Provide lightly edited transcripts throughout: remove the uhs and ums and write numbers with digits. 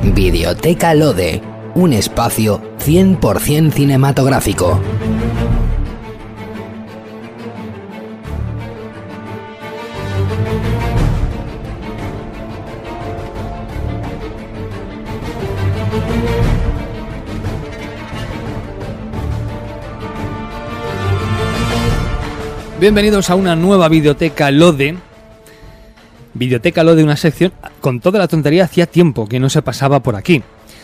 Videoteca Lode, un espacio 100% cinematográfico. Bienvenidos a una nueva Videoteca Lode. Videoteca Lode, una sección con toda la tontería, hacía tiempo que no se pasaba por aquí.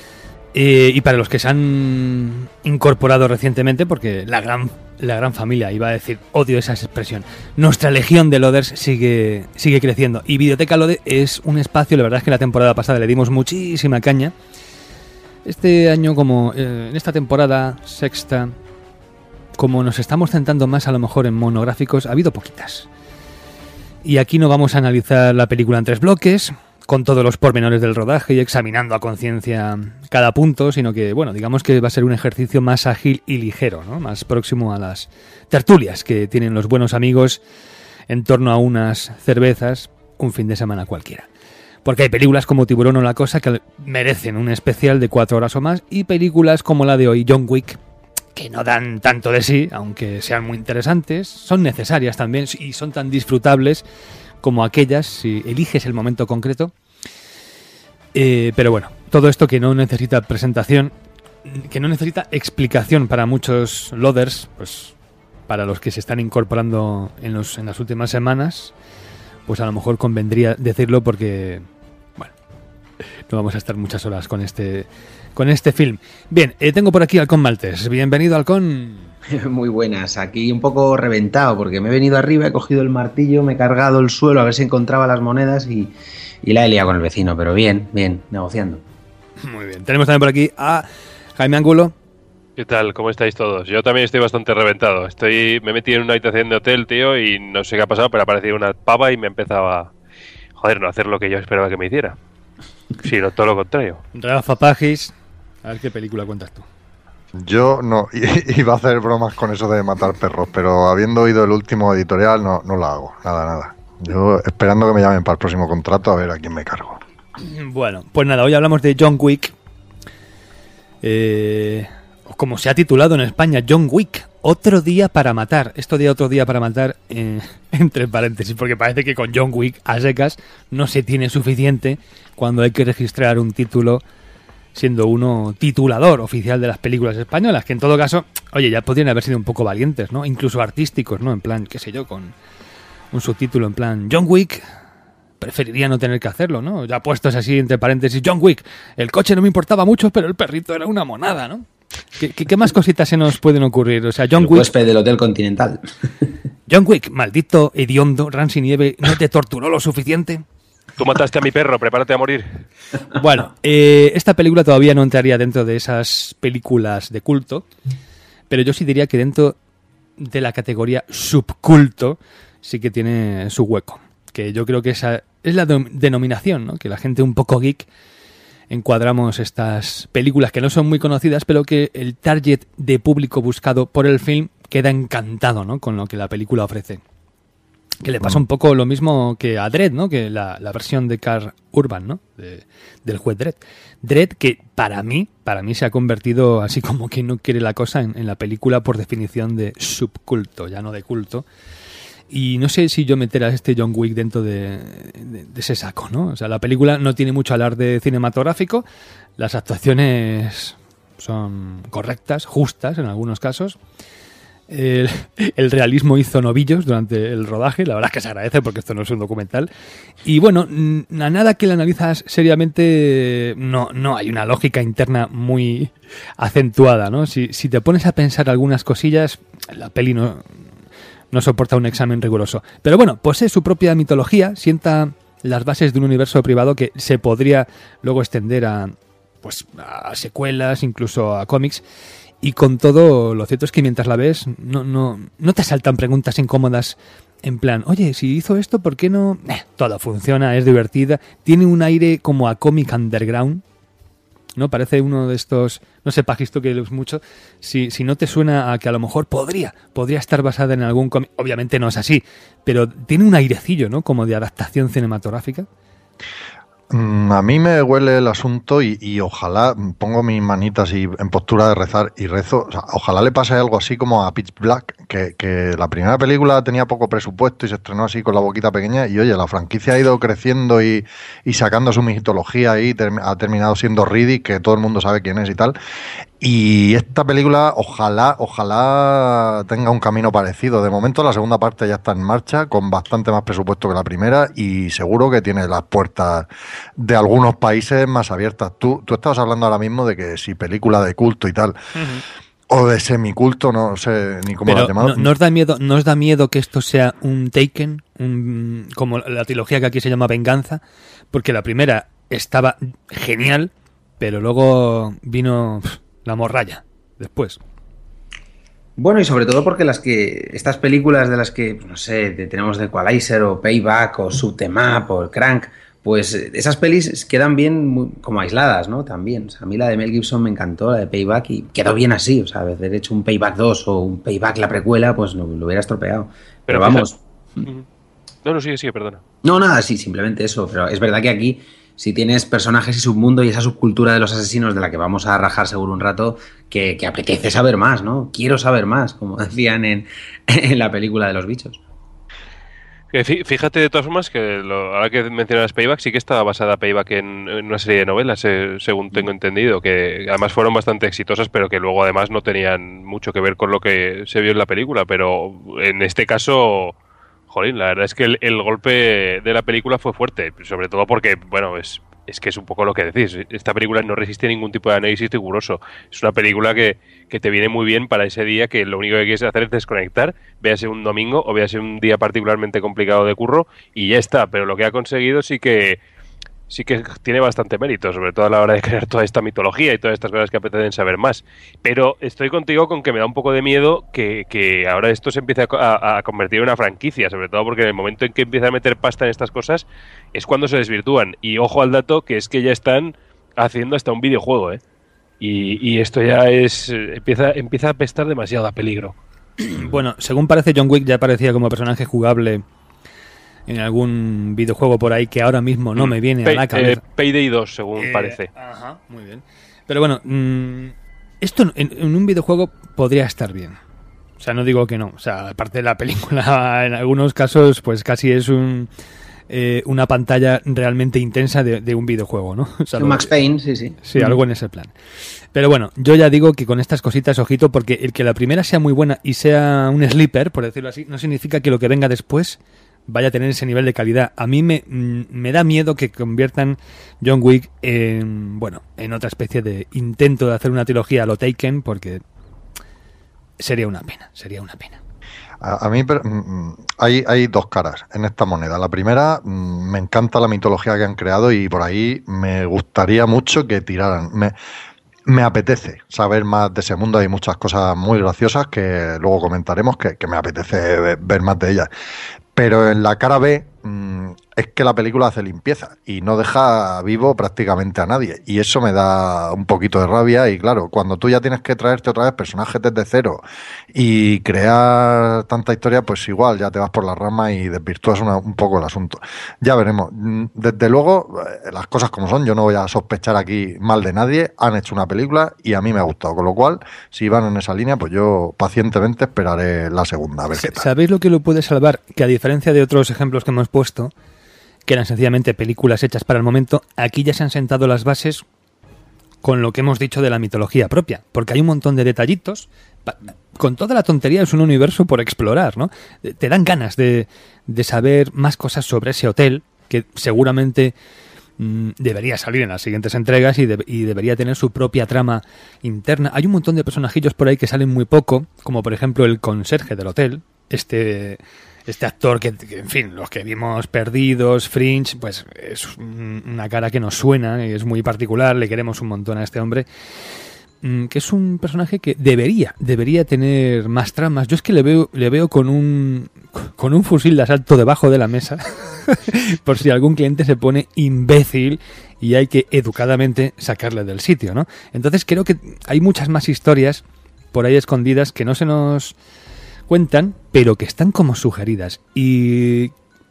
Y para los que se han incorporado recientemente, porque la gran familia, iba a decir, odio esa expresión, nuestra legión de Loders sigue creciendo. Y Videoteca Lode es un espacio, la verdad es que la temporada pasada le dimos muchísima caña. Este año, como en esta temporada sexta, como nos estamos centrando más a lo mejor en monográficos, ha habido poquitas. Y aquí no vamos a analizar la película en 3 bloques, con todos los pormenores del rodaje y examinando a conciencia cada punto, sino que, bueno, digamos que va a ser un ejercicio más ágil y ligero, ¿no? Más próximo a las tertulias que tienen los buenos amigos en torno a unas cervezas un fin de semana cualquiera. Porque hay películas como Tiburón o La Cosa que merecen un especial de 4 horas o más, y películas como la de hoy, John Wick, que no dan tanto de sí, aunque sean muy interesantes, son necesarias también y son tan disfrutables como aquellas, si eliges el momento concreto. Pero bueno, todo esto que no necesita presentación, que no necesita explicación para muchos Loders, pues para los que se están incorporando en las últimas semanas, pues a lo mejor convendría decirlo porque, bueno, no vamos a estar muchas horas con este film. Bien, tengo por aquí a Halcón Maltés. Bienvenido, Halcón. Muy buenas, aquí un poco reventado porque me he venido arriba, he cogido el martillo, me he cargado el suelo a ver si encontraba las monedas y la he liado con el vecino, pero bien, negociando. Muy bien, tenemos también por aquí a Jaime Angulo. ¿Qué tal? ¿Cómo estáis todos? Yo también estoy bastante reventado. Me he metido en una habitación de hotel, tío, y no sé qué ha pasado, pero ha aparecido una pava y me empezaba a no hacer lo que yo esperaba que me hiciera. Sino todo lo contrario. Rafa Pagis, a ver qué película cuentas tú. Yo no, iba a hacer bromas con eso de matar perros, pero habiendo oído el último editorial no la hago, nada. Yo esperando que me llamen para el próximo contrato a ver a quién me cargo. Bueno, pues nada, hoy hablamos de John Wick, como se ha titulado en España, John Wick, Otro Día para Matar. Esto de Otro Día para Matar, entre paréntesis, porque parece que con John Wick a secas no se tiene suficiente cuando hay que registrar un título siendo uno titulador oficial de las películas españolas, que en todo caso, oye, ya podrían haber sido un poco valientes, ¿no? Incluso artísticos, ¿no? En plan, qué sé yo, con un subtítulo en plan John Wick, preferiría no tener que hacerlo, ¿no? Ya puestos así entre paréntesis, John Wick, el coche no me importaba mucho, pero el perrito era una monada, ¿no? ¿Qué más cositas se nos pueden ocurrir? O sea, John Wick, huésped del Hotel Continental. John Wick, maldito hediondo, Ramsay Nieve, ¿no te torturó lo suficiente? Tú mataste a mi perro, prepárate a morir. Bueno, esta película todavía no entraría dentro de esas películas de culto, pero yo sí diría que dentro de la categoría subculto sí que tiene su hueco. Que yo creo que esa es la denominación, ¿no? Que la gente un poco geek encuadramos estas películas que no son muy conocidas, pero que el target de público buscado por el film queda encantado, ¿no? Con lo que la película ofrece. Que le pasa un poco lo mismo que a Dredd, ¿no? Que la versión de Karl Urban, ¿no? Del juez Dredd. Dredd, que para mí se ha convertido, así como que no quiere la cosa, en la película por definición de subculto, ya no de culto. Y no sé si yo meter a este John Wick dentro de ese saco, ¿no? O sea, la película no tiene mucho alarde cinematográfico, las actuaciones son correctas, justas en algunos casos. El realismo hizo novillos durante el rodaje, la verdad es que se agradece porque esto no es un documental. Y bueno, a nada que la analizas seriamente, no hay una lógica interna muy acentuada, ¿no? Si te pones a pensar algunas cosillas, la peli no soporta un examen riguroso. Pero bueno, posee su propia mitología, sienta las bases de un universo privado que se podría luego extender a secuelas, incluso a cómics. Y con todo, lo cierto es que mientras la ves, no te saltan preguntas incómodas en plan, oye, si hizo esto, ¿por qué no? Todo funciona, es divertida, tiene un aire como a cómic underground, ¿no? Parece uno de estos, no sé, Pajisto, que lees mucho, si no te suena a que a lo mejor podría estar basada en algún cómic, obviamente no es así, pero tiene un airecillo, ¿no? Como de adaptación cinematográfica. A mí me huele el asunto y ojalá, pongo mis manitas y en postura de rezar y rezo, o sea, ojalá le pase algo así como a Pitch Black, que la primera película tenía poco presupuesto y se estrenó así con la boquita pequeña y oye, la franquicia ha ido creciendo y sacando su mitología y ha terminado siendo Riddick, que todo el mundo sabe quién es y tal. Y esta película, ojalá tenga un camino parecido. De momento la segunda parte ya está en marcha, con bastante más presupuesto que la primera y seguro que tiene las puertas de algunos países más abiertas. Tú estabas hablando ahora mismo de que si película de culto y tal, o de semiculto, no sé ni cómo lo has llamado. ¿No os da miedo que esto sea un Taken, como la trilogía que aquí se llama Venganza? Porque la primera estaba genial, pero luego vino la morralla después. Bueno, y sobre todo porque estas películas de las que, no sé, tenemos The Equalizer o Payback o Shoot 'em Up o el Crank, pues esas pelis quedan bien como aisladas, ¿no? También. O sea, a mí la de Mel Gibson me encantó, la de Payback, y quedó bien así. O sea, haber hecho un Payback 2 o un Payback la precuela, pues no, lo hubiera estropeado. Pero vamos. No, sigue, perdona. No, nada, sí, simplemente eso. Pero es verdad que aquí, si tienes personajes y submundo y esa subcultura de los asesinos de la que vamos a rajar seguro un rato, que apetece saber más, ¿no? Quiero saber más, como decían en la película de los bichos. Fíjate de todas formas que ahora que mencionas Payback, sí que estaba basada Payback en una serie de novelas, según tengo entendido, que además fueron bastante exitosas, pero que luego además no tenían mucho que ver con lo que se vio en la película. Pero en este caso, jolín, la verdad es que el golpe de la película fue fuerte, sobre todo porque, bueno, es que es un poco lo que decís. Esta película no resiste ningún tipo de análisis riguroso. Es una película que te viene muy bien para ese día que lo único que quieres hacer es desconectar, véase un domingo o véase un día particularmente complicado de curro y ya está. Pero lo que ha conseguido sí que tiene bastante mérito, sobre todo a la hora de crear toda esta mitología y todas estas cosas que apetecen saber más. Pero estoy contigo con que me da un poco de miedo que ahora esto se empiece a convertir en una franquicia, sobre todo porque en el momento en que empieza a meter pasta en estas cosas es cuando se desvirtúan. Y ojo al dato, que es que ya están haciendo hasta un videojuego, ¿eh? Y esto ya empieza a apestar demasiado a peligro. Bueno, según parece, John Wick ya aparecía como personaje jugable en algún videojuego por ahí que ahora mismo no me viene a la cabeza. Payday 2, según parece. Ajá, muy bien. Pero bueno, esto en un videojuego podría estar bien. O sea, no digo que no. O sea, aparte de la película, en algunos casos, pues casi es una pantalla realmente intensa de un videojuego, ¿no? O sea, Max Payne, sí. Sí, algo en ese plan. Pero bueno, yo ya digo que con estas cositas, ojito, porque el que la primera sea muy buena y sea un sleeper, por decirlo así, no significa que lo que venga después vaya a tener ese nivel de calidad. A mí me da miedo que conviertan John Wick en otra especie de intento de hacer una trilogía a lo Taken, porque sería una pena. A mí hay dos caras en esta moneda. La primera, me encanta la mitología que han creado y por ahí me gustaría mucho que tiraran. Me apetece saber más de ese mundo. Hay muchas cosas muy graciosas que luego comentaremos que me apetece ver más de ellas. Pero en la cara B es que la película hace limpieza y no deja vivo prácticamente a nadie. Y eso me da un poquito de rabia. Y claro, cuando tú ya tienes que traerte otra vez personajes desde cero y crear tanta historia, pues igual ya te vas por la rama y desvirtúas un poco el asunto. Ya veremos. Desde luego, las cosas como son, yo no voy a sospechar aquí mal de nadie. Han hecho una película y a mí me ha gustado. Con lo cual, si van en esa línea, pues yo pacientemente esperaré la segunda. A ver qué tal. ¿Sabéis lo que lo puede salvar? Que a diferencia de otros ejemplos que hemos puesto, que eran sencillamente películas hechas para el momento, aquí ya se han sentado las bases con lo que hemos dicho de la mitología propia, porque hay un montón de detallitos, con toda la tontería es un universo por explorar, ¿no? Te dan ganas de saber más cosas sobre ese hotel, que seguramente debería salir en las siguientes entregas y debería tener su propia trama interna. Hay un montón de personajillos por ahí que salen muy poco, como por ejemplo el conserje del hotel, este actor que, en fin, los que vimos Perdidos, Fringe, pues es una cara que nos suena y es muy particular, le queremos un montón a este hombre, que es un personaje que debería tener más tramas. Yo es que le veo con un fusil de asalto debajo de la mesa por si algún cliente se pone imbécil y hay que educadamente sacarle del sitio, ¿no? Entonces creo que hay muchas más historias por ahí escondidas que no se nos cuentan, pero que están como sugeridas. Y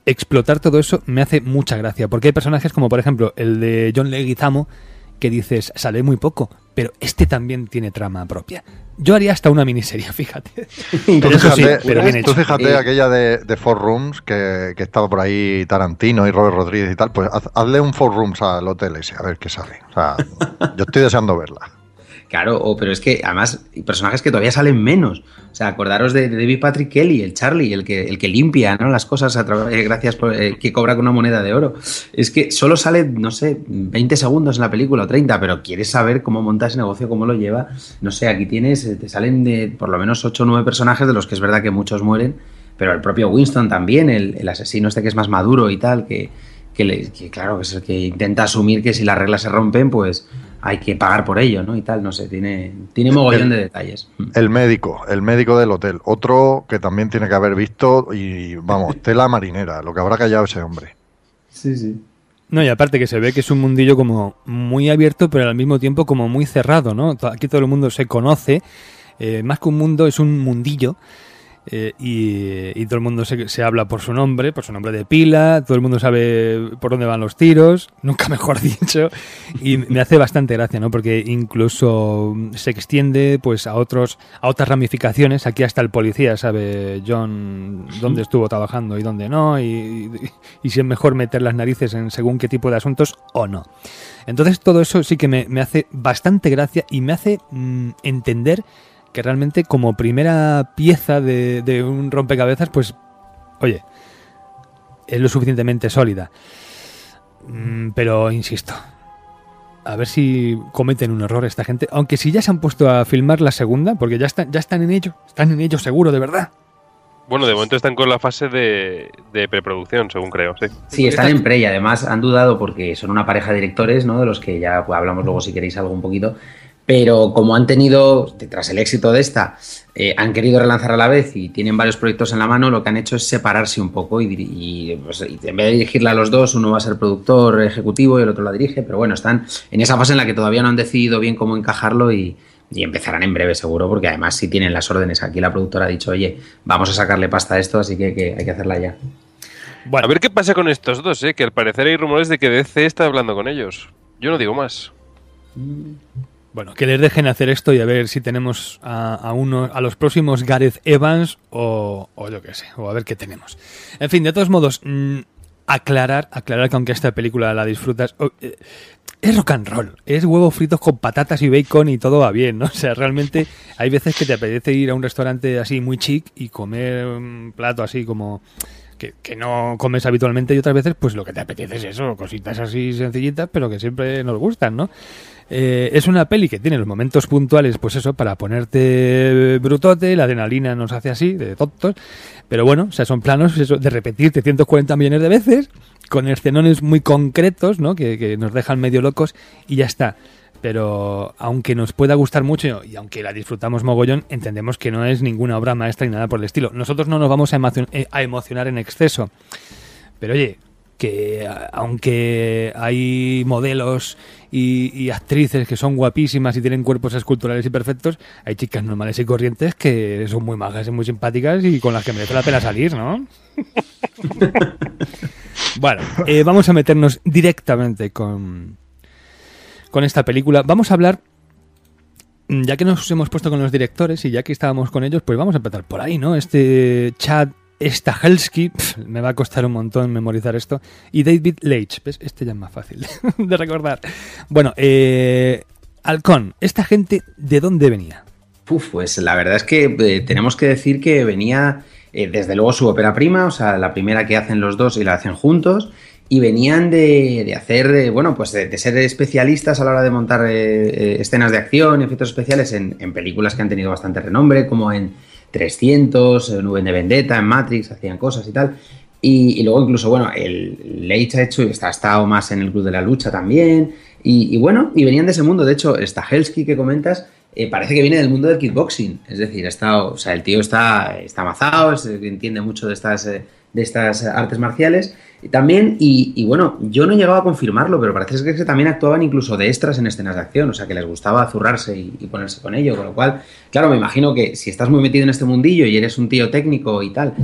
explotar todo eso me hace mucha gracia, porque hay personajes como por ejemplo el de John Leguizamo, que dices, sale muy poco, pero este también tiene trama propia. Yo haría hasta una miniserie, fíjate. Pero eso sí, pero bien hecho. Tú fíjate aquella de Four Rooms, que estaba por ahí Tarantino y Robert Rodríguez y tal, pues hazle un Four Rooms al hotel ese, a ver qué sale. O sea, yo estoy deseando verla. Claro, pero es que además hay personajes que todavía salen menos. O sea, acordaros de David Patrick Kelly, el Charlie, el que limpia, ¿no?, las cosas gracias por que cobra con una moneda de oro. Es que solo sale, no sé, 20 segundos en la película o 30, pero quieres saber cómo monta ese negocio, cómo lo lleva. No sé, aquí te salen por lo menos 8 o 9 personajes, de los que es verdad que muchos mueren, pero el propio Winston también, el asesino este que es más maduro y tal, que claro, que es el que intenta asumir que si las reglas se rompen, pues hay que pagar por ello, ¿no? Y tal, no sé, tiene mogollón de detalles. El médico del hotel, otro que también tiene que haber visto y, vamos, tela marinera, lo que habrá callado ese hombre. Sí, sí. No, y aparte que se ve que es un mundillo como muy abierto, pero al mismo tiempo como muy cerrado, ¿no? Aquí todo el mundo se conoce, más que un mundo, es un mundillo. Y todo el mundo se habla por su nombre de pila, todo el mundo sabe por dónde van los tiros, nunca mejor dicho, y me hace bastante gracia, ¿no? Porque incluso se extiende pues a otras ramificaciones. Aquí hasta el policía sabe John dónde estuvo trabajando y dónde no, y si es mejor meter las narices en según qué tipo de asuntos o no. Entonces todo eso sí que me hace bastante gracia y me hace entender que realmente como primera pieza de un rompecabezas, pues, oye, es lo suficientemente sólida. Pero, insisto, a ver si cometen un error esta gente, aunque si ya se han puesto a filmar la segunda, porque ya están en ello seguro, de verdad. Bueno, de momento están con la fase de preproducción, según creo, sí. Sí, están en pre y además han dudado porque son una pareja de directores, ¿no?, de los que ya pues, hablamos luego si queréis algo un poquito. Pero como han tenido, tras el éxito de esta, han querido relanzar a la vez y tienen varios proyectos en la mano, lo que han hecho es separarse un poco y en vez de dirigirla a los dos, uno va a ser productor ejecutivo y el otro la dirige, pero bueno, están en esa fase en la que todavía no han decidido bien cómo encajarlo y empezarán en breve seguro, porque además sí tienen las órdenes. Aquí la productora ha dicho, oye, vamos a sacarle pasta a esto, así que hay que hacerla ya. Bueno. A ver qué pasa con estos dos, que al parecer hay rumores de que DC está hablando con ellos. Yo no digo más. Bueno, que les dejen hacer esto y a ver si tenemos a los próximos Gareth Evans o yo qué sé, o a ver qué tenemos. En fin, de todos modos, aclarar que aunque esta película la disfrutas, es rock and roll, es huevos fritos con patatas y bacon y todo va bien, ¿no? O sea, realmente hay veces que te apetece ir a un restaurante así muy chic y comer un plato así como que no comes habitualmente, y otras veces pues lo que te apetece es eso, cositas así sencillitas, pero que siempre nos gustan, ¿no? Es una peli que tiene los momentos puntuales, pues eso, para ponerte brutote, la adrenalina nos hace así, de tontos, pero bueno, o sea, son planos eso, de repetirte 140 millones de veces, con escenones muy concretos, ¿no?, que nos dejan medio locos y ya está. Pero aunque nos pueda gustar mucho y aunque la disfrutamos mogollón, entendemos que no es ninguna obra maestra ni nada por el estilo. Nosotros no nos vamos a emocionar en exceso, pero oye, que aunque hay modelos y actrices que son guapísimas y tienen cuerpos esculturales y perfectos, hay chicas normales y corrientes que son muy majas y muy simpáticas y con las que merece la pena salir, ¿no? Bueno, vamos a meternos directamente con esta película. Vamos a hablar, ya que nos hemos puesto con los directores y ya que estábamos con ellos, pues vamos a empezar por ahí, ¿no? Chad Stahelski, me va a costar un montón memorizar esto, y David Leitch, ¿ves? Este ya es más fácil de recordar. Bueno, Halcón, ¿esta gente de dónde venía? Pues la verdad es que tenemos que decir que venía desde luego su ópera prima, o sea, la primera que hacen los dos y la hacen juntos, y venían de hacer, bueno, pues de ser especialistas a la hora de montar escenas de acción y efectos especiales en películas que han tenido bastante renombre, como en 300, en V de Vendetta, en Matrix, hacían cosas y tal. Y luego incluso, bueno, el Leitch ha hecho, ha estado más en el Club de la Lucha también, y bueno, y venían de ese mundo. De hecho, Stahelski que comentas, parece que viene del mundo del kickboxing, es decir, el tío está amazado, entiende mucho de estas artes marciales también, y bueno, yo no he llegado a confirmarlo, pero parece que también actuaban incluso de extras en escenas de acción, o sea que les gustaba zurrarse y ponerse con ello, con lo cual, claro, me imagino que si estás muy metido en este mundillo y eres un tío técnico y tal,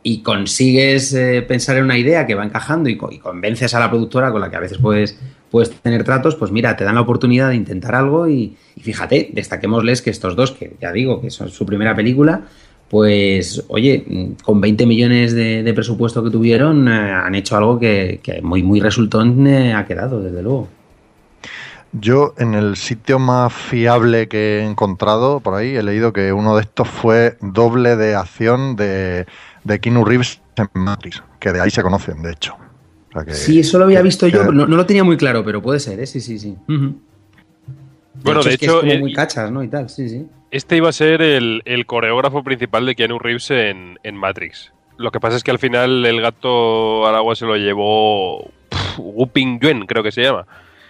y consigues pensar en una idea que va encajando y convences a la productora con la que a veces puedes tener tratos, pues mira, te dan la oportunidad de intentar algo y fíjate, destaquémosles que estos dos, que ya digo que son su primera película, pues oye, con 20 millones de presupuesto que tuvieron, han hecho algo que muy, muy resultón ha quedado, desde luego. Yo en el sitio más fiable que he encontrado por ahí he leído que uno de estos fue doble de acción de Keanu Reeves en Matrix, que de ahí se conocen, de hecho. O sea que, sí, eso lo había visto yo, no lo tenía muy claro, pero puede ser, sí. Uh-huh. Bueno, de hecho, es como muy cachas, ¿no? Y tal, sí. Este iba a ser el coreógrafo principal de Keanu Reeves en Matrix. Lo que pasa es que al final el gato al agua se lo llevó Wu Ping Yuen, creo que se llama.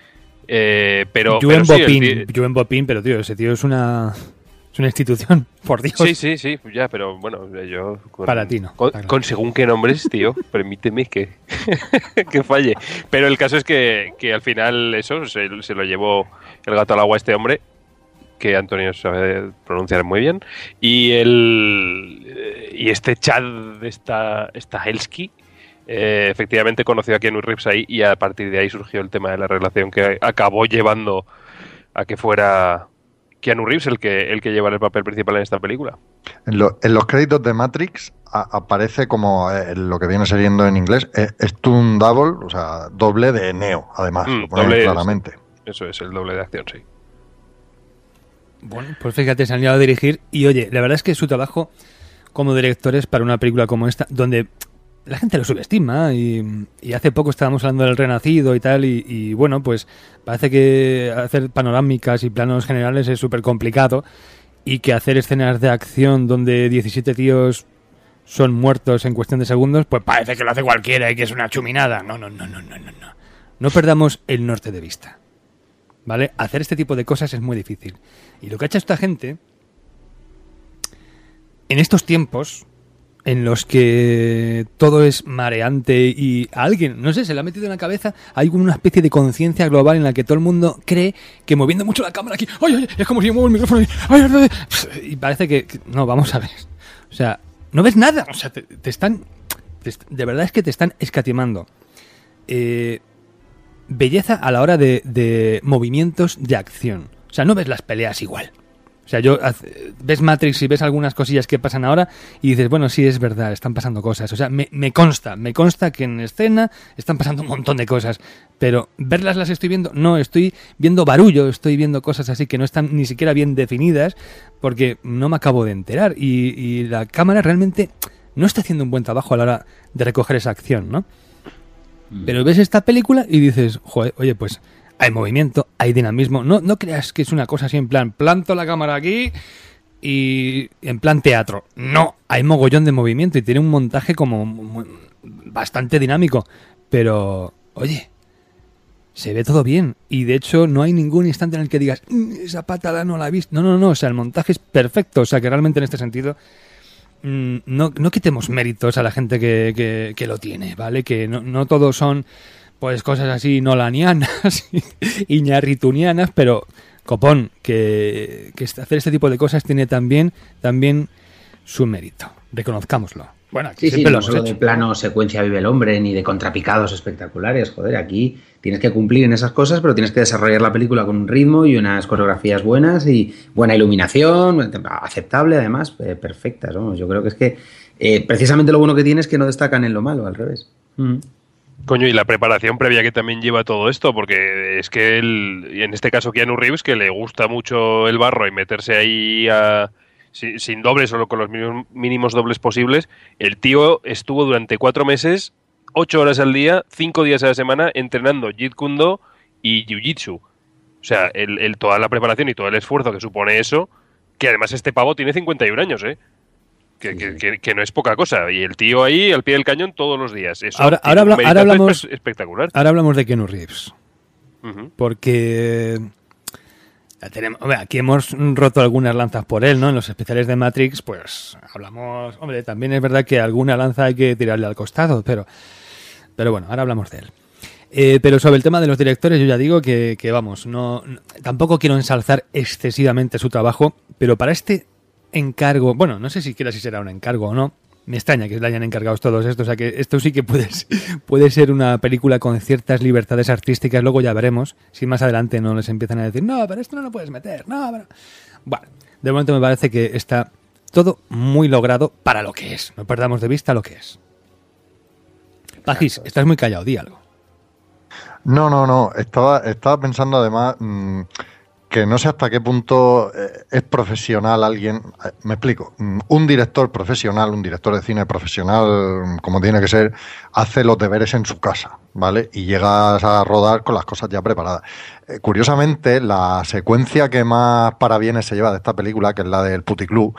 Yuen Bopin, pero tío, ese tío es una institución, por Dios. Sí, ya, pero bueno, yo... Para ti no. Con según qué nombres, tío, permíteme que falle. Pero el caso es que al final eso se lo llevó el gato al agua este hombre, que Antonio sabe pronunciar muy bien, y este Chad, Stahelski, efectivamente conoció a Keanu Reeves ahí y a partir de ahí surgió el tema de la relación que acabó llevando a que fuera Keanu Reeves el que lleva el papel principal en esta película. En los créditos de Matrix aparece como lo que viene siendo en inglés Stunt Double, o sea, doble de Neo, además, lo ponen claramente. Eso es, el doble de acción, sí. Bueno, pues fíjate, se han llegado a dirigir y oye, la verdad es que su trabajo como directores para una película como esta, donde la gente lo subestima y hace poco estábamos hablando del Renacido y tal y bueno, pues parece que hacer panorámicas y planos generales es súper complicado y que hacer escenas de acción donde 17 tíos son muertos en cuestión de segundos, pues parece que lo hace cualquiera y que es una chuminada. No. No perdamos el norte de vista, ¿vale? Hacer este tipo de cosas es muy difícil. Y lo que ha hecho esta gente en estos tiempos en los que todo es mareante y a alguien, no sé, se le ha metido en la cabeza, hay una especie de conciencia global en la que todo el mundo cree que moviendo mucho la cámara aquí, ¡ay! Es como si yo muevo el micrófono y parece que no, vamos a ver. O sea, no ves nada, o sea, te están... de verdad es que te están escatimando. Belleza a la hora de movimientos de acción. O sea, no ves las peleas igual. O sea, ves Matrix y ves algunas cosillas que pasan ahora y dices, bueno, sí, es verdad, están pasando cosas. O sea, me consta que en escena están pasando un montón de cosas. Pero verlas las estoy viendo, no, estoy viendo barullo, estoy viendo cosas así que no están ni siquiera bien definidas porque no me acabo de enterar. Y la cámara realmente no está haciendo un buen trabajo a la hora de recoger esa acción, ¿no? Pero ves esta película y dices, joder, oye, pues... hay movimiento, hay dinamismo. No creas que es una cosa así en plan, planto la cámara aquí y en plan teatro. No, hay mogollón de movimiento y tiene un montaje como bastante dinámico. Pero, oye, se ve todo bien. Y de hecho no hay ningún instante en el que digas, esa patada no la he visto. No, o sea, el montaje es perfecto. O sea, que realmente en este sentido no quitemos méritos a la gente que lo tiene, ¿vale? Que no todos son... pues cosas así nolanianas, iñarritunianas, pero copón, que hacer este tipo de cosas tiene también su mérito. Reconozcámoslo. Bueno, aquí siempre lo hemos hecho. No solo de plano secuencia vive el hombre, ni de contrapicados espectaculares. Joder, aquí tienes que cumplir en esas cosas, pero tienes que desarrollar la película con un ritmo y unas coreografías buenas y buena iluminación, aceptable además, perfectas. Vamos, yo creo que es que precisamente lo bueno que tiene es que no destacan en lo malo, al revés. Coño, y la preparación previa que también lleva todo esto, porque es que en este caso Keanu Reeves, que le gusta mucho el barro y meterse ahí sin dobles, solo con los mínimos dobles posibles, el tío estuvo durante 4 meses, 8 horas al día, 5 días a la semana, entrenando Jeet Kune Do y Jiu-Jitsu. O sea, toda la preparación y todo el esfuerzo que supone eso, que además este pavo tiene 51 años, ¿eh? Que no es poca cosa. Y el tío ahí al pie del cañón todos los días. Eso ahora hablamos espectacular. Ahora hablamos de Keanu Reeves. Uh-huh. Porque aquí hemos roto algunas lanzas por él, ¿no? En los especiales de Matrix, pues hablamos... Hombre, también es verdad que alguna lanza hay que tirarle al costado, pero bueno, ahora hablamos de él. Pero sobre el tema de los directores, yo ya digo que vamos, tampoco quiero ensalzar excesivamente su trabajo, pero para este encargo, bueno, no sé siquiera si será un encargo o no, Me extraña que le hayan encargado todos estos. O sea que esto sí que puede ser una película con ciertas libertades artísticas. Luego ya veremos si más adelante no les empiezan a decir no, pero esto no lo puedes meter. No, pero... Bueno, de momento me parece que está todo muy logrado para lo que es. No perdamos de vista lo que es. Pajis, estás muy callado, di algo. No. Estaba pensando además que no sé hasta qué punto es profesional alguien. Me explico. Un director profesional, un director de cine profesional, como tiene que ser, hace los deberes en su casa, ¿vale? Y llegas a rodar con las cosas ya preparadas. Curiosamente, la secuencia que más parabienes se lleva de esta película, que es la del puticlub,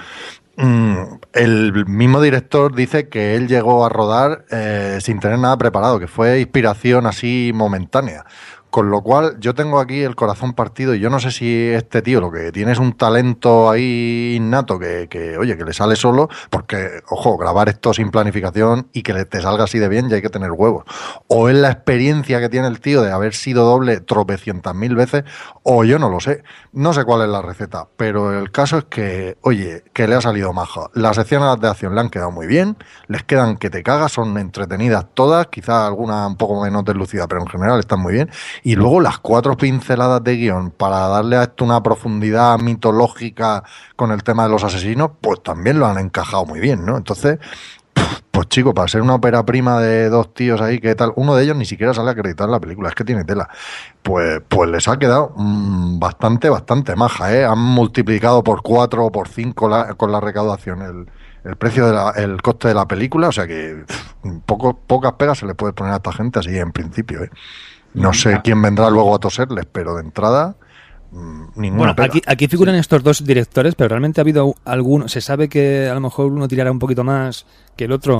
el mismo director dice que él llegó a rodar sin tener nada preparado, que fue inspiración así momentánea. Con lo cual yo tengo aquí el corazón partido y yo no sé si este tío lo que tiene es un talento ahí innato que oye, que le sale solo, porque, ojo, grabar esto sin planificación y que te salga así de bien ya hay que tener huevos. O es la experiencia que tiene el tío de haber sido doble tropecientas mil veces, o yo no lo sé. No sé cuál es la receta, pero el caso es que, oye, que le ha salido maja. Las escenas de acción le han quedado muy bien, les quedan que te cagas, son entretenidas todas, quizás alguna un poco menos deslucida, pero en general están muy bien. Y luego las 4 pinceladas de guión para darle a esto una profundidad mitológica con el tema de los asesinos, pues también lo han encajado muy bien, ¿no? Entonces, pues chico, para ser una ópera prima de 2 tíos ahí, ¿qué tal? Uno de ellos ni siquiera sale a acreditar la película, es que tiene tela. Pues les ha quedado bastante maja, ¿eh? Han multiplicado por 4 o por 5 con la recaudación el precio el coste de la película, o sea que pocas pegas se le puede poner a esta gente así en principio, ¿eh? No sé quién vendrá luego a toserles, pero de entrada, ninguna pega. Aquí figuran estos 2 directores, pero realmente ha habido alguno. ¿Se sabe que a lo mejor uno tirará un poquito más que el otro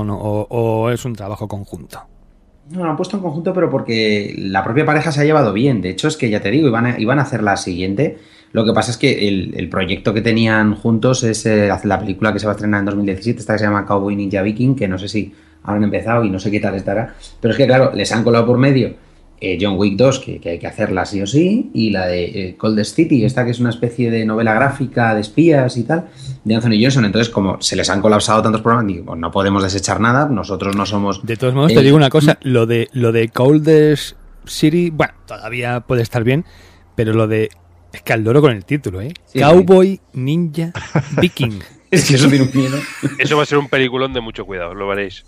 o es un trabajo conjunto? No, lo han puesto en conjunto, pero porque la propia pareja se ha llevado bien. De hecho, es que ya te digo, iban a hacer la siguiente. Lo que pasa es que el proyecto que tenían juntos es la película que se va a estrenar en 2017, esta que se llama Cowboy Ninja Viking, que no sé si habrán empezado y no sé qué tal estará. Pero es que, claro, les han colado por medio John Wick 2, que hay que hacerla sí o sí, y la de Cold City, esta que es una especie de novela gráfica de espías y tal, de Anthony Johnson. Entonces, como se les han colapsado tantos programas, digo, no podemos desechar nada, nosotros no somos... De todos modos, te digo una cosa, lo de Cold City, bueno, todavía puede estar bien, pero lo de... Es que al loro con el título, ¿eh? Sí, Cowboy Ninja Viking. Es que eso tiene un miedo. Eso va a ser un peliculón de mucho cuidado, lo veréis.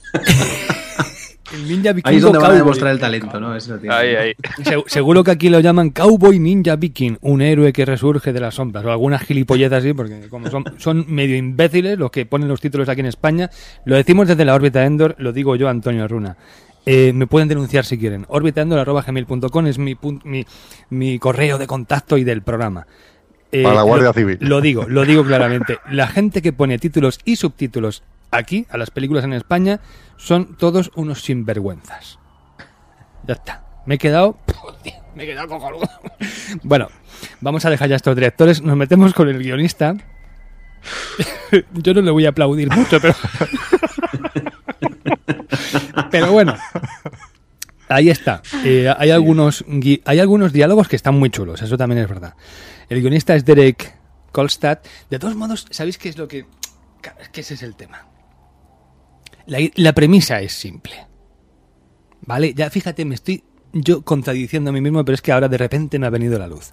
El Ninja Viking. Ahí es donde van a demostrar el talento, ¿no? Eso tiene. Ahí. Seguro que aquí lo llaman Cowboy Ninja Viking, un héroe que resurge de las sombras, o alguna gilipollez así, porque como son medio imbéciles los que ponen los títulos aquí en España. Lo decimos desde la órbita Endor, lo digo yo, Antonio Runa. Me pueden denunciar si quieren. orbitaendor@gmail.com es mi correo de contacto y del programa. Para la Guardia Civil. Lo digo claramente. La gente que pone títulos y subtítulos aquí, a las películas en España, son todos unos sinvergüenzas. Ya está. Me he quedado cojonudo. Bueno, vamos a dejar ya estos directores. Nos metemos con el guionista. Yo no le voy a aplaudir mucho, pero... Pero bueno, ahí está. Hay algunos diálogos que están muy chulos, eso también es verdad. El guionista es Derek Kolstad. De todos modos, ¿sabéis qué es lo que...? Es que ese es el tema. La premisa es simple. ¿Vale? Ya fíjate, me estoy yo contradiciendo a mí mismo, pero es que ahora de repente me ha venido la luz.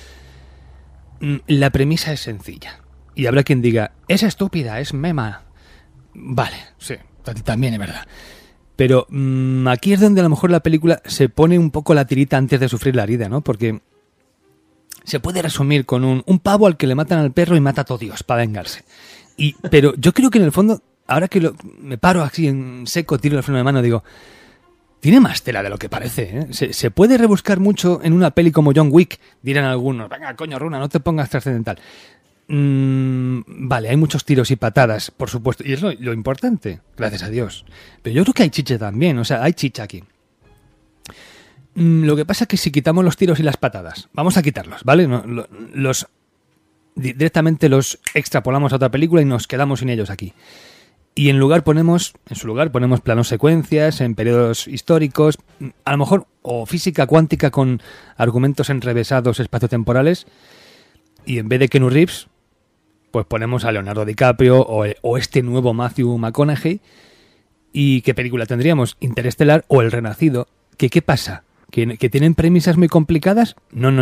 La premisa es sencilla. Y habrá quien diga, es estúpida, es mema. Vale, sí, también es verdad. Pero aquí es donde a lo mejor la película se pone un poco la tirita antes de sufrir la herida, ¿no? Porque se puede resumir con un pavo al que le matan al perro y mata a todo Dios para vengarse. Pero yo creo que en el fondo, ahora que me paro así en seco, tiro el freno de mano, digo, tiene más tela de lo que parece, ¿eh? Se puede rebuscar mucho en una peli como John Wick, dirán algunos, venga, coño, Runa, no te pongas trascendental. Vale, hay muchos tiros y patadas, por supuesto, y es lo importante, gracias a Dios. Pero yo creo que hay chicha también, o sea, hay chicha aquí. Lo que pasa es que si quitamos los tiros y las patadas, vamos a quitarlos, ¿vale? Directamente los extrapolamos a otra película y nos quedamos sin ellos aquí. Y en su lugar ponemos planos secuencias, en periodos históricos, a lo mejor, o física cuántica con argumentos enrevesados espaciotemporales, y en vez de Keanu Reeves, pues ponemos a Leonardo DiCaprio o este nuevo Matthew McConaughey. ¿Y qué película tendríamos? Interestelar o El Renacido. ¿Qué pasa? ¿Que tienen premisas muy complicadas? No.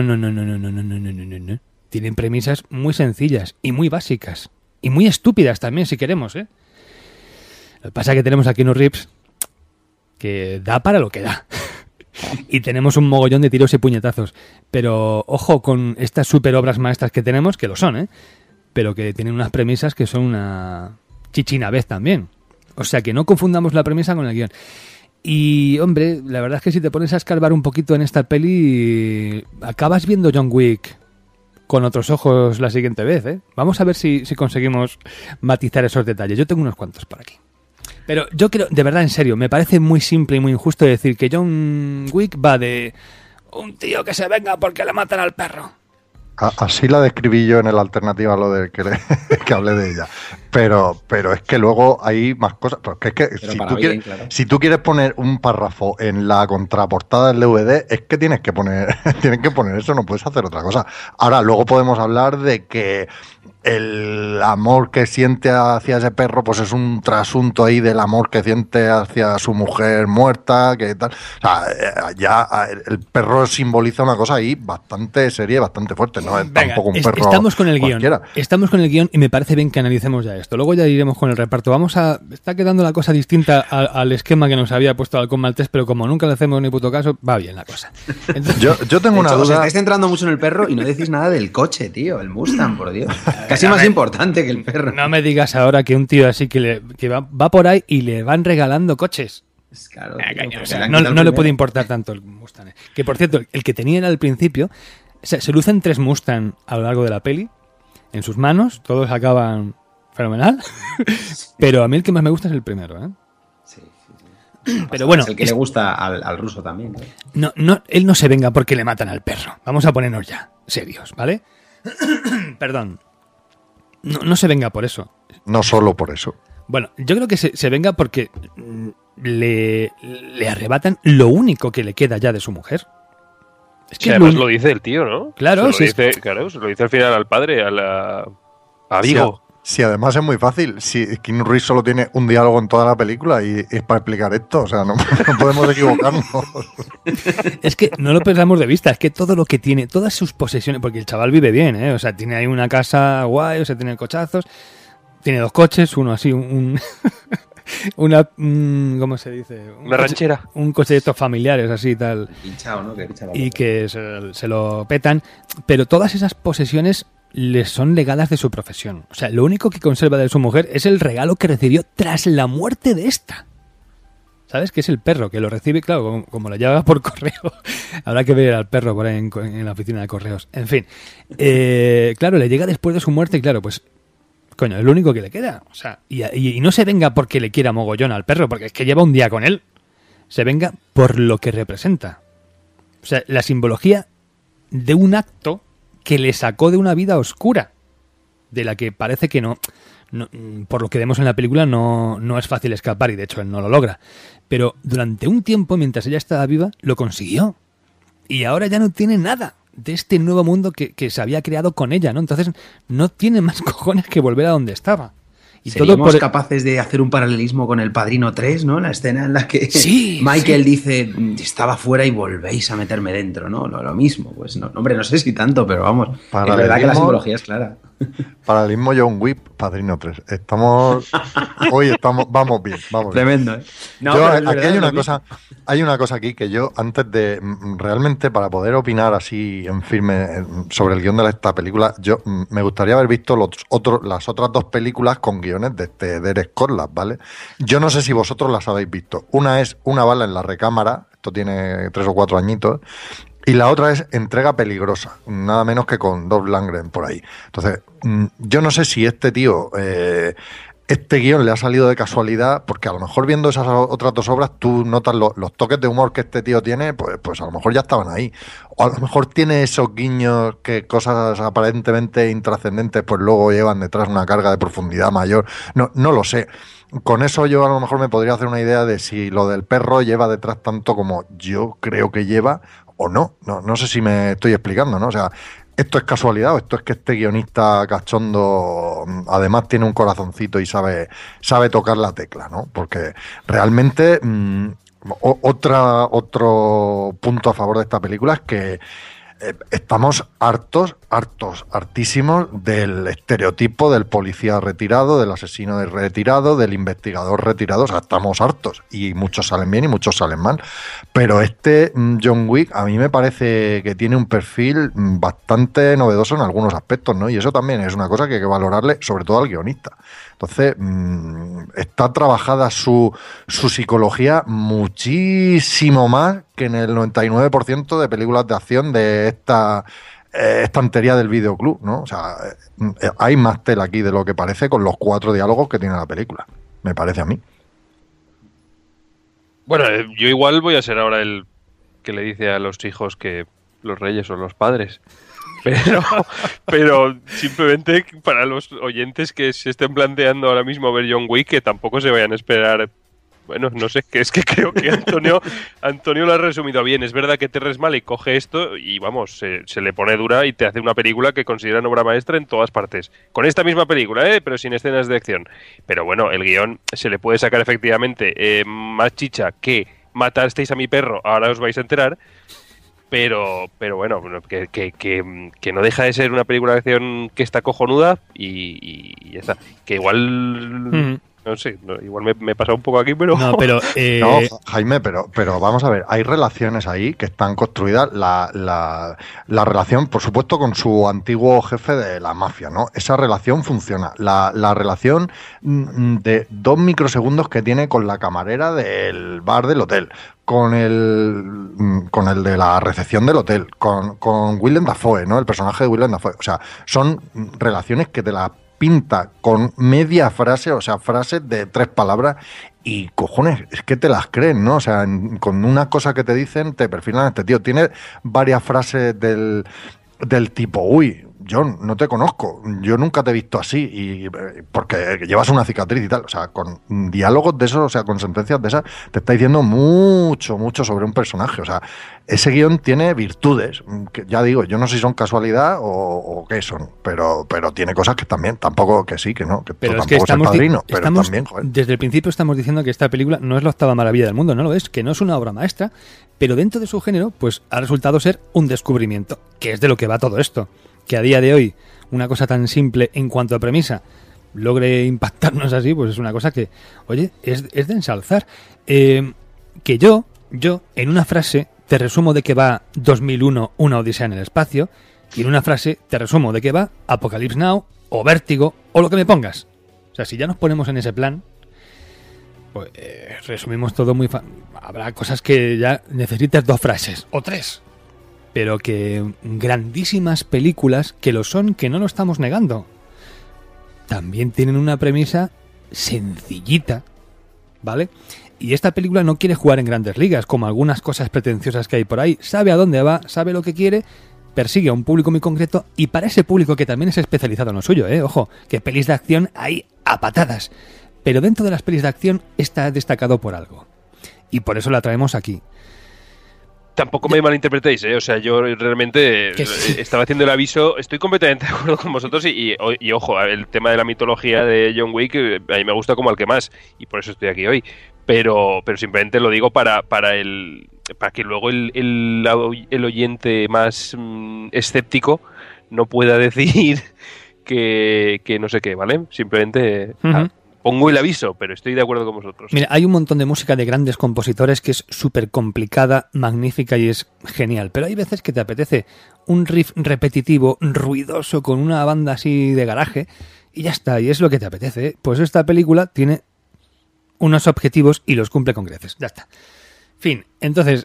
Tienen premisas muy sencillas y muy básicas. Y muy estúpidas también, si queremos, ¿eh? Lo que pasa es que tenemos aquí unos rips que da para lo que da. Y tenemos un mogollón de tiros y puñetazos. Pero ojo con estas super obras maestras que tenemos, que lo son, ¿eh? Pero que tienen unas premisas que son una chichina vez también. O sea, que no confundamos la premisa con el guión. Y, hombre, la verdad es que si te pones a escarbar un poquito en esta peli, acabas viendo John Wick con otros ojos la siguiente vez, ¿eh? Vamos a ver si conseguimos matizar esos detalles. Yo tengo unos cuantos por aquí. Pero yo creo, de verdad, en serio, me parece muy simple y muy injusto decir que John Wick va de un tío que se venga porque le matan al perro. Así la describí yo en el alternativa, lo de que hablé de ella. Pero es que luego hay más cosas. Porque es que si tú quieres poner un párrafo en la contraportada del DVD, es que tienes que poner eso, no puedes hacer otra cosa. Ahora, luego podemos hablar de que el amor que siente hacia ese perro, pues es un trasunto ahí del amor que siente hacia su mujer muerta, que tal. O sea, ya el perro simboliza una cosa ahí bastante seria, bastante fuerte, ¿no? Es tampoco un perro. Estamos con el guión. Cualquiera. Estamos con el guión y me parece bien que analicemos ya esto. Luego ya iremos con el reparto. Está quedando la cosa distinta al esquema que nos había puesto Halcón Maltés, pero como nunca le hacemos ni puto caso, va bien la cosa. Entonces, yo tengo una duda. Os estáis centrando mucho en el perro y no decís nada del coche, tío, el Mustang, por Dios. Casi más importante que el perro. No me digas ahora que un tío así que va por ahí y le van regalando coches. Claro, o sea, no le puede importar tanto el Mustang. Que por cierto, el que tenía al principio, o sea, se lucen 3 Mustang a lo largo de la peli, en sus manos, todos acaban fenomenal, pero a mí el que más me gusta es el primero, ¿eh? Sí. Pero bueno, es el que le gusta al ruso también, ¿no? No, él no se venga porque le matan al perro. Vamos a ponernos ya serios, ¿vale? Perdón. No se venga por eso. No solo por eso. Bueno, yo creo que se venga porque le arrebatan lo único que le queda ya de su mujer. Es que además lo dice el tío, ¿no? Claro, se lo dice al final al padre, a Vigo. Sí, además es muy fácil. Si Keanu Reeves solo tiene un diálogo en toda la película y es para explicar esto, o sea, no podemos equivocarnos. Es que no lo perdamos de vista, es que todo lo que tiene, todas sus posesiones, porque el chaval vive bien, ¿eh? O sea, tiene ahí una casa guay, o sea, tiene cochazos, tiene 2 coches, uno así, ¿cómo se dice? Una ranchera. Un coche de estos familiares, así tal. Pinchado, ¿no? Y que se lo petan, pero todas esas posesiones les son legadas de su profesión. O sea, lo único que conserva de su mujer es el regalo que recibió tras la muerte de esta. ¿Sabes? Que es el perro, que lo recibe, claro, como lo lleva por correo. Habrá que ver al perro por ahí en la oficina de correos. En fin, claro, le llega después de su muerte y claro, pues, coño, es lo único que le queda. O sea, y no se venga porque le quiera mogollón al perro, porque es que lleva un día con él. Se venga por lo que representa. O sea, la simbología de un acto que le sacó de una vida oscura, de la que parece que no, por lo que vemos en la película, no es fácil escapar, y de hecho él no lo logra. Pero durante un tiempo, mientras ella estaba viva, lo consiguió. Y ahora ya no tiene nada de este nuevo mundo que se había creado con ella, ¿no? Entonces no tiene más cojones que volver a donde estaba. Y seríamos capaces de hacer un paralelismo con El Padrino 3, ¿no? La escena en la que Michael dice, estaba fuera y volvéis a meterme dentro, ¿no? Lo mismo, pues no, hombre, no sé si tanto, pero vamos, es verdad que la simbología es clara. Paralelismo John Wick, Padrino 3. Vamos bien. Tremendo, ¿eh? No, aquí hay una cosa aquí que yo, antes de realmente, para poder opinar así en firme sobre el guión de esta película, yo me gustaría haber visto las otras 2 películas con guiones de Derek Corlaz, ¿vale? Yo no sé si vosotros las habéis visto. Una es Una bala en la recámara, esto tiene 3 o 4 añitos, y la otra es Entrega peligrosa, nada menos que con Dolph Lundgren por ahí. Entonces, yo no sé si este tío, este guión le ha salido de casualidad, porque a lo mejor viendo esas otras 2 obras tú notas los toques de humor que este tío tiene, pues a lo mejor ya estaban ahí. O a lo mejor tiene esos guiños que cosas aparentemente intrascendentes pues luego llevan detrás una carga de profundidad mayor. No lo sé. Con eso yo a lo mejor me podría hacer una idea de si lo del perro lleva detrás tanto como yo creo que lleva o no. No sé si me estoy explicando, ¿no? O sea, ¿esto es casualidad o esto es que este guionista cachondo además tiene un corazoncito y sabe tocar la tecla, ¿no? Porque realmente otro punto a favor de esta película es que estamos hartísimos del estereotipo del policía retirado, del asesino retirado, del investigador retirado. O sea, estamos hartos y muchos salen bien y muchos salen mal. Pero este John Wick a mí me parece que tiene un perfil bastante novedoso en algunos aspectos, ¿no? Y eso también es una cosa que hay que valorarle, sobre todo al guionista. Entonces, está trabajada su psicología muchísimo más que en el 99% de películas de acción de esta estantería del videoclub, ¿no? O sea, hay más tela aquí de lo que parece con los 4 diálogos que tiene la película, me parece a mí. Bueno, yo igual voy a ser ahora el que le dice a los hijos que los reyes son los padres. Pero simplemente para los oyentes que se estén planteando ahora mismo ver John Wick, que tampoco se vayan a esperar. Bueno, no sé, que es que creo que Antonio lo ha resumido bien. Es verdad que Terrence Malick coge esto y vamos, se le pone dura y te hace una película que consideran obra maestra en todas partes. Con esta misma película, pero sin escenas de acción. Pero bueno, el guión se le puede sacar efectivamente más chicha que matasteis a mi perro, ahora os vais a enterar. Pero bueno, que no deja de ser una película de acción que está cojonuda y ya está. Que igual... No sé, igual me he pasado un poco aquí, pero... No, pero... No, Jaime, pero vamos a ver, hay relaciones ahí que están construidas, la relación, por supuesto, con su antiguo jefe de la mafia, ¿no? Esa relación funciona. La relación de 2 microsegundos que tiene con la camarera del bar del hotel, con el de la recepción del hotel, con Willem Dafoe, ¿no? El personaje de Willem Dafoe. O sea, son relaciones que te las pinta con media frase, o sea, frases de 3 palabras y cojones, es que te las creen, ¿no? O sea, con una cosa que te dicen te perfilan a este tío. Tiene varias frases del tipo, uy, John, no te conozco, yo nunca te he visto así, y porque llevas una cicatriz y tal. O sea, con diálogos de esos, o sea, con sentencias de esas, te está diciendo mucho sobre un personaje. O sea, ese guión tiene virtudes, que ya digo, yo no sé si son casualidad o qué son, pero tiene cosas que también, tampoco que sí, que no, que pero tampoco es el Padrino, pero también, joder. Desde el principio estamos diciendo que esta película no es la 8ª maravilla del mundo, no lo es, que no es una obra maestra, pero dentro de su género, pues ha resultado ser un descubrimiento, que es de lo que va todo esto. Que a día de hoy una cosa tan simple en cuanto a premisa logre impactarnos así, pues es una cosa que, oye, es de ensalzar. Que yo en una frase te resumo de qué va 2001, una odisea en el espacio, y en una frase te resumo de qué va Apocalypse Now, o Vértigo, o lo que me pongas. O sea, si ya nos ponemos en ese plan, pues resumimos todo muy habrá cosas que ya necesitas 2 frases, o 3. Pero que grandísimas películas, que lo son, que no lo estamos negando, también tienen una premisa sencillita, ¿vale? Y esta película no quiere jugar en grandes ligas, como algunas cosas pretenciosas que hay por ahí. Sabe a dónde va, sabe lo que quiere, persigue a un público muy concreto, y para ese público que también es especializado en lo suyo, ojo, que pelis de acción hay a patadas. Pero dentro de las pelis de acción está destacado por algo. Y por eso la traemos aquí. Tampoco me malinterpretéis, o sea, yo realmente estaba haciendo el aviso, estoy completamente de acuerdo con vosotros y ojo, el tema de la mitología de John Wick a mí me gusta como al que más y por eso estoy aquí hoy, pero simplemente lo digo para que luego el oyente más escéptico no pueda decir que no sé qué, ¿vale? Simplemente... Pongo el aviso, pero estoy de acuerdo con vosotros. Mira, hay un montón de música de grandes compositores que es súper complicada, magnífica y es genial. Pero hay veces que te apetece un riff repetitivo, ruidoso, con una banda así de garaje, y ya está, y es lo que te apetece. Pues esta película tiene unos objetivos y los cumple con creces. Ya está. Fin. Entonces,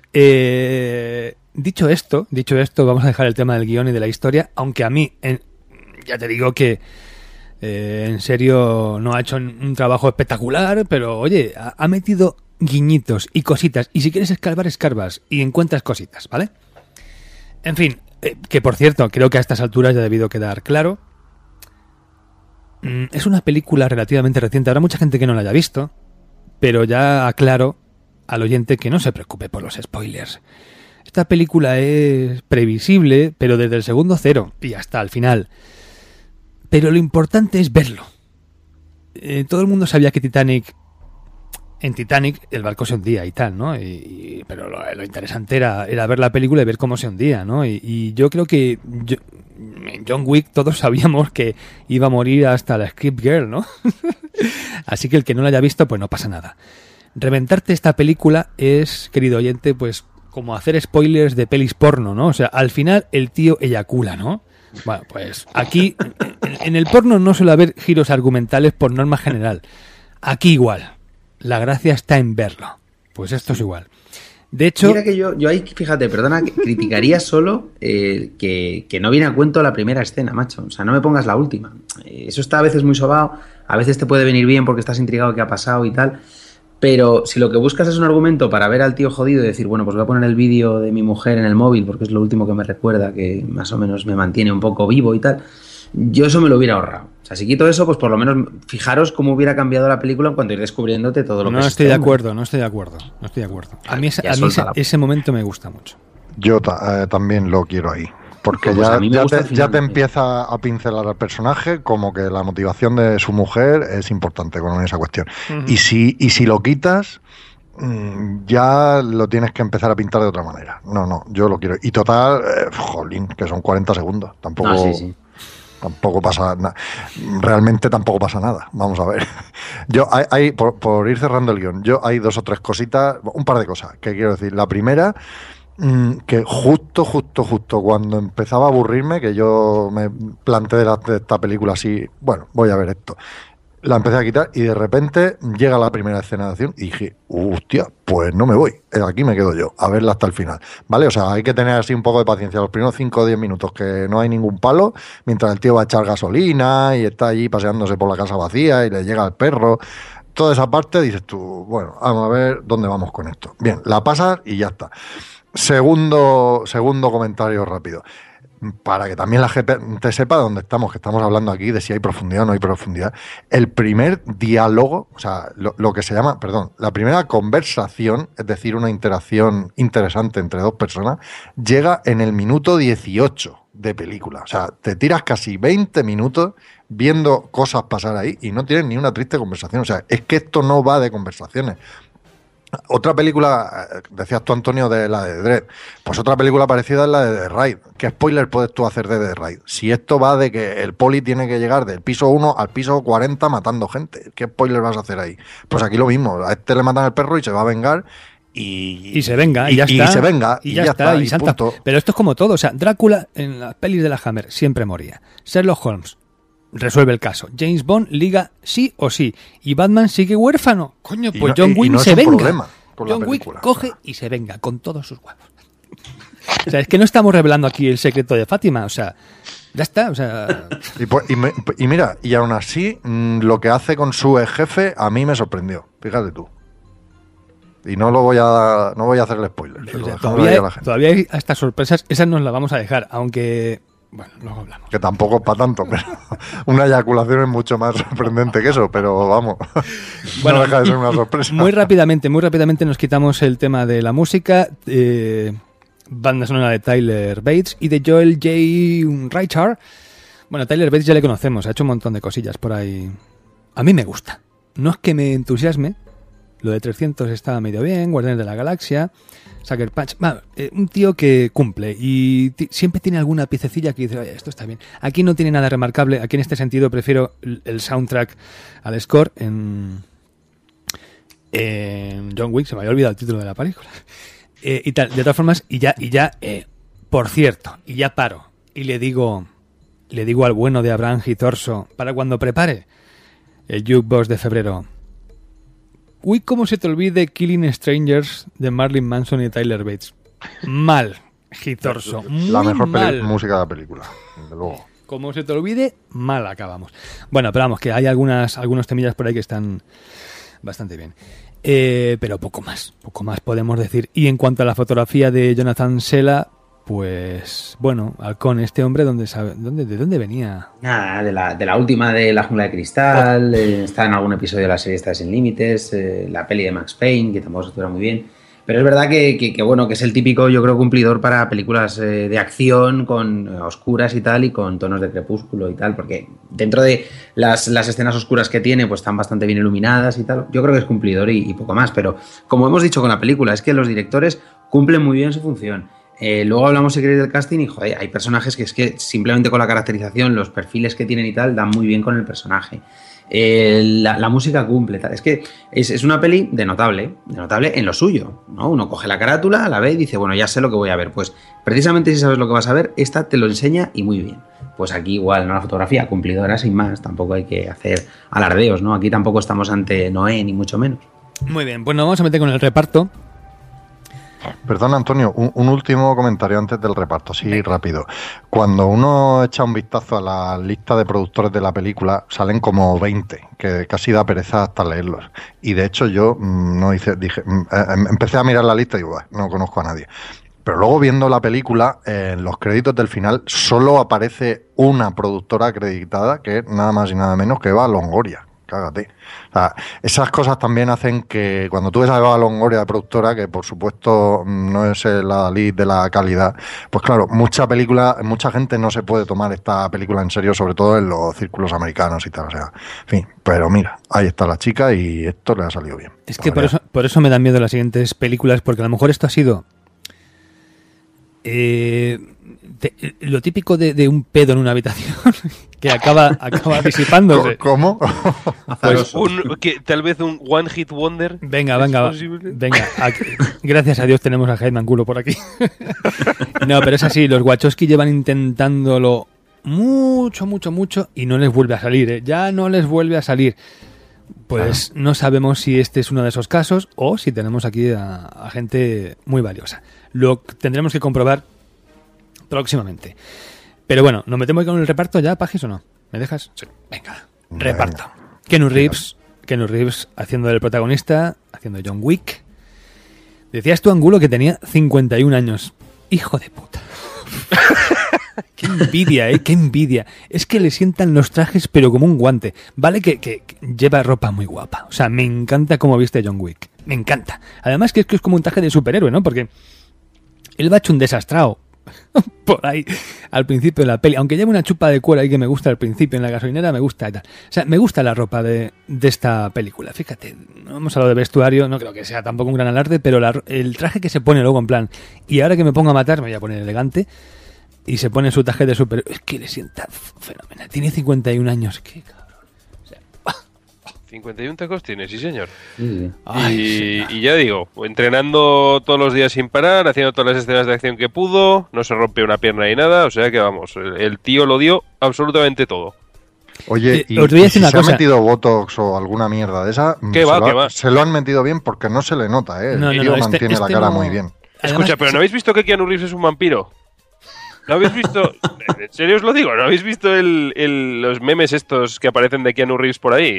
dicho esto, vamos a dejar el tema del guión y de la historia, aunque a mí, ya te digo que en serio no ha hecho un trabajo espectacular, pero oye, ha metido guiñitos y cositas, y si quieres escarbar, escarbas y encuentras cositas, ¿vale? En fin, que por cierto, creo que a estas alturas ya ha debido quedar claro. Es una película relativamente reciente, habrá mucha gente que no la haya visto, pero ya aclaro al oyente que no se preocupe por los spoilers. esta película es previsible, pero desde el segundo cero y hasta el final. Pero lo importante es verlo. Todo el mundo sabía que en Titanic el barco se hundía y tal, ¿no? Pero lo interesante era ver la película y ver cómo se hundía, ¿no? Y yo creo que en John Wick todos sabíamos que iba a morir hasta la Script Girl, ¿no? Así que el que no la haya visto, pues no pasa nada. Reventarte esta película es, querido oyente, pues como hacer spoilers de pelis porno, ¿no? O sea, al final el tío eyacula, ¿no? Bueno, pues aquí en el porno no suele haber giros argumentales por norma general. Aquí igual. La gracia está en verlo. Pues esto es igual. De hecho... Mira que yo ahí, fíjate, perdona, que criticaría solo que no viene a cuento la primera escena, macho. O sea, no me pongas la última. Eso está a veces muy sobado, a veces te puede venir bien porque estás intrigado de qué ha pasado y tal. Pero si lo que buscas es un argumento para ver al tío jodido y decir, bueno, pues voy a poner el vídeo de mi mujer en el móvil porque es lo último que me recuerda, que más o menos me mantiene un poco vivo y tal, yo eso me lo hubiera ahorrado. O sea, si quito eso, pues por lo menos fijaros cómo hubiera cambiado la película en cuanto a ir descubriéndote todo lo que es. No estoy de acuerdo. A mí ese momento me gusta mucho. Yo también lo quiero ahí. Porque pues ya te empieza a pincelar al personaje como que la motivación de su mujer es importante con esa cuestión. Uh-huh. Y si lo quitas, ya lo tienes que empezar a pintar de otra manera. No, yo lo quiero. Y total, jolín, que son 40 segundos. Tampoco... Sí. Tampoco pasa nada. Realmente tampoco pasa nada. Vamos a ver. Yo por ir cerrando el guión, hay 2 o 3 cositas, un par de cosas que quiero decir. La primera, que justo cuando empezaba a aburrirme, que yo me planteé de esta película así, bueno, voy a ver esto. La empecé a quitar y de repente llega la primera escena de acción y dije, hostia, pues no me voy, aquí me quedo yo, a verla hasta el final, ¿vale? O sea, hay que tener así un poco de paciencia, los primeros 5 o 10 minutos que no hay ningún palo, mientras el tío va a echar gasolina y está allí paseándose por la casa vacía y le llega el perro, toda esa parte dices tú, bueno, vamos a ver dónde vamos con esto. Bien, la pasas y ya está. Segundo comentario rápido. Para que también la gente sepa dónde estamos, que estamos hablando aquí de si hay profundidad o no hay profundidad. El primer diálogo, o sea, lo que se llama, la primera conversación, es decir, una interacción interesante entre 2 personas, llega en el minuto 18 de película. O sea, te tiras casi 20 minutos viendo cosas pasar ahí y no tienes ni una triste conversación. O sea, es que esto no va de conversaciones. Otra película, decías tú, Antonio, de la de Dredd, pues otra película parecida es la de The Raid. ¿Qué spoiler puedes tú hacer de The Raid? Si esto va de que el poli tiene que llegar del piso 1 al piso 40 matando gente, ¿qué spoiler vas a hacer ahí? Pues aquí lo mismo, a este le matan al perro y se va a vengar y se venga, y ya está. Y se venga, y ya está, y punto. Pero esto es como todo, o sea, Drácula en las pelis de la Hammer siempre moría. Sherlock Holmes resuelve el caso. James Bond liga sí o sí. Y Batman sigue huérfano. Coño, pues John Wick se venga. John Wick coge y se venga con todos sus huevos. O sea, es que no estamos revelando aquí el secreto de Fátima. O sea, ya está. O sea... y mira, y aún así, lo que hace con su ex jefe a mí me sorprendió. Fíjate tú. Y no voy a hacerle spoiler. O sea, todavía hay estas sorpresas. Esas nos las vamos a dejar, aunque... Bueno, luego hablamos. Que tampoco es para tanto, pero una eyaculación es mucho más sorprendente que eso, pero vamos, bueno, no deja de ser una sorpresa. Muy rápidamente nos quitamos el tema de la música, banda sonora de Tyler Bates y de Joel J. Reitard. Bueno, Tyler Bates ya le conocemos, ha hecho un montón de cosillas por ahí. A mí me gusta. No es que me entusiasme, lo de 300 está medio bien, Guardianes de la Galaxia... Sucker Punch, un tío que cumple y siempre tiene alguna piececilla que dice, oye, esto está bien. Aquí no tiene nada remarcable, aquí en este sentido prefiero el soundtrack al score en John Wick, se me había olvidado el título de la película. Y tal, de todas formas, y ya, por cierto, y ya paro, y le digo al bueno de Abraham Gitorso, para cuando prepare el jukebox de febrero, uy, cómo se te olvide Killing Strangers de Marilyn Manson y Tyler Bates. Mal, Gitorso. La mejor música de la película, desde luego. Como se te olvide, mal acabamos. Bueno, pero vamos, que hay algunos temillas por ahí que están bastante bien. Pero poco más podemos decir. Y en cuanto a la fotografía de Jonathan Sela, pues bueno, Halcón, este hombre, ¿de dónde venía? Nada, de la última de La Jungla de Cristal, está en algún episodio de la serie Está Sin Límites, la peli de Max Payne, que tampoco se estuvo muy bien. Pero es verdad bueno, que es el típico, yo creo, cumplidor para películas de acción con oscuras y tal, y con tonos de crepúsculo y tal, porque dentro de las escenas oscuras que tiene, pues están bastante bien iluminadas y tal. Yo creo que es cumplidor y poco más, pero como hemos dicho con la película, es que los directores cumplen muy bien su función. Luego hablamos, si queréis, del casting y, joder, hay personajes que es que simplemente con la caracterización, los perfiles que tienen y tal, dan muy bien con el personaje. La música cumple, tal. Es que es una peli de notable en lo suyo, ¿no? Uno coge la carátula, la ve y dice, bueno, ya sé lo que voy a ver. Pues precisamente si sabes lo que vas a ver, esta te lo enseña y muy bien. Pues aquí igual, ¿no? La fotografía cumplidora sin más, tampoco hay que hacer alardeos, ¿no? Aquí tampoco estamos ante Noé, ni mucho menos. Muy bien, bueno, vamos a meter con el reparto. Perdón, Antonio, un último comentario antes del reparto, así rápido. Cuando uno echa un vistazo a la lista de productores de la película, salen como 20, que casi da pereza hasta leerlos. Y de hecho yo empecé a mirar la lista y digo, no conozco a nadie. Pero luego viendo la película, en los créditos del final, solo aparece una productora acreditada, que es nada más y nada menos que Eva Longoria. Cágate. O sea, esas cosas también hacen que cuando tú ves a Eva Longoria de productora, que por supuesto no es la lead de la calidad, pues claro, mucha gente no se puede tomar esta película en serio, sobre todo en los círculos americanos y tal. O sea, en fin, pero mira, ahí está la chica y esto le ha salido bien. Es que por eso me dan miedo las siguientes películas, porque a lo mejor esto ha sido lo típico de un pedo en una habitación que acaba disipándose. ¿Cómo? Pues, tal vez un one hit wonder. Venga. Gracias a Dios tenemos a Jaime Angulo por aquí. No, pero es así, los Wachowski llevan intentándolo mucho y no les vuelve a salir, ¿eh? Ya no les vuelve a salir. Pues no sabemos si este es uno de esos casos o si tenemos aquí a gente muy valiosa. Lo tendremos que comprobar próximamente. Pero bueno, ¿nos metemos con el reparto ya, Pagis, o no? ¿Me dejas? Sí. Venga. Reparto. Keanu Reeves haciendo del protagonista, haciendo de John Wick. Decías tú, Angulo, que tenía 51 años. Hijo de puta. Qué envidia, qué envidia. Es que le sientan los trajes pero como un guante. Vale que lleva ropa muy guapa. O sea, me encanta cómo viste John Wick. Me encanta. Además que es como un traje de superhéroe, ¿no? Porque él va hecho un desastrado por ahí al principio de la peli. Aunque lleva una chupa de cuero ahí que me gusta al principio en la gasolinera, me gusta y tal. O sea, me gusta la ropa de esta película. Fíjate, no hemos hablado de vestuario, no creo que sea tampoco un gran alarde, pero el traje que se pone luego en plan, y ahora que me pongo a matar me voy a poner elegante, y se pone su traje de superhéroe. Es que le sienta fenomenal. Tiene 51 años. Qué cabrón. O sea, 51 tacos tiene, sí señor. Sí. Ay, y ya digo, entrenando todos los días sin parar, haciendo todas las escenas de acción que pudo, no se rompe una pierna ni nada, o sea que vamos, el tío lo dio absolutamente todo. Oye, y os voy a decir si una se cosa. ha metido Botox o alguna mierda de esa, ¿Qué va? Se lo han metido bien porque no se le nota, ¿eh? El tío mantiene la cara muy bien. Escucha, pero ¿no habéis visto que Keanu Reeves es un vampiro? ¿No habéis visto? En serio os lo digo, ¿no habéis visto los memes estos que aparecen de Keanu Reeves por ahí?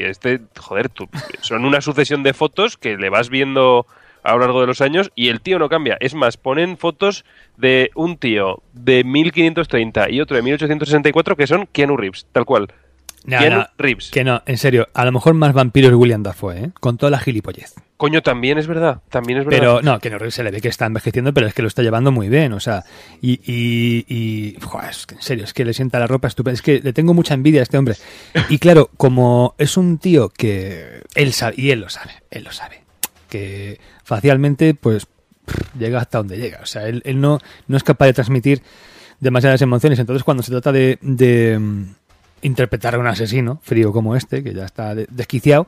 Son una sucesión de fotos que le vas viendo a lo largo de los años y el tío no cambia. Es más, ponen fotos de un tío de 1530 y otro de 1864 que son Keanu Reeves, tal cual. Keanu Reeves. Que no, en serio, a lo mejor más vampiro es William Dafoe, ¿eh? Con toda la gilipollez. Coño, también es verdad. Pero no, Keanu Reeves se le ve que está envejeciendo, pero es que lo está llevando muy bien, o sea, joder, es que en serio, es que le sienta la ropa estupenda, es que le tengo mucha envidia a este hombre. Y claro, como es un tío que él sabe, y él lo sabe, que facialmente, pues, llega hasta donde llega, o sea, él no es capaz de transmitir demasiadas emociones, entonces cuando se trata de interpretar a un asesino frío como este, que ya está desquiciado,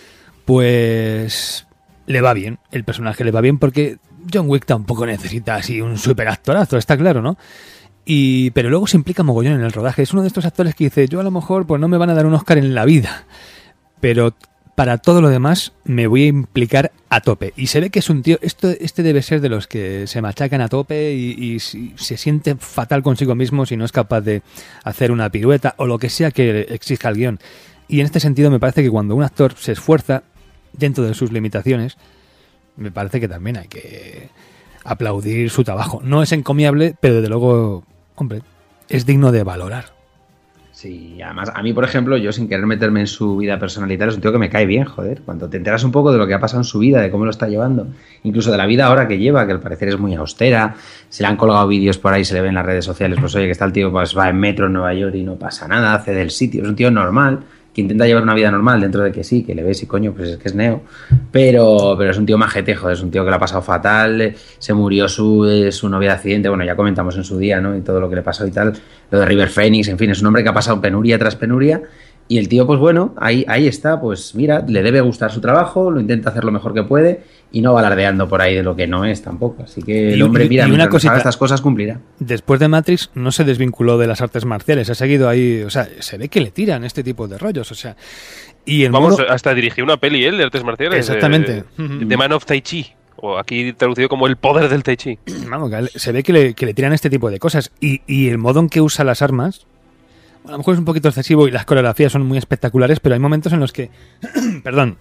pues le va bien, el personaje le va bien, porque John Wick tampoco necesita así un super actorazo, está claro, ¿no? Pero luego se implica mogollón en el rodaje. Es uno de estos actores que dice, yo a lo mejor pues no me van a dar un Oscar en la vida, pero para todo lo demás me voy a implicar a tope. Y se ve que es un tío, este debe ser de los que se machacan a tope y se siente fatal consigo mismo si no es capaz de hacer una pirueta o lo que sea que exija el guión. Y en este sentido me parece que cuando un actor se esfuerza dentro de sus limitaciones, me parece que también hay que aplaudir su trabajo. No es encomiable, pero desde luego, hombre, es digno de valorar. Sí, además, a mí, por ejemplo, yo sin querer meterme en su vida personal y tal, es un tío que me cae bien, joder. Cuando te enteras un poco de lo que ha pasado en su vida, de cómo lo está llevando, incluso de la vida ahora que lleva, que al parecer es muy austera, se le han colgado vídeos por ahí, se le ven en las redes sociales, pues oye, que está el tío, pues va en metro en Nueva York y no pasa nada, hace del sitio, es un tío normal, que intenta llevar una vida normal dentro de que sí, que le ves y coño, pues es que es neo, pero es un tío majete, joder, es un tío que le ha pasado fatal, se murió su novia de accidente, bueno, ya comentamos en su día, ¿no? Y todo lo que le pasó y tal, lo de River Phoenix, en fin, es un hombre que ha pasado penuria tras penuria y el tío, pues bueno, ahí está, pues mira, le debe gustar su trabajo, lo intenta hacer lo mejor que puede y no va alardeando por ahí de lo que no es tampoco, así que el hombre, mira, mientras haga estas cosas cumplirá. Después de Matrix no se desvinculó de las artes marciales, ha seguido ahí, o sea, se ve que le tiran este tipo de rollos, o sea, y el Vamos, hasta dirigió una peli él de artes marciales. Exactamente. The Man of Tai Chi, o aquí traducido como el poder del Tai Chi. Vamos, se ve que le tiran este tipo de cosas y el modo en que usa las armas, a lo mejor es un poquito excesivo y las coreografías son muy espectaculares, pero hay momentos en los que, perdón,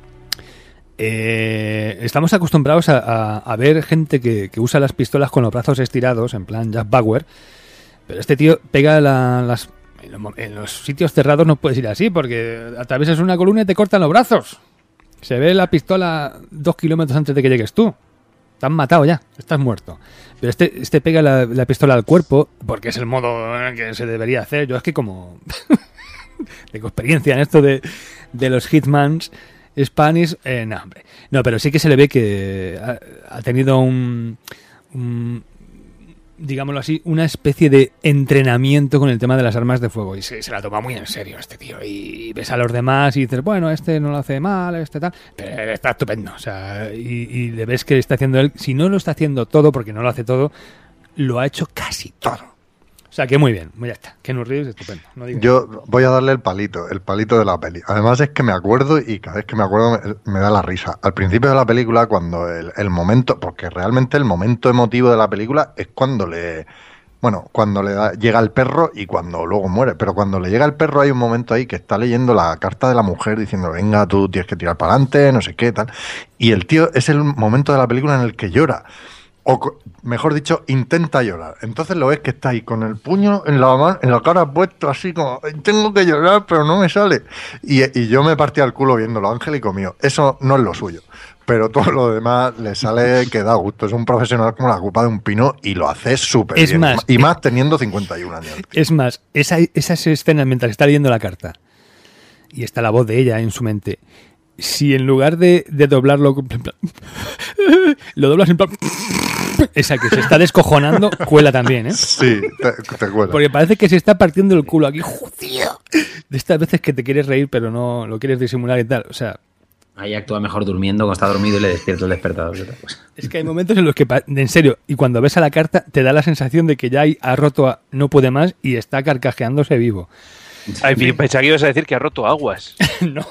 estamos acostumbrados a ver gente que usa las pistolas con los brazos estirados, en plan Jack Bauer, pero este tío pega en los sitios cerrados no puedes ir así, porque atraviesas una columna y te cortan los brazos. Se ve la pistola 2 kilómetros antes de que llegues tú. Te han matado ya, estás muerto. Pero este pega la pistola al cuerpo, porque es el modo que se debería hacer. Yo es que como tengo experiencia en esto de los Hitmans Spanish, no, hombre. No, pero sí que se le ve que ha tenido digámoslo así, una especie de entrenamiento con el tema de las armas de fuego. Y se la toma muy en serio este tío. Y ves a los demás y dices, bueno, este no lo hace mal, este tal. Pero está estupendo. O sea, y le ves que está haciendo él. Si no lo está haciendo todo, porque no lo hace todo, lo ha hecho casi todo. O sea, que muy bien, ya está. Keanu Reeves, estupendo. No digo Yo voy a darle el palito de la peli. Además es que me acuerdo y cada vez que me acuerdo me da la risa. Al principio de la película, cuando el momento, porque realmente el momento emotivo de la película es cuando llega el perro y cuando luego muere. Pero cuando le llega el perro hay un momento ahí que está leyendo la carta de la mujer diciendo, venga, tú tienes que tirar para adelante, no sé qué, tal. Y el tío es el momento de la película en el que llora. O mejor dicho, intenta llorar. Entonces lo ves que está ahí con el puño en la mano, en la cara puesto así como, tengo que llorar, pero no me sale. Y yo me partía el culo viéndolo, Angélico mío. Eso no es lo suyo. Pero todo lo demás le sale que da gusto. Es un profesional como la copa de un pino y lo hace súper bien. Y más teniendo 51 años. Es más, esas escenas mientras está leyendo la carta y está la voz de ella en su mente, si en lugar de doblarlo lo doblas en plan esa que se está descojonando, cuela también, ¿eh? Sí, te cuela. Porque parece que se está partiendo el culo aquí, ¡joder! De estas veces que te quieres reír pero no lo quieres disimular y tal, o sea... Ahí actúa mejor durmiendo, cuando está dormido y le despierta el despertador. Es que hay momentos en los que, en serio, y cuando ves a la carta te da la sensación de que ya ha roto, no puede más y está carcajeándose vivo. Ay, pensaba que ibas a decir que ha roto aguas. No.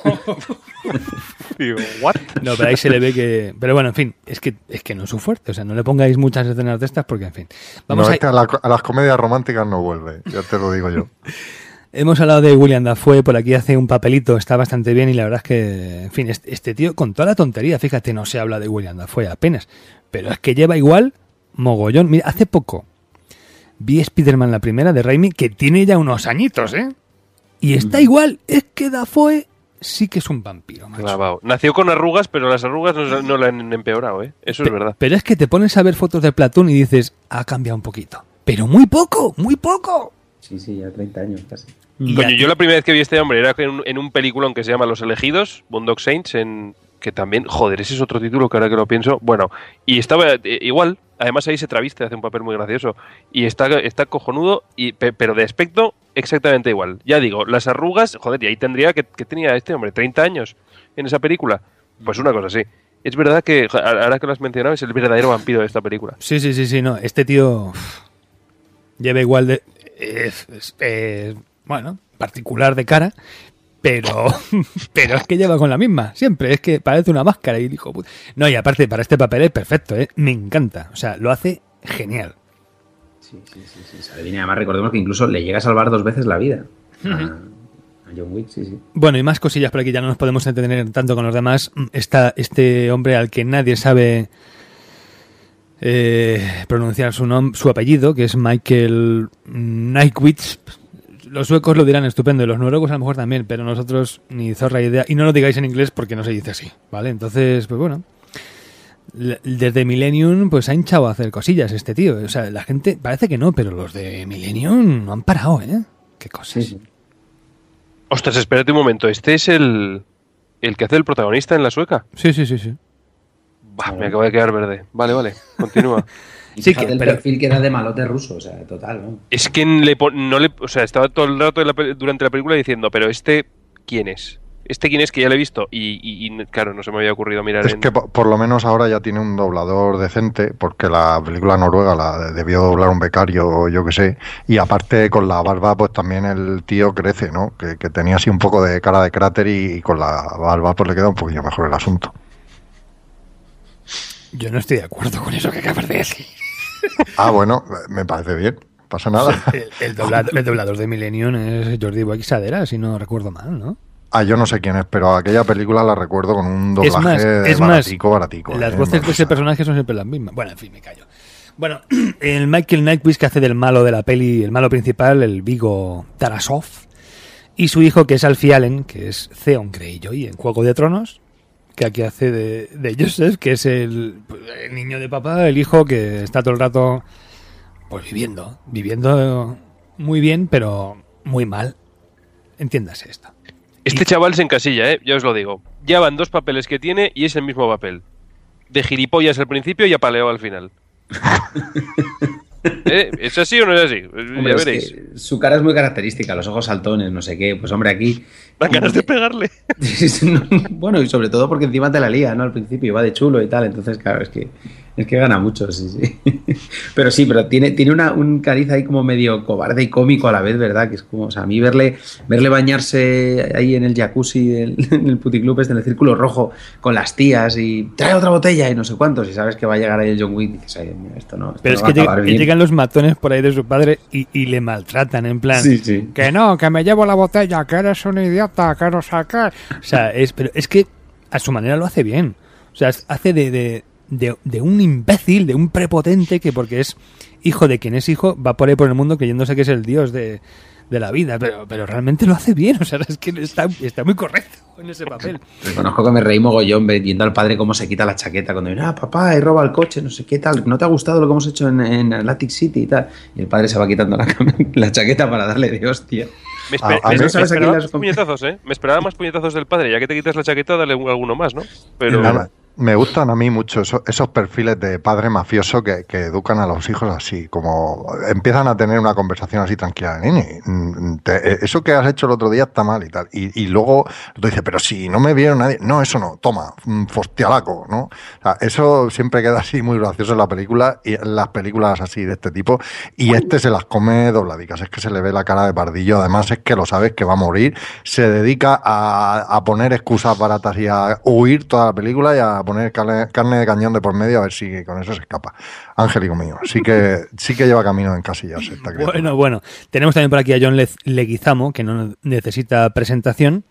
Digo, ¿what? No, pero ahí se le ve que... Pero bueno, en fin, es que no es su fuerte. O sea, no le pongáis muchas escenas de estas porque, en fin... Vamos a las comedias románticas no vuelve, ya te lo digo yo. Hemos hablado de William Dafoe, por aquí hace un papelito, está bastante bien y la verdad es que, en fin, este tío, con toda la tontería, fíjate, no se habla de William Dafoe apenas, pero es que lleva igual mogollón. Mira, hace poco vi Spider-Man la primera de Raimi, que tiene ya unos añitos, ¿eh? Y está igual, es que Dafoe sí que es un vampiro, macho. Clavao. Nació con arrugas, pero las arrugas no le han empeorado, ¿eh? Eso es verdad. Pero es que te pones a ver fotos de Platoon y dices, ha cambiado un poquito. Pero muy poco, muy poco. Sí, ya 30 años casi. Coño, yo la primera vez que vi a este hombre era en un peliculón que se llama Los Elegidos, Boondock Saints, que también, joder, ese es otro título que ahora que lo pienso, bueno, y estaba igual, además ahí se traviste, hace un papel muy gracioso, y está cojonudo, pero de aspecto exactamente igual. Ya digo, las arrugas, joder, y ahí tendría que tenía este hombre, 30 años en esa película, pues una cosa así. Es verdad que, ahora que lo has mencionado, es el verdadero vampiro de esta película. Sí, no, este tío lleva igual de... bueno, particular de cara, pero es que lleva con la misma, siempre, es que parece una máscara y dijo, no, y aparte para este papel es perfecto, me encanta, o sea, lo hace genial. Sí, Salvini, además recordemos que incluso le llega a salvar 2 veces la vida a John Wick, sí. Bueno, y más cosillas por aquí, ya no nos podemos entretener tanto con los demás. Está este hombre al que nadie sabe pronunciar su apellido, que es Michael Nykiewicz. los suecos lo dirán estupendo y los noruegos a lo mejor también, pero nosotros ni zorra idea. Y no lo digáis en inglés porque no se dice así, ¿vale? Entonces, pues bueno. Desde Millennium pues ha hinchado a hacer cosillas este tío. O sea, la gente parece que no, pero los de Millennium no han parado, ¿eh? Qué cosas. Sí. Ostras, espérate un momento. ¿Este es el que hace el protagonista en la sueca? Sí. Bah, me acabo de quedar verde. Vale, continúa. Y Sí, fíjate el pero- perfil que da de malote ruso, o sea, total, ¿no? Es que o sea, estaba todo el rato durante la película diciendo, pero ¿quién es? ¿Quién es que ya lo he visto? Y claro, no se me había ocurrido mirar Es que por lo menos ahora ya tiene un doblador decente, porque la película noruega la debió doblar un becario o yo qué sé, y aparte con la barba pues también el tío crece, ¿no? Que tenía así un poco de cara de cráter y con la barba pues le queda un poquillo mejor el asunto. Yo no estoy de acuerdo con eso que acabas de decir. Ah, bueno, me parece bien, no pasa nada. El doblador de Millennium es Jordi Boixadera, si no recuerdo mal, ¿no? Ah, yo no sé quién es, pero aquella película la recuerdo con un doblaje Es más, baratico. las voces de ese personaje son siempre las mismas. Bueno, en fin, me callo. Bueno, el Michael Nyqvist que hace del malo de la peli, el malo principal, el Viggo Tarasov, y su hijo que es Alfie Allen, que es Theon Greyjoy en Juego de Tronos, que aquí hace de Joseph, que es el niño de papá, el hijo que está todo el rato pues viviendo muy bien, pero muy mal. Entiéndase esto. Este chaval se encasilla, ya os lo digo. Ya van 2 papeles que tiene y es el mismo papel. De gilipollas al principio y apaleado al final. ¿Es así o no es así? Hombre, Ya es veréis. que su cara es muy característica, los ojos saltones, no sé qué. Pues hombre, aquí... Dan ganas de pegarle. Bueno, y sobre todo porque encima te la lía, ¿no? Al principio va de chulo y tal, entonces claro, es que gana mucho, sí. Pero sí, pero tiene un cariz ahí como medio cobarde y cómico a la vez, ¿verdad? Que es como, o sea, a mí verle bañarse ahí en el jacuzzi, en el puticlub en el círculo rojo, con las tías y trae otra botella y no sé cuántos, y sabes que va a llegar ahí el John Wick y dices, ay, mira, esto no Pero es va a que, acabar bien. llegan los matones por ahí de su padre y le maltratan, en plan, Sí. que no, que me llevo la botella, que eres un idiota, que no sacar. O sea, pero es que a su manera lo hace bien. O sea, hace de un imbécil, de un prepotente que porque es hijo de quien es hijo, va por ahí por el mundo creyéndose que es el dios de la vida, pero realmente lo hace bien. O sea, es que está muy correcto en ese papel. Reconozco que me reí mogollón viendo al padre cómo se quita la chaqueta cuando viene, papá, he robado el coche, no sé qué tal, ¿no te ha gustado lo que hemos hecho en Atlantic City y tal? Y el padre se va quitando la chaqueta para darle de hostia. Me ¿no sabes aquí esperaba las- más puñetazos, ¿eh? Me esperaba más puñetazos del padre. Ya que te quitas la chaqueta, dale alguno más, ¿no? Pero... Me gustan a mí mucho esos perfiles de padre mafioso que educan a los hijos así, como empiezan a tener una conversación así tranquila. Nene, eso que has hecho el otro día está mal y tal. Y luego tú dices, pero si no me vieron nadie. No, eso no, toma, fostialaco, ¿no? O sea, eso siempre queda así muy gracioso en la película y en las películas así de este tipo. Y este se las come dobladicas, es que se le ve la cara de pardillo. Además es que lo sabes que va a morir. Se dedica a poner excusas baratas y a huir toda la película y a poner carne de cañón de por medio a ver si con eso se escapa. Angélico mío, sí que lleva camino de encasillarse esta criatura. Bueno. Tenemos también por aquí a John Leguizamo, que no necesita presentación.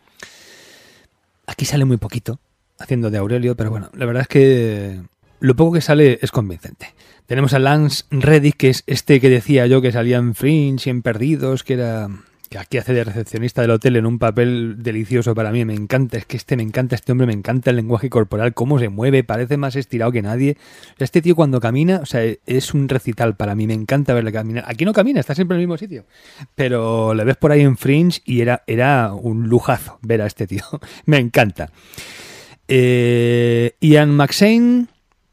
Aquí sale muy poquito, haciendo de Aurelio, pero bueno, la verdad es que lo poco que sale es convincente. Tenemos a Lance Reddick, que es este que decía yo que salía en Fringe y en Perdidos, que aquí hace de recepcionista del hotel en un papel delicioso para mí. Me encanta, es que me encanta este hombre, me encanta el lenguaje corporal, cómo se mueve, parece más estirado que nadie. Este tío cuando camina, o sea, es un recital para mí, me encanta verle caminar. Aquí no camina, está siempre en el mismo sitio, pero le ves por ahí en Fringe y era un lujazo ver a este tío. Me encanta. Ian McShane,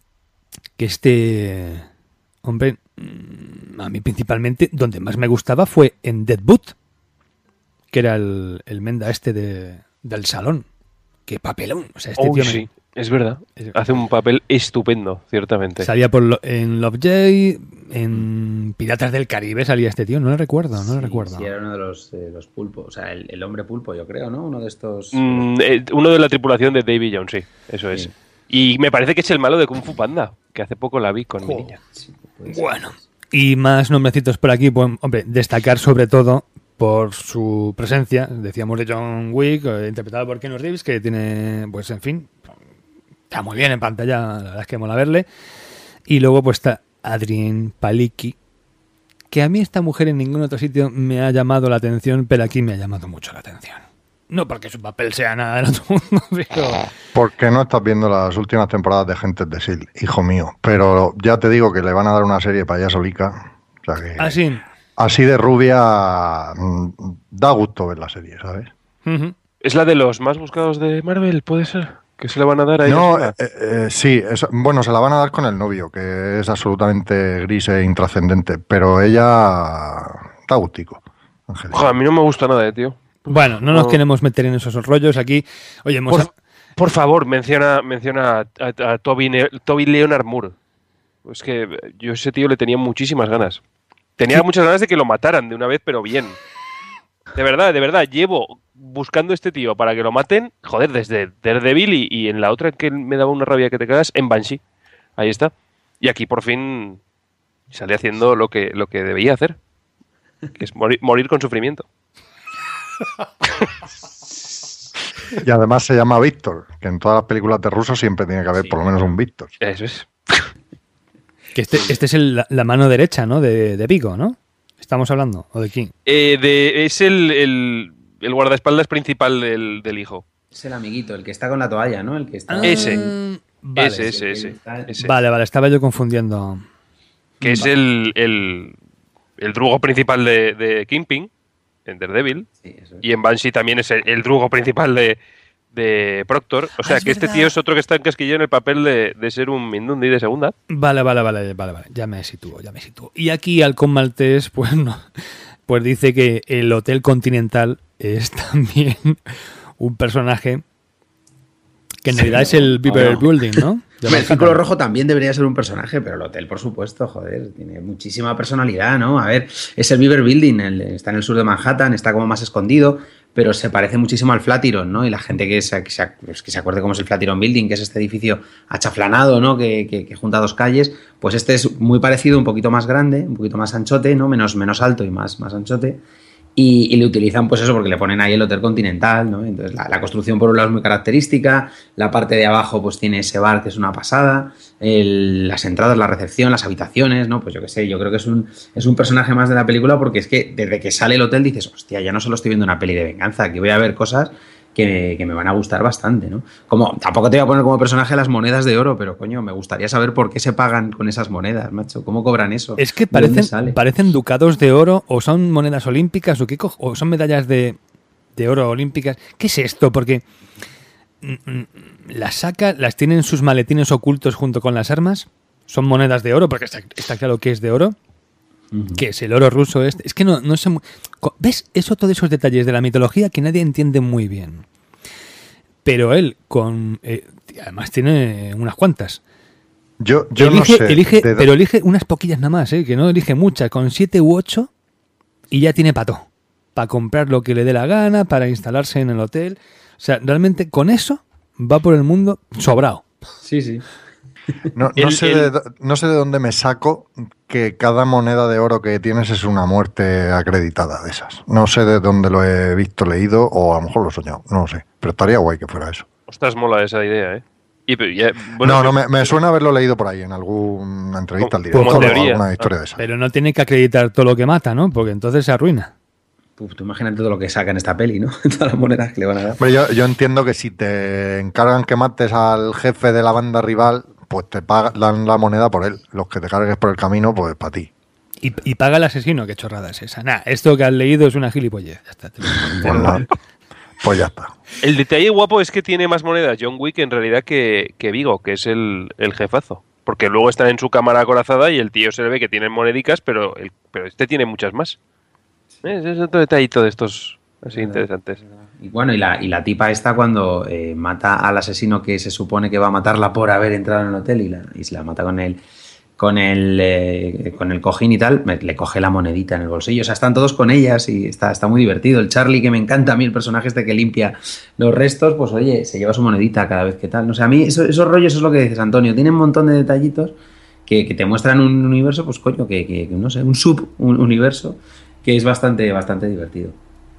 que hombre, a mí principalmente, donde más me gustaba fue en Deadwood, que era el menda del salón. Qué papelón. O sea, este tío sí, es verdad. Hace un papel estupendo, ciertamente. Salía en Lovejoy, en Piratas del Caribe salía este tío, no lo recuerdo. Sí, era uno de los pulpos, o sea, el hombre pulpo, yo creo, ¿no? Uno de estos... Uno de la tripulación de Davy Jones, sí, eso es. Sí. Y me parece que es el malo de Kung Fu Panda, que hace poco la vi con mi niña. Sí, Bueno, y más nombrecitos por aquí, pues, hombre, destacar sobre todo por su presencia, decíamos de John Wick, interpretado por Keanu Reeves, que tiene, pues en fin, está muy bien en pantalla, la verdad es que mola verle. Y luego pues está Adrien Palicki, que a mí esta mujer en ningún otro sitio me ha llamado la atención, pero aquí me ha llamado mucho la atención. No porque su papel sea nada del otro mundo, pero... Porque no estás viendo las últimas temporadas de Agentes de S.H.I.E.L.D., hijo mío. Pero ya te digo que le van a dar una serie payaso Lica. O sea que Así. Así de rubia da gusto ver la serie, ¿sabes? Uh-huh. ¿Es la de los más buscados de Marvel, puede ser? ¿Que se le van a dar a ella? No, sí, bueno, se la van a dar con el novio, que es absolutamente gris e intrascendente, pero ella da gustico. A mí no me gusta nada, tío. Bueno, no nos queremos meter en esos rollos aquí. Oye, por favor, menciona a Toby Leonard Moore. Es que yo a ese tío le tenía muchísimas ganas. Tenía muchas ganas de que lo mataran de una vez, pero bien. De verdad, llevo buscando a este tío para que lo maten, joder, desde Daredevil y en la otra que me daba una rabia que te cagas, en Banshee. Ahí está. Y aquí por fin sale haciendo lo que debía hacer, que es morir con sufrimiento. Y además se llama Víctor, que en todas las películas de rusos siempre tiene que haber por lo menos un Víctor. Eso es. Que este es la mano derecha, ¿no? De Vigo, ¿no? ¿Estamos hablando? ¿O de quién? Es el guardaespaldas principal del hijo. Es el amiguito, el que está con la toalla, ¿no? El que está... Ese. Vale, ese. Vale, estaba yo confundiendo. Que es el drugo principal de Kingpin, en Daredevil. Sí, eso es. Y en Banshee también es el drugo principal de Proctor. O sea, que este tío es otro que está encasquillado en el papel de ser un Mindundi de segunda. Vale. Ya me sitúo. Y aquí Halcón Maltés, pues no. Pues dice que el Hotel Continental es también un personaje que en realidad es el Beaver Building, ¿no? El Círculo Rojo también debería ser un personaje, pero el hotel, por supuesto, joder, tiene muchísima personalidad, ¿no? A ver, es el Beaver Building, está en el sur de Manhattan, está como más escondido, pero se parece muchísimo al Flatiron, ¿no? Y la gente que se acuerde cómo es el Flatiron Building, que es este edificio achaflanado, ¿no? Que junta dos calles, pues este es muy parecido, un poquito más grande, un poquito más anchote, ¿no? Menos alto y más anchote. Y le utilizan pues eso porque le ponen ahí el Hotel Continental, ¿no? Entonces la construcción por un lado es muy característica, la parte de abajo pues tiene ese bar que es una pasada, las entradas, la recepción, las habitaciones, ¿no? Pues yo qué sé, yo creo que es un personaje más de la película porque es que desde que sale el hotel dices, hostia, ya no solo estoy viendo una peli de venganza, aquí voy a ver cosas que me van a gustar bastante, ¿no? Como tampoco te voy a poner como personaje las monedas de oro, pero coño, me gustaría saber por qué se pagan con esas monedas, macho, cómo cobran eso. Es que parecen ducados de oro o son monedas olímpicas o son medallas de oro olímpicas. ¿Qué es esto? Porque las tienen en sus maletines ocultos junto con las armas. Son monedas de oro porque está claro que es de oro. Que es el oro ruso este. Es que no sé. ¿Ves? Eso, todos esos detalles de la mitología que nadie entiende muy bien. Pero él, además tiene unas cuantas. Yo no sé. Pero elige unas poquillas nada más, que no elige muchas. Con 7 u 8 y ya tiene para comprar lo que le dé la gana, para instalarse en el hotel. O sea, realmente con eso va por el mundo sobrado. Sí. No sé de dónde me saco que cada moneda de oro que tienes es una muerte acreditada de esas. No sé de dónde lo he visto, leído, o a lo mejor lo he soñado, no lo sé. Pero estaría guay que fuera eso. Ostras, mola esa idea, ¿eh? Me suena haberlo leído por ahí en alguna entrevista al director o alguna historia de esa. Pero no tiene que acreditar todo lo que mata, ¿no? Porque entonces se arruina. Tú imagínate todo lo que saca en esta peli, ¿no? Todas las monedas que le van a dar. Pero yo entiendo que si te encargan que mates al jefe de la banda rival, pues te dan la moneda por él. Los que te cargues por el camino, pues para ti. Y paga el asesino, qué chorrada es esa. Nah, esto que has leído es una gilipollez. Ya está. Pues ya está. El detalle guapo es que tiene más monedas John Wick en realidad que Vigo, que es el jefazo. Porque luego están en su cámara acorazada y el tío se le ve que tiene monedicas, pero este tiene muchas más. Es otro detallito de estos así interesantes. Y bueno, y la tipa esta cuando mata al asesino que se supone que va a matarla por haber entrado en el hotel y se la mata con el cojín y tal, le coge la monedita en el bolsillo. O sea, están todos con ellas y está muy divertido. El Charlie, que me encanta a mí, el personaje este que limpia los restos, pues oye, se lleva su monedita cada vez que tal. No sé, a mí esos rollos es lo que dices, Antonio. Tienen un montón de detallitos que te muestran un universo, pues coño, que no sé, un subuniverso que es bastante divertido.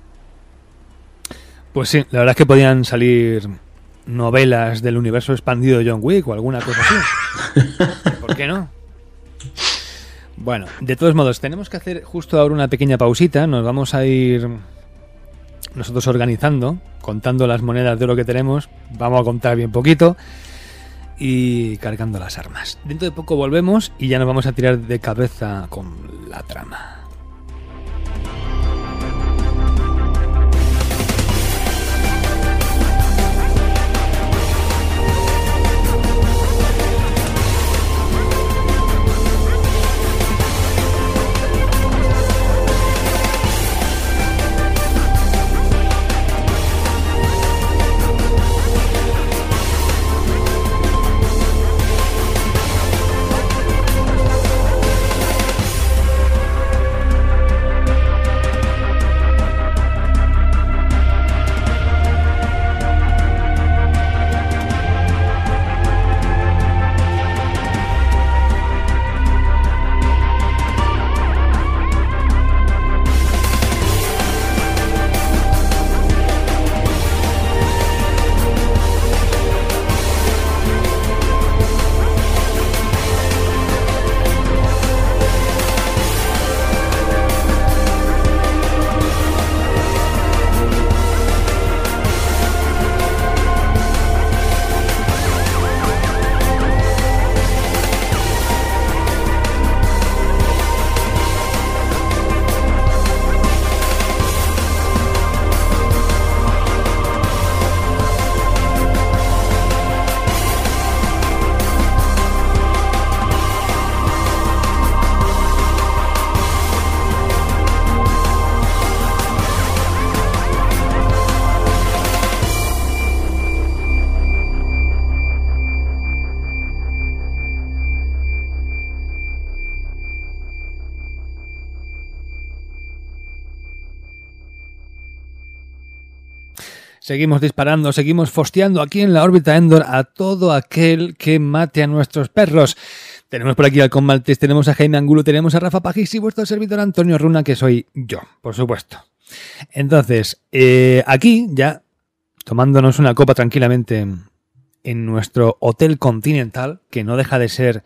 Pues sí, la verdad es que podían salir novelas del universo expandido de John Wick o alguna cosa así. ¿Por qué no? Bueno, de todos modos, tenemos que hacer justo ahora una pequeña pausita. Nos vamos a ir nosotros organizando, contando las monedas de oro que tenemos. Vamos a contar bien poquito y cargando las armas. Dentro de poco volvemos y ya nos vamos a tirar de cabeza con la trama. Seguimos disparando, seguimos fosteando aquí en la órbita Endor a todo aquel que mate a nuestros perros. Tenemos por aquí al Con Maltés, tenemos a Jaime Angulo, tenemos a Rafa Pajís y vuestro servidor Antonio Runa, que soy yo, por supuesto. Entonces, aquí ya tomándonos una copa tranquilamente en nuestro Hotel Continental, que no deja de ser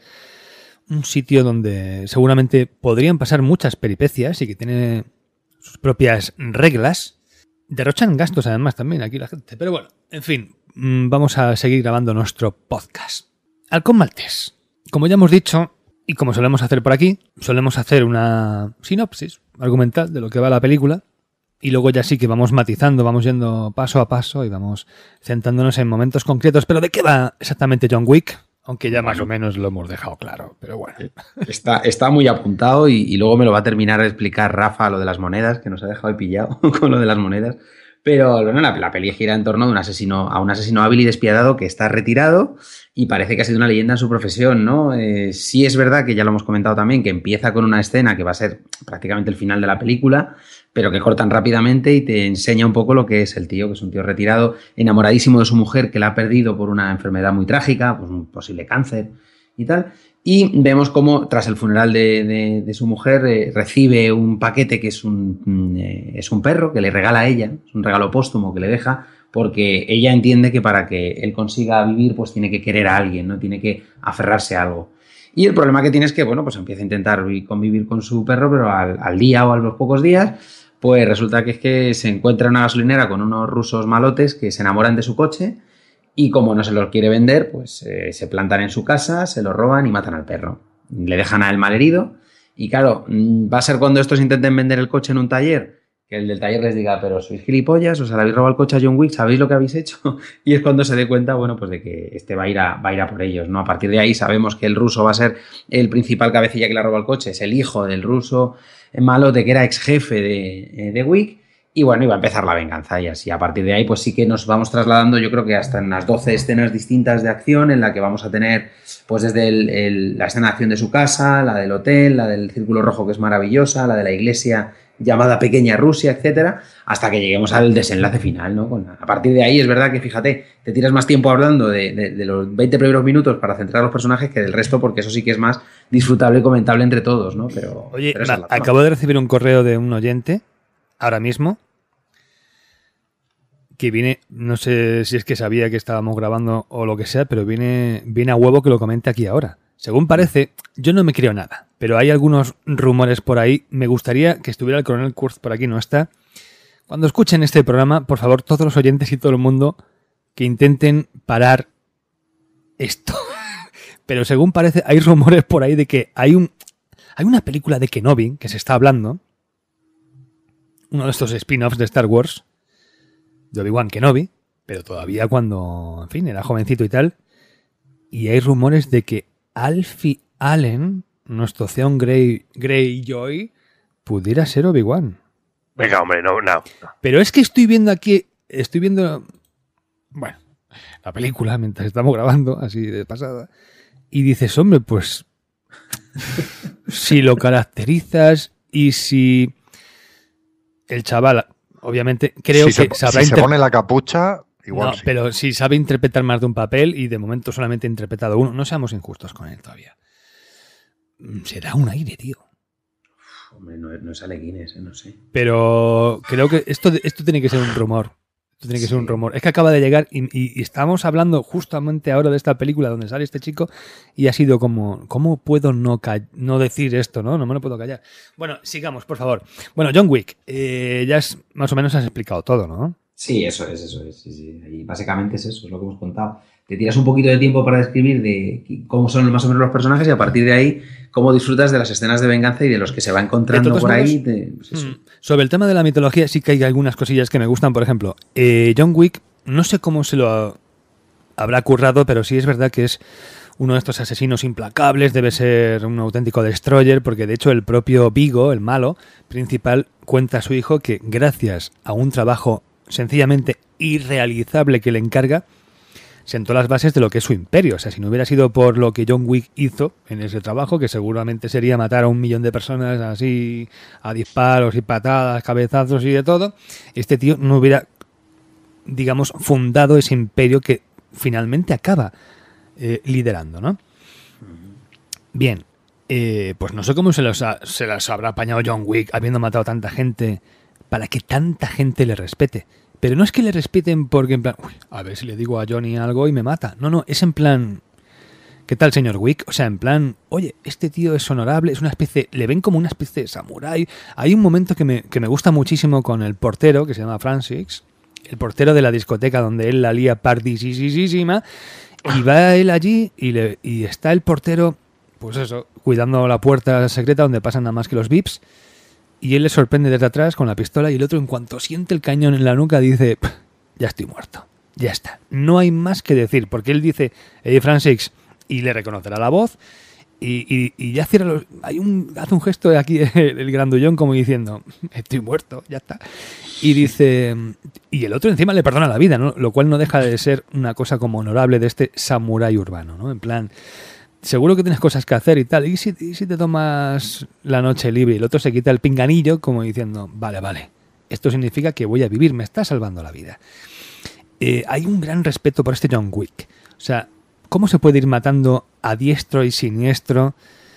un sitio donde seguramente podrían pasar muchas peripecias y que tiene sus propias reglas. Derrochan gastos además también aquí la gente. Pero bueno, en fin, vamos a seguir grabando nuestro podcast. Halcón Maltés. Como ya hemos dicho, y como solemos hacer por aquí, solemos hacer una sinopsis argumental de lo que va la película. Y luego ya sí que vamos matizando, vamos yendo paso a paso y vamos centrándonos en momentos concretos. Pero ¿de qué va exactamente John Wick? Aunque ya más o menos lo hemos dejado claro, pero bueno. Está muy apuntado y luego me lo va a terminar de explicar Rafa lo de las monedas, que nos ha dejado ahí pillado con lo de las monedas. Pero bueno, la peli gira en torno de un asesino hábil y despiadado que está retirado y parece que ha sido una leyenda en su profesión, ¿no? Sí es verdad que ya lo hemos comentado también, que empieza con una escena que va a ser prácticamente el final de la película, pero que cortan rápidamente y te enseña un poco lo que es el tío, que es un tío retirado, enamoradísimo de su mujer, que la ha perdido por una enfermedad muy trágica, pues un posible cáncer y tal. Y vemos cómo, tras el funeral de su mujer, recibe un paquete que es un perro que le regala a ella, es un regalo póstumo que le deja, porque ella entiende que para que él consiga vivir, pues tiene que querer a alguien, ¿no? Tiene que aferrarse a algo. Y el problema que tiene es que, bueno, pues empieza a intentar convivir con su perro, pero al día o a los pocos días, pues resulta que es que se encuentra en una gasolinera con unos rusos malotes que se enamoran de su coche y como no se los quiere vender, pues se plantan en su casa, se lo roban y matan al perro. Le dejan a él malherido y claro, va a ser cuando estos intenten vender el coche en un taller, que el del taller les diga, pero sois gilipollas, o sea, le habéis robado el coche a John Wick, ¿sabéis lo que habéis hecho? Y es cuando se dé cuenta, bueno, pues de que este va a ir a por ellos, ¿no? A partir de ahí sabemos que el ruso va a ser el principal cabecilla que le roba el coche, es el hijo del ruso malote que era ex jefe de Wick. Y bueno, iba a empezar la venganza y así. A partir de ahí, pues sí que nos vamos trasladando, yo creo que hasta en unas 12 escenas distintas de acción, en la que vamos a tener, pues desde la escena de acción de su casa, la del hotel, la del Círculo Rojo, que es maravillosa, la de la iglesia llamada Pequeña Rusia, etcétera, hasta que lleguemos al desenlace final, ¿no? A partir de ahí es verdad que, fíjate, te tiras más tiempo hablando de los 20 primeros minutos para centrar a los personajes que del resto, porque eso sí que es más disfrutable y comentable entre todos, ¿no? Oye, acabo de recibir un correo de un oyente ahora mismo que viene, no sé si es que sabía que estábamos grabando o lo que sea, pero viene a huevo que lo comente aquí ahora. Según parece, yo no me creo nada, pero hay algunos rumores por ahí. Me gustaría que estuviera el coronel Kurz por aquí, no está. Cuando escuchen este programa, por favor, todos los oyentes y todo el mundo, que intenten parar esto. Pero según parece, hay rumores por ahí de que hay una película de Kenobi que se está hablando. Uno de estos spin-offs de Star Wars, de Obi-Wan Kenobi, pero todavía cuando, en fin, era jovencito y tal. Y hay rumores de que Alfie Allen, nuestro Theon Greyjoy, pudiera ser Obi-Wan. Venga, hombre, no. Pero es que estoy viendo, bueno, la película mientras estamos grabando, así de pasada, y dices, hombre, pues si lo caracterizas y si el chaval, obviamente, creo si que sabrá si se pone la capucha, igual no, sí. pero si sabe interpretar más de un papel y de momento solamente ha interpretado uno, no seamos injustos con él todavía. Se da un aire, tío. Hombre, no sale Guinness, no sé. Pero creo que esto tiene que ser un rumor. Esto tiene que ser un rumor. Es que acaba de llegar y estamos hablando justamente ahora de esta película donde sale este chico y ha sido como, ¿cómo puedo no decir esto, no? No me lo puedo callar. Bueno, sigamos, por favor. Bueno, John Wick, ya más o menos has explicado todo, ¿no? Sí, eso es. Sí. Y básicamente es eso, es lo que hemos contado. Te tiras un poquito de tiempo para describir de cómo son más o menos los personajes y a partir de ahí cómo disfrutas de las escenas de venganza y de los que se va encontrando por ahí. Pues eso. Sobre el tema de la mitología sí que hay algunas cosillas que me gustan. Por ejemplo, John Wick, no sé cómo se lo habrá currado, pero sí es verdad que es uno de estos asesinos implacables, debe ser un auténtico destroyer, porque de hecho el propio Vigo, el malo principal, cuenta a su hijo que gracias a un trabajo sencillamente irrealizable que le encarga, sentó las bases de lo que es su imperio. O sea, si no hubiera sido por lo que John Wick hizo en ese trabajo, que seguramente sería matar a 1 millón de personas así a disparos y patadas, cabezazos y de todo, este tío no hubiera, digamos, fundado ese imperio que finalmente acaba liderando, ¿no? Bien, pues no sé cómo se las habrá apañado John Wick habiendo matado a tanta gente para que tanta gente le respete. Pero no es que le respeten porque en plan, uy, a ver si le digo a Johnny algo y me mata. No, es en plan, ¿qué tal, señor Wick? O sea, en plan, oye, este tío es honorable, es una especie, le ven como una especie de samurái. Hay un momento que me gusta muchísimo con el portero, que se llama Francis, el portero de la discoteca donde él la lía pardisísima, y va él allí y está el portero, pues eso, cuidando la puerta secreta donde pasan nada más que los VIPs. Y él le sorprende desde atrás con la pistola y el otro, en cuanto siente el cañón en la nuca, dice, ya estoy muerto, ya está. No hay más que decir, porque él dice, Francis, y le reconocerá la voz, y ya cierra hace un gesto de aquí el grandullón como diciendo, estoy muerto, ya está. Y dice, y el otro encima le perdona la vida, ¿no? Lo cual no deja de ser una cosa como honorable de este samurái urbano, ¿no? En plan, seguro que tienes cosas que hacer y tal. ¿Y si te tomas la noche libre? Y el otro se quita el pinganillo como diciendo, vale, esto significa que voy a vivir, me está salvando la vida. Hay un gran respeto por este John Wick. O sea, ¿cómo se puede ir matando a diestro y siniestro,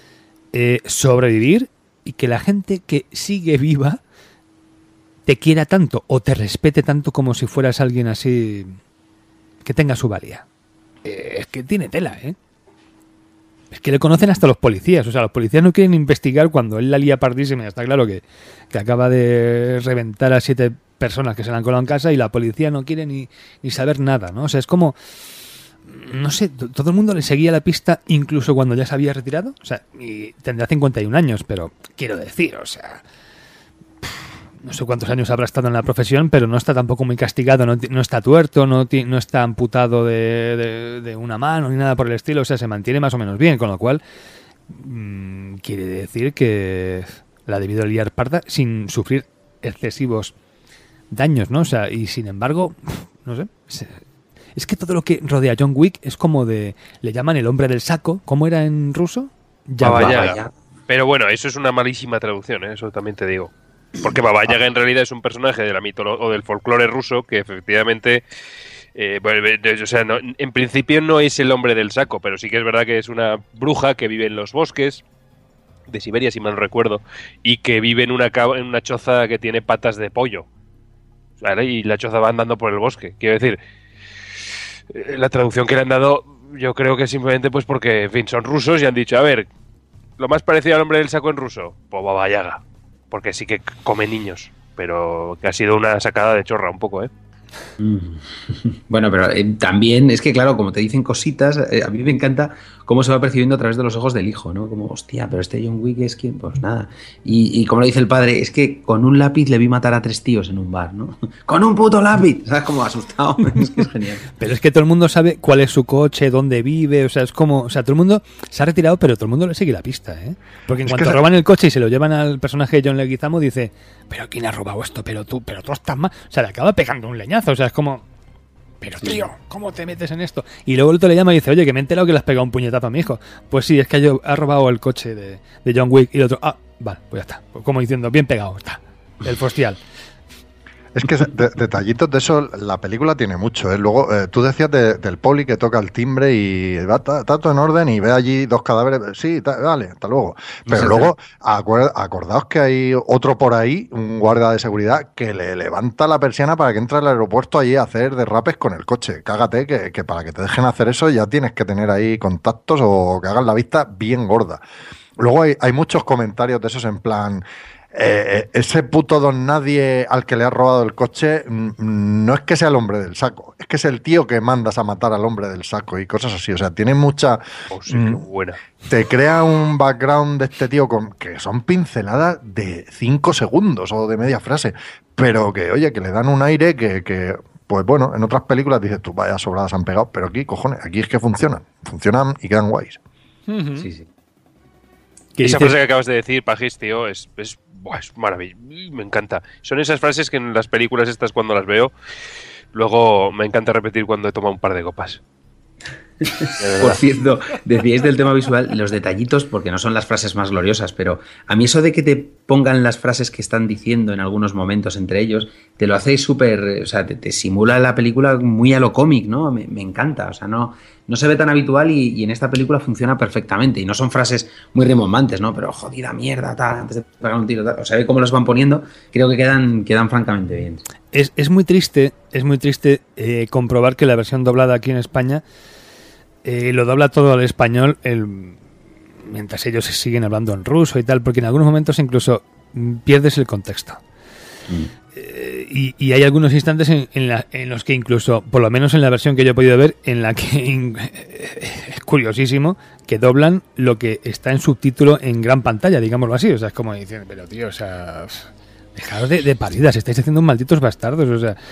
sobrevivir y que la gente que sigue viva te quiera tanto o te respete tanto como si fueras alguien así que tenga su valía? Es que tiene tela, ¿eh? Es que le conocen hasta los policías. O sea, los policías no quieren investigar cuando él la lía pardísima. Está claro que acaba de reventar a 7 personas que se le han colado en casa y la policía no quiere ni saber nada, ¿no? O sea, es como, no sé, todo el mundo le seguía la pista incluso cuando ya se había retirado. O sea, y tendrá 51 años, pero quiero decir, o sea, no sé cuántos años habrá estado en la profesión, pero no está tampoco muy castigado, no está tuerto, no está amputado de una mano ni nada por el estilo, o sea, se mantiene más o menos bien, con lo cual quiere decir que la ha debido liar parda sin sufrir excesivos daños, ¿no? O sea, y sin embargo, no sé, es que todo lo que rodea a John Wick es como le llaman el hombre del saco, ¿cómo era en ruso? Baba Yaga. Pero bueno, eso es una malísima traducción, ¿eh? Eso también te digo. Porque Baba Yaga en realidad es un personaje de la mitología o del folclore ruso que efectivamente, o sea, no, en principio no es el hombre del saco, pero sí que es verdad que es una bruja que vive en los bosques de Siberia, si mal no recuerdo, y que vive en una choza que tiene patas de pollo, ¿vale? Y la choza va andando por el bosque. Quiero decir, la traducción que le han dado, yo creo que simplemente pues porque, en fin, son rusos y han dicho, a ver, lo más parecido al hombre del saco en ruso, pues Baba Yaga, porque sí que come niños, pero que ha sido una sacada de chorra un poco, ¿eh? Bueno, pero también es que, claro, como te dicen cositas, a mí me encanta cómo se va percibiendo a través de los ojos del hijo, ¿no? Como, hostia, pero este John Wick es quien, pues nada. Y como lo dice el padre, es que con un lápiz le vi matar a 3 tíos en un bar, ¿no? ¡Con un puto lápiz! ¿Sabes? Como asustado. Es que es genial. Pero es que todo el mundo sabe cuál es su coche, dónde vive, o sea, es como, o sea, todo el mundo se ha retirado, pero todo el mundo le sigue la pista, ¿eh? Porque en cuanto roban el coche y se lo llevan al personaje de John Leguizamo, dice, pero ¿quién ha robado esto? Pero tú estás mal. O sea, le acaba pegando un leñazo, o sea, es como... Pero tío, ¿cómo te metes en esto? Y luego el otro le llama y dice, oye, que me he enterado que le has pegado un puñetazo a mi hijo. Pues sí, es que ha robado el coche de John Wick. Y el otro, vale, pues ya está. Pues como diciendo, bien pegado, está. El fostial. Es que detallitos de eso la película tiene mucho, ¿eh? Luego, tú decías del poli que toca el timbre y va todo en orden y ve allí 2 cadáveres. Sí, vale, hasta luego. Pero Sí, luego, acordaos que hay otro por ahí, un guardia de seguridad, que le levanta la persiana para que entre al aeropuerto allí a hacer derrapes con el coche. Cágate que para que te dejen hacer eso ya tienes que tener ahí contactos o que hagan la vista bien gorda. Luego hay muchos comentarios de esos en plan... ese puto don nadie al que le has robado el coche no es que sea el hombre del saco, es que es el tío que mandas a matar al hombre del saco y cosas así. O sea, tiene mucha... Oh, sí, qué buena. Te crea un background de este tío que son pinceladas de 5 segundos o de media frase, pero que, oye, que le dan un aire que pues bueno, en otras películas dices tú, vaya sobradas han pegado, pero aquí, cojones, aquí es que funcionan y quedan guays. Sí, sí. Esa frase que acabas de decir, Pajis, tío, es maravilloso. Me encanta. Son esas frases que en las películas estas cuando las veo, luego me encanta repetir cuando he tomado un par de copas. Por cierto, decíais del tema visual, los detallitos, porque no son las frases más gloriosas, pero a mí eso de que te pongan las frases que están diciendo en algunos momentos entre ellos, te lo hace súper, o sea, te simula la película muy a lo cómic, ¿no? Me encanta, o sea, no se ve tan habitual y en esta película funciona perfectamente. Y no son frases muy rimbombantes, ¿no? Pero jodida mierda, tal, antes de pegar un tiro, tal. O sea, ve cómo los van poniendo, creo que quedan francamente bien. Es muy triste comprobar que la versión doblada aquí en España lo dobla todo al español mientras ellos siguen hablando en ruso y tal, porque en algunos momentos incluso pierdes el contexto. Y hay algunos instantes en los que incluso, por lo menos en la versión que yo he podido ver, en la que es curiosísimo que doblan lo que está en subtítulo en gran pantalla, digámoslo así. O sea, es como dicen, pero tío, o sea, dejaros de paridas, estáis haciendo malditos bastardos,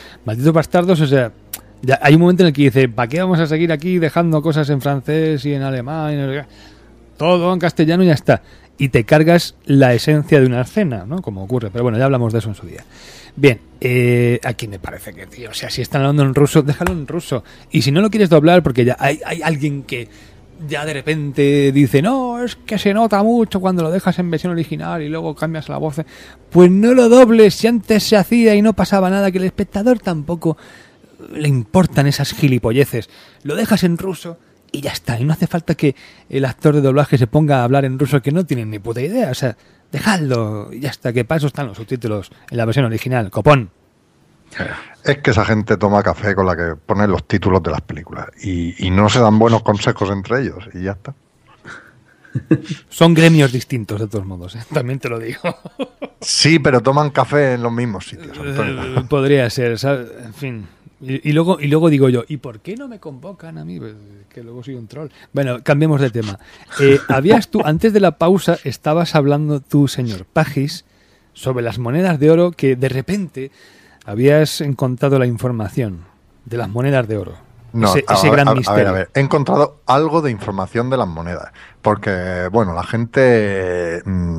o sea, ya hay un momento en el que dice, ¿para qué vamos a seguir aquí dejando cosas en francés y en alemán? Y no sé qué? Todo en castellano y ya está. Y te cargas la esencia de una escena, ¿no? Como ocurre. Pero bueno, ya hablamos de eso en su día. Bien, aquí me parece que, tío, o sea, si están hablando en ruso, déjalo en ruso. Y si no lo quieres doblar, porque ya hay alguien que ya de repente dice, no, es que se nota mucho cuando lo dejas en versión original y luego cambias la voz. Pues no lo dobles, si antes se hacía y no pasaba nada, que el espectador tampoco le importan esas gilipolleces. Lo dejas en ruso y ya está. Y no hace falta que el actor de doblaje se ponga a hablar en ruso, que no tienen ni puta idea. O sea, dejadlo y ya está, que para eso están los subtítulos en la versión original. Copón. Es que esa gente toma café con la que ponen los títulos de las películas y no se dan buenos consejos entre ellos y ya está. Son gremios distintos de todos modos, ¿eh? También te lo digo. Sí, pero toman café en los mismos sitios, Antonio. Podría ser, ¿sabes? En fin. Y luego digo yo, ¿y por qué no me convocan a mí? Pues, que luego soy un troll. Bueno, cambiemos de tema. Habías tú, antes de la pausa, estabas hablando tú, señor Pajis, sobre las monedas de oro, que de repente habías encontrado la información de las monedas de oro. No, ese gran misterio. A ver, he encontrado algo de información de las monedas, porque, bueno, la gente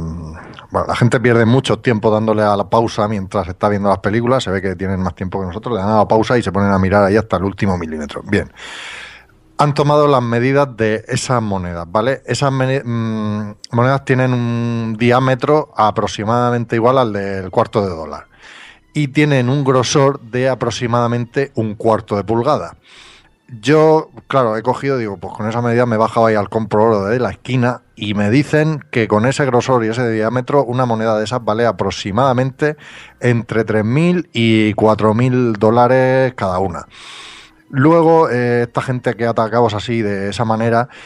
pierde mucho tiempo dándole a la pausa mientras está viendo las películas, se ve que tienen más tiempo que nosotros, le dan a la pausa y se ponen a mirar ahí hasta el último milímetro. Bien, han tomado las medidas de esas monedas, ¿vale? Esas monedas tienen un diámetro aproximadamente igual al del cuarto de dólar y tienen un grosor de aproximadamente un cuarto de pulgada. Yo, claro, he cogido, digo, pues con esa medida me he bajado ahí al compro oro de la esquina y me dicen que con ese grosor y ese diámetro una moneda de esas vale aproximadamente entre 3.000 y 4.000 dólares cada una. Luego, esta gente que ata cabos así de esa manera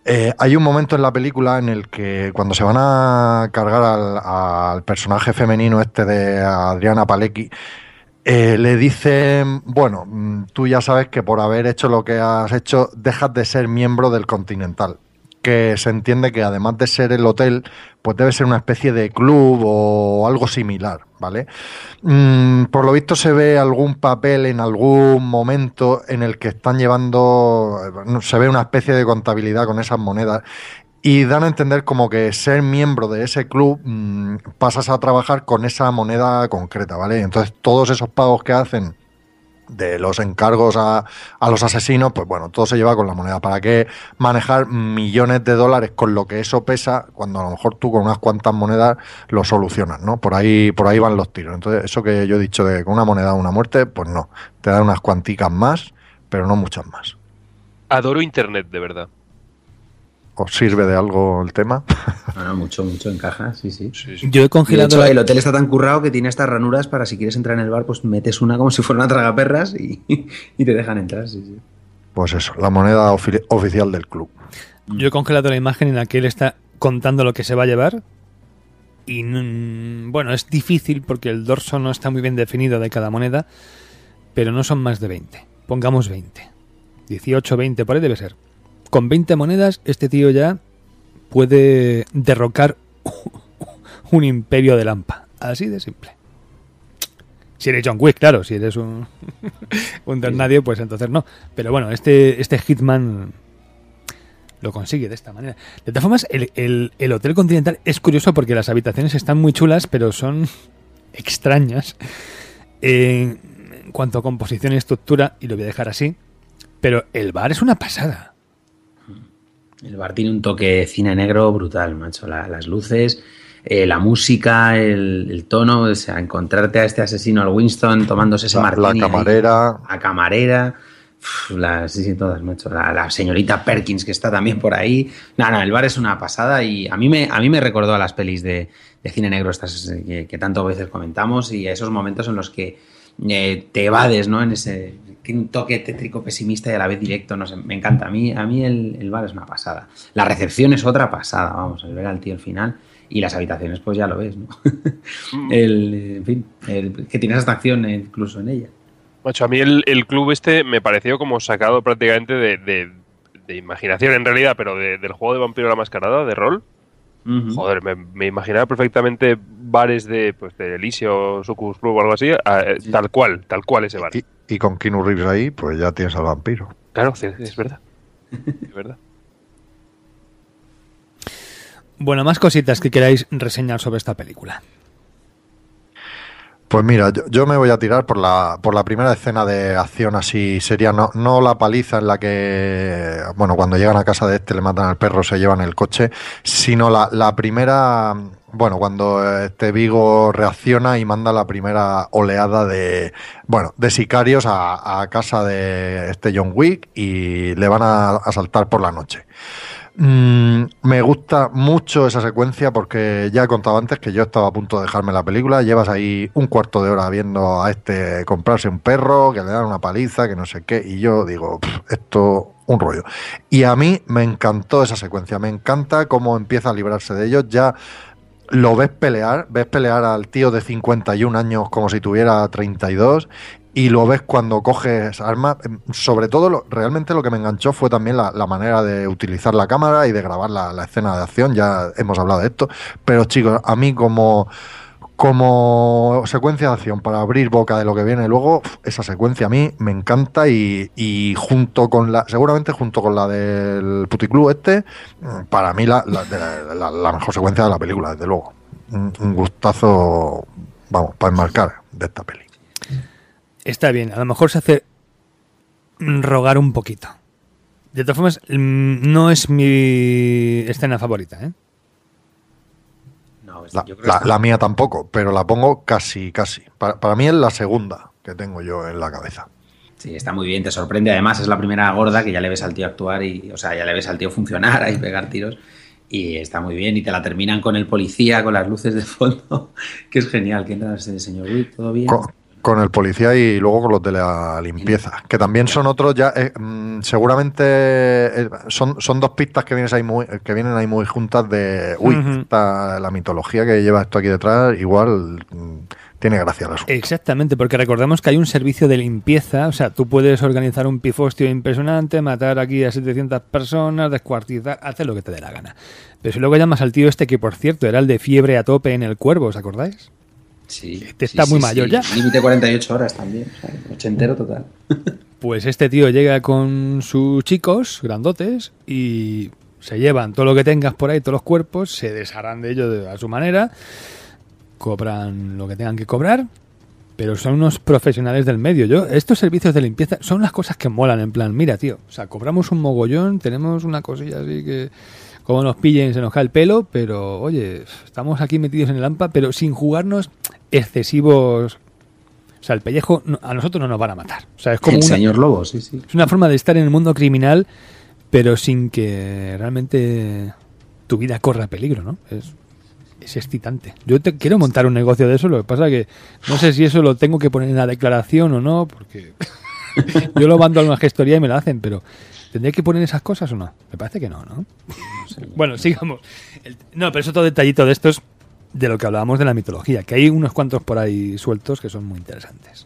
Hay un momento en la película en el que cuando se van a cargar al personaje femenino este de Adriana Palecki, le dicen, bueno, tú ya sabes que por haber hecho lo que has hecho, dejas de ser miembro del Continental. Que se entiende que además de ser el hotel, pues debe ser una especie de club o algo similar, ¿vale? Por lo visto se ve algún papel en algún momento en el que están llevando, se ve una especie de contabilidad con esas monedas y dan a entender como que ser miembro de ese club pasas a trabajar con esa moneda concreta, ¿vale? Entonces todos esos pagos que hacen de los encargos a los asesinos, pues bueno, todo se lleva con la moneda. ¿Para qué manejar millones de dólares con lo que eso pesa cuando a lo mejor tú con unas cuantas monedas lo solucionas, ¿no? Por ahí van los tiros. Entonces, eso que yo he dicho de que con una moneda una muerte, pues no. Te dan unas cuanticas más, pero no muchas más. Adoro Internet, de verdad. ¿Os sirve de algo el tema? Bueno, mucho encaja, sí. Yo he congelado... De hecho, el hotel está tan currado que tiene estas ranuras para si quieres entrar en el bar, pues metes una como si fuera una tragaperras y te dejan entrar, sí. Pues eso, la moneda oficial del club. Yo he congelado la imagen en la que él está contando lo que se va a llevar y, bueno, es difícil porque el dorso no está muy bien definido de cada moneda, pero no son más de 20. Pongamos 20. 18, 20, por ahí debe ser. Con 20 monedas, este tío ya puede derrocar un imperio de Lampa. Así de simple. Si eres John Wick, claro. Si eres un don nadie, pues entonces no. Pero bueno, este Hitman lo consigue de esta manera. De todas formas, el Hotel Continental es curioso porque las habitaciones están muy chulas, pero son extrañas en cuanto a composición y estructura, y lo voy a dejar así. Pero el bar es una pasada. El bar tiene un toque cine negro brutal, macho. Las luces, la música, el tono, o sea, encontrarte a este asesino, al Winston, tomándose ese martini. La camarera. La camarera. Sí, todas, macho. La señorita Perkins, que está también por ahí. No, el bar es una pasada y a mí me recordó a las pelis de cine negro estas que tantas veces comentamos y a esos momentos en los que te evades, ¿no? En ese... Tiene un toque tétrico, pesimista y a la vez directo, no sé, me encanta. A mí el bar es una pasada. La recepción es otra pasada, vamos, el ver al tío al final y las habitaciones pues ya lo ves, ¿no? En fin, que tienes hasta acción incluso en ella. Macho, a mí el club este me pareció como sacado prácticamente de imaginación en realidad, pero del juego de Vampiro la Mascarada, de rol. Uh-huh. Joder, me imaginaba perfectamente bares de Elysia o Succubus Club o algo así, sí. tal cual ese bar. Y con Keanu Reeves ahí, pues ya tienes al vampiro. Claro, es verdad. Es verdad. Bueno, más cositas que queráis reseñar sobre esta película. Pues mira, yo me voy a tirar por la primera escena de acción así seria, no la paliza en la que, bueno, cuando llegan a casa de este le matan al perro, se llevan el coche, sino la primera, bueno, cuando este Vigo reacciona y manda la primera oleada de sicarios a casa de este John Wick y le van a asaltar por la noche. Me gusta mucho esa secuencia porque ya he contado antes que yo estaba a punto de dejarme la película. Llevas ahí un cuarto de hora viendo a este comprarse un perro, que le dan una paliza, que no sé qué, y yo digo, esto un rollo. Y a mí me encantó esa secuencia, me encanta cómo empieza a librarse de ellos. Ya lo ves pelear al tío de 51 años como si tuviera 32 y lo ves cuando coges armas. Sobre todo, realmente lo que me enganchó fue también la manera de utilizar la cámara y de grabar la escena de acción. Ya hemos hablado de esto, pero chicos, a mí como secuencia de acción para abrir boca de lo que viene luego, esa secuencia a mí me encanta y seguramente junto con la del puticlub para mí la mejor secuencia de la película, desde luego. Un gustazo, vamos, para enmarcar de esta peli. Está bien, a lo mejor se hace rogar un poquito. De todas formas, no es mi escena favorita, ¿eh? No, la mía tampoco, pero la pongo casi. Para mí es la segunda que tengo yo en la cabeza. Sí, está muy bien, te sorprende. Además, es la primera gorda que ya le ves al tío actuar ya le ves al tío funcionar, ahí pegar tiros. Y está muy bien. Y te la terminan con el policía, con las luces de fondo, que es genial. ¿Qué tal ese señor Wick? ¿Todo bien? Con el policía y luego con los de la limpieza, que también son otros ya, seguramente son dos pistas que vienen ahí muy juntas de, la mitología que lleva esto aquí detrás, igual tiene gracia el asunto. Exactamente, porque recordemos que hay un servicio de limpieza, o sea, tú puedes organizar un pifostio impresionante, matar aquí a 700 personas, descuartizar, hacer lo que te dé la gana. Pero si luego llamas al tío este, que por cierto era el de fiebre a tope en el Cuervo, ¿os acordáis? Sí. Este está muy mayor ya. Límite 48 horas también, o sea, ochentero total. Pues este tío llega con sus chicos grandotes y se llevan todo lo que tengas por ahí, todos los cuerpos, se desharán de ellos a su manera, cobran lo que tengan que cobrar, pero son unos profesionales del medio. Estos servicios de limpieza son las cosas que molan, en plan, mira, tío, o sea, cobramos un mogollón, tenemos una cosilla así que como nos pillen se nos cae el pelo, pero oye, estamos aquí metidos en el hampa, pero sin jugarnos excesivos. O sea, el pellejo a nosotros no nos van a matar. O sea, es como el señor Lobo, sí. Es una forma de estar en el mundo criminal, pero sin que realmente tu vida corra peligro, ¿no? Es excitante. Yo quiero montar un negocio de eso, lo que pasa que no sé si eso lo tengo que poner en la declaración o no, porque yo lo mando a una gestoría y me lo hacen, pero ¿tendría que poner esas cosas o no? Me parece que no, ¿no? No sé. Bueno, sigamos. No, pero es otro detallito de estos, de lo que hablábamos de la mitología, que hay unos cuantos por ahí sueltos que son muy interesantes.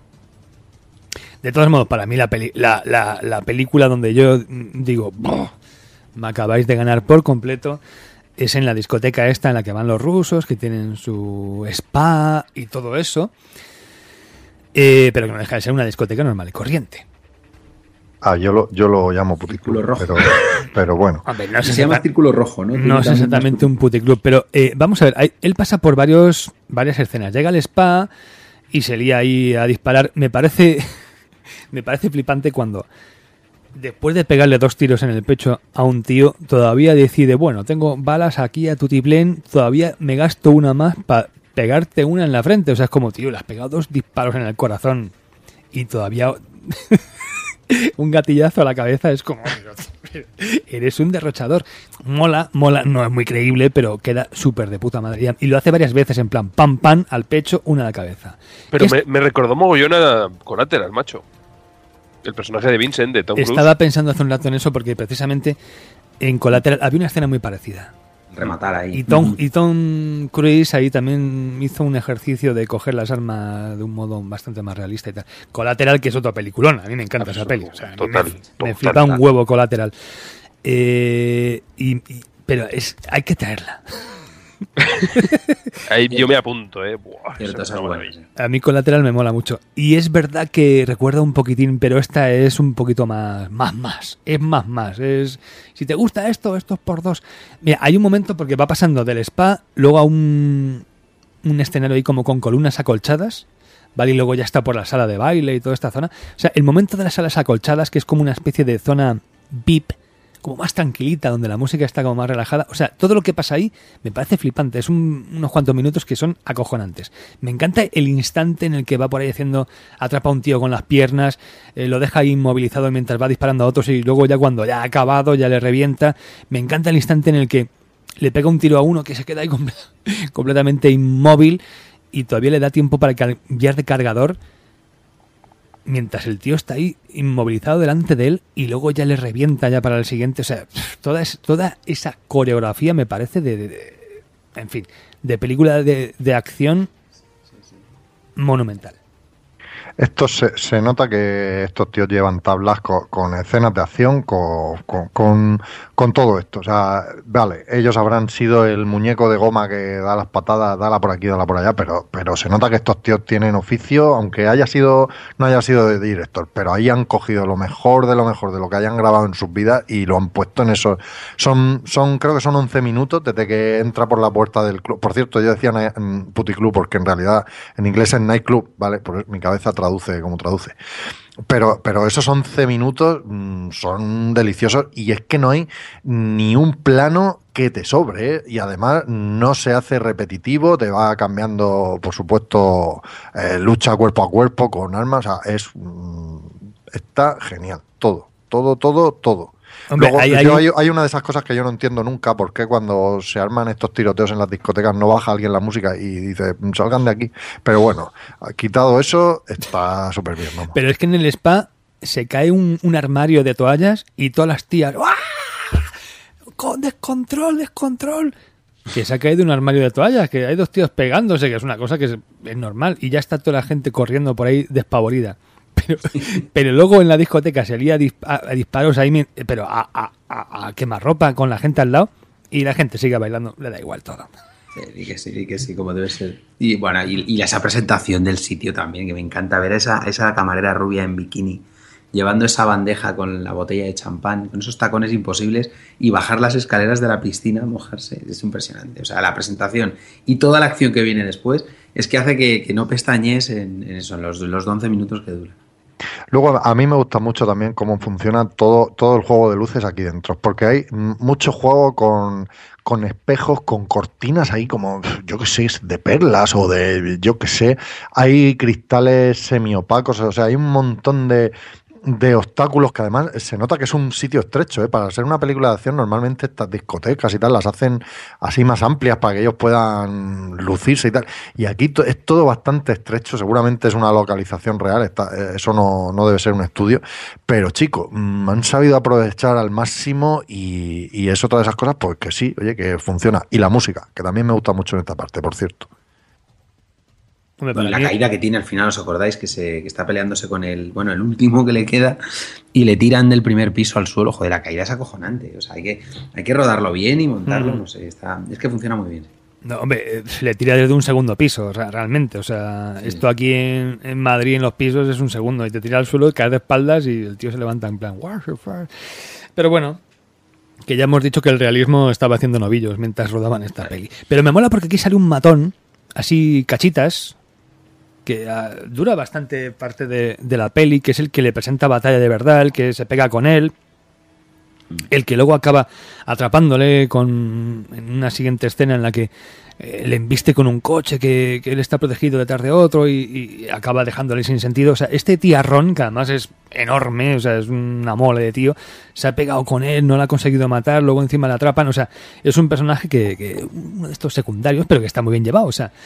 De todos modos, para mí la película donde yo digo, me acabáis de ganar por completo, es en la discoteca esta en la que van los rusos, que tienen su spa y todo eso, pero que no deja de ser una discoteca normal y corriente. Yo lo llamo puticlub rojo, pero bueno. Hombre, no se llama círculo rojo, ¿no? No es exactamente un puticlub, pero vamos a ver, él pasa por varias escenas. Llega al spa y se lía ahí a disparar. Me parece flipante cuando, después de pegarle 2 tiros en el pecho a un tío, todavía decide, bueno, tengo balas aquí a tutiplén, todavía me gasto una más para pegarte una en la frente. O sea, es como, tío, le has pegado 2 disparos en el corazón y todavía... un gatillazo a la cabeza, es como, eres un derrochador. Mola, no es muy creíble, pero queda súper de puta madre. Y lo hace varias veces, en plan, pam, pam, al pecho, una a la cabeza. Pero me recordó mogollón a Collateral, macho. El personaje de Vincent, de Tom Cruise. Estaba pensando hace un rato en eso, porque precisamente en Collateral había una escena muy parecida. Rematar ahí. Y Tom Cruise ahí también hizo un ejercicio de coger las armas de un modo bastante más realista y tal. Collateral, que es otro peliculón, a mí me encanta esa peli. O sea, me flipa un huevo Collateral. Pero hay que traerla. Ahí yo me apunto, Buah, a mí Collateral me mola mucho. Y es verdad que recuerda un poquitín, pero esta es un poquito más. Es más. Si te gusta esto es por 2. Mira, hay un momento porque va pasando del spa, luego a un escenario ahí como con columnas acolchadas, ¿vale? Y luego ya está por la sala de baile y toda esta zona. O sea, el momento de las salas acolchadas, que es como una especie de zona VIP, como más tranquilita, donde la música está como más relajada. O sea, todo lo que pasa ahí me parece flipante. Es unos cuantos minutos que son acojonantes. Me encanta el instante en el que va por ahí haciendo, atrapa a un tío con las piernas, lo deja ahí inmovilizado mientras va disparando a otros y luego ya cuando ya ha acabado, ya le revienta. Me encanta el instante en el que le pega un tiro a uno que se queda ahí completamente inmóvil y todavía le da tiempo para cambiar de cargador, mientras el tío está ahí inmovilizado delante de él y luego ya le revienta ya para el siguiente. O sea, toda esa coreografía me parece en fin, de película de acción monumental. Esto se nota que estos tíos llevan tablas con escenas de acción, con todo esto. O sea, vale, ellos habrán sido el muñeco de goma que da las patadas, dala por aquí, dala por allá, pero se nota que estos tíos tienen oficio, aunque no haya sido de director, pero ahí han cogido lo mejor de lo que hayan grabado en sus vidas y lo han puesto en eso. Creo que son 11 minutos desde que entra por la puerta del club. Por cierto, yo decía puticlub porque en realidad en inglés es nightclub, ¿vale? Por mi cabeza traduce como traduce. Pero esos 11 minutos son deliciosos y es que no hay ni un plano que te sobre, ¿eh? Y además no se hace repetitivo, te va cambiando, por supuesto, lucha cuerpo a cuerpo con armas, o sea, está genial, todo. Hombre, Luego, hay una de esas cosas que yo no entiendo nunca, por qué cuando se arman estos tiroteos en las discotecas no baja alguien la música y dice, salgan de aquí. Pero bueno, quitado eso, está súper bien, ¿no? Pero es que en el spa se cae un armario de toallas y todas las tías... ¡Ah! ¡Con descontrol! Que se ha caído un armario de toallas, que hay 2 tíos pegándose, que es una cosa que es normal. Y ya está toda la gente corriendo por ahí despavorida. Pero luego en la discoteca se lía a disparos ahí, pero a quemarropa con la gente al lado, y la gente sigue bailando, le da igual todo. Sí, que sí, como debe ser. Y bueno, y esa presentación del sitio también, que me encanta ver esa camarera rubia en bikini, llevando esa bandeja con la botella de champán, con esos tacones imposibles, y bajar las escaleras de la piscina, mojarse, es impresionante. O sea, la presentación y toda la acción que viene después es que hace que no pestañees en eso, en los 11 minutos que dura. Luego, a mí me gusta mucho también cómo funciona todo el juego de luces aquí dentro, porque hay mucho juego con espejos, con cortinas ahí como, yo qué sé, de perlas o de, yo qué sé, hay cristales semiopacos, o sea, hay un montón de obstáculos que además se nota que es un sitio estrecho, ¿eh? Para ser una película de acción normalmente estas discotecas y tal las hacen así más amplias para que ellos puedan lucirse y tal, y aquí es todo bastante estrecho, seguramente es una localización real, eso no debe ser un estudio, pero chicos, han sabido aprovechar al máximo y es otra de esas cosas pues que sí, oye, que funciona. Y la música, que también me gusta mucho en esta parte, por cierto. La caída que tiene al final, ¿os acordáis? Que está peleándose con el último que le queda y le tiran del primer piso al suelo. Joder, la caída es acojonante. O sea, hay que rodarlo bien y montarlo. No sé, es que funciona muy bien. No, hombre, le tira desde un segundo piso, realmente. O sea, sí. Esto aquí en Madrid, en los pisos, es un segundo. Y te tira al suelo, caes de espaldas y el tío se levanta en plan... Pero bueno, que ya hemos dicho que el realismo estaba haciendo novillos mientras rodaban esta peli. Pero me mola porque aquí sale un matón, así cachitas, que dura bastante parte de la peli, que es el que le presenta batalla de verdad, el que se pega con él, el que luego acaba atrapándole en una siguiente escena en la que le embiste con un coche que él está protegido detrás de otro y acaba dejándole sin sentido. O sea, este tiarrón, que además es enorme, o sea, es una mole de tío, se ha pegado con él, no lo ha conseguido matar, luego encima le atrapan. O sea, es un personaje que uno de estos secundarios, pero que está muy bien llevado, o sea...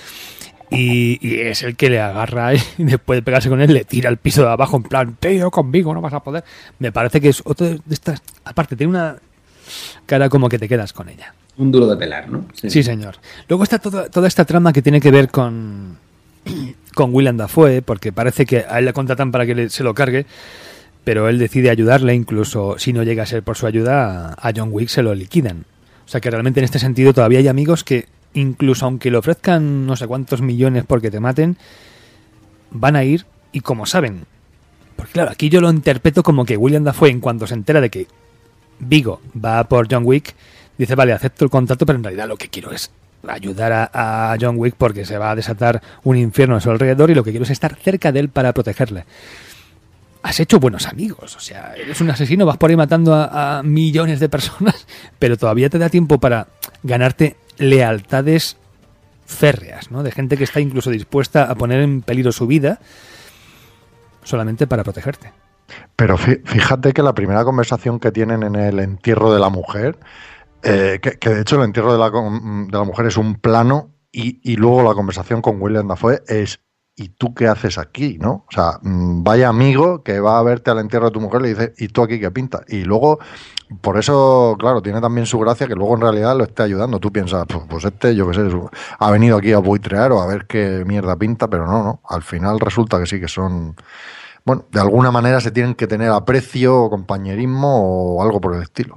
Y es el que le agarra y después de pegarse con él le tira al piso de abajo en plan, tío, conmigo no vas a poder. Me parece que es otro de estas... Aparte, tiene una cara como que te quedas con ella. Un duro de pelar, ¿no? Sí, señor. Luego está toda esta trama que tiene que ver con Willem Dafoe, porque parece que a él le contratan para que se lo cargue, pero él decide ayudarle, incluso si no llega a ser por su ayuda, a John Wick se lo liquidan. O sea que realmente en este sentido todavía hay amigos que incluso aunque le ofrezcan no sé cuántos millones porque te maten, van a ir y como saben. Porque claro, aquí yo lo interpreto como que Willem Dafoe, en cuanto se entera de que Vigo va por John Wick, dice, vale, acepto el contrato, pero en realidad lo que quiero es ayudar a John Wick porque se va a desatar un infierno a su alrededor y lo que quiero es estar cerca de él para protegerle. Has hecho buenos amigos, o sea, eres un asesino, vas por ahí matando a millones de personas, pero todavía te da tiempo para ganarte lealtades férreas, ¿no? De gente que está incluso dispuesta a poner en peligro su vida solamente para protegerte. Pero fíjate que la primera conversación que tienen en el entierro de la mujer, que de hecho el entierro de la mujer es un plano y luego la conversación con Willem Dafoe es ¿y tú qué haces aquí? ¿No? O sea, vaya amigo que va a verte al entierro de tu mujer, le dice, ¿y tú aquí qué pintas? Y luego, por eso, claro, tiene también su gracia que luego en realidad lo esté ayudando. Tú piensas, pues yo qué sé, ha venido aquí a buitrear o a ver qué mierda pinta, pero no. Al final resulta que sí que son... Bueno, de alguna manera se tienen que tener aprecio o compañerismo o algo por el estilo.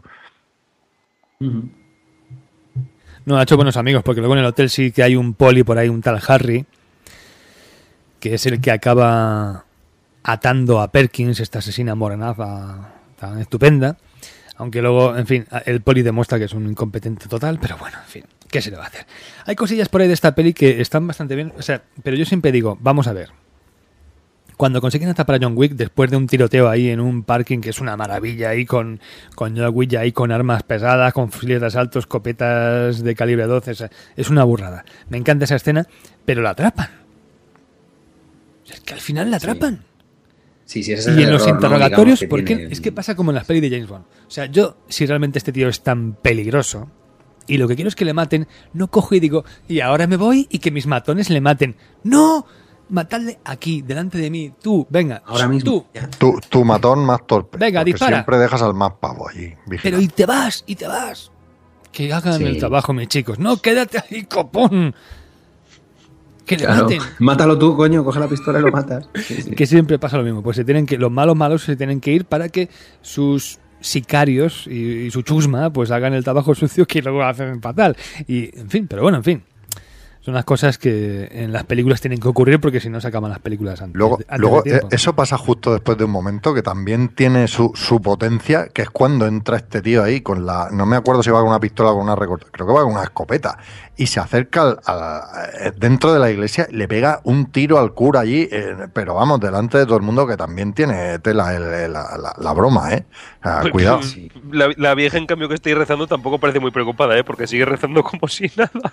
No, ha hecho buenos amigos, porque luego en el hotel sí que hay un poli por ahí, un tal Harry, que es el que acaba atando a Perkins, esta asesina morenaza tan estupenda, aunque luego, en fin, el poli demuestra que es un incompetente total, pero bueno, en fin, ¿qué se le va a hacer? Hay cosillas por ahí de esta peli que están bastante bien, o sea, pero yo siempre digo, vamos a ver, cuando consiguen atrapar a John Wick después de un tiroteo ahí en un parking, que es una maravilla ahí con John Wick ahí con armas pesadas, con fusiles de asalto, escopetas de calibre 12, es una burrada. Me encanta esa escena, pero la atrapan. Es que al final la atrapan. Sí, ese es Y el en los error, ¿no? interrogatorios, Digamos que porque tiene- es que pasa como en las pelis de James Bond. O sea, yo, si realmente este tío es tan peligroso y lo que quiero es que le maten, no cojo y digo, y ahora me voy y que mis matones le maten. ¡No! Matadle aquí, delante de mí. Tú, venga. Ahora mismo. Tú. Ya. Tu matón más torpe. Venga, porque dispara. siempre dejas al más pavo allí. Pero vigilando. y te vas, y te vas. Que hagan Sí. el trabajo, mis chicos. No, quédate ahí, copón. Que le Claro. maten. Mátalo tú, coño, coge la pistola y lo matas. Sí, sí. Que siempre pasa lo mismo. Pues los malos se tienen que ir para que sus sicarios y su chusma pues hagan el trabajo sucio que luego hacen fatal. Y, en fin, pero bueno, en fin. Son las cosas que en las películas tienen que ocurrir porque si no se acaban las películas antes, Luego, antes luego de tiempo. eso pasa justo después de un momento que también tiene su potencia, que es cuando entra este tío ahí con la... No me acuerdo si va con una pistola o con una recortada, creo que va con una escopeta, y se acerca dentro de la iglesia, le pega un tiro al cura allí, pero vamos, delante de todo el mundo, que también tiene tela la broma, ¿eh? O sea, cuidado. Sí. La vieja, en cambio, que estoy rezando tampoco parece muy preocupada, ¿eh? Porque sigue rezando como si nada.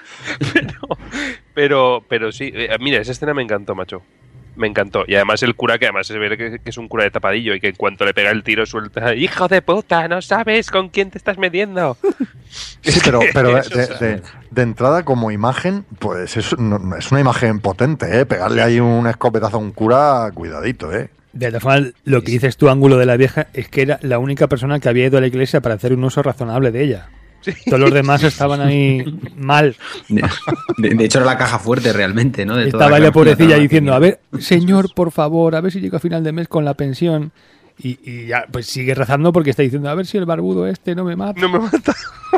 Pero sí, mira, esa escena me encantó, macho. Me encantó. Y además el cura, que además se ve que es un cura de tapadillo y que en cuanto le pega el tiro suelta, ¡hijo de puta! ¡No sabes con quién te estás metiendo! Sí, pero Eso, o sea, de entrada como imagen, pues es una imagen potente, ¿eh? Pegarle ahí un escopetazo a un cura, cuidadito, ¿eh? De todas formas, lo que dices tú, ángulo de la vieja, es que era la única persona que había ido a la iglesia para hacer un uso razonable de ella. Todos los demás estaban ahí mal. De hecho, era la caja fuerte realmente, ¿no? De toda Estaba la pobrecilla trama que diciendo, a tenía. ver, señor, por favor, a ver si llego a final de mes con la pensión. Y ya, pues sigue rezando porque está diciendo, a ver si el barbudo este no me mata. no me mata.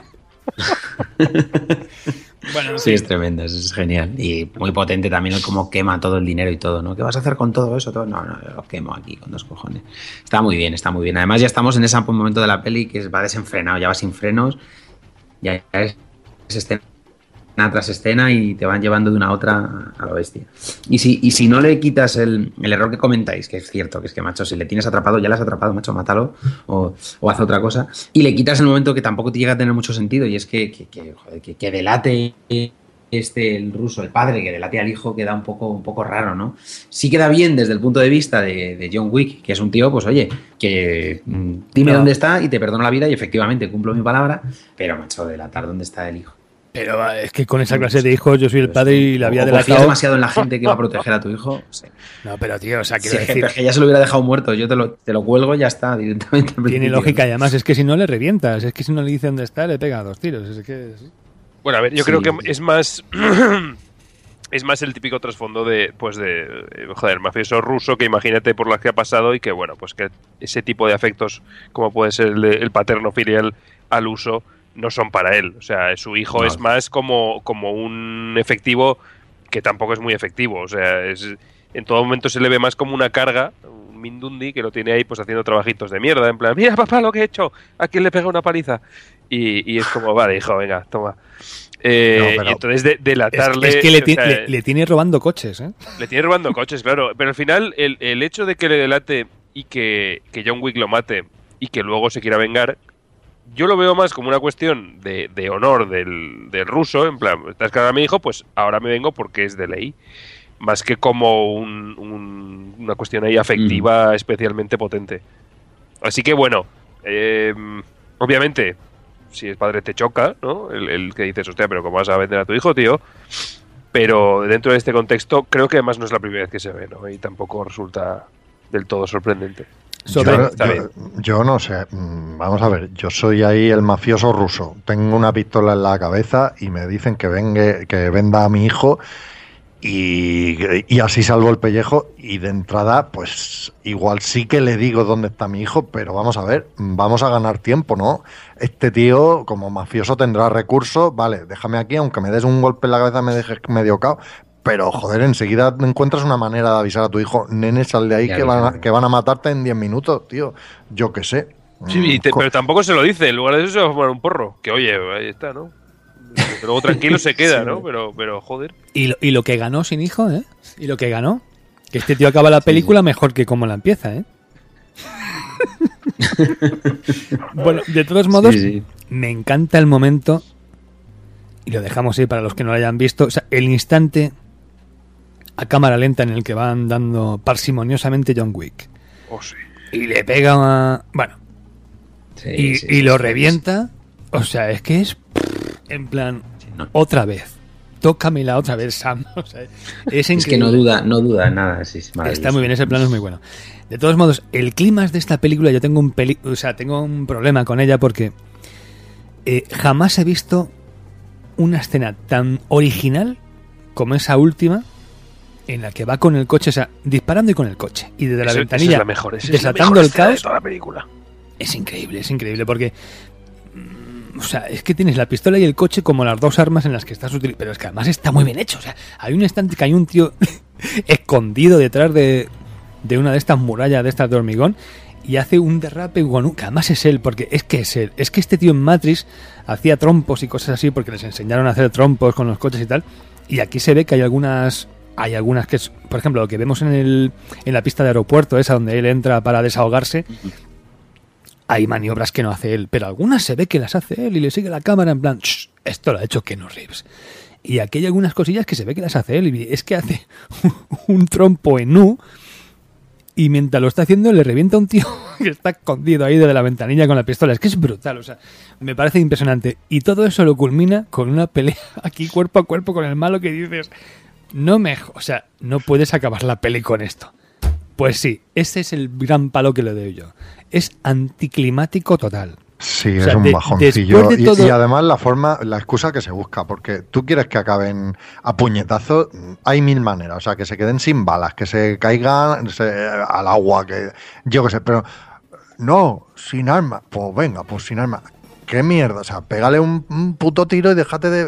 Bueno, Sí, es tremendo, es genial. Y muy potente también el cómo quema todo el dinero y todo, ¿no? ¿Qué vas a hacer con todo eso? Todo? No, lo quemo aquí con 2 cojones. Está muy bien, está muy bien. Además ya estamos en ese momento de la peli que va desenfrenado, ya va sin frenos, ya es escena tras escena y te van llevando de una a otra a la bestia. Y si no le quitas el error que comentáis, que es cierto, que es que, macho, si le tienes atrapado, ya le has atrapado, macho, mátalo o haz otra cosa. Y le quitas el momento que tampoco te llega a tener mucho sentido y es que delate el ruso, el padre, que delate al hijo, queda un poco raro, ¿no? Sí queda bien desde el punto de vista de John Wick, que es un tío, pues oye, que dime No. dónde está y te perdono la vida y efectivamente cumplo mi palabra, pero, macho, delatar dónde está el hijo. pero es que con esa clase de hijos yo soy el padre y la había O confías delatado. demasiado en la gente que va a proteger a tu hijo. Sí. No, pero tío, o sea, Sí, quiero pero decir, es que ya se lo hubiera dejado muerto. Yo te lo cuelgo y ya está, directamente. al tiene principio. lógica y además es que si no le revientas, es que si no le dice dónde está, le pega 2 tiros. Es que... Bueno, a ver, yo Sí. creo que es más... Es más el típico trasfondo joder, mafioso ruso, que imagínate por las que ha pasado y que, bueno, pues que ese tipo de afectos, como puede ser el paterno filial al uso, no son para él. O sea, su hijo No. es más como un efectivo que tampoco es muy efectivo. O sea, en todo momento se le ve más como una carga, un mindundi que lo tiene ahí pues haciendo trabajitos de mierda, en plan, mira papá lo que he hecho, a quién le pega una paliza. Y es como, vale, hijo, venga, toma. pero- Y entonces delatarle... Es que o sea, le tiene robando coches, ¿eh? le tiene robando coches, claro. Pero al final, el hecho de que le delate y que John Wick lo mate y que luego se quiera vengar, yo lo veo más como una cuestión de honor del ruso. En plan, estás cargando a mi hijo, pues ahora me vengo porque es de ley. Más que como una cuestión ahí afectiva especialmente potente. Así que bueno, obviamente, si es padre te choca, ¿no? El que dices, hostia, pero ¿cómo vas a vender a tu hijo, tío? Pero dentro de este contexto, creo que además no es la primera vez que se ve, ¿no? Y tampoco resulta del todo sorprendente. Está bien. Yo no sé, vamos a ver, yo soy ahí el mafioso ruso, tengo una pistola en la cabeza y me dicen que venda a mi hijo y así salvo el pellejo y de entrada pues igual sí que le digo dónde está mi hijo, pero vamos a ver, vamos a ganar tiempo, ¿no? Este tío como mafioso tendrá recursos, vale, déjame aquí, aunque me des un golpe en la cabeza me dejes medio cao. Pero, joder, enseguida encuentras una manera de avisar a tu hijo, nene, sal de ahí Ya, que van a matarte en 10 minutos, tío. Yo qué sé. Sí, pero tampoco se lo dice. En lugar de eso se va a fumar un porro. Que oye, ahí está, ¿no? Que luego tranquilo se queda, ¿no? Pero joder. Y lo que ganó sin hijo, ¿eh? Y lo que ganó. Que este tío acaba la película mejor que como la empieza, ¿eh? Bueno, de todos modos, Sí. me encanta el momento, y lo dejamos ahí para los que no lo hayan visto, o sea, el instante a cámara lenta en el que va andando parsimoniosamente John Wick. Oh, sí. Y le pega bueno, y lo revienta. O sea, es que es en plan, otra vez. Tócamela otra vez, Sam. O sea, es que no duda nada. Sí, está muy bien, ese plano es muy bueno. De todos modos, el clímax de esta película, yo tengo tengo un problema con ella porque jamás he visto una escena tan original como esa última, en la que va con el coche, o sea, disparando y con el coche. Y desde la ventanilla, es la mejor, desatando el caos. De toda la película. Es increíble, porque o sea, es que tienes la pistola y el coche como las dos armas en las que estás utilizando. Pero es que además está muy bien hecho. O sea, hay un instante que hay un tío escondido detrás de una de estas murallas de estas de hormigón y hace un derrape, bueno, que además es él, porque es que es él. Es que este tío en Matrix hacía trompos y cosas así porque les enseñaron a hacer trompos con los coches y tal. Y aquí se ve que hay algunas que es, por ejemplo, lo que vemos en la pista de aeropuerto, esa donde él entra para desahogarse. Hay maniobras que no hace él, pero algunas se ve que las hace él y le sigue la cámara en plan, esto lo ha hecho Keanu Reeves. Y aquí hay algunas cosillas que se ve que las hace él y es que hace un trompo en U y mientras lo está haciendo le revienta a un tío que está escondido ahí desde la ventanilla con la pistola. Es que es brutal, o sea, me parece impresionante. Y todo eso lo culmina con una pelea aquí cuerpo a cuerpo con el malo que dices, o sea, no puedes acabar la peli con esto. Pues sí, ese es el gran palo que le doy yo. Es anticlimático total. Sí, o sea, es un bajoncillo. De todo... y además la excusa que se busca, porque tú quieres que acaben a puñetazos, hay mil maneras. O sea, que se queden sin balas, que se caigan al agua, que yo qué sé, pero no, sin armas. Pues venga, pues sin armas. ¿Qué mierda? O sea, pégale un puto tiro y déjate de...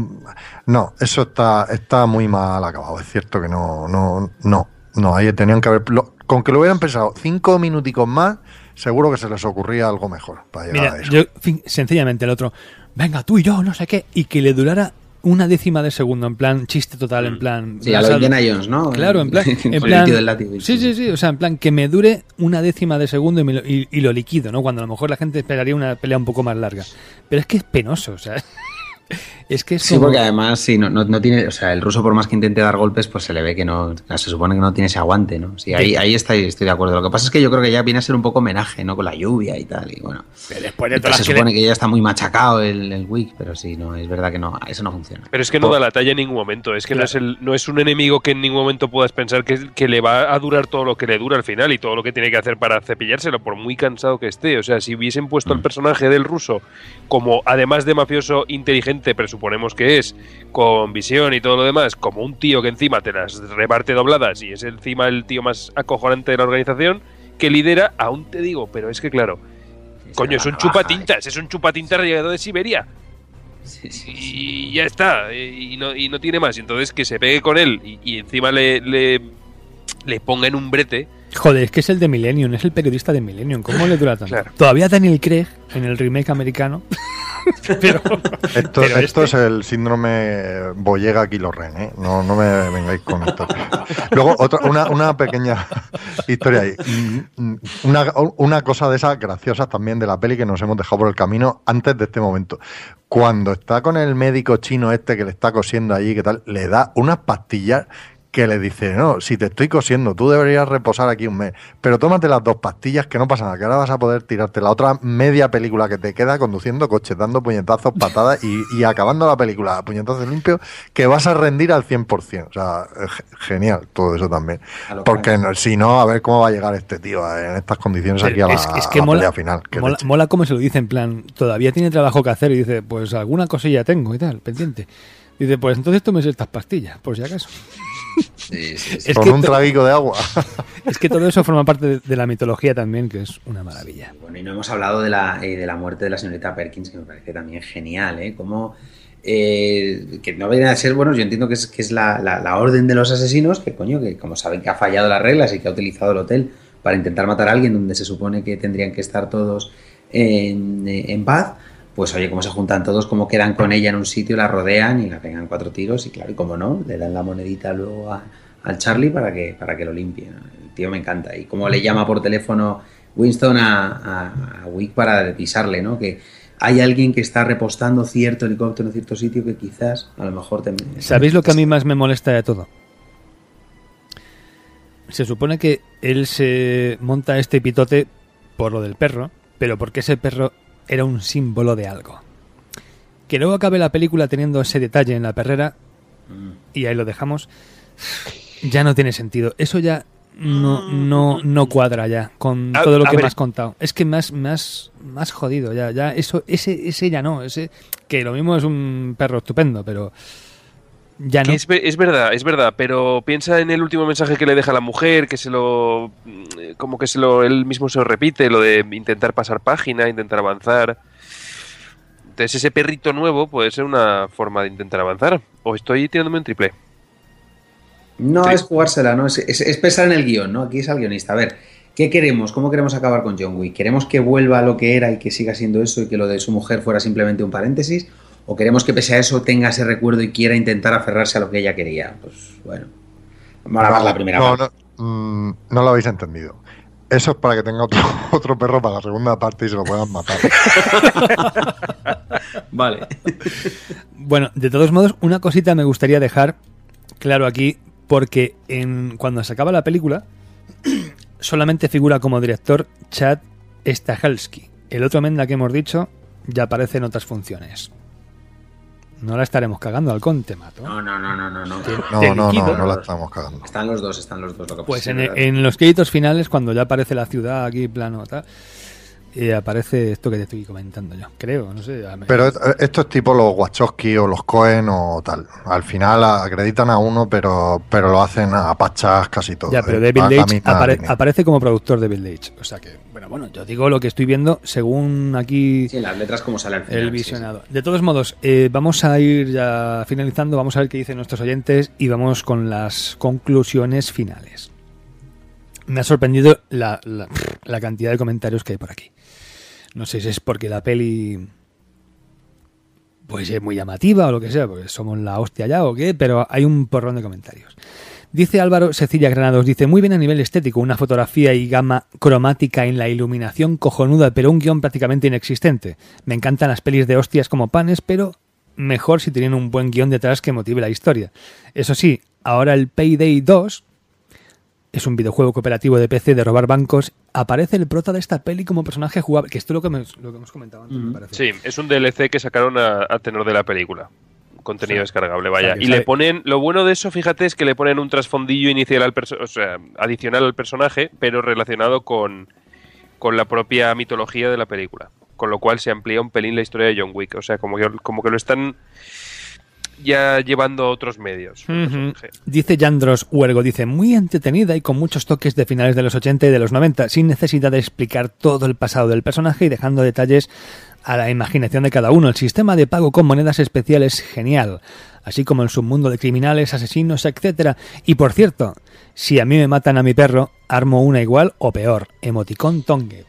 No, eso está muy mal acabado. Es cierto que no, ahí tenían que haber... Con que lo hubieran pensado 5 minuticos más, seguro que se les ocurría algo mejor para llegar a eso. Yo, sencillamente el otro, venga, tú y yo, no sé qué, y que le durara una décima de segundo, en plan chiste total, en plan... Sí, a lo Indiana Jones, ¿no? Claro, en plan... en plan del látigo, sí, o sea, en plan que me dure una décima de segundo y lo liquido, ¿no? Cuando a lo mejor la gente esperaría una pelea un poco más larga. Pero es que es penoso, o sea... Es que es sí, porque además sí, no tiene, o sea, el ruso por más que intente dar golpes, pues se le ve que no, se supone que no tiene ese aguante, ¿no? Sí, ahí estoy de acuerdo. Lo que pasa es que yo creo que ya viene a ser un poco homenaje, ¿no? Con la lluvia y tal, y bueno. Pero después de todas se supone que ya está muy machacado el Wick, pero sí, no, es verdad que no, eso no funciona. Pero es que no da la talla en ningún momento, es que claro. no es un enemigo que en ningún momento puedas pensar que le va a durar todo lo que le dura al final y todo lo que tiene que hacer para cepillárselo, por muy cansado que esté. O sea, si hubiesen puesto el personaje del ruso como, además de mafioso inteligente, presuponemos que es, con visión y todo lo demás, como un tío que encima te las reparte dobladas y es encima el tío más acojonante de la organización, que lidera, aún te digo, pero es que claro, coño, es un chupatintas llegado de Siberia. Sí. Y ya está, y no tiene más. Y entonces que se pegue con él y encima le ponga en un brete. Joder, es que es el de Millennium, es el periodista de Millennium. ¿Cómo le dura tanto? Claro. Todavía Daniel Craig en el remake americano. pero esto es el síndrome Boyega Kylo Ren, ¿eh? No me vengáis con esto. Luego, una pequeña historia ahí. Una cosa de esas graciosas también de la peli que nos hemos dejado por el camino antes de este momento. Cuando está con el médico chino que le está cosiendo allí, ¿qué tal? Le da unas pastillas que le dice, no, si te estoy cosiendo, tú deberías reposar aquí un mes, pero tómate las 2 pastillas que no pasa nada, que ahora vas a poder tirarte la otra media película que te queda conduciendo coches, dando puñetazos, patadas y acabando la película a puñetazos limpios, que vas a rendir al 100%. O sea, genial todo eso también. Porque si no, a ver cómo va a llegar este tío en estas condiciones aquí a la pelea final. Mola cómo se lo dice, en plan, todavía tiene trabajo que hacer y dice, pues alguna cosilla tengo y tal, pendiente. Dice, pues entonces tomes estas pastillas, por si acaso. Sí. Con un traguico de agua. Es que todo eso forma parte de la mitología también, que es una maravilla. Bueno, y no hemos hablado de la muerte de la señorita Perkins, que me parece también genial, ¿eh? Como que no viene a ser, bueno, yo entiendo que es la orden de los asesinos, que coño, que como saben que ha fallado las reglas y que ha utilizado el hotel para intentar matar a alguien donde se supone que tendrían que estar todos en paz. Pues oye, cómo se juntan todos, cómo quedan con ella en un sitio, la rodean y la pegan 4 tiros y claro, y como no, le dan la monedita luego al Charlie para que lo limpie. El tío me encanta. Y cómo le llama por teléfono Winston a Wick para pisarle, ¿no? Que hay alguien que está repostando cierto helicóptero en cierto sitio que quizás a lo mejor te... ¿Sabéis lo que a mí más me molesta de todo? se supone que él se monta este pitote por lo del perro, pero porque ese perro era un símbolo de algo. Que luego acabe la película teniendo ese detalle en la perrera, y ahí lo dejamos, ya no tiene sentido. Eso ya no cuadra ya con todo lo que me has contado. Es que me has jodido ya eso, ese ya no, ese que lo mismo es un perro estupendo, pero ya no. Es verdad, pero piensa en el último mensaje que le deja a la mujer, que él mismo se lo repite, lo de intentar pasar página, intentar avanzar. Entonces ese perrito nuevo puede ser una forma de intentar avanzar. O estoy tirándome un triple. No, Sí. es jugársela, ¿no? Es pensar en el guión, ¿no? Aquí es el guionista. A ver, ¿qué queremos? ¿Cómo queremos acabar con John Wick? ¿Queremos que vuelva a lo que era y que siga siendo eso y que lo de su mujer fuera simplemente un paréntesis? ¿O queremos que pese a eso tenga ese recuerdo y quiera intentar aferrarse a lo que ella quería? Pues bueno, vamos a lavar la primera parte. No lo habéis entendido. Eso es para que tenga otro perro para la segunda parte y se lo puedan matar. Vale. Bueno, de todos modos, una cosita me gustaría dejar claro aquí, porque cuando se acaba la película solamente figura como director Chad Stahelski. El otro Menda que hemos dicho ya aparece en otras funciones. No la estaremos cagando, Halcón, te mato. No. No la estamos cagando. Están los dos. Lo que pasa Pues es que en los créditos finales, cuando ya aparece la ciudad aquí plano tal, aparece esto que te estoy comentando yo, creo, no sé. Pero esto es tipo los Wachowski o los Coen o tal. Al final acreditan a uno, pero lo hacen a pachas casi todo. Ya, pero David Leitch aparece como productor de David Leitch. O sea que, bueno, yo digo lo que estoy viendo según aquí sí, las letras como sale al final. el visionado. Sí. De todos modos, vamos a ir ya finalizando, vamos a ver qué dicen nuestros oyentes y vamos con las conclusiones finales. Me ha sorprendido la cantidad de comentarios que hay por aquí. No sé si es porque la peli pues es muy llamativa o lo que sea, porque somos la hostia ya o qué, pero hay un porrón de comentarios. Dice Álvaro Cecilia Granados, dice, muy bien a nivel estético, una fotografía y gama cromática en la iluminación cojonuda, pero un guión prácticamente inexistente. Me encantan las pelis de hostias como panes, pero mejor si tienen un buen guión detrás que motive la historia. Eso sí, ahora el Payday 2... es un videojuego cooperativo de PC de robar bancos. Aparece el prota de esta peli como personaje jugable. Que esto es lo que hemos comentado antes, me parece. Sí, es un DLC que sacaron a tenor de la película. Contenido descargable, vaya. O sea, y le ponen... Lo bueno de eso, fíjate, es que le ponen un trasfondillo inicial adicional al personaje, pero relacionado con la propia mitología de la película. Con lo cual se amplía un pelín la historia de John Wick. O sea, como que lo están ya llevando a otros medios. Dice Yandros Huergo, dice, muy entretenida y con muchos toques de finales de los 80 y de los 90, sin necesidad de explicar todo el pasado del personaje y dejando detalles a la imaginación de cada uno. El sistema de pago con monedas especiales es genial, así como el submundo de criminales, asesinos, etcétera. Y por cierto, si a mí me matan a mi perro, armo una igual o peor. Emoticón tongue.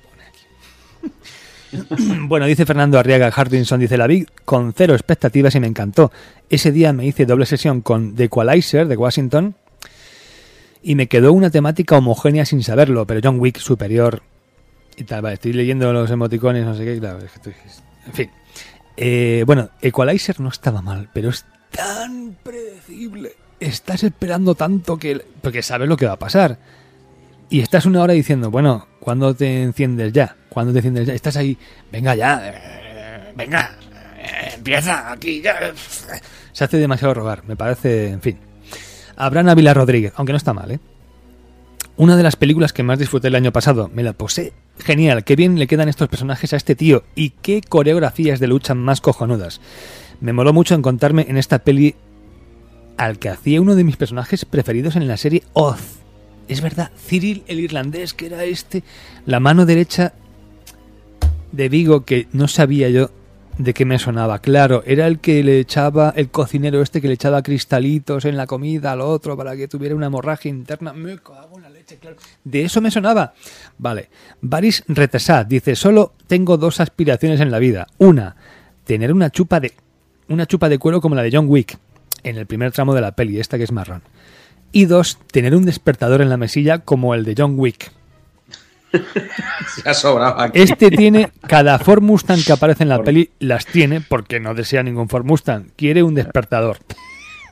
Bueno, dice Fernando Arriaga Hardinson, dice, la vi con cero expectativas y me encantó. Ese día me hice doble sesión con The Equalizer de Washington y me quedó una temática homogénea sin saberlo, pero John Wick superior y tal. Vale, estoy leyendo los emoticones, no sé qué, claro, es que en fin. Bueno, Equalizer no estaba mal, pero es tan predecible. Estás esperando tanto porque sabes lo que va a pasar. Y estás una hora diciendo, bueno, ¿cuándo te enciendes ya? ¿Cuándo te enciendes ya? Estás ahí, venga ya, venga, empieza aquí ya. Se hace demasiado rogar, me parece, en fin. Abraham Ávila Rodríguez, aunque no está mal, ¿eh? Una de las películas que más disfruté el año pasado, me la posé. Genial, qué bien le quedan estos personajes a este tío y qué coreografías de lucha más cojonudas. Me moló mucho encontrarme en esta peli al que hacía uno de mis personajes preferidos en la serie Oz. Es verdad, Cyril el irlandés, que era la mano derecha de Vigo, que no sabía yo de qué me sonaba. Claro, era el que le echaba, el cocinero que le echaba cristalitos en la comida al otro para que tuviera una hemorragia interna. Me cago en la leche, claro. De eso me sonaba. Vale. Baris Retesat dice, solo tengo dos aspiraciones en la vida. Una, tener una chupa de cuero como la de John Wick, en el primer tramo de la peli, esta que es marrón. Y dos, tener un despertador en la mesilla como el de John Wick. Se ha sobrado aquí. Este tiene, cada Ford Mustang que aparece en la peli las tiene porque no desea ningún Ford Mustang. Quiere un despertador.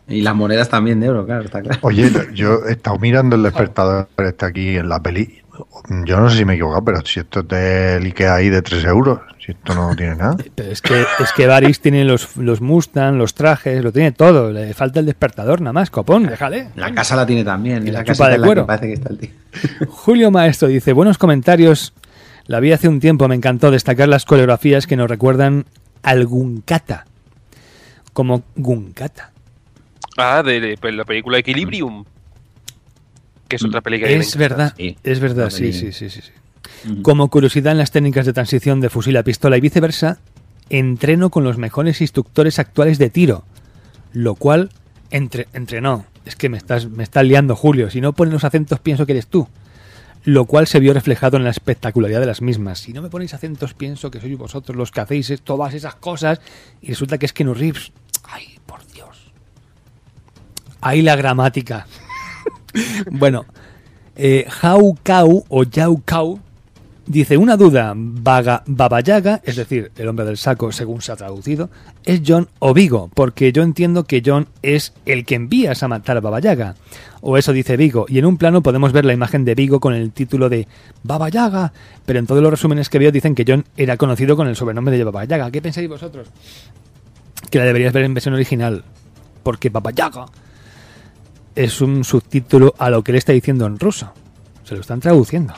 Y las monedas también de euro, claro, está claro. Oye, yo he estado mirando el despertador este aquí en la peli. Yo no sé si me he equivocado, pero si esto es del Ikea ahí de 3 euros, si esto no tiene nada. Pero es que Varys tiene los Mustang, los trajes, lo tiene todo. Le falta el despertador nada más, copón, déjale. La casa la tiene también. Y la casa chupa de en la cuero. que parece que está el tío. Julio Maestro dice, buenos comentarios. La vi hace un tiempo, me encantó destacar las coreografías que nos recuerdan al Gunkata. Como Gunkata. Ah, de la película Equilibrium. Que es otra película que Es verdad, Sí, es verdad, la sí, peli. sí. Como curiosidad en las técnicas de transición de fusil a pistola y viceversa, entreno con los mejores instructores actuales de tiro. Lo cual, entrenó. Es que me estás liando, Julio. Si no pones los acentos pienso que eres tú. Lo cual se vio reflejado en la espectacularidad de las mismas. Si no me ponéis acentos pienso que sois vosotros los que hacéis todas esas cosas y resulta que es Keanu Reeves. Ay, por Dios. Ahí la gramática. Bueno, Jau Kau o Yau Kau dice, una duda, Baba Yaga, es decir, el hombre del saco según se ha traducido, es Jon o Vigo, porque yo entiendo que Jon es el que envías a matar a Baba Yaga, o eso dice Vigo, y en un plano podemos ver la imagen de Vigo con el título de Baba Yaga, pero en todos los resúmenes que veo dicen que Jon era conocido con el sobrenombre de Baba Yaga. ¿Qué pensáis vosotros? Que la deberías ver en versión original, porque Baba Yaga es un subtítulo a lo que le está diciendo en ruso. Se lo están traduciendo.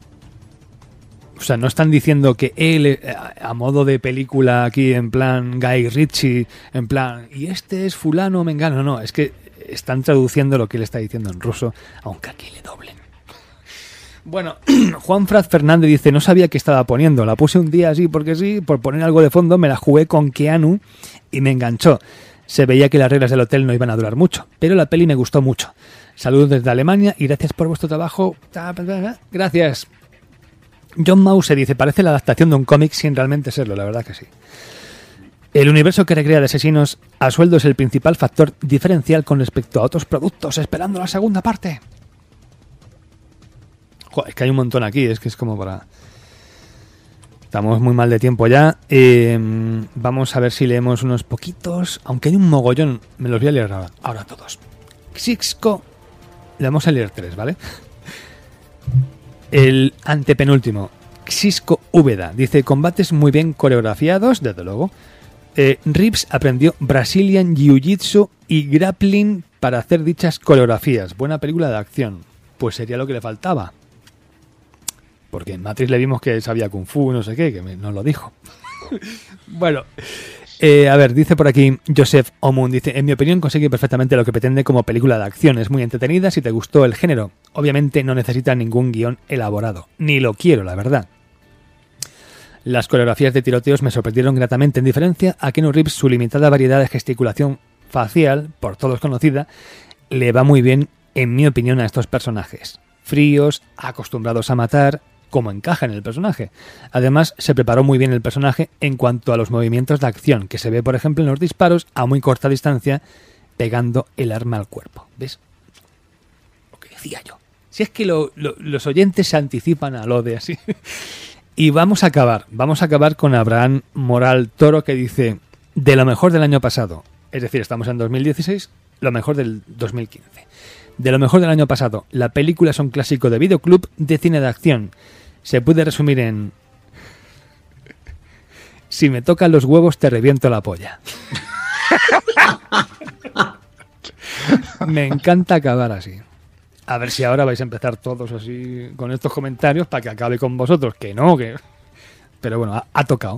O sea, no están diciendo que él, a modo de película aquí, en plan Guy Ritchie, en plan, y este es fulano, mengano. No, es que están traduciendo lo que él está diciendo en ruso, aunque aquí le doblen. Bueno, Juan Fraz Fernández dice, no sabía qué estaba poniendo. La puse un día así porque sí, por poner algo de fondo, me la jugué con Keanu y me enganchó. Se veía que las reglas del hotel no iban a durar mucho, pero la peli me gustó mucho. Saludos desde Alemania y gracias por vuestro trabajo. Gracias. John Mause dice, parece la adaptación de un cómic sin realmente serlo, la verdad que sí. El universo que recrea de asesinos a sueldo es el principal factor diferencial con respecto a otros productos, esperando la segunda parte. Joder, es que hay un montón aquí, es que es como para... Estamos muy mal de tiempo ya. Vamos a ver si leemos unos poquitos, aunque hay un mogollón, me los voy a leer ahora todos. Xixco, le vamos a leer 3, ¿vale? El antepenúltimo, Xisco Úbeda, dice, combates muy bien coreografiados, desde luego. Reeves aprendió Brazilian Jiu-Jitsu y Grappling para hacer dichas coreografías. Buena película de acción. Pues sería lo que le faltaba. Porque en Matrix le vimos que sabía Kung Fu, no sé qué, que nos lo dijo. Bueno, a ver, dice por aquí Joseph Omun, dice, en mi opinión consigue perfectamente lo que pretende como película de acción. Es muy entretenida si te gustó el género. Obviamente no necesita ningún guión elaborado. Ni lo quiero, la verdad. Las coreografías de tiroteos me sorprendieron gratamente. En diferencia a Keanu Reeves, su limitada variedad de gesticulación facial, por todos conocida, le va muy bien, en mi opinión, a estos personajes. Fríos, acostumbrados a matar, como encaja en el personaje. Además, se preparó muy bien el personaje en cuanto a los movimientos de acción, que se ve, por ejemplo, en los disparos a muy corta distancia, pegando el arma al cuerpo. ¿Ves? Lo que decía yo. Si es que los oyentes se anticipan a lo de así. Y vamos a acabar con Abraham Moral Toro, que dice, de lo mejor del año pasado, es decir, estamos en 2016, lo mejor del 2015. De lo mejor del año pasado, la película es un clásico de videoclub de cine de acción. Se puede resumir en... Si me tocan los huevos te reviento la polla. Me encanta acabar así. A ver si ahora vais a empezar todos así con estos comentarios para que acabe con vosotros. Que no, que... Pero bueno, ha tocado.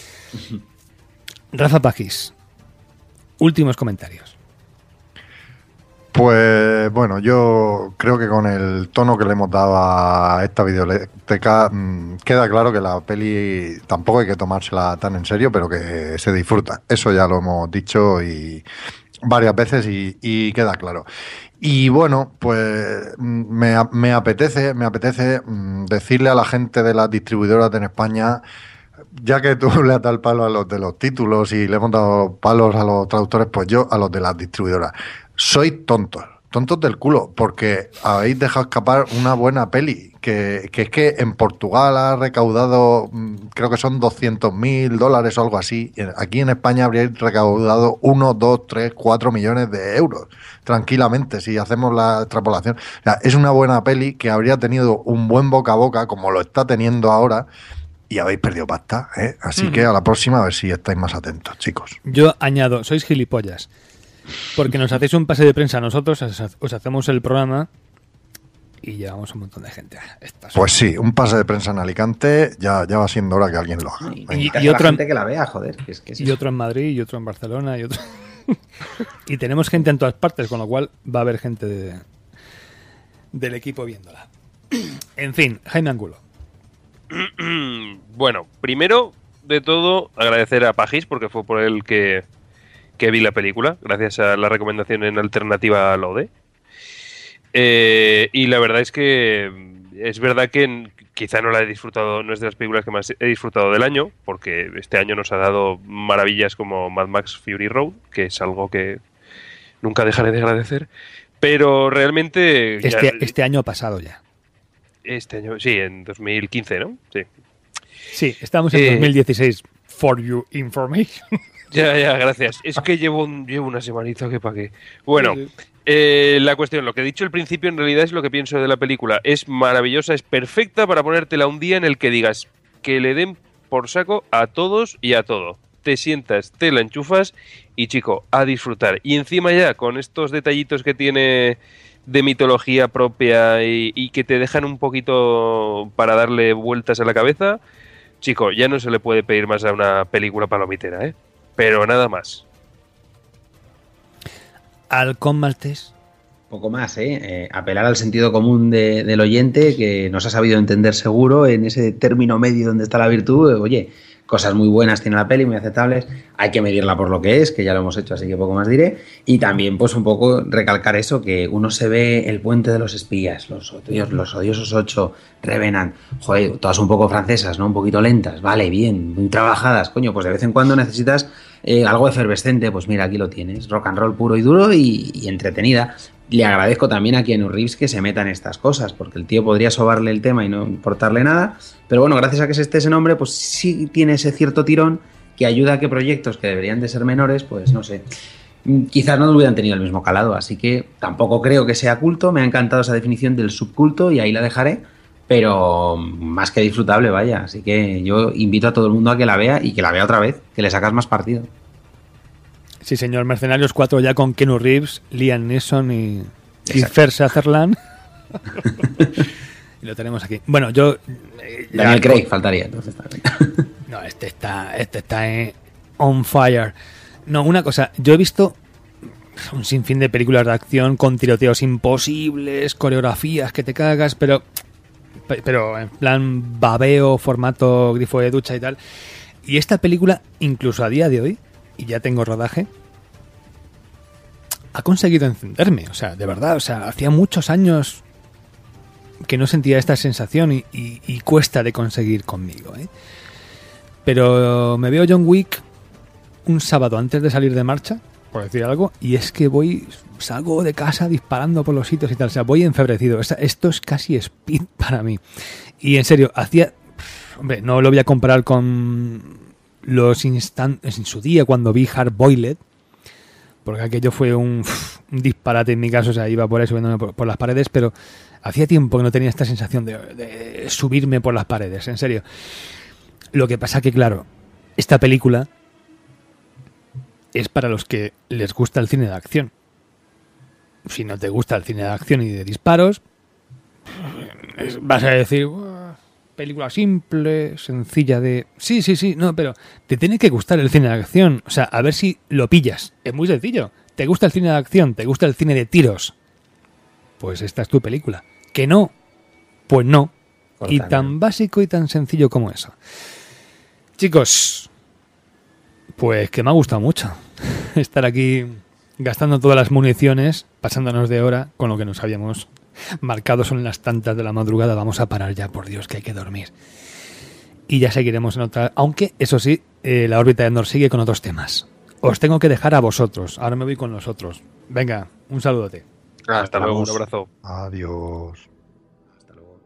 Rafa Pajís. Últimos comentarios. Pues bueno, yo creo que con el tono que le hemos dado a esta videoteca queda claro que la peli tampoco hay que tomársela tan en serio, pero que se disfruta. Eso ya lo hemos dicho y varias veces y queda claro. Y bueno, pues me apetece decirle a la gente de las distribuidoras en España, ya que tú le has dado el palo a los de los títulos y le hemos dado palos a los traductores, pues yo a los de las distribuidoras. Sois tontos. tontos del culo, porque habéis dejado escapar una buena peli, que es que en Portugal ha recaudado, creo que son $200.000 o algo así. Aquí en España habríais recaudado 1, 2, 3, 4 millones de euros, tranquilamente, si hacemos la extrapolación. O sea, es una buena peli que habría tenido un buen boca a boca, como lo está teniendo ahora, y habéis perdido pasta, ¿eh? Así que a la próxima a ver si estáis más atentos, chicos. Yo añado, sois gilipollas. Porque nos hacéis un pase de prensa a nosotros, os hacemos el programa y llevamos un montón de gente. Pues sí, un pase de prensa en Alicante, ya va siendo hora que alguien lo haga. Y otro gente que la vea, joder. Y otro en Madrid, y otro en Barcelona, y otro... y tenemos gente en todas partes, con lo cual va a haber gente del equipo viéndola. En fin, Jaime Angulo. Bueno, primero de todo, agradecer a Pajis, porque fue por él que vi la película, gracias a la recomendación en alternativa a Lode. Y la verdad es que es verdad que quizá no la he disfrutado, no es de las películas que más he disfrutado del año, porque este año nos ha dado maravillas como Mad Max Fury Road, que es algo que nunca dejaré de agradecer, pero realmente... Este año pasado ya. Este año, sí, en 2015, ¿no? Sí. Sí, estamos en 2016, for your information. Ya, gracias. Es que llevo una semanita que pa' qué. Bueno, sí. La cuestión, lo que he dicho al principio en realidad es lo que pienso de la película. Es maravillosa, es perfecta para ponértela un día en el que digas que le den por saco a todos y a todo. Te sientas, te la enchufas y, chico, a disfrutar. Y encima ya, con estos detallitos que tiene de mitología propia y que te dejan un poquito para darle vueltas a la cabeza, chico, ya no se le puede pedir más a una película palomitera, ¿eh? Pero nada más. Halcón maltés. Poco más, apelar al sentido común del oyente, que nos ha sabido entender seguro en ese término medio donde está la virtud. Oye, cosas muy buenas tiene la peli, muy aceptables. Hay que medirla por lo que es, que ya lo hemos hecho, así que poco más diré. Y también, pues un poco recalcar eso, que uno se ve El puente de los espías, los odiosos 8, Revenant, joder, todas un poco francesas, ¿no? Un poquito lentas, vale, bien, muy trabajadas, coño, pues de vez en cuando necesitas algo efervescente, pues mira, aquí lo tienes, rock and roll puro y duro y entretenida. Le agradezco también a Keanu Reeves que se meta en estas cosas, porque el tío podría sobarle el tema y no importarle nada, pero bueno, gracias a que esté ese nombre, pues sí tiene ese cierto tirón que ayuda a que proyectos que deberían de ser menores, pues no sé, quizás no hubieran tenido el mismo calado, así que tampoco creo que sea culto. Me ha encantado esa definición del subculto y ahí la dejaré, pero más que disfrutable, vaya, así que yo invito a todo el mundo a que la vea y que la vea otra vez, que le sacas más partido. Sí, señor. Mercenarios 4 ya con Keanu Reeves, Liam Neeson y Kiefer Sutherland. Y lo tenemos aquí. Bueno, yo... Daniel Craig faltaría, entonces también. No, este está on fire. No, una cosa, yo he visto un sinfín de películas de acción con tiroteos imposibles, coreografías que te cagas, pero en plan babeo, formato grifo de ducha y tal. Y esta película, incluso a día de hoy, y ya tengo rodaje, ha conseguido encenderme, o sea, de verdad, o sea, hacía muchos años que no sentía esta sensación y cuesta de conseguir conmigo, ¿eh? Pero me veo John Wick un sábado antes de salir de marcha, por decir algo, y es que salgo de casa disparando por los sitios y tal, o sea, voy enfebrecido. Esto es casi speed para mí. Y en serio, hombre, no lo voy a comparar con los instantes en su día cuando vi Hard Boiled, porque aquello fue un disparate en mi caso, o sea, iba por ahí subiéndome por las paredes, pero hacía tiempo que no tenía esta sensación de subirme por las paredes, en serio. Lo que pasa que, claro, esta película es para los que les gusta el cine de acción. Si no te gusta el cine de acción y de disparos, vas a decir, película simple, sencilla de... Sí, no, pero te tiene que gustar el cine de acción. O sea, a ver si lo pillas. Es muy sencillo. ¿Te gusta el cine de acción? ¿Te gusta el cine de tiros? Pues esta es tu película. ¿Que no? Pues no. Y tan básico y tan sencillo como eso. Chicos, pues que me ha gustado mucho estar aquí gastando todas las municiones, pasándonos de hora con lo que nos habíamos marcado. Son las tantas de la madrugada. Vamos a parar ya, por Dios, que hay que dormir. Y ya seguiremos en otra... Aunque, eso sí, la órbita de Endor sigue con otros temas. Os tengo que dejar a vosotros. Ahora me voy con los otros. Venga, un saludote. Hasta luego, un abrazo. Adiós. Hasta luego.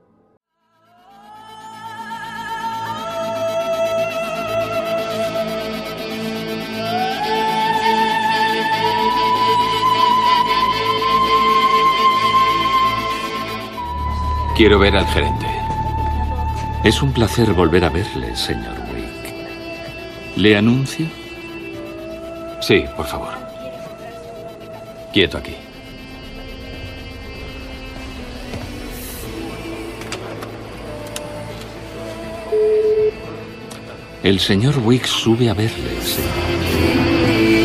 Quiero ver al gerente. Es un placer volver a verle, señor Wick. ¿Le anuncio? Sí, por favor. Quieto aquí. El señor Wick sube a verle, señor.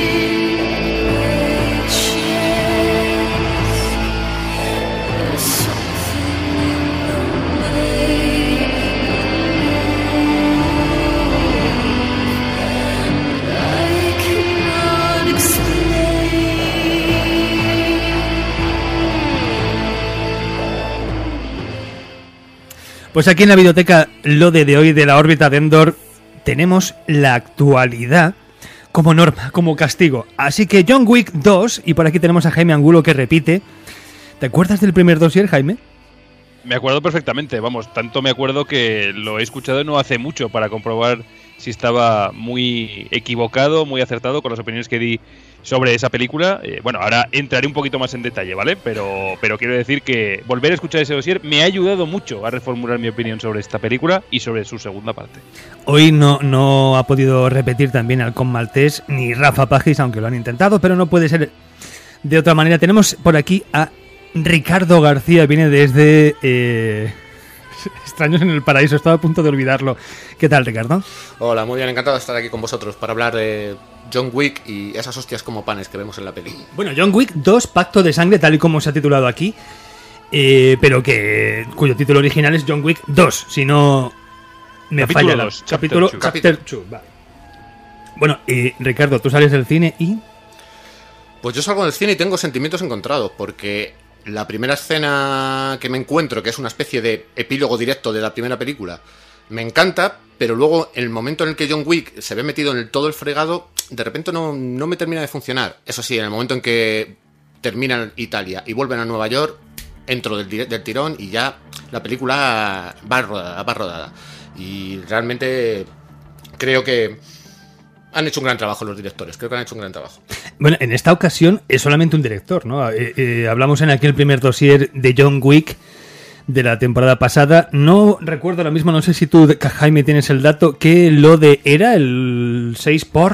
Pues aquí en la videoteca Lode de hoy de la órbita de Endor tenemos la actualidad como norma, como castigo. Así que John Wick 2, y por aquí tenemos a Jaime Angulo que repite. ¿Te acuerdas del primer dossier, Jaime? Me acuerdo perfectamente, vamos, tanto me acuerdo que lo he escuchado no hace mucho para comprobar si estaba muy equivocado, muy acertado con las opiniones que di sobre esa película. Bueno, ahora entraré un poquito más en detalle, ¿vale? Pero quiero decir que volver a escuchar ese dossier me ha ayudado mucho a reformular mi opinión sobre esta película y sobre su segunda parte. Hoy no ha podido repetir también Halcón Maltés ni Rafa Pagis, aunque lo han intentado, pero no puede ser de otra manera. Tenemos por aquí a Ricardo García, viene desde Extraños en el Paraíso, estaba a punto de olvidarlo. ¿Qué tal, Ricardo? Hola, muy bien, encantado de estar aquí con vosotros para hablar de John Wick y esas hostias como panes que vemos en la peli. Bueno, John Wick 2, Pacto de Sangre, tal y como se ha titulado aquí, pero cuyo título original es John Wick 2, si no me Capítulo falla 2, capítulo Chapter 2. Vale. Bueno, Ricardo, tú sales del cine y... Pues yo salgo del cine y tengo sentimientos encontrados, porque la primera escena que me encuentro, que es una especie de epílogo directo de la primera película, me encanta, pero luego el momento en el que John Wick se ve metido en todo el fregado, de repente no me termina de funcionar. Eso sí, en el momento en que terminan Italia y vuelven a Nueva York, entro del tirón y ya la película va rodada. Y realmente creo que han hecho un gran trabajo los directores, creo que han hecho un gran trabajo. Bueno, en esta ocasión es solamente un director, ¿no? Hablamos en aquel primer dossier de John Wick de la temporada pasada. No recuerdo ahora mismo, no sé si tú, Jaime, tienes el dato, que Lode era el 6 por...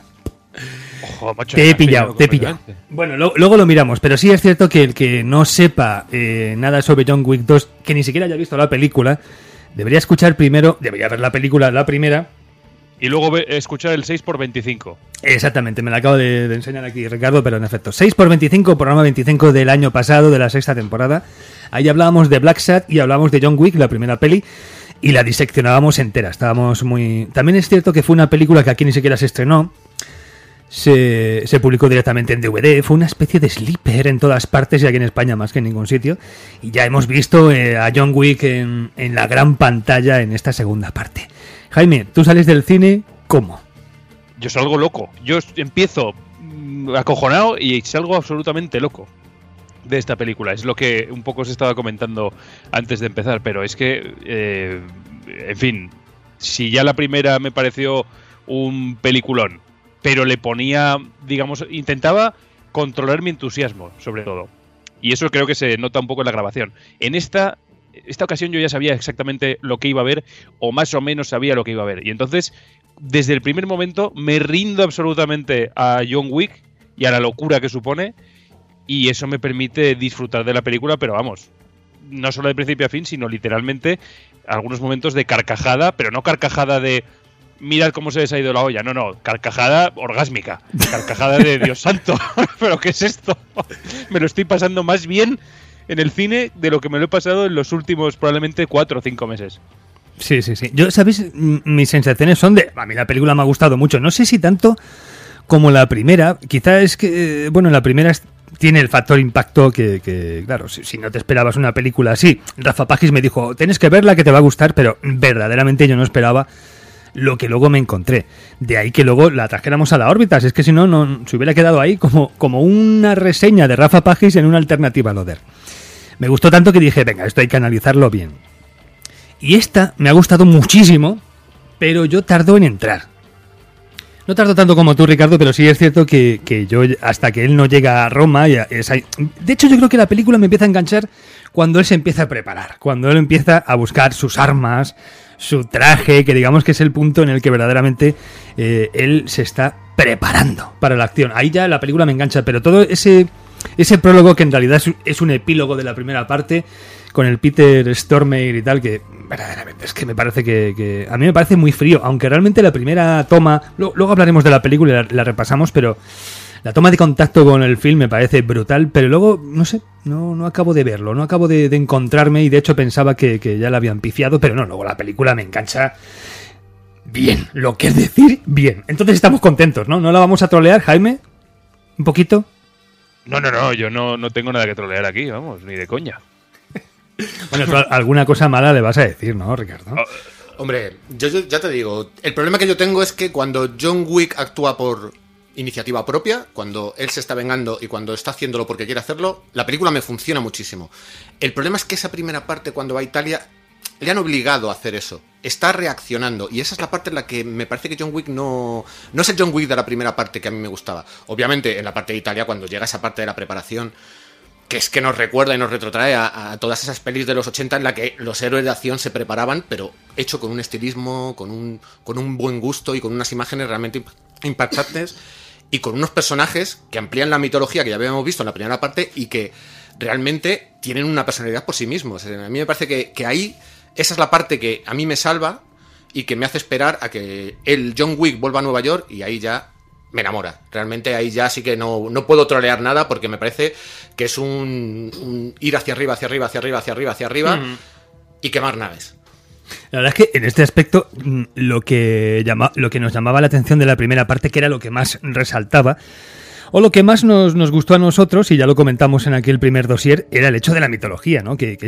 Ojo, macho, te he pillado. Bueno, luego lo miramos, pero sí es cierto que el que no sepa nada sobre John Wick 2, que ni siquiera haya visto la película, debería escuchar primero, debería ver la película, la primera, y luego escuchar el 6x25. Exactamente, me la acabo de enseñar aquí, Ricardo, pero en efecto, 6x25, programa 25 del año pasado, de la sexta temporada. Ahí hablábamos de Black Sat y hablábamos de John Wick, la primera peli, y la diseccionábamos entera. Estábamos muy... También es cierto que fue una película que aquí ni siquiera se estrenó, se publicó directamente en DVD, fue una especie de sleeper en todas partes y aquí en España más que en ningún sitio, y ya hemos visto a John Wick en la gran pantalla en esta segunda parte. Jaime, tú sales del cine, ¿cómo? Yo salgo loco. Yo empiezo acojonado y salgo absolutamente loco de esta película. Es lo que un poco os estaba comentando antes de empezar, pero es que, en fin, si ya la primera me pareció un peliculón, pero le ponía, digamos, intentaba controlar mi entusiasmo, sobre todo. Y eso creo que se nota un poco en la grabación. En esta ocasión yo ya sabía exactamente lo que iba a ver, o más o menos sabía lo que iba a ver. Y entonces, desde el primer momento, me rindo absolutamente a John Wick y a la locura que supone, y eso me permite disfrutar de la película, pero vamos, no solo de principio a fin, sino literalmente algunos momentos de carcajada, pero no carcajada de mirad cómo se les ha ido la olla, no, carcajada orgásmica, carcajada de Dios santo, pero ¿qué es esto? Me lo estoy pasando más bien en el cine de lo que me lo he pasado en los últimos probablemente 4 o 5 meses. Sí. Yo, ¿sabéis? Mis sensaciones son de... A mí la película me ha gustado mucho. No sé si tanto como la primera. Quizá es que... Bueno, la primera tiene el factor impacto que claro, si no te esperabas una película así. Rafa Pagis me dijo, tienes que verla que te va a gustar, pero verdaderamente yo no esperaba lo que luego me encontré. De ahí que luego la trajéramos a la órbita, si es que si no, no se hubiera quedado ahí como una reseña de Rafa Pagis en una alternativa a Loder. Me gustó tanto que dije, venga, esto hay que analizarlo bien. Y esta me ha gustado muchísimo, pero yo tardo en entrar. No tardo tanto como tú, Ricardo, pero sí es cierto que yo, hasta que él no llega a Roma... De hecho, yo creo que la película me empieza a enganchar cuando él se empieza a preparar, cuando él empieza a buscar sus armas, su traje, que digamos que es el punto en el que verdaderamente él se está preparando para la acción. Ahí ya la película me engancha, pero todo ese prólogo, que en realidad es un epílogo de la primera parte, con el Peter Stormare y tal, que verdaderamente es que me parece que a mí me parece muy frío, aunque realmente la primera toma, luego hablaremos de la película y la repasamos, pero la toma de contacto con el film me parece brutal, pero luego, no sé, no acabo de verlo, no acabo de encontrarme, y de hecho pensaba que ya la habían pifiado, pero no, luego la película me engancha bien, lo que es decir, bien. Entonces estamos contentos, ¿no? ¿No la vamos a trolear, Jaime? ¿Un poquito? No, yo no tengo nada que trolear aquí, vamos, ni de coña. Bueno, tú alguna cosa mala le vas a decir, ¿no, Ricardo? Hombre, yo ya te digo, el problema que yo tengo es que cuando John Wick actúa por iniciativa propia, cuando él se está vengando y cuando está haciéndolo porque quiere hacerlo, la película me funciona muchísimo. El problema es que esa primera parte, cuando va a Italia, le han obligado a hacer eso. Está reaccionando, y esa es la parte en la que me parece que John Wick no es el John Wick de la primera parte que a mí me gustaba. Obviamente, en la parte de Italia, cuando llega esa parte de la preparación, que es que nos recuerda y nos retrotrae a todas esas pelis de los 80 en la que los héroes de acción se preparaban, pero hecho con un estilismo, con un buen gusto y con unas imágenes realmente impactantes, y con unos personajes que amplían la mitología que ya habíamos visto en la primera parte y que realmente tienen una personalidad por sí mismos. A mí me parece que ahí esa es la parte que a mí me salva y que me hace esperar a que el John Wick vuelva a Nueva York, y ahí ya me enamora. Realmente ahí ya sí que no puedo trolear nada, porque me parece que es un ir hacia arriba, hacia arriba, hacia arriba, hacia arriba, hacia arriba, y quemar naves. La verdad es que en este aspecto lo que nos llamaba la atención de la primera parte, que era lo que más resaltaba, o lo que más nos gustó a nosotros, y ya lo comentamos en aquel primer dossier, era el hecho de la mitología, ¿no? Que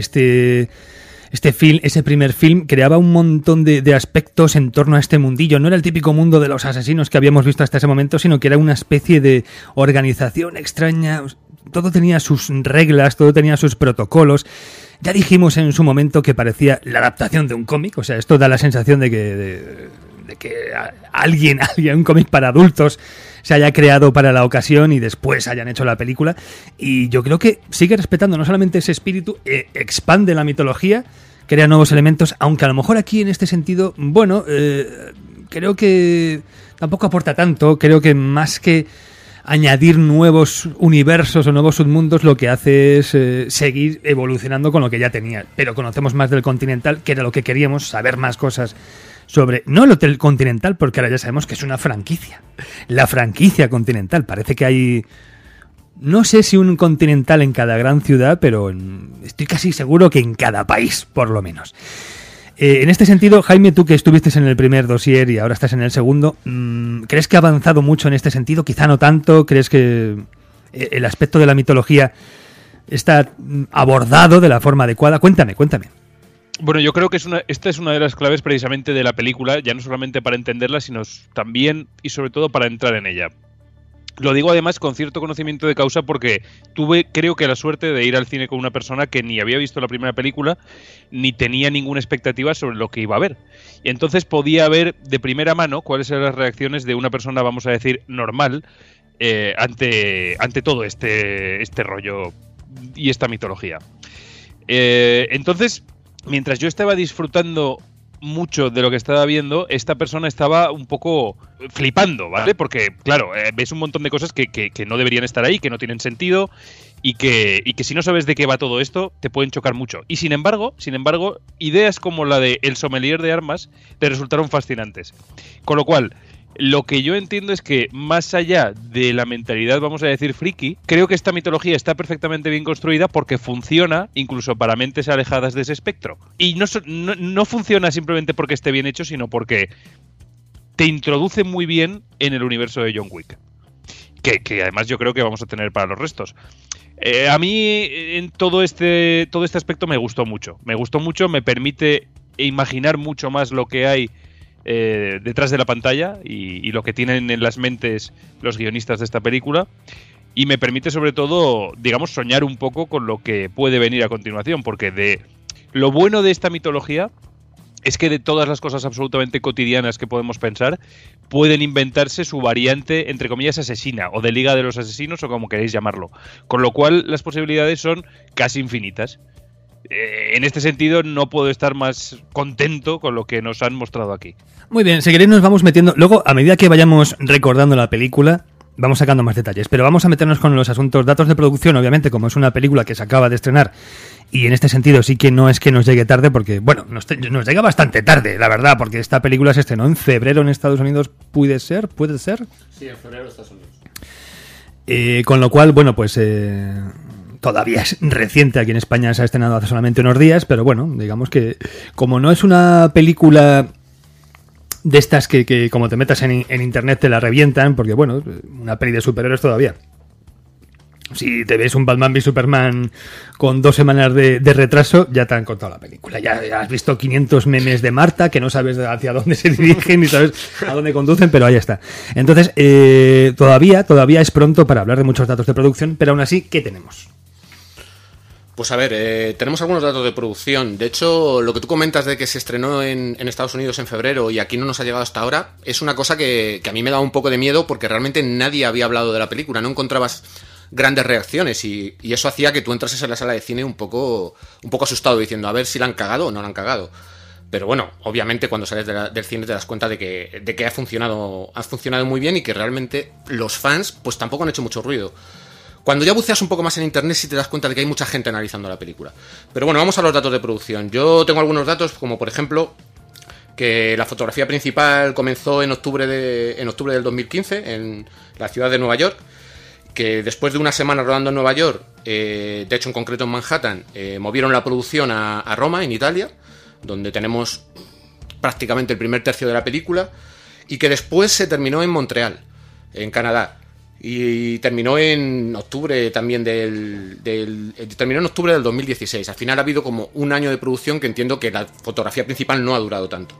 ese primer film creaba un montón de aspectos en torno a este mundillo. No era el típico mundo de los asesinos que habíamos visto hasta ese momento, sino que era una especie de organización extraña. Todo tenía sus reglas, todo tenía sus protocolos. Ya dijimos en su momento que parecía la adaptación de un cómic. O sea, esto da la sensación de que alguien, un cómic para adultos, se haya creado para la ocasión y después hayan hecho la película. Y yo creo que sigue respetando no solamente ese espíritu, expande la mitología, crea nuevos elementos, aunque a lo mejor aquí en este sentido, bueno, creo que tampoco aporta tanto. Creo que más que añadir nuevos universos o nuevos submundos, lo que hace es seguir evolucionando con lo que ya tenía. Pero conocemos más del Continental, que era lo que queríamos, saber más cosas sobre, no el Hotel Continental, porque ahora ya sabemos que es una franquicia. La franquicia Continental. Parece que hay, no sé si un Continental en cada gran ciudad, pero estoy casi seguro que en cada país, por lo menos. En este sentido, Jaime, tú que estuviste en el primer dossier y ahora estás en el segundo, ¿crees que ha avanzado mucho en este sentido? Quizá no tanto. ¿Crees que el aspecto de la mitología está abordado de la forma adecuada? Cuéntame. Bueno, yo creo que esta es una de las claves precisamente de la película, ya no solamente para entenderla, sino también y sobre todo para entrar en ella. Lo digo además con cierto conocimiento de causa, porque tuve, creo que, la suerte de ir al cine con una persona que ni había visto la primera película ni tenía ninguna expectativa sobre lo que iba a ver. Y entonces podía ver de primera mano cuáles eran las reacciones de una persona, vamos a decir, normal, ante todo este rollo y esta mitología. Entonces, mientras yo estaba disfrutando mucho de lo que estaba viendo, esta persona estaba un poco flipando, ¿vale? Porque, claro, ves un montón de cosas que no deberían estar ahí, que no tienen sentido y que si no sabes de qué va todo esto, te pueden chocar mucho. Y sin embargo, ideas como la de El sommelier de armas te resultaron fascinantes. Con lo cual, lo que yo entiendo es que, más allá de la mentalidad, vamos a decir, friki, creo que esta mitología está perfectamente bien construida porque funciona incluso para mentes alejadas de ese espectro. Y no funciona simplemente porque esté bien hecho, sino porque te introduce muy bien en el universo de John Wick. Que además yo creo que vamos a tener para los restos. A mí en todo este aspecto me gustó mucho. Me permite imaginar mucho más lo que hay detrás de la pantalla y lo que tienen en las mentes los guionistas de esta película. Y me permite sobre todo, digamos, soñar un poco con lo que puede venir a continuación, porque lo bueno de esta mitología es que de todas las cosas absolutamente cotidianas que podemos pensar, pueden inventarse su variante, entre comillas, asesina, o de Liga de los Asesinos, o como queréis llamarlo. Con lo cual, las posibilidades son casi infinitas. En este sentido, no puedo estar más contento con lo que nos han mostrado aquí. Muy bien, si queréis nos vamos metiendo... Luego, a medida que vayamos recordando la película, vamos sacando más detalles, pero vamos a meternos con los asuntos, datos de producción, obviamente, como es una película que se acaba de estrenar, y en este sentido sí que no es que nos llegue tarde, porque, bueno, nos llega bastante tarde, la verdad, porque esta película se estrenó en febrero en Estados Unidos, ¿puede ser? Sí, en febrero en Estados Unidos. Con lo cual, bueno, pues todavía es reciente, aquí en España se ha estrenado hace solamente unos días, pero bueno, digamos que como no es una película de estas que como te metas en internet te la revientan, porque bueno, una peli de superhéroes todavía. Si te ves un Batman v Superman con 2 semanas de retraso, ya te han contado la película. Ya has visto 500 memes de Marta que no sabes hacia dónde se dirigen ni sabes a dónde conducen, pero ahí está. Entonces, todavía es pronto para hablar de muchos datos de producción, pero aún así, ¿qué tenemos? Pues a ver, tenemos algunos datos de producción. De hecho, lo que tú comentas de que se estrenó en Estados Unidos en febrero y aquí no nos ha llegado hasta ahora, es una cosa que a mí me da un poco de miedo porque realmente nadie había hablado de la película, no encontrabas grandes reacciones y eso hacía que tú entrases en la sala de cine un poco asustado diciendo a ver si la han cagado o no la han cagado. Pero bueno, obviamente cuando sales del cine te das cuenta de que ha funcionado muy bien y que realmente los fans pues tampoco han hecho mucho ruido. Cuando ya buceas un poco más en internet sí te das cuenta de que hay mucha gente analizando la película. Pero bueno, vamos a los datos de producción. Yo tengo algunos datos, como por ejemplo que la fotografía principal comenzó en octubre del 2015 en la ciudad de Nueva York, que después de una semana rodando en Nueva York, de hecho en concreto en Manhattan, movieron la producción a Roma, en Italia, donde tenemos prácticamente el primer tercio de la película, y que después se terminó en Montreal, en Canadá. Y terminó en octubre también terminó en octubre del 2016. Al final ha habido como un año de producción que entiendo que la fotografía principal no ha durado tanto.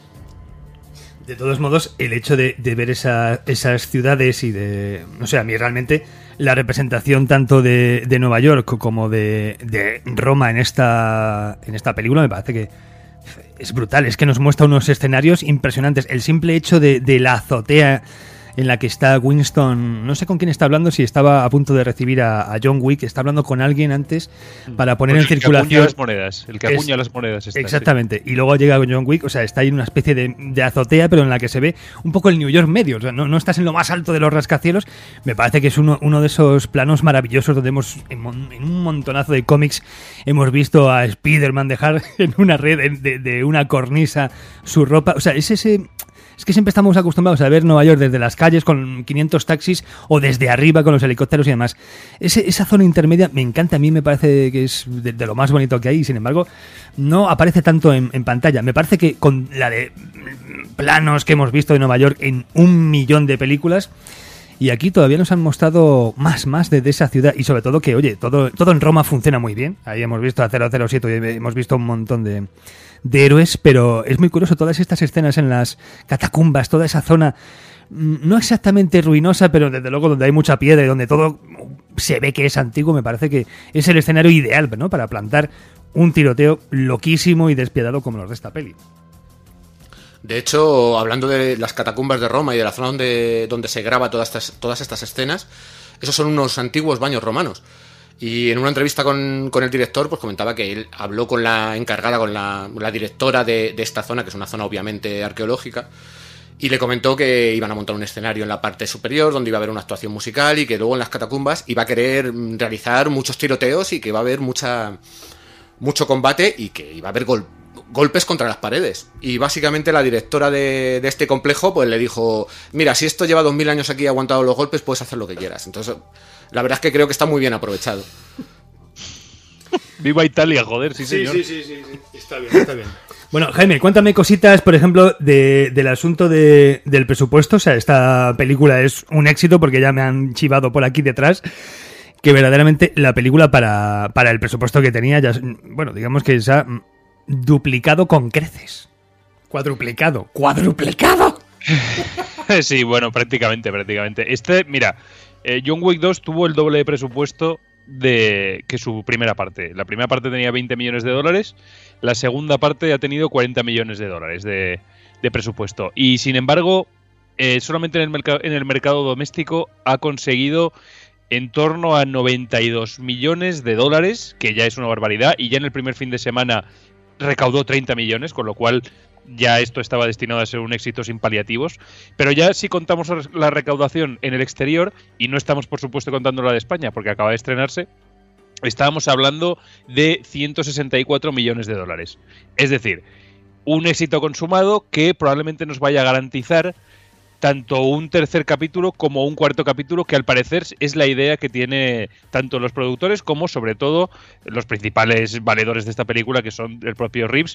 De todos modos, el hecho de ver esas ciudades y de... No sé, a mí realmente la representación tanto de Nueva York como de Roma en esta película me parece que es brutal. Es que nos muestra unos escenarios impresionantes. El simple hecho de la azotea en la que está Winston, no sé con quién está hablando, si estaba a punto de recibir a John Wick, está hablando con alguien antes para poner en circulación... El que acuña las monedas. Está, exactamente, sí. Y luego llega John Wick, o sea, está ahí en una especie de azotea, pero en la que se ve un poco el New York medio, o sea, no estás en lo más alto de los rascacielos. Me parece que es uno de esos planos maravillosos donde en un montonazo de cómics hemos visto a Spider-Man dejar en una red de una cornisa su ropa, o sea, es que siempre estamos acostumbrados a ver Nueva York desde las calles con 500 taxis o desde arriba con los helicópteros y demás. Esa zona intermedia me encanta, a mí me parece que es de lo más bonito que hay y sin embargo no aparece tanto en pantalla. Me parece que con la de planos que hemos visto de Nueva York en 1.000.000 de películas y aquí todavía nos han mostrado más de esa ciudad y sobre todo que, oye, todo en Roma funciona muy bien. Ahí hemos visto a 007 y hemos visto un montón de héroes, pero es muy curioso todas estas escenas en las catacumbas, toda esa zona no exactamente ruinosa, pero desde luego donde hay mucha piedra y donde todo se ve que es antiguo. Me parece que es el escenario ideal, ¿no?, para plantar un tiroteo loquísimo y despiadado como los de esta peli. De hecho, hablando de las catacumbas de Roma y de la zona donde se graba todas estas escenas, esos son unos antiguos baños romanos. Y en una entrevista con el director, pues comentaba que él habló con la encargada, con la directora de esta zona, que es una zona obviamente arqueológica, y le comentó que iban a montar un escenario en la parte superior, donde iba a haber una actuación musical, y que luego en las catacumbas iba a querer realizar muchos tiroteos y que iba a haber mucho combate y que iba a haber golpes contra las paredes. Y básicamente la directora de este complejo pues le dijo: mira, si esto lleva 2000 años aquí y ha aguantado los golpes, puedes hacer lo que quieras. Entonces, la verdad es que creo que está muy bien aprovechado. Viva Italia, joder, sí, señor. Sí. Está bien. Bueno, Jaime, cuéntame cositas, por ejemplo, del asunto del presupuesto. O sea, esta película es un éxito porque ya me han chivado por aquí detrás que verdaderamente la película para el presupuesto que tenía, ya, bueno, digamos que se ha duplicado con creces. Cuadruplicado. Sí, bueno, prácticamente. Mira, John Wick 2 tuvo el doble de presupuesto que su primera parte. La primera parte tenía 20 millones de dólares, la segunda parte ha tenido 40 millones de dólares de presupuesto. Y sin embargo, solamente en el mercado doméstico ha conseguido en torno a 92 millones de dólares, que ya es una barbaridad, y ya en el primer fin de semana recaudó 30 millones, con lo cual ya esto estaba destinado a ser un éxito sin paliativos. Pero ya si contamos la recaudación en el exterior, y no estamos por supuesto contando la de España porque acaba de estrenarse, estábamos hablando de 164 millones de dólares. Es decir, un éxito consumado que probablemente nos vaya a garantizar tanto un tercer capítulo como un cuarto capítulo, que al parecer es la idea que tiene tanto los productores como sobre todo los principales valedores de esta película, que son el propio Reeves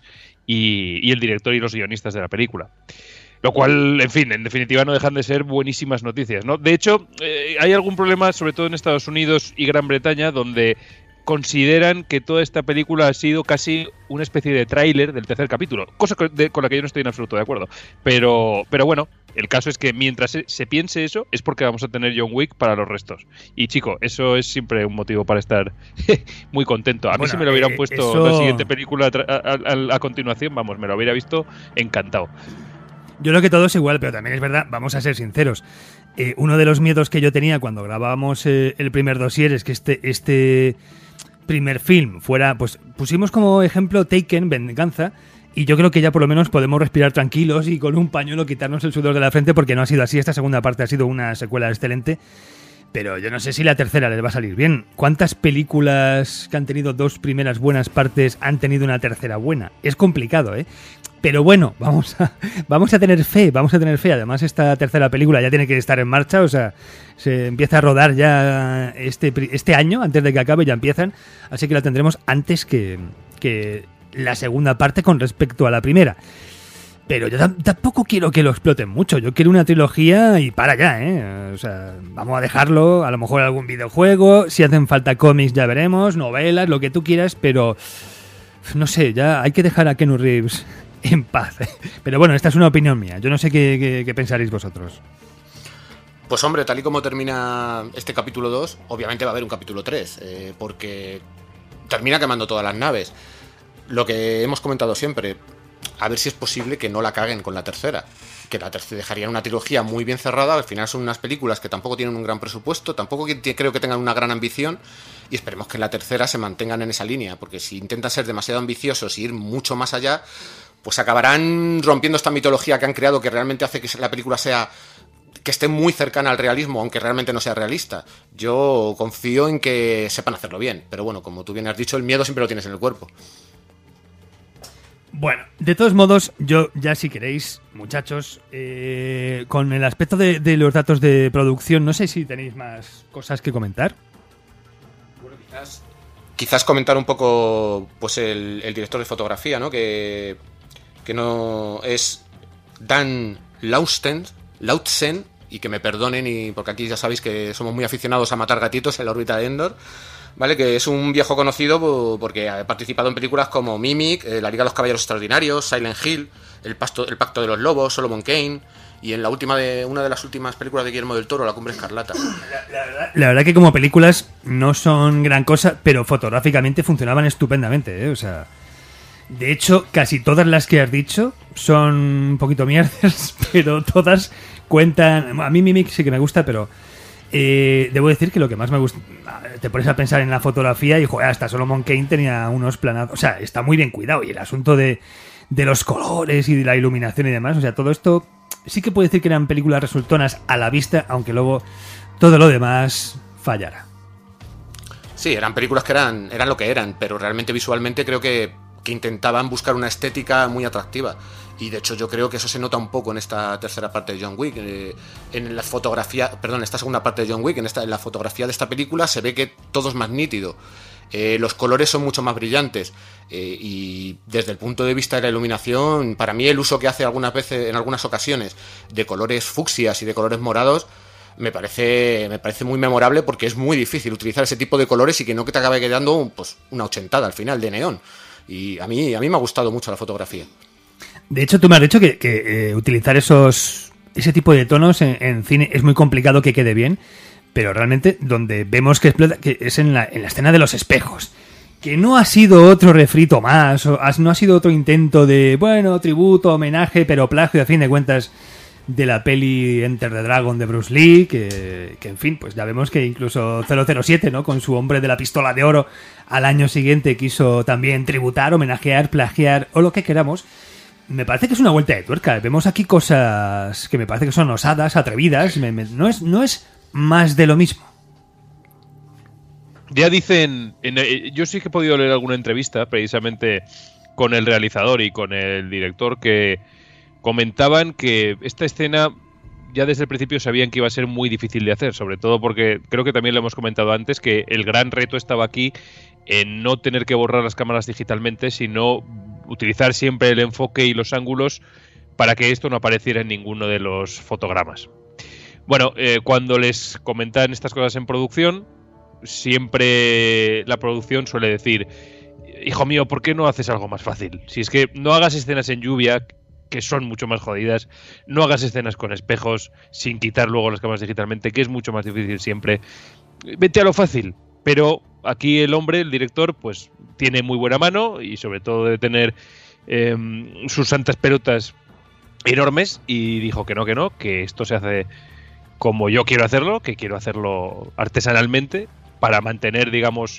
y el director y los guionistas de la película. Lo cual, en fin, en definitiva no dejan de ser buenísimas noticias, ¿no? De hecho, hay algún problema, sobre todo en Estados Unidos y Gran Bretaña, donde consideran que toda esta película ha sido casi una especie de tráiler del tercer capítulo, cosa con la que yo no estoy en absoluto de acuerdo. Pero bueno, el caso es que mientras se piense eso, es porque vamos a tener John Wick para los restos. Y chico, eso es siempre un motivo para estar muy contento. A mí si me lo hubieran puesto la siguiente película a continuación, vamos, me lo hubiera visto encantado. Yo creo que todo es igual, pero también es verdad, vamos a ser sinceros. Uno de los miedos que yo tenía cuando grabábamos el primer dossier es que este primer film fuera, pues pusimos como ejemplo Taken, Venganza, y yo creo que ya por lo menos podemos respirar tranquilos y con un pañuelo quitarnos el sudor de la frente, porque no ha sido así. Esta segunda parte ha sido una secuela excelente, pero yo no sé si la tercera les va a salir bien. ¿Cuántas películas que han tenido dos primeras buenas partes han tenido una tercera buena? Es complicado, ¿eh? Pero bueno, vamos a tener fe. Además, esta tercera película ya tiene que estar en marcha, o sea, se empieza a rodar ya este año, antes de que acabe ya empiezan, así que la tendremos antes que la segunda parte con respecto a la primera. Pero yo tampoco quiero que lo exploten mucho, yo quiero una trilogía y para ya, ¿eh? O sea, vamos a dejarlo, a lo mejor algún videojuego, si hacen falta cómics ya veremos, novelas, lo que tú quieras, pero no sé, ya hay que dejar a Keanu Reeves en paz. Pero bueno, esta es una opinión mía. Yo no sé qué pensaréis vosotros. Pues hombre, tal y como termina este capítulo 2, obviamente va a haber un capítulo 3, porque termina quemando todas las naves. Lo que hemos comentado siempre, a ver si es posible que no la caguen con la tercera. Que la tercera dejarían una trilogía muy bien cerrada. Al final son unas películas que tampoco tienen un gran presupuesto, tampoco creo que tengan una gran ambición, y esperemos que en la tercera se mantengan en esa línea, porque si intentan ser demasiado ambiciosos y ir mucho más allá, pues acabarán rompiendo esta mitología que han creado, que realmente hace que la película que esté muy cercana al realismo, aunque realmente no sea realista. Yo confío en que sepan hacerlo bien, pero bueno, como tú bien has dicho, el miedo siempre lo tienes en el cuerpo. Bueno, de todos modos, yo ya si queréis, muchachos, con el aspecto de los datos de producción, no sé si tenéis más cosas que comentar. Bueno, quizás comentar un poco pues el director de fotografía, ¿no? Que no es Dan Lautzen, y que me perdonen, porque aquí ya sabéis que somos muy aficionados a matar gatitos en la órbita de Endor, ¿vale? Que es un viejo conocido porque ha participado en películas como Mimic, La Liga de los Caballeros Extraordinarios, Silent Hill, El Pacto de los Lobos, Solomon Kane, y en una de las últimas películas de Guillermo del Toro, La Cumbre Escarlata. La verdad que como películas no son gran cosa, pero fotográficamente funcionaban estupendamente, ¿eh? O sea, de hecho, casi todas las que has dicho son un poquito mierdas, pero todas cuentan. A mí Mimic sí que me gusta, pero debo decir que lo que más me gusta, te pones a pensar en la fotografía y joder, hasta Solomon Kane tenía unos planados, o sea, está muy bien cuidado, y el asunto de los colores y de la iluminación y demás, o sea, todo esto sí que puedo decir que eran películas resultonas a la vista, aunque luego todo lo demás fallara. Sí, eran películas que eran lo que eran, pero realmente visualmente creo que intentaban buscar una estética muy atractiva. Y de hecho yo creo que eso se nota un poco en esta tercera parte de John Wick, en la fotografía, perdón, esta segunda parte de John Wick, en la fotografía de esta película se ve que todo es más nítido, los colores son mucho más brillantes, y desde el punto de vista de la iluminación, para mí el uso que hace algunas veces, en algunas ocasiones, de colores fucsias y de colores morados, me parece muy memorable, porque es muy difícil utilizar ese tipo de colores y que no te acabe quedando pues una ochentada al final de neón. Y a mí me ha gustado mucho la fotografía. De hecho, tú me has dicho que utilizar ese tipo de tonos en cine es muy complicado que quede bien, pero realmente donde vemos que explota que es en la escena de los espejos. Que no ha sido otro refrito más, no ha sido otro intento de, bueno, tributo, homenaje, pero plagio, a fin de cuentas, de la peli Enter the Dragon de Bruce Lee, que en fin, pues ya vemos que incluso 007, ¿no? Con su hombre de la pistola de oro, al año siguiente quiso también tributar, homenajear, plagiar, o lo que queramos. Me parece que es una vuelta de tuerca. Vemos aquí cosas que me parece que son osadas, atrevidas, no es más de lo mismo. Ya dicen, yo sí que he podido leer alguna entrevista precisamente con el realizador y con el director que comentaban que esta escena ya desde el principio sabían que iba a ser muy difícil de hacer, sobre todo porque creo que también lo hemos comentado antes, que el gran reto estaba aquí en no tener que borrar las cámaras digitalmente, sino utilizar siempre el enfoque y los ángulos para que esto no apareciera en ninguno de los fotogramas. Bueno, cuando les comentan estas cosas en producción, siempre la producción suele decir: hijo mío, ¿por qué no haces algo más fácil? Si es que no hagas escenas en lluvia, que son mucho más jodidas, no hagas escenas con espejos sin quitar luego las cámaras digitalmente, que es mucho más difícil siempre. Vete a lo fácil. Pero aquí el hombre, el director, pues tiene muy buena mano y sobre todo de tener sus santas pelotas enormes, y dijo que no, que esto se hace como yo quiero hacerlo, que quiero hacerlo artesanalmente para mantener, digamos,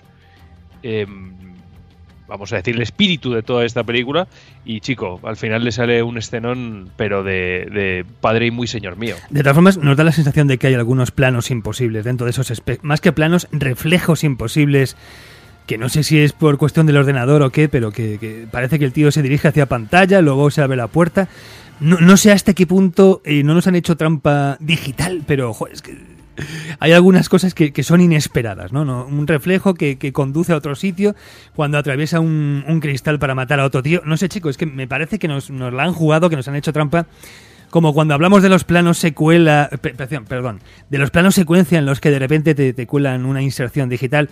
vamos a decir, el espíritu de toda esta película. Y chico, al final le sale un escenón, pero de padre y muy señor mío. De todas formas, nos da la sensación de que hay algunos planos imposibles dentro de esos más que planos, reflejos imposibles, que no sé si es por cuestión del ordenador o qué, pero que parece que el tío se dirige hacia pantalla, luego se abre la puerta. No sé hasta qué punto no nos han hecho trampa digital, pero joder, es que hay algunas cosas que son inesperadas, ¿no? Un reflejo que conduce a otro sitio cuando atraviesa un cristal para matar a otro tío. No sé, chicos, es que me parece que nos la han jugado, que nos han hecho trampa, como cuando hablamos de los planos secuela, perdón, de los planos secuencia en los que de repente te cuelan una inserción digital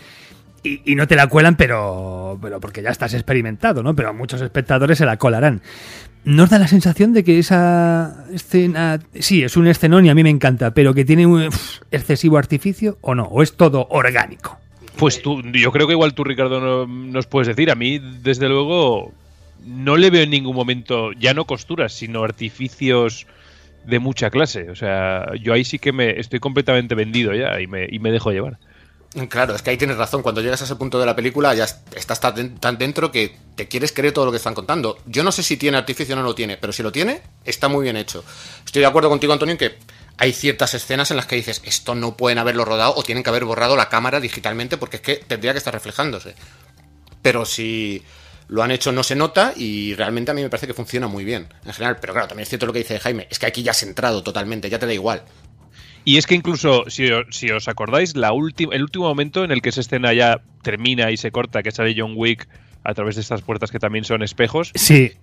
y no te la cuelan, pero porque ya estás experimentado, ¿no? Pero a muchos espectadores se la colarán. ¿Nos da la sensación de que esa escena, sí, es un escenón y a mí me encanta, pero que tiene un excesivo artificio o no? ¿O es todo orgánico? Pues yo creo que igual tú, Ricardo, nos puedes decir. A mí, desde luego, no le veo en ningún momento, ya no costuras, sino artificios de mucha clase. O sea, yo ahí sí que estoy completamente vendido ya y me dejo llevar. Claro, es que ahí tienes razón. Cuando llegas a ese punto de la película ya estás tan dentro que te quieres creer todo lo que están contando. Yo no sé si tiene artificio o no lo tiene, pero si lo tiene, está muy bien hecho. Estoy de acuerdo contigo, Antonio, en que hay ciertas escenas en las que dices, esto no pueden haberlo rodado o tienen que haber borrado la cámara digitalmente porque es que tendría que estar reflejándose. Pero si lo han hecho no se nota y realmente a mí me parece que funciona muy bien en general. Pero claro, también es cierto lo que dice Jaime, es que aquí ya has entrado totalmente, ya te da igual. Y es que incluso, si os acordáis, el último momento en el que esa escena ya termina y se corta, que sale John Wick a través de estas puertas que también son espejos. Sí.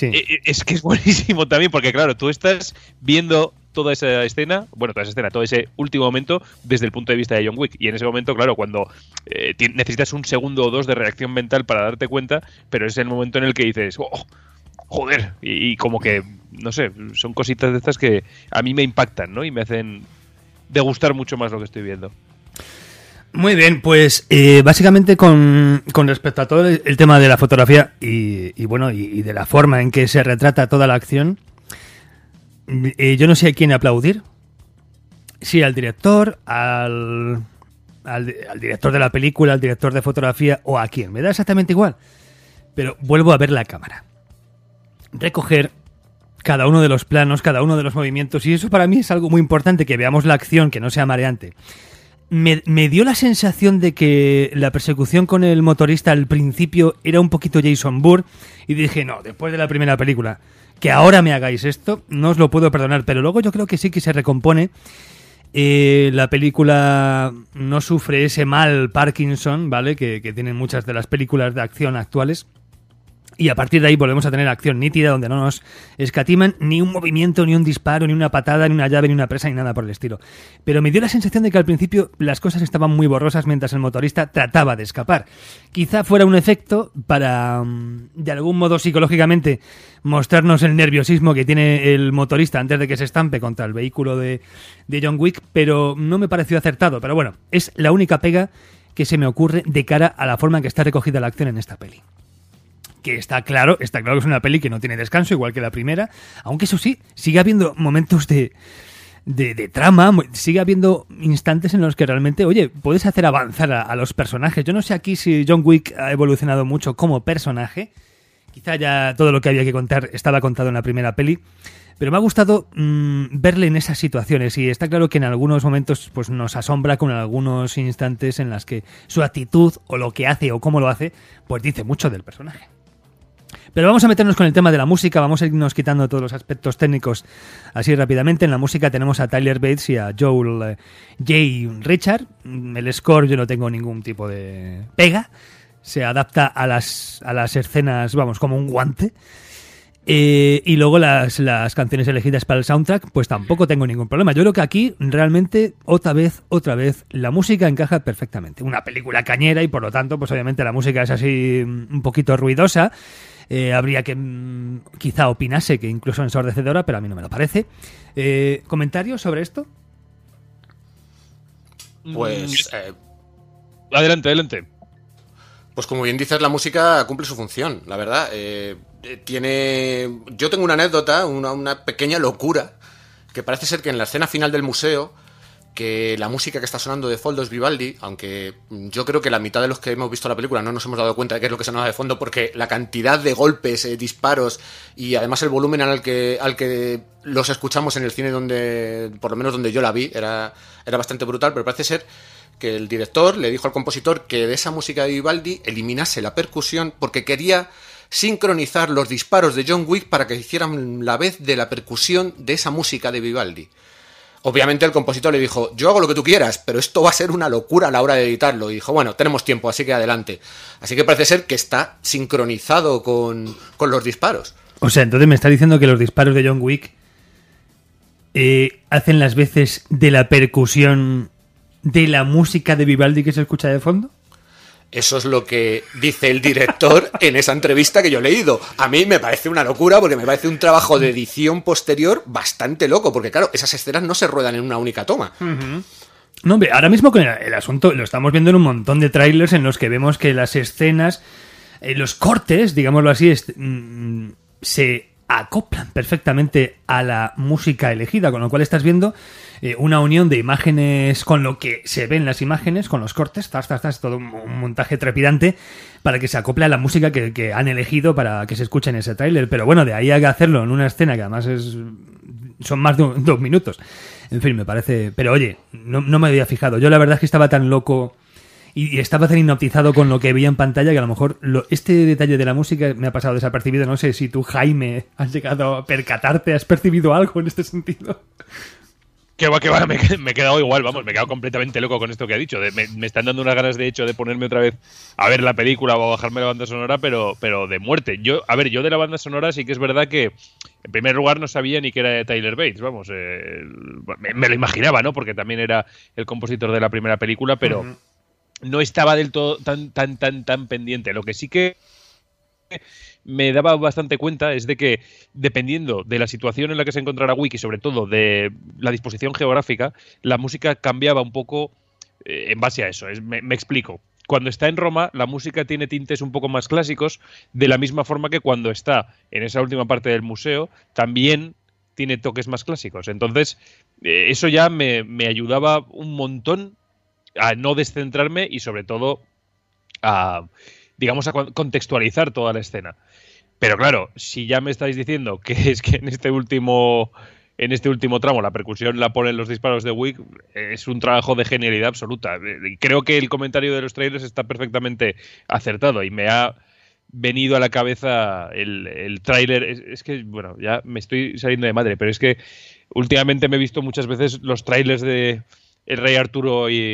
Es que es buenísimo también, porque claro, tú estás viendo toda esa escena, todo ese último momento desde el punto de vista de John Wick. Y en ese momento, claro, cuando necesitas un segundo o dos de reacción mental para darte cuenta, pero es el momento en el que dices, ¡oh! Joder, y como que, no sé, son cositas de estas que a mí me impactan, ¿no? Y me hacen degustar mucho más lo que estoy viendo. Muy bien, pues básicamente con respecto a todo el tema de la fotografía y de la forma en que se retrata toda la acción, yo no sé a quién aplaudir. Sí, al director, al director de la película, al director de fotografía o a quién. Me da exactamente igual. Pero vuelvo a ver la cámara. Recoger cada uno de los planos, cada uno de los movimientos, y eso para mí es algo muy importante, que veamos la acción, que no sea mareante. Me dio la sensación de que la persecución con el motorista al principio era un poquito Jason Bourne, y dije, no, después de la primera película, que ahora me hagáis esto, no os lo puedo perdonar, pero luego yo creo que sí que se recompone. La película no sufre ese mal Parkinson, ¿vale? Que tienen muchas de las películas de acción actuales. Y a partir de ahí volvemos a tener acción nítida donde no nos escatiman ni un movimiento, ni un disparo, ni una patada, ni una llave, ni una presa, ni nada por el estilo. Pero me dio la sensación de que al principio las cosas estaban muy borrosas mientras el motorista trataba de escapar. Quizá fuera un efecto para, de algún modo psicológicamente, mostrarnos el nerviosismo que tiene el motorista antes de que se estampe contra el vehículo de John Wick, pero no me pareció acertado. Pero bueno, es la única pega que se me ocurre de cara a la forma en que está recogida la acción en esta peli. Que está claro que es una peli que no tiene descanso, igual que la primera, aunque eso sí, sigue habiendo momentos de trama, sigue habiendo instantes en los que realmente, oye, puedes hacer avanzar a los personajes. Yo no sé aquí si John Wick ha evolucionado mucho como personaje, quizá ya todo lo que había que contar estaba contado en la primera peli, pero me ha gustado verle en esas situaciones, y está claro que en algunos momentos pues nos asombra con algunos instantes en las que su actitud o lo que hace o cómo lo hace, pues dice mucho del personaje. Pero vamos a meternos con el tema de la música, vamos a irnos quitando todos los aspectos técnicos así rápidamente. En la música tenemos a Tyler Bates y a Joel J. Richard. El score yo no tengo ningún tipo de pega, se adapta a las escenas, vamos, como un guante. Y luego las canciones elegidas para el soundtrack, pues tampoco tengo ningún problema. Yo creo que aquí realmente otra vez la música encaja perfectamente. Una película cañera y por lo tanto pues obviamente la música es así un poquito ruidosa. Habría que quizá opinase que incluso ensordecedora, pero a mí no me lo parece. ¿Comentarios sobre esto? Pues Adelante. Pues como bien dices, la música cumple su función, la verdad. Yo tengo una anécdota, una pequeña locura, que parece ser que en la escena final del museo, que la música que está sonando de fondo es Vivaldi, aunque yo creo que la mitad de los que hemos visto la película no nos hemos dado cuenta de qué es lo que sonaba de fondo, porque la cantidad de golpes, disparos y además el volumen al que los escuchamos en el cine, donde por lo menos donde yo la vi, era bastante brutal, pero parece ser que el director le dijo al compositor que de esa música de Vivaldi eliminase la percusión porque quería sincronizar los disparos de John Wick para que hicieran la vez de la percusión de esa música de Vivaldi. Obviamente el compositor le dijo, yo hago lo que tú quieras, pero esto va a ser una locura a la hora de editarlo. Y dijo, bueno, tenemos tiempo, así que adelante. Así que parece ser que está sincronizado con los disparos. O sea, entonces me está diciendo que los disparos de John Wick hacen las veces de la percusión de la música de Vivaldi que se escucha de fondo. Eso es lo que dice el director en esa entrevista que yo he leído. A mí me parece una locura porque me parece un trabajo de edición posterior bastante loco, porque claro, esas escenas no se ruedan en una única toma. Uh-huh. No, hombre, ahora mismo con el asunto lo estamos viendo en un montón de trailers en los que vemos que las escenas, los cortes, digámoslo así, se acoplan perfectamente a la música elegida, con lo cual estás viendo una unión de imágenes con lo que se ve en las imágenes, con los cortes, todo un montaje trepidante para que se acople a la música que han elegido para que se escuche en ese tráiler. Pero bueno, de ahí a hacerlo en una escena que además son más de 2 minutos. En fin, me parece... Pero oye, no me había fijado. Yo la verdad es que estaba tan loco y estaba tan hipnotizado con lo que veía en pantalla que a lo mejor este detalle de la música me ha pasado desapercibido. No sé si tú, Jaime, has llegado a percatarte, has percibido algo en este sentido. Que va, me he quedado igual, vamos, me he quedado completamente loco con esto que ha dicho. Me están dando unas ganas, de hecho, de ponerme otra vez a ver la película o a bajarme la banda sonora, pero de muerte. Yo de la banda sonora sí que es verdad que, en primer lugar, no sabía ni que era de Tyler Bates, vamos, me lo imaginaba, ¿no? Porque también era el compositor de la primera película, pero no estaba del todo tan pendiente. Lo que sí que me daba bastante cuenta es de que, dependiendo de la situación en la que se encontrara Wick y sobre todo de la disposición geográfica, la música cambiaba un poco en base a eso. Me explico. Cuando está en Roma, la música tiene tintes un poco más clásicos, de la misma forma que cuando está en esa última parte del museo, también tiene toques más clásicos. Entonces, eso ya me ayudaba un montón a no descentrarme y sobre todo a contextualizar toda la escena. Pero claro, si ya me estáis diciendo que es que en este último tramo la percusión la ponen los disparos de Wick, es un trabajo de genialidad absoluta. Creo que el comentario de los trailers está perfectamente acertado y me ha venido a la cabeza el tráiler. Es que, bueno, ya me estoy saliendo de madre, pero es que últimamente me he visto muchas veces los trailers de El Rey Arturo y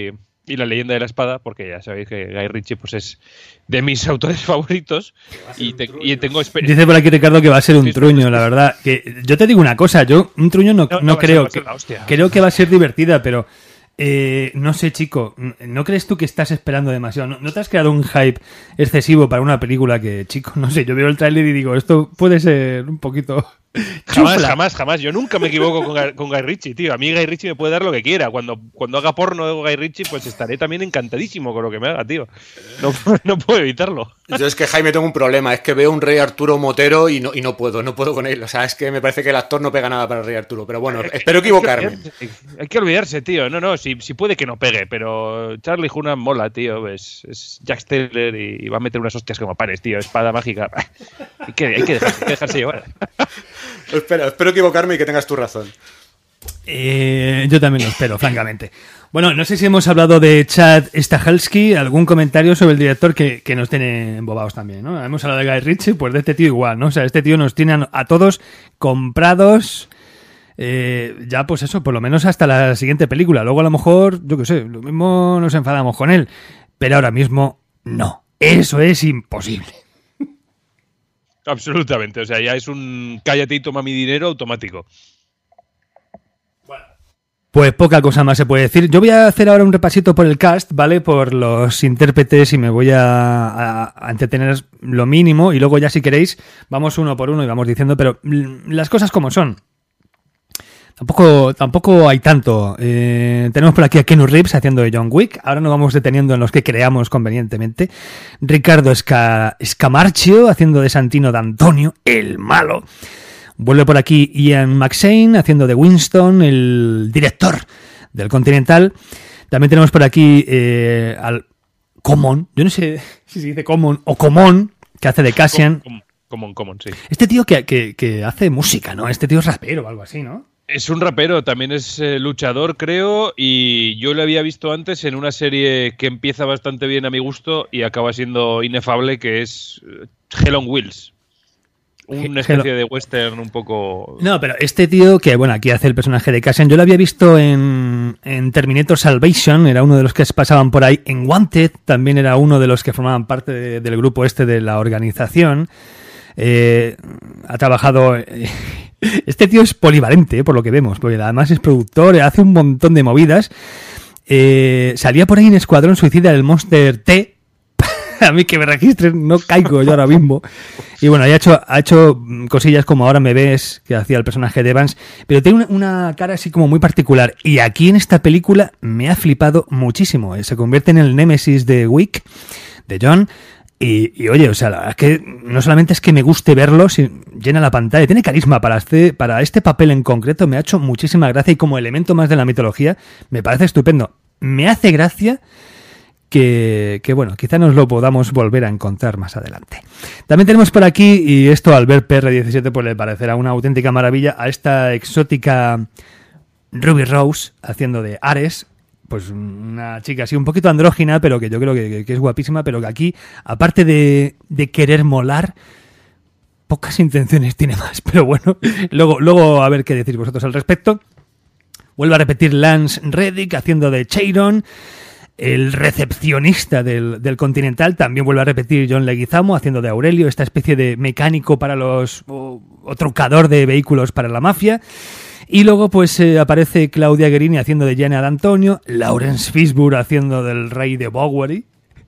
y La leyenda de la espada, porque ya sabéis que Guy Ritchie pues es de mis autores favoritos y tengo experiencia. Dice por aquí Ricardo que va a ser un truño, la verdad. Que yo te digo una cosa, yo un truño no creo. Creo que va a ser divertida, pero no sé, chico, ¿no crees tú que estás esperando demasiado? ¿No te has creado un hype excesivo para una película que, chico, no sé, yo veo el tráiler y digo, esto puede ser un poquito... Jamás. Yo nunca me equivoco con Guy Ritchie, tío. A mí Guy Ritchie me puede dar lo que quiera. Cuando haga porno de Guy Ritchie, pues estaré también encantadísimo con lo que me haga, tío. No puedo evitarlo. Yo es que, Jaime, tengo un problema. Es que veo un Rey Arturo motero y no puedo con él. O sea, es que me parece que el actor no pega nada para el Rey Arturo. Pero bueno, espero equivocarme. Hay que olvidarse, tío. No, si puede que no pegue, pero Charlie Hunnam mola, tío. Es Jack Taylor y va a meter unas hostias como panes, tío. Espada mágica. Hay que dejarse llevar. Espero equivocarme y que tengas tu razón. Yo también lo espero, francamente. Bueno, no sé si hemos hablado de Chad Stahelski, algún comentario sobre el director que nos tiene embobados también, ¿no? Hemos hablado de Guy Ritchie, pues de este tío igual, ¿no? O sea, este tío nos tiene a todos comprados, ya pues eso, por lo menos hasta la siguiente película. Luego a lo mejor, yo qué sé, lo mismo nos enfadamos con él, pero ahora mismo no. Eso es imposible. Absolutamente, o sea, ya es un cállate y toma mi dinero automático. Pues poca cosa más se puede decir. Yo voy a hacer ahora un repasito por el cast, ¿vale? Por los intérpretes y me voy a entretener lo mínimo y luego ya si queréis vamos uno por uno y vamos diciendo, pero las cosas como son. Tampoco hay tanto. Tenemos por aquí a Keanu Reeves haciendo de John Wick. Ahora nos vamos deteniendo en los que creamos convenientemente. Ricardo Scamarcio haciendo de Santino D'Antonio, el malo. Vuelve por aquí Ian McShane haciendo de Winston, el director del Continental. También tenemos por aquí al Common. Yo no sé si se dice Common o Comón, que hace de Cassian. Common, sí. Este tío que hace música, ¿no? Este tío es rapero o algo así, ¿no? Es un rapero, también es luchador, creo, y yo lo había visto antes en una serie que empieza bastante bien a mi gusto y acaba siendo inefable, que es Hell on Wheels. Una especie de western un poco... No, pero este tío que, bueno, aquí hace el personaje de Cassian, yo lo había visto en Terminator Salvation, era uno de los que pasaban por ahí. En Wanted también era uno de los que formaban parte del grupo este de la organización. Ha trabajado... Este tío es polivalente, por lo que vemos, porque además es productor, hace un montón de movidas. Salía por ahí en Escuadrón Suicida del Monster T. A mí que me registren, no caigo yo ahora mismo. Y bueno, ha hecho cosillas como Ahora me ves, que hacía el personaje de Evans, pero tiene una cara así como muy particular. Y aquí en esta película me ha flipado muchísimo. Se convierte en el némesis de Wick, de John. Y oye, o sea, la verdad es que no solamente es que me guste verlo, llena la pantalla, tiene carisma para este papel en concreto, me ha hecho muchísima gracia y como elemento más de la mitología me parece estupendo. Me hace gracia que bueno, quizá nos lo podamos volver a encontrar más adelante. También tenemos por aquí, y esto al ver PR17 pues le parecerá una auténtica maravilla, a esta exótica Ruby Rose haciendo de Ares. Pues una chica así un poquito andrógina, pero que yo creo que es guapísima, pero que aquí, aparte de querer molar, pocas intenciones tiene más. Pero bueno, luego a ver qué decís vosotros al respecto. Vuelve a repetir Lance Reddick haciendo de Chiron, el recepcionista del Continental. También vuelve a repetir John Leguizamo haciendo de Aurelio, esta especie de mecánico para o trucador de vehículos para la mafia. Y luego pues aparece Claudia Guerini haciendo de Jenna D'Antonio, Lawrence Fishburne haciendo del rey de Bowery.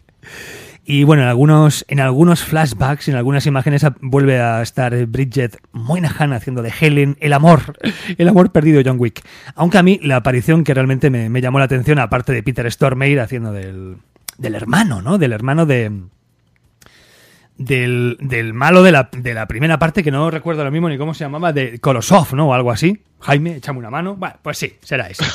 Y bueno, en algunos flashbacks, en algunas imágenes vuelve a estar Bridget Moynihan haciendo de Helen, el amor perdido de John Wick. Aunque a mí la aparición que realmente me llamó la atención, aparte de Peter Stormare haciendo del hermano, ¿no? Del hermano del malo de la primera parte, que no recuerdo lo mismo ni cómo se llamaba, de Kolosov, ¿no? O algo así. Jaime, échame una mano. Bueno, pues sí, será ese.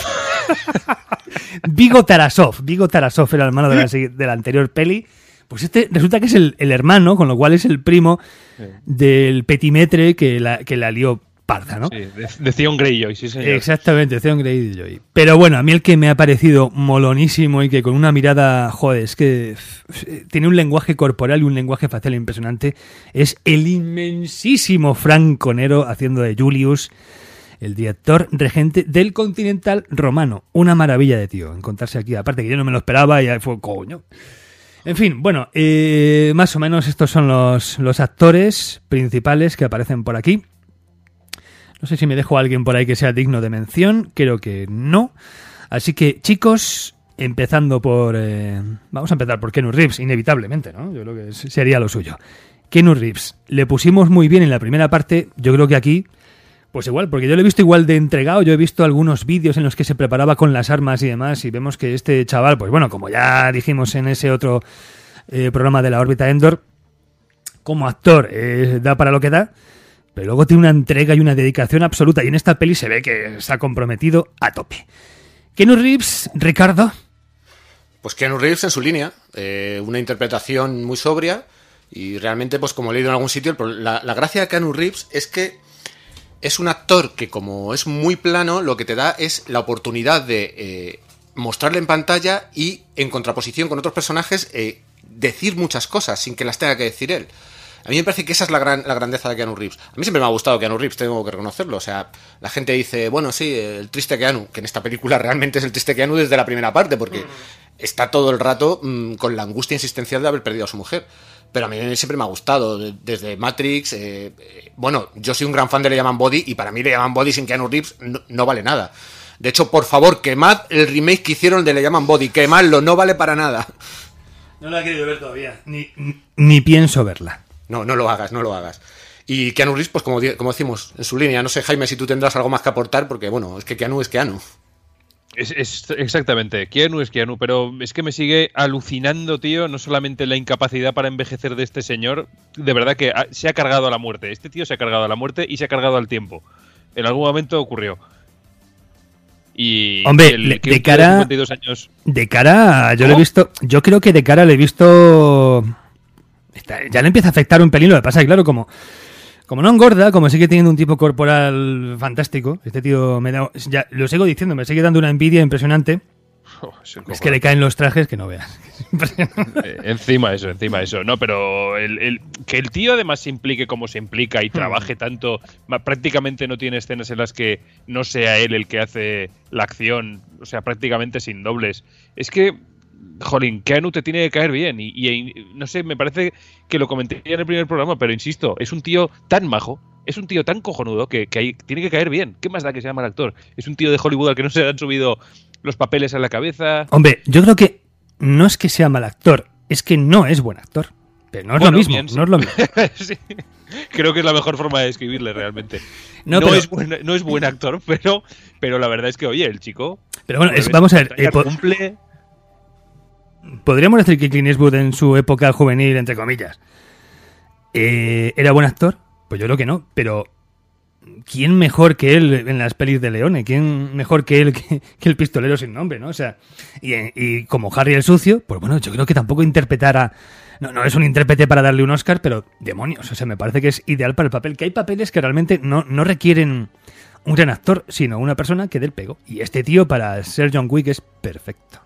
Vigo Tarasov era el hermano de la anterior peli. Pues este resulta que es el hermano, con lo cual es el primo del Petimetre que la lió parda, ¿no? Sí, de Theon Greyjoy, sí señor. Exactamente, Theon Greyjoy. Pero bueno, a mí el que me ha parecido molonísimo y que con una mirada, joder, es que tiene un lenguaje corporal y un lenguaje facial impresionante, es el inmensísimo Frank Conero haciendo de Julius, el director regente del Continental Romano. Una maravilla de tío encontrarse aquí. Aparte que yo no me lo esperaba y ahí fue coño. En fin, bueno, más o menos estos son los actores principales que aparecen por aquí. No sé si me dejo a alguien por ahí que sea digno de mención. Creo que no. Así que, chicos, empezando por... vamos a empezar por Keanu Reeves, inevitablemente, ¿no? Yo creo que sería lo suyo. Keanu Reeves, le pusimos muy bien en la primera parte. Yo creo que aquí, pues igual, porque yo lo he visto igual de entregado. Yo he visto algunos vídeos en los que se preparaba con las armas y demás, y vemos que este chaval, pues bueno, como ya dijimos en ese otro programa de la órbita Endor, como actor da para lo que da, pero luego tiene una entrega y una dedicación absoluta, y en esta peli se ve que está comprometido a tope. Keanu Reeves, Ricardo. Pues Keanu Reeves en su línea, una interpretación muy sobria, y realmente, pues como he leído en algún sitio, la gracia de Keanu Reeves es que es un actor que, como es muy plano, lo que te da es la oportunidad de mostrarle en pantalla y, en contraposición con otros personajes, decir muchas cosas sin que las tenga que decir él. A mí me parece que esa es la grandeza de Keanu Reeves. A mí siempre me ha gustado Keanu Reeves, tengo que reconocerlo. O sea, la gente dice, bueno, sí, el triste Keanu, que en esta película realmente es el triste Keanu desde la primera parte, porque está todo el rato con la angustia existencial de haber perdido a su mujer. Pero a mí siempre me ha gustado, desde Matrix. Bueno, yo soy un gran fan de Le Llaman Body, y para mí Le Llaman Body sin Keanu Reeves no vale nada. De hecho, por favor, quemad el remake que hicieron de Le Llaman Body, quemadlo, no vale para nada. No la he querido ver todavía, ni pienso verla. No lo hagas, no lo hagas. Y Keanu Reeves, pues como decimos, en su línea. No sé, Jaime, si tú tendrás algo más que aportar, porque bueno, es que Keanu es Keanu. Exactamente, Keanu es Keanu, pero es que me sigue alucinando, tío, no solamente la incapacidad para envejecer de este señor, de verdad que se ha cargado a la muerte. Este tío se ha cargado a la muerte y se ha cargado al tiempo. En algún momento ocurrió. Y hombre, de cara, 52 años. De cara, yo lo he visto, yo creo que de cara le he visto... Ya le empieza a afectar un pelín, lo que pasa es que, claro, como no engorda, como sigue teniendo un tipo corporal fantástico, este tío ya lo sigo diciendo, me sigue dando una envidia impresionante. Es que le caen los trajes que no veas. Encima eso. No, pero que el tío además se implique como se implica y trabaje tanto, prácticamente no tiene escenas en las que no sea él el que hace la acción, o sea, prácticamente sin dobles. Es que, jolín, Keanu te tiene que caer bien y no sé, me parece que lo comenté en el primer programa, pero insisto, es un tío tan majo, es un tío tan cojonudo que tiene que caer bien. ¿Qué más da que sea mal actor? Es un tío de Hollywood al que no se le han subido los papeles a la cabeza. Hombre, yo creo que no es que sea mal actor, es que no es buen actor. Pero no es lo mismo, no es lo mismo. Sí. Creo que es la mejor forma de describirle realmente. No es buen actor, pero la verdad es que, oye, el chico... Pero bueno, vamos a ver... cumple... Podríamos decir que Clint Eastwood en su época juvenil, entre comillas, ¿era buen actor? Pues yo creo que no, pero ¿quién mejor que él en las pelis de Leone? ¿Quién mejor que él que el pistolero sin nombre, ¿no? O sea, y como Harry el sucio, pues bueno, yo creo que tampoco interpretara... No es un intérprete para darle un Oscar, pero demonios, o sea, me parece que es ideal para el papel, que hay papeles que realmente no requieren un gran actor, sino una persona que dé el pego. Y este tío para ser John Wick es perfecto.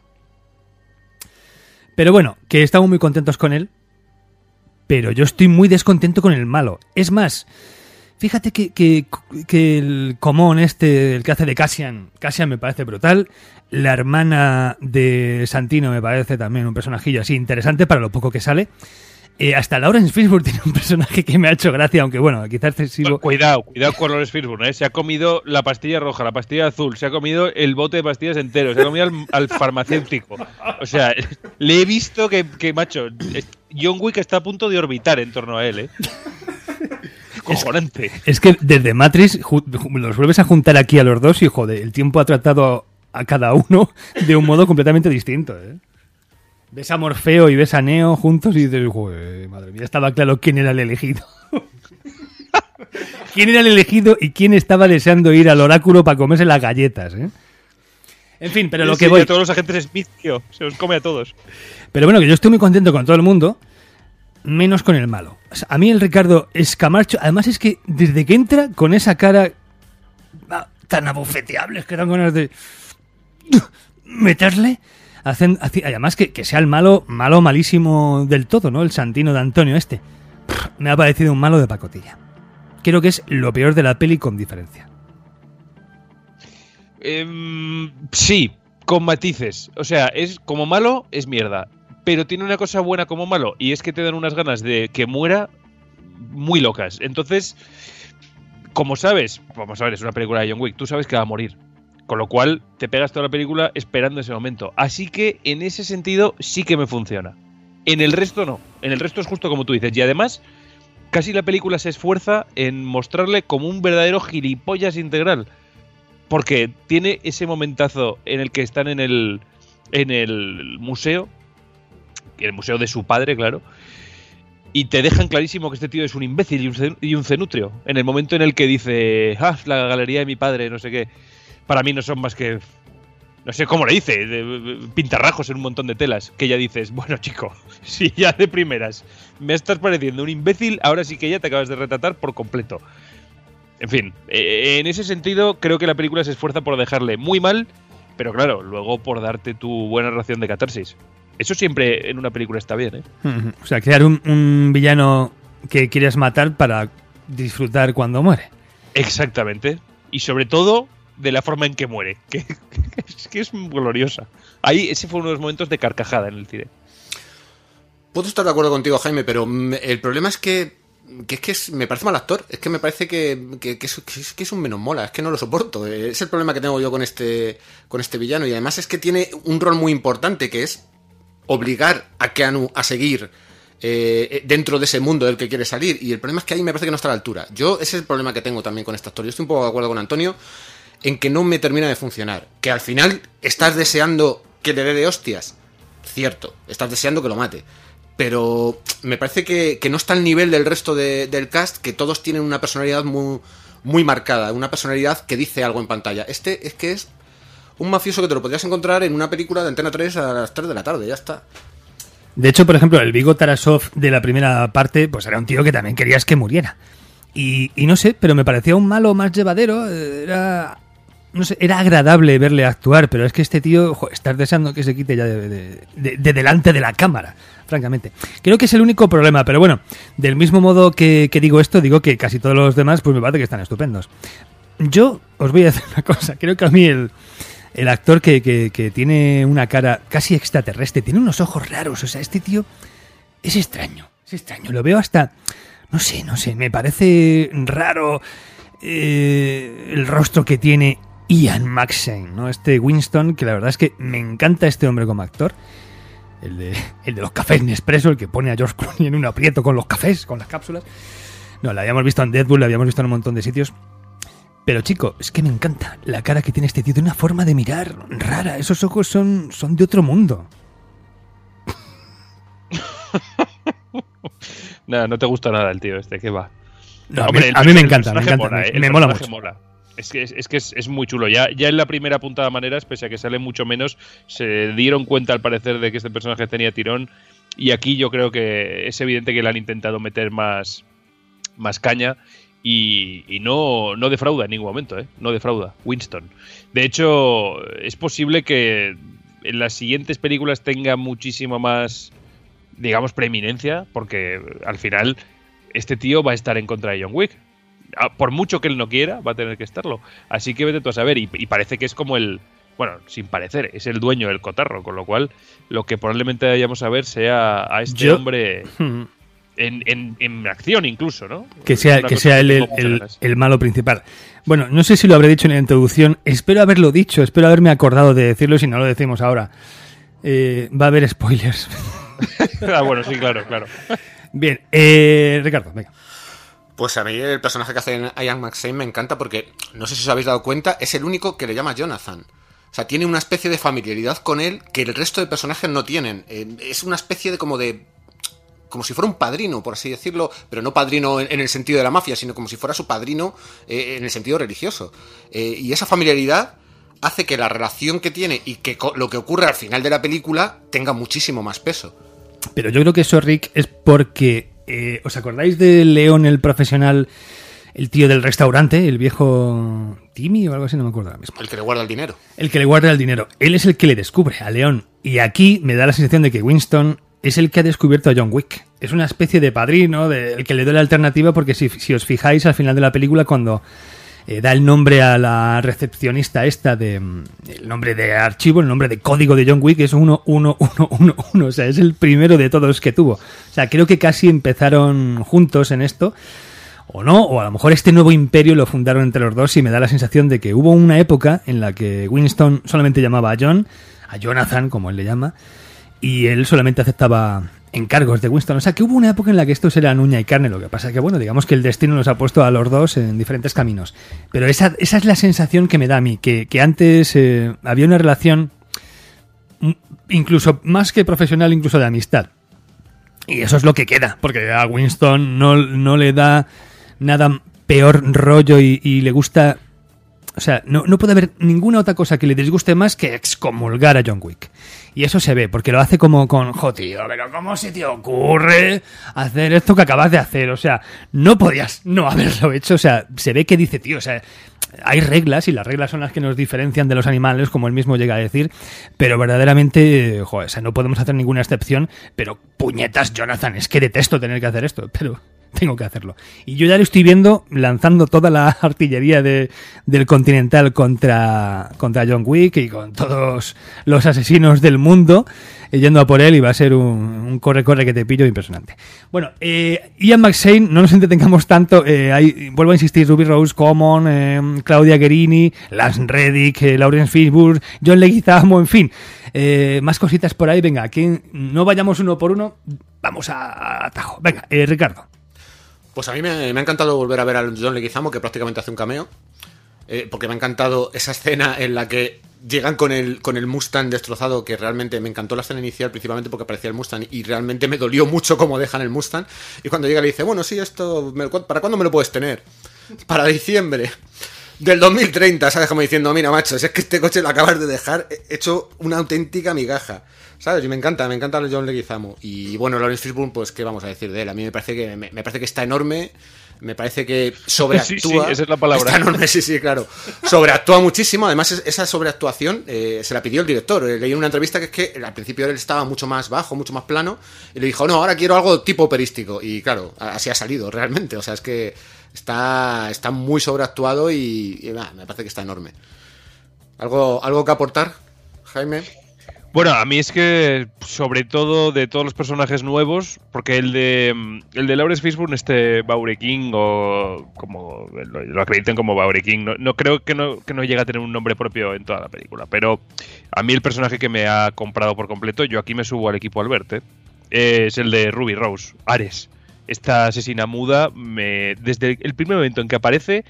Pero bueno, que estamos muy contentos con él, pero yo estoy muy descontento con el malo. Es más, fíjate que el común el que hace de Cassian me parece brutal. La hermana de Santino me parece también un personajillo así interesante para lo poco que sale. Hasta Lawrence Fishburne tiene un personaje que me ha hecho gracia, aunque bueno, quizás excesivo. Cuidado con Lawrence Fishburne, ¿eh? Se ha comido la pastilla roja, la pastilla azul, se ha comido el bote de pastillas entero, se ha comido al farmacéutico. O sea, le he visto que macho, John Wick está a punto de orbitar en torno a él, ¿eh? Cojonante. Es que desde Matrix los vuelves a juntar aquí a los dos y joder, el tiempo ha tratado a cada uno de un modo completamente distinto, ¿eh? Ves a Morfeo y ves a Neo juntos y dices, joder, madre mía, estaba claro quién era el elegido. Quién era el elegido y quién estaba deseando ir al oráculo para comerse las galletas, ¿eh? En fin, pero lo que voy... A todos los agentes Smith, tío, se los come a todos. Pero bueno, que yo estoy muy contento con todo el mundo, menos con el malo. O sea, a mí el Ricardo Escamarcho, además es que desde que entra con esa cara tan abofeteable, es que dan ganas de meterle... Además que sea el malo malísimo del todo, ¿no? El Santino de Antonio este. Me ha parecido un malo de pacotilla. Creo que es lo peor de la peli con diferencia. Sí, con matices. O sea, es como malo, es mierda. Pero tiene una cosa buena como malo, y es que te dan unas ganas de que muera muy locas. Entonces, como sabes, vamos a ver, es una película de John Wick, tú sabes que va a morir. Con lo cual, te pegas toda la película esperando ese momento. Así que, en ese sentido, sí que me funciona. En el resto, no. En el resto es justo como tú dices. Y además, casi la película se esfuerza en mostrarle como un verdadero gilipollas integral. Porque tiene ese momentazo en el que están en el museo, el museo de su padre, claro, y te dejan clarísimo que este tío es un imbécil y un cenutrio. En el momento en el que dice, la galería de mi padre, no sé qué, para mí no son más que, no sé cómo le dice, pintarrajos en un montón de telas, que ya dices, bueno chico, si ya de primeras me estás pareciendo un imbécil, ahora sí que ya te acabas de retratar por completo. En fin, en ese sentido creo que la película se esfuerza por dejarle muy mal, pero claro, luego por darte tu buena ración de catarsis. Eso siempre en una película está bien, ¿eh? O sea, crear un villano que quieres matar para disfrutar cuando muere. Exactamente. Y sobre todo de la forma en que muere, que es gloriosa. Ahí ese fue uno de los momentos de carcajada en el cine. Puedo estar de acuerdo contigo, Jaime, pero el problema es que me parece mal actor. Es que me parece que es un menos mola. Es que no lo soporto. Es el problema que tengo yo con este villano. Y además es que tiene un rol muy importante, que es obligar a Keanu a seguir dentro de ese mundo del que quiere salir. Y el problema es que ahí me parece que no está a la altura. Ese es el problema que tengo también con este actor. Yo estoy un poco de acuerdo con Antonio en que no me termina de funcionar. Que al final estás deseando que le dé de hostias. Cierto, estás deseando que lo mate. Pero me parece que no está al nivel del resto del cast, que todos tienen una personalidad muy, muy marcada, una personalidad que dice algo en pantalla. Este es que es un mafioso que te lo podrías encontrar en una película de Antena 3 a las 3 de la tarde, ya está. De hecho, por ejemplo, el Viggo Tarasov de la primera parte, pues era un tío que también querías que muriera. Y no sé, pero me parecía un malo más llevadero. Era agradable verle actuar, pero es que este tío, estás deseando que se quite ya de delante de la cámara, francamente. Creo que es el único problema, pero bueno, del mismo modo que digo esto, digo que casi todos los demás, pues me parece que están estupendos. Yo os voy a decir una cosa, creo que a mí el actor que tiene una cara casi extraterrestre, tiene unos ojos raros, o sea, este tío es extraño, lo veo hasta, no sé, me parece raro el rostro que tiene Ian McShane, ¿no? Este Winston, que la verdad es que me encanta este hombre como actor, el de los cafés Nespresso, el que pone a George Clooney en un aprieto con los cafés, con las cápsulas. No, la habíamos visto en Deadpool, la habíamos visto en un montón de sitios. Pero chico, es que me encanta la cara que tiene este tío, de una forma de mirar rara. Esos ojos son de otro mundo. Nada, no te gusta nada el tío este, ¿qué va? No, hombre, a mí me encanta, me mola mucho. Es que es muy chulo. Ya en la primera puntada maneras, pese a que sale mucho menos, se dieron cuenta al parecer de que este personaje tenía tirón. Y aquí yo creo que es evidente que le han intentado meter más caña. Y no defrauda en ningún momento, no defrauda Winston. De hecho, es posible que en las siguientes películas tenga muchísimo más, digamos, preeminencia, porque al final este tío va a estar en contra de John Wick. Por mucho que él no quiera, va a tener que estarlo. Así que vete tú a saber, y parece que es como bueno, sin parecer, es el dueño del cotarro, con lo cual lo que probablemente vayamos a ver sea a este hombre... En acción incluso, ¿no? Que sea el malo principal. Bueno, no sé si lo habré dicho en la introducción. Espero haberlo dicho, espero haberme acordado de decirlo. Si no lo decimos ahora, va a haber spoilers. Bueno, sí, claro. Bien, Ricardo, venga. Pues a mí el personaje que hace Ian McShane me encanta porque, no sé si os habéis dado cuenta, es el único que le llama Jonathan. O sea, tiene una especie de familiaridad con él que el resto de personajes no tienen. Es una especie de como si fuera un padrino, por así decirlo, pero no padrino en el sentido de la mafia, sino como si fuera su padrino en el sentido religioso. Y esa familiaridad hace que la relación que tiene y que lo que ocurre al final de la película tenga muchísimo más peso. Pero yo creo que eso, Rick, es porque... ¿os acordáis de León, el profesional, el tío del restaurante, el viejo Timmy o algo así? No me acuerdo ahora mismo. El que le guarda el dinero. El que le guarda el dinero. Él es el que le descubre a León. Y aquí me da la sensación de que Winston... es el que ha descubierto a John Wick. Es una especie de padrino, el que le da la alternativa, porque si os fijáis al final de la película, cuando da el nombre a la recepcionista esta el nombre de archivo, el nombre de código de John Wick es 1111, o sea, es el primero de todos que tuvo. O sea, creo que casi empezaron juntos en esto, o no, o a lo mejor este nuevo imperio lo fundaron entre los dos y me da la sensación de que hubo una época en la que Winston solamente llamaba a Jonathan, como él le llama, y él solamente aceptaba encargos de Winston. O sea, que hubo una época en la que estos eran uña y carne. Lo que pasa es que, bueno, digamos que el destino nos ha puesto a los dos en diferentes caminos. Pero esa es la sensación que me da a mí, que antes había una relación incluso más que profesional, incluso de amistad. Y eso es lo que queda, porque a Winston no le da nada peor rollo y le gusta... O sea, no puede haber ninguna otra cosa que le disguste más que excomulgar a John Wick. Y eso se ve, porque lo hace como con... ¡Jo, tío, pero cómo se te ocurre hacer esto que acabas de hacer! O sea, no podías no haberlo hecho. O sea, se ve que dice, tío, o sea... Hay reglas y las reglas son las que nos diferencian de los animales, como él mismo llega a decir, pero verdaderamente, joder, o sea, no podemos hacer ninguna excepción, pero puñetas, Jonathan, es que detesto tener que hacer esto, pero tengo que hacerlo. Y yo ya lo estoy viendo lanzando toda la artillería del Continental contra John Wick y con todos los asesinos del mundo yendo a por él, y va a ser un corre que te pillo impresionante. Bueno, Ian McShane, no nos entretengamos tanto, vuelvo a insistir, Ruby Rose, Common, Claudia Guerini, Lance Reddick, Lawrence Fishburne, John Leguizamo, en fin, más cositas por ahí. Venga, aquí no vayamos uno por uno, vamos a atajo. Venga, Ricardo. Pues a mí me ha encantado volver a ver a John Leguizamo, que prácticamente hace un cameo, porque me ha encantado esa escena en la que llegan con el Mustang destrozado, que realmente me encantó la escena inicial, principalmente porque aparecía el Mustang, y realmente me dolió mucho cómo dejan el Mustang, y cuando llega le dice, bueno, sí, esto, ¿para cuándo me lo puedes tener? Para diciembre del 2030, ¿sabes? Como diciendo, mira, macho, si es que este coche lo acabas de dejar hecho una auténtica migaja, ¿sabes? Y me encanta el John Leguizamo. Y bueno, Lawrence Fishburne, pues qué vamos a decir de él. A mí me parece que está enorme, me parece que sobreactúa. Sí, esa es la palabra. Está enorme, sí, claro. Sobreactúa muchísimo. Además, esa sobreactuación se la pidió el director. Leí en una entrevista que es que al principio él estaba mucho más bajo, mucho más plano, y le dijo, no, ahora quiero algo tipo operístico. Y claro, así ha salido realmente. O sea, es que está muy sobreactuado y me parece que está enorme. ¿Algo que aportar, Jaime? Bueno, a mí es que, sobre todo de todos los personajes nuevos, porque el de Lawrence Fishburne, Baureking, o como lo acrediten como Baureking, no creo que no llegue a tener un nombre propio en toda la película, pero a mí el personaje que me ha comprado por completo, yo aquí me subo al equipo Albert, es el de Ruby Rose, Ares. Esta asesina muda, desde el primer momento en que aparece,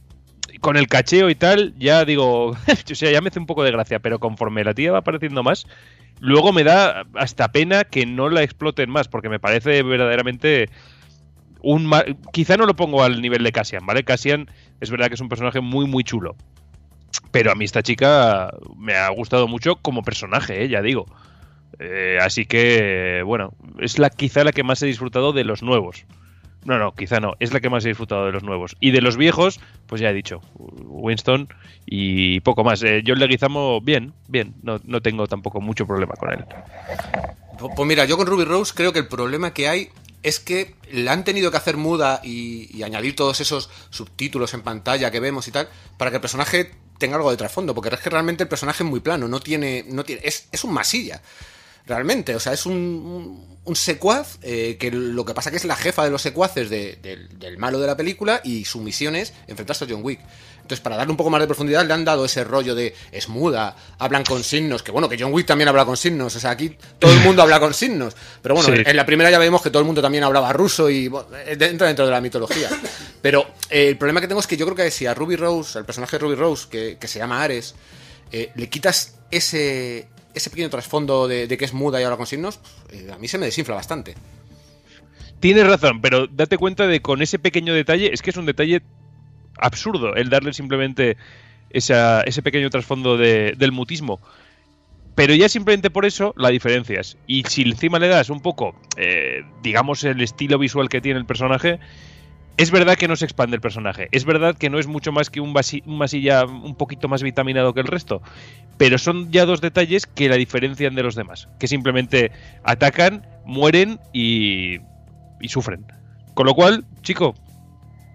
con el cacheo y tal, ya digo, o sea, ya me hace un poco de gracia, pero conforme la tía va apareciendo más, luego me da hasta pena que no la exploten más, porque me parece verdaderamente quizá no lo pongo al nivel de Cassian, ¿vale? Cassian es verdad que es un personaje muy, muy chulo, pero a mí esta chica me ha gustado mucho como personaje, ya digo. Así que, bueno, es quizá la que más he disfrutado de los nuevos. No, quizá no. Es la que más he disfrutado de los nuevos. Y de los viejos, pues ya he dicho, Winston y poco más. John Leguizamo, bien. No tengo tampoco mucho problema con él. Pues mira, yo con Ruby Rose creo que el problema que hay es que la han tenido que hacer muda y añadir todos esos subtítulos en pantalla que vemos y tal, para que el personaje tenga algo de trasfondo. Porque es que realmente el personaje es muy plano, es un masilla. Realmente, o sea, es un secuaz que lo que pasa que es la jefa de los secuaces del malo de la película, y su misión es enfrentarse a John Wick. Entonces, para darle un poco más de profundidad, le han dado ese rollo de es muda, hablan con signos, que bueno, que John Wick también habla con signos, o sea, aquí todo el mundo habla con signos, pero bueno, sí. En la primera ya vemos que todo el mundo también hablaba ruso y bueno, entra dentro de la mitología. Pero el problema que tengo es que yo creo que si a Ruby Rose, al personaje de Ruby Rose, que se llama Ares, le quitas ese pequeño trasfondo de que es muda y habla con signos, a mí se me desinfla bastante. Tienes razón, pero date cuenta de con ese pequeño detalle, es que es un detalle absurdo el darle simplemente ese pequeño trasfondo del mutismo. Pero ya simplemente por eso la diferencias. Y si encima le das un poco, digamos, el estilo visual que tiene el personaje, es verdad que no se expande el personaje. Es verdad que no es mucho más que un masilla un poquito más vitaminado que el resto. Pero son ya dos detalles que la diferencian de los demás. Que simplemente atacan, mueren y sufren. Con lo cual, chico,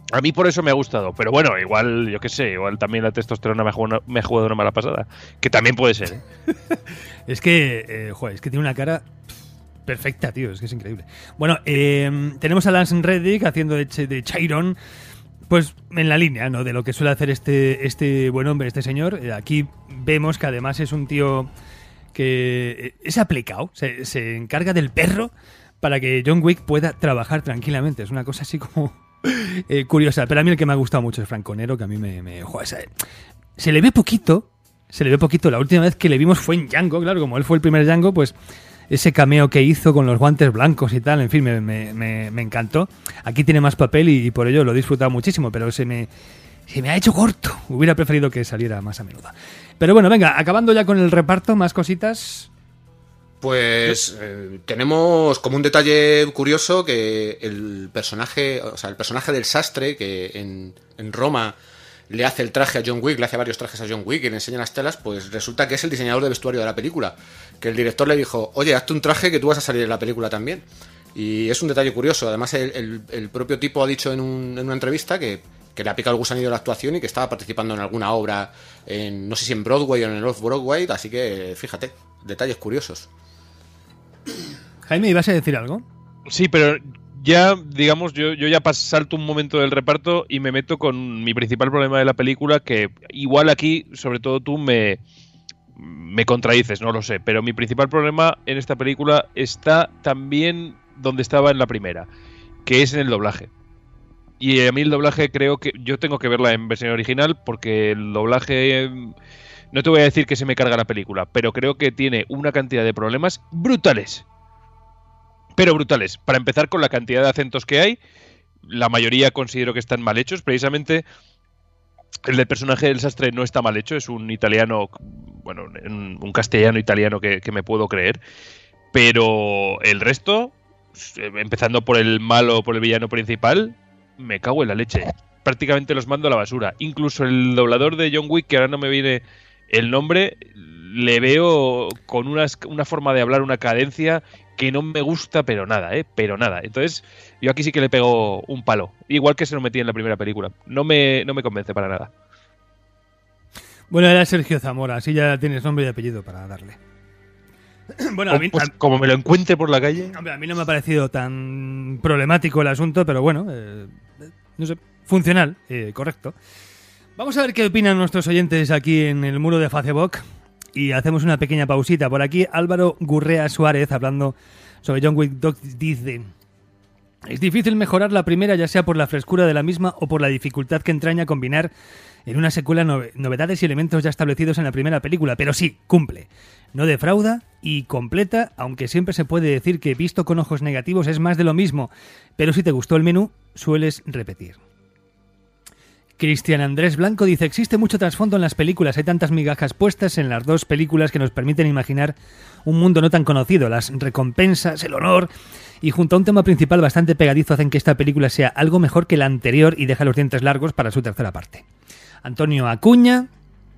A mí por eso me ha gustado, pero bueno, igual, yo qué sé, igual también la testosterona me ha jugado una mala pasada, que también puede ser, ¿eh? Es que, es que tiene una cara perfecta, tío, es que es increíble. Bueno, tenemos a Lance Reddick haciendo de Chiron, pues en la línea, ¿no?, de lo que suele hacer este buen hombre, este señor. Aquí vemos que además es un tío que es aplicado, se encarga del perro para que John Wick pueda trabajar tranquilamente. Es una cosa así como curiosa, pero a mí el que me ha gustado mucho es Franco Nero, que a mí se le ve poquito. La última vez que le vimos fue en Django, claro, como él fue el primer Django, pues ese cameo que hizo con los guantes blancos y tal, en fin, me encantó. Aquí tiene más papel y por ello lo he disfrutado muchísimo, pero se me ha hecho corto. Hubiera preferido que saliera más a menudo. Pero bueno, venga, acabando ya con el reparto, más cositas. Pues tenemos como un detalle curioso que el personaje del sastre que en Roma le hace el traje a John Wick, le hace varios trajes a John Wick y le enseña las telas, pues resulta que es el diseñador de vestuario de la película, que el director le dijo, oye, hazte un traje que tú vas a salir en la película también. Y es un detalle curioso. Además el propio tipo ha dicho en una entrevista que le ha picado el gusanillo de la actuación y que estaba participando en alguna obra, no sé si en Broadway o en el Off-Broadway, así que fíjate, detalles curiosos. Jaime, ¿ibas a decir algo? Sí, pero ya, digamos, yo ya salto un momento del reparto y me meto con mi principal problema de la película, que igual aquí, sobre todo tú, me contradices, no lo sé, pero mi principal problema en esta película está también donde estaba en la primera, que es en el doblaje. Y a mí el doblaje creo que yo tengo que verla en versión original porque el doblaje, no te voy a decir que se me carga la película, pero creo que tiene una cantidad de problemas brutales. Pero brutales. Para empezar, con la cantidad de acentos que hay, la mayoría considero que están mal hechos. Precisamente el del personaje del sastre no está mal hecho, es un italiano, bueno, un castellano italiano que me puedo creer. Pero el resto, empezando por el malo, por el villano principal, me cago en la leche. Prácticamente los mando a la basura. Incluso el doblador de John Wick, que ahora no me viene el nombre, le veo con una forma de hablar, una cadencia que no me gusta, pero nada, pero nada. Entonces, yo aquí sí que le pego un palo. Igual que se lo metí en la primera película. No me convence para nada. Bueno, era Sergio Zamora, así ya tienes nombre y apellido para darle. Bueno, a mí, pues, como me lo encuentre por la calle. Hombre, a mí no me ha parecido tan problemático el asunto, pero bueno, no sé, funcional, correcto. Vamos a ver qué opinan nuestros oyentes aquí en el muro de Facebook. Y hacemos una pequeña pausita. Por aquí Álvaro Gurrea Suárez, hablando sobre John Wick 2, dice: es difícil mejorar la primera, ya sea por la frescura de la misma o por la dificultad que entraña combinar en una secuela novedades y elementos ya establecidos en la primera película, pero sí, cumple. No defrauda y completa, aunque siempre se puede decir que visto con ojos negativos es más de lo mismo, pero si te gustó el menú, sueles repetir. Cristian Andrés Blanco dice: existe mucho trasfondo en las películas, hay tantas migajas puestas en las dos películas que nos permiten imaginar un mundo no tan conocido, las recompensas, el honor, y junto a un tema principal bastante pegadizo hacen que esta película sea algo mejor que la anterior y deja los dientes largos para su tercera parte. Antonio Acuña...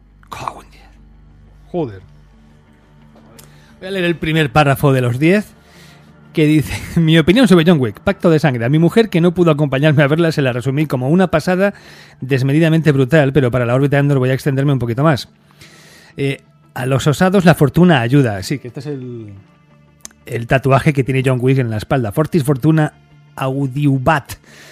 Joder. Voy a leer el primer párrafo de los 10, que dice: mi opinión sobre John Wick, Pacto de Sangre. A mi mujer, que no pudo acompañarme a verla, se la resumí como una pasada desmedidamente brutal, pero para la órbita de Endor voy a extenderme un poquito más. A los osados la fortuna ayuda. Sí, que este es el tatuaje que tiene John Wick en la espalda. Fortis Fortuna Audiubat.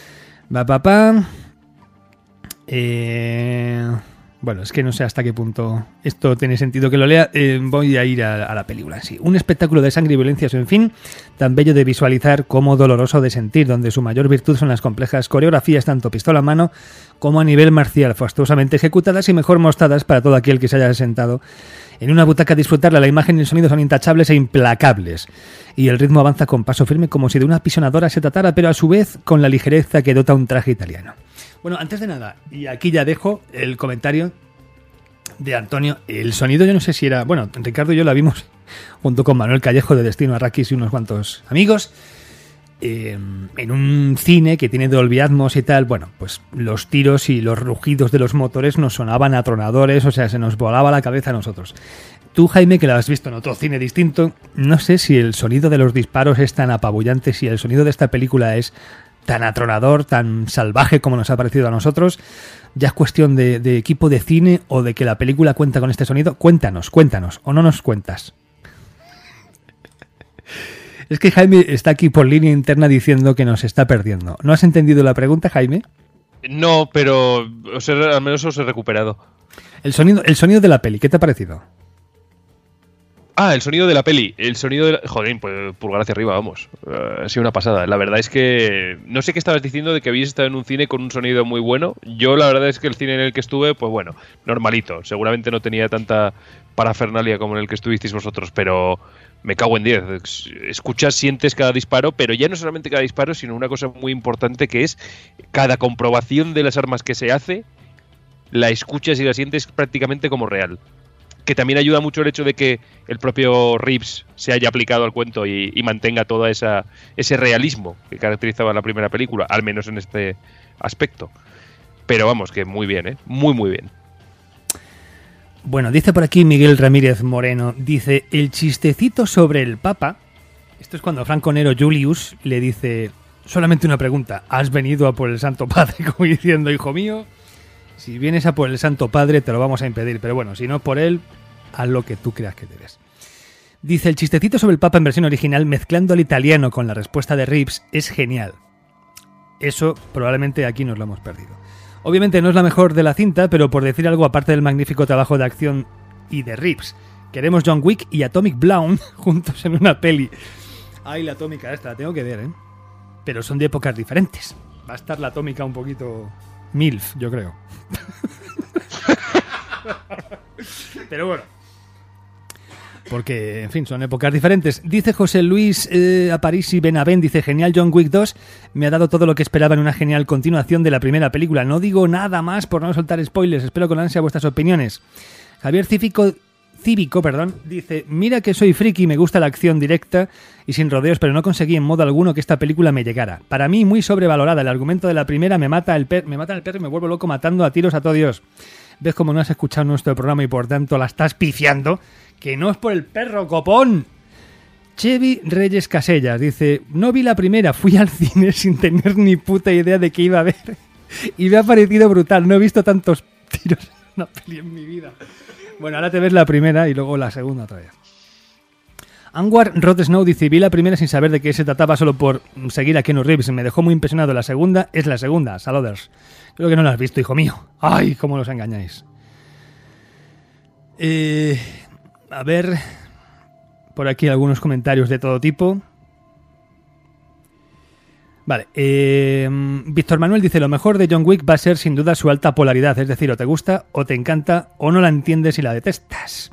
Bueno, es que no sé hasta qué punto esto tiene sentido que lo lea. Voy a ir a la película. Sí, un espectáculo de sangre y violencia sin fin, tan bello de visualizar como doloroso de sentir, donde su mayor virtud son las complejas coreografías, tanto pistola a mano como a nivel marcial, fastuosamente ejecutadas y mejor mostradas para todo aquel que se haya sentado en una butaca a disfrutarla. La imagen y el sonido son intachables e implacables, y el ritmo avanza con paso firme como si de una apisonadora se tratara, pero a su vez con la ligereza que dota un traje italiano. Bueno, antes de nada, y aquí ya dejo el comentario de Antonio. El sonido, yo no sé si era... Bueno, Ricardo y yo la vimos junto con Manuel Callejo de Destino Arrakis y unos cuantos amigos en un cine que tiene Dolby Atmos y tal. Bueno, pues los tiros y los rugidos de los motores nos sonaban atronadores, o sea, se nos volaba la cabeza a nosotros. Tú, Jaime, que la has visto en otro cine distinto, no sé si el sonido de los disparos es tan apabullante, si el sonido de esta película es tan atronador, tan salvaje como nos ha parecido a nosotros. Ya es cuestión de equipo de cine o de que la película cuenta con este sonido. Cuéntanos, o no nos cuentas. Es que Jaime está aquí por línea interna diciendo que nos está perdiendo. ¿No has entendido la pregunta, Jaime? No, pero al menos os he recuperado. El sonido de la peli, ¿qué te ha parecido? El sonido de la peli. El sonido de la... Joder, pues pulgar hacia arriba, vamos. Ha sido una pasada. La verdad es que... No sé qué estabas diciendo de que habías estado en un cine con un sonido muy bueno. Yo la verdad es que el cine en el que estuve, pues bueno, normalito. Seguramente no tenía tanta parafernalia como en el que estuvisteis vosotros, pero me cago en 10. Escuchas, sientes cada disparo, pero ya no solamente cada disparo, sino una cosa muy importante que es cada comprobación de las armas que se hace, la escuchas y la sientes prácticamente como real. Que también ayuda mucho el hecho de que el propio Reeves se haya aplicado al cuento y mantenga todo ese realismo que caracterizaba la primera película, al menos en este aspecto. Pero vamos, que muy bien, ¿eh? Muy, muy bien. Bueno, dice por aquí Miguel Ramírez Moreno, dice, el chistecito sobre el Papa, esto es cuando Franco Nero Julius le dice, solamente una pregunta, ¿has venido a por el Santo Padre? Como diciendo, hijo mío, si vienes a por el Santo Padre te lo vamos a impedir, pero bueno, si no por él, haz lo que tú creas que debes. Dice, el chistecito sobre el Papa en versión original, mezclando al italiano con la respuesta de Reeves, es genial. Eso probablemente aquí nos lo hemos perdido. Obviamente no es la mejor de la cinta, pero por decir algo aparte del magnífico trabajo de acción y de Reeves, queremos John Wick y Atomic Blonde juntos en una peli. Ay, la atómica esta, la tengo que ver, ¿eh? Pero son de épocas diferentes. Va a estar la atómica un poquito MILF, yo creo. Pero bueno, porque, en fin, son épocas diferentes. Dice José Luis Aparici Benavent, dice, genial John Wick 2, me ha dado todo lo que esperaba en una genial continuación de la primera película. No digo nada más por no soltar spoilers, espero con ansia vuestras opiniones. Javier Cívico, dice, mira que soy friki y me gusta la acción directa y sin rodeos, pero no conseguí en modo alguno que esta película me llegara. Para mí, muy sobrevalorada. El argumento de la primera me mata el perro y me vuelvo loco matando a tiros a todo Dios. Ves como no has escuchado nuestro programa y por tanto la estás pifiando. Que no es por el perro, copón. Chevy Reyes Casellas dice, no vi la primera, fui al cine sin tener ni puta idea de qué iba a ver y me ha parecido brutal. No he visto tantos tiros en una peli en mi vida. Bueno, ahora te ves la primera y luego la segunda otra vez. Anwar Rod Snow dice, vi la primera sin saber de qué se trataba solo por seguir a Keanu Reeves. Me dejó muy impresionado. La segunda es la segunda, Saloders. Creo que no la has visto, hijo mío. Ay, cómo los engañáis. A ver, por aquí algunos comentarios de todo tipo. Vale, Víctor Manuel dice, lo mejor de John Wick va a ser sin duda su alta polaridad, es decir, o te gusta, o te encanta, o no la entiendes y la detestas.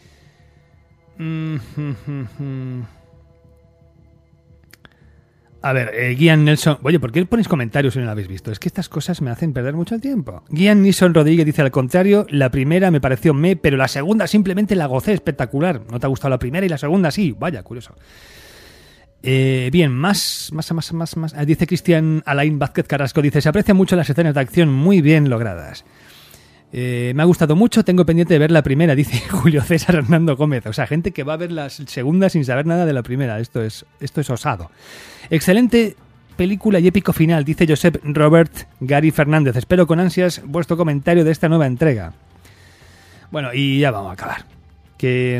A ver, Guian Nelson... Oye, ¿por qué ponéis comentarios si no la habéis visto? Es que estas cosas me hacen perder mucho el tiempo. Guian Nelson Rodríguez dice, al contrario, la primera me pareció pero la segunda simplemente la gocé espectacular. ¿No te ha gustado la primera y la segunda sí? Vaya, curioso. Bien, más. Dice Cristian Alain Vázquez Carrasco, dice, se aprecian mucho las escenas de acción muy bien logradas. Me ha gustado mucho, tengo pendiente de ver la primera, dice Julio César Hernando Gómez. O sea, gente que va a ver la segunda sin saber nada de la primera. Esto es osado. Excelente película y épico final, dice Josep Robert Gary Fernández. Espero con ansias vuestro comentario de esta nueva entrega. Bueno, y ya vamos a acabar. Que...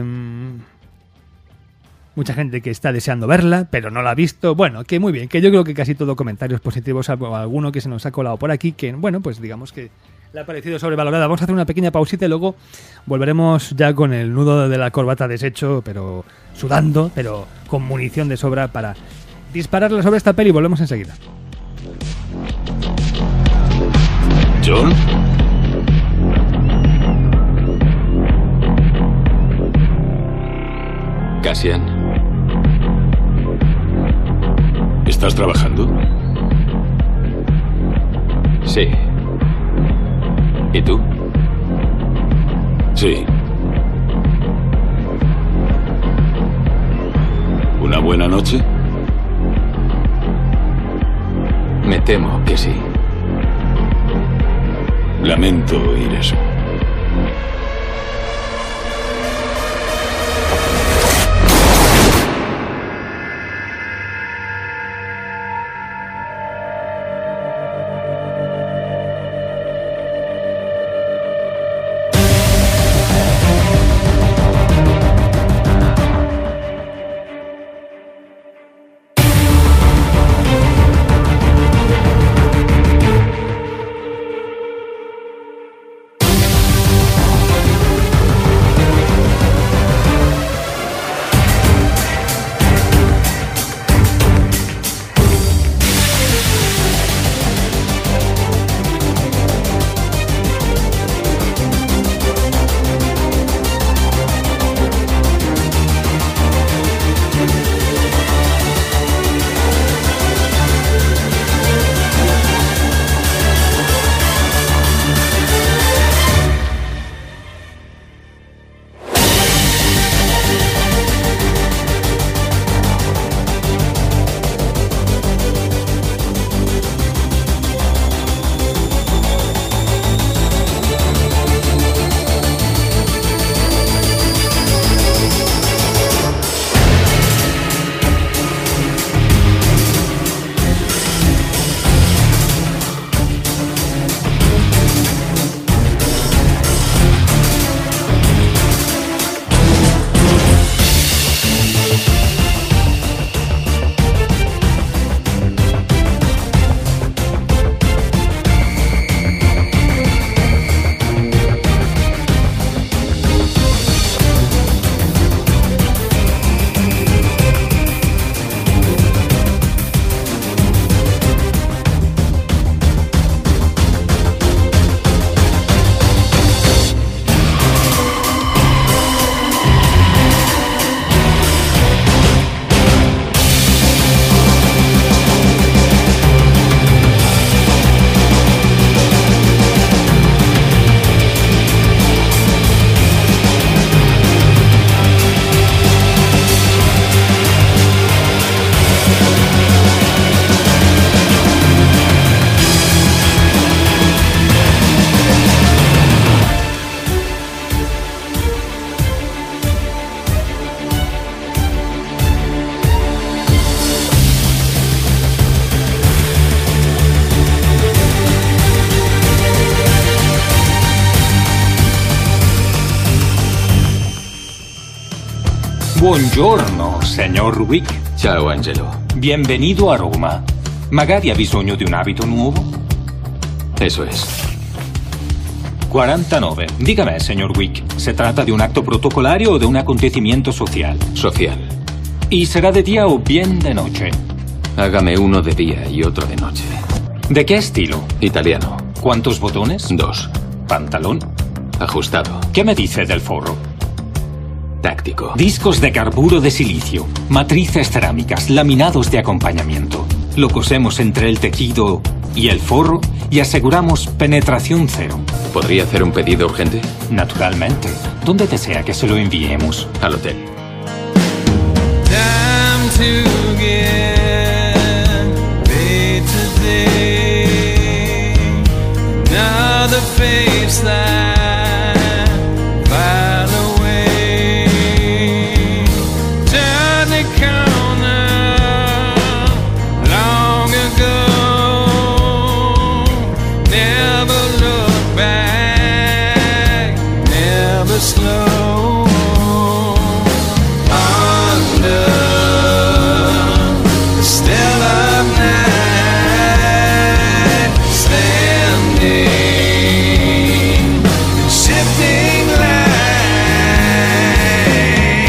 mucha gente que está deseando verla, pero no la ha visto. Bueno, que muy bien, que yo creo que casi todo comentarios positivos, salvo alguno que se nos ha colado por aquí, que bueno, pues digamos que le ha parecido sobrevalorada. Vamos a hacer una pequeña pausita y luego volveremos ya con el nudo de la corbata deshecho, pero sudando, pero con munición de sobra para dispararla sobre esta peli y volvemos enseguida. ¿John? Cassian. ¿Estás trabajando? Sí. ¿Y tú? Sí. ¿Una buena noche? Me temo que sí. Lamento oír eso. Buongiorno, signor Wick. Ciao, Angelo. Bienvenido a Roma. Magari ha bisogno di un abito nuovo? Eso es. 49. Dígame, señor Wick, ¿se trata de un acto protocolario o de un acontecimiento social? Social. ¿Y será de día o bien de noche? Hágame uno de día y otro de noche. ¿De qué estilo? Italiano. ¿Cuántos botones? 2. ¿Pantalón? Ajustado. ¿Qué me dice del forro? Táctico. Discos de carburo de silicio, matrices cerámicas, laminados de acompañamiento. Lo cosemos entre el tejido y el forro y aseguramos penetración cero. ¿Podría hacer un pedido urgente? Naturalmente. ¿Dónde desea que se lo enviemos? Al hotel. Time to get paid today. Another face that file away. Turn the corner long ago. Never look back, never slow. Under the still of night, standing, shifting light.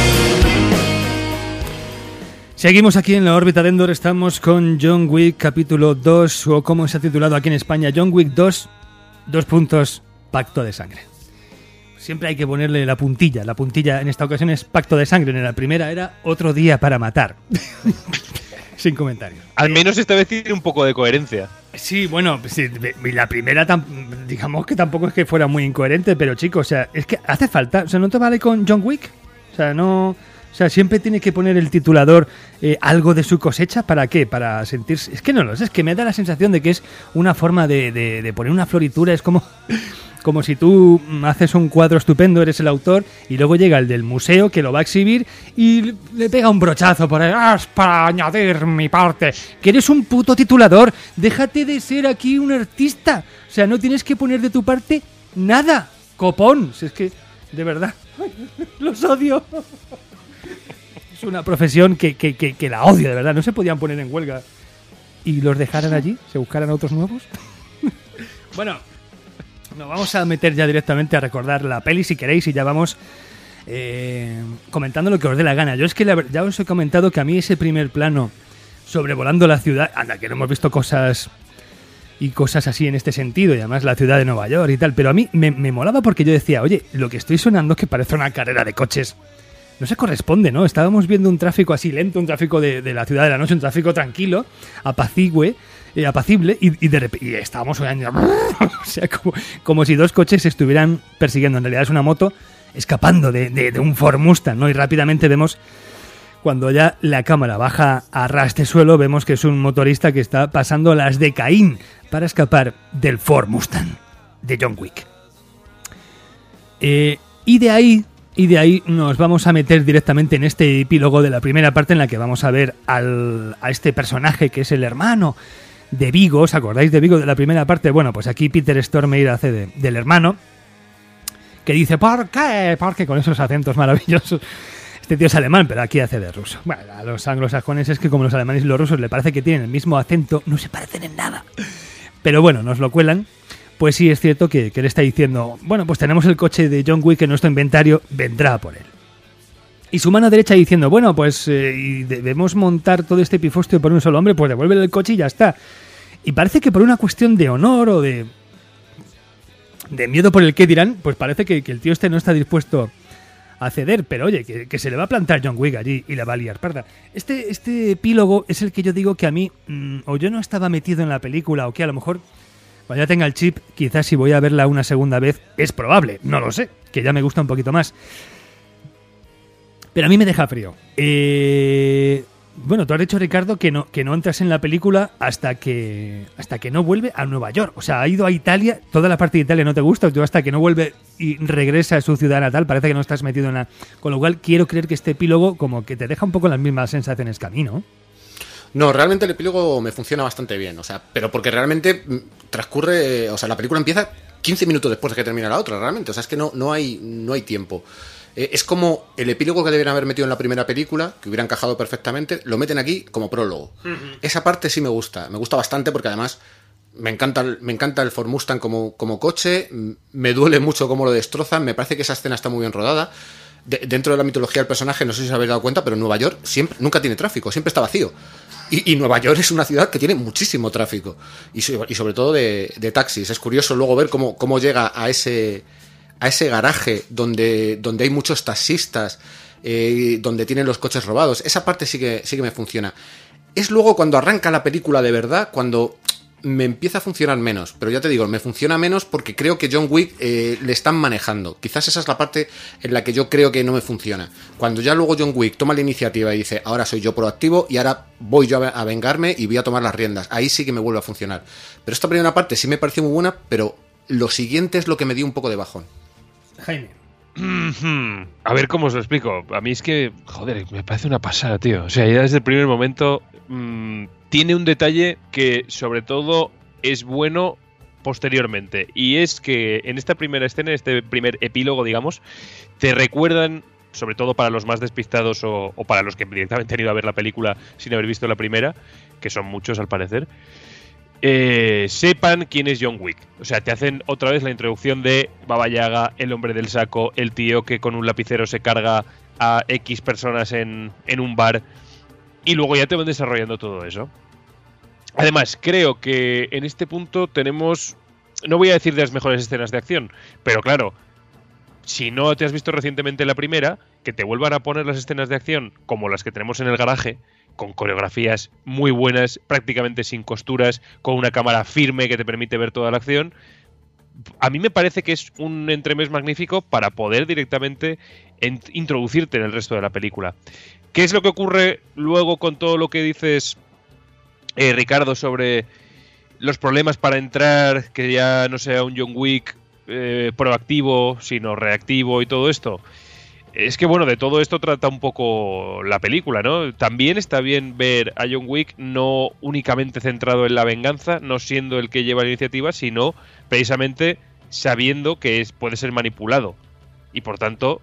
Seguimos aquí en la órbita de Endor, estamos con John Wick capítulo 2, o como se ha titulado aquí en España, John Wick 2, Pacto de Sangre. Siempre hay que ponerle la puntilla en esta ocasión es Pacto de Sangre, en la primera era Otro día para matar. Sin comentarios. Al menos esta vez tiene un poco de coherencia. Sí, bueno, sí, la primera digamos que tampoco es que fuera muy incoherente, pero chicos, o sea, es que hace falta, o sea, ¿no te vale con John Wick? O sea, no... O sea, siempre tiene que poner el titulador algo de su cosecha. ¿Para qué? Para sentirse... Es que no lo sé, es que me da la sensación de que es una forma de poner una floritura. Es como si tú haces un cuadro estupendo, eres el autor, y luego llega el del museo que lo va a exhibir y le pega un brochazo por ahí. ¡Ah, es para añadir mi parte! Que eres un puto titulador. Déjate de ser aquí un artista. O sea, no tienes que poner de tu parte nada. Copón. Si es que, de verdad, los odio. Es una profesión que la odio, de verdad. No se podían poner en huelga y los dejaran allí, se buscaran a otros nuevos. Bueno, nos vamos a meter ya directamente a recordar la peli si queréis y ya vamos comentando lo que os dé la gana. Yo es que ya os he comentado que a mí ese primer plano sobrevolando la ciudad, anda, que no hemos visto cosas así en este sentido, y además la ciudad de Nueva York y tal, pero a mí me molaba porque yo decía, oye, lo que estoy sonando es que parece una carrera de coches. No se corresponde, ¿no? Estábamos viendo un tráfico así lento, un tráfico de la ciudad de la noche, un tráfico tranquilo, apacible, y de repente y estábamos oyendo, o sea, como si dos coches se estuvieran persiguiendo. En realidad es una moto escapando de un Ford Mustang, ¿no? Y rápidamente vemos, cuando ya la cámara baja a ras de suelo, vemos que es un motorista que está pasando las de Caín para escapar del Ford Mustang de John Wick. Y de ahí nos vamos a meter directamente en este epílogo de la primera parte, en la que vamos a ver a este personaje que es el hermano de Viggo. ¿Os acordáis de Viggo de la primera parte? Bueno, pues aquí Peter Stormare hace del hermano, que dice ¿por qué? Porque con esos acentos maravillosos. Este tío es alemán, pero aquí hace de ruso. Bueno, a los anglosajones es que como los alemanes y los rusos le parece que tienen el mismo acento, no se parecen en nada. Pero bueno, nos lo cuelan. Pues sí, es cierto que le está diciendo, bueno, pues tenemos el coche de John Wick en nuestro inventario, vendrá por él. Y su mano derecha diciendo, bueno, pues y debemos montar todo este pifostio por un solo hombre, pues devuélvele el coche y ya está. Y parece que por una cuestión de honor o de miedo por el qué dirán, pues parece que el tío este no está dispuesto a ceder, pero oye, que se le va a plantar John Wick allí y la va a liar parda. Este epílogo es el que yo digo que a mí, o yo no estaba metido en la película, o que a lo mejor... Cuando ya tenga el chip, quizás si voy a verla una segunda vez, es probable, no lo sé, que ya me gusta un poquito más. Pero a mí me deja frío. Bueno, tú has dicho, Ricardo, que no entras en la película hasta que no vuelve a Nueva York. O sea, ha ido a Italia, toda la parte de Italia no te gusta, tú hasta que no vuelve y regresa a su ciudad natal, parece que no estás metido en la... Con lo cual, quiero creer que este epílogo como que te deja un poco las mismas sensaciones que a mí, ¿no? No, realmente el epílogo me funciona bastante bien, o sea, pero porque realmente transcurre, o sea, la película empieza 15 minutos después de que termina la otra, realmente, o sea, es que no hay tiempo. Es como el epílogo que deberían haber metido en la primera película, que hubiera encajado perfectamente, lo meten aquí como prólogo. Esa parte sí me gusta bastante porque además me encanta el Ford Mustang como coche, me duele mucho cómo lo destrozan, me parece que esa escena está muy bien rodada. Dentro de la mitología del personaje, no sé si os habéis dado cuenta, pero Nueva York nunca tiene tráfico, siempre está vacío. Y Nueva York es una ciudad que tiene muchísimo tráfico. Y sobre todo de taxis. Es curioso luego ver cómo llega a ese garaje donde hay muchos taxistas, donde tienen los coches robados. Esa parte sí que me funciona. Es luego cuando arranca la película de verdad, cuando me empieza a funcionar menos. Pero ya te digo, me funciona menos porque creo que John Wick le están manejando. Quizás esa es la parte en la que yo creo que no me funciona. Cuando ya luego John Wick toma la iniciativa y dice, ahora soy yo proactivo y ahora voy yo a vengarme y voy a tomar las riendas. Ahí sí que me vuelve a funcionar. Pero esta primera parte sí me pareció muy buena, pero lo siguiente es lo que me dio un poco de bajón. Jaime. A ver cómo os lo explico. A mí es que, joder, me parece una pasada, tío. O sea, ya desde el primer momento tiene un detalle que sobre todo es bueno posteriormente. Y es que en esta primera escena, en este primer epílogo, digamos, te recuerdan, sobre todo para los más despistados o para los que directamente han ido a ver la película sin haber visto la primera, que son muchos al parecer, sepan quién es John Wick. O sea, te hacen otra vez la introducción de Baba Yaga, el hombre del saco, el tío que con un lapicero se carga a X personas en un bar, y luego ya te van desarrollando todo eso. Además, creo que en este punto tenemos, no voy a decir de las mejores escenas de acción, pero claro, si no te has visto recientemente la primera, que te vuelvan a poner las escenas de acción como las que tenemos en el garaje, con coreografías muy buenas, prácticamente sin costuras, con una cámara firme que te permite ver toda la acción. A mí me parece que es un entremés magnífico para poder directamente introducirte en el resto de la película. ¿Qué es lo que ocurre luego con todo lo que dices, Ricardo, sobre los problemas para entrar, que ya no sea un John Wick proactivo, sino reactivo y todo esto? Es que, bueno, de todo esto trata un poco la película, ¿no? También está bien ver a John Wick no únicamente centrado en la venganza, no siendo el que lleva la iniciativa, sino precisamente sabiendo que puede ser manipulado. Y por tanto,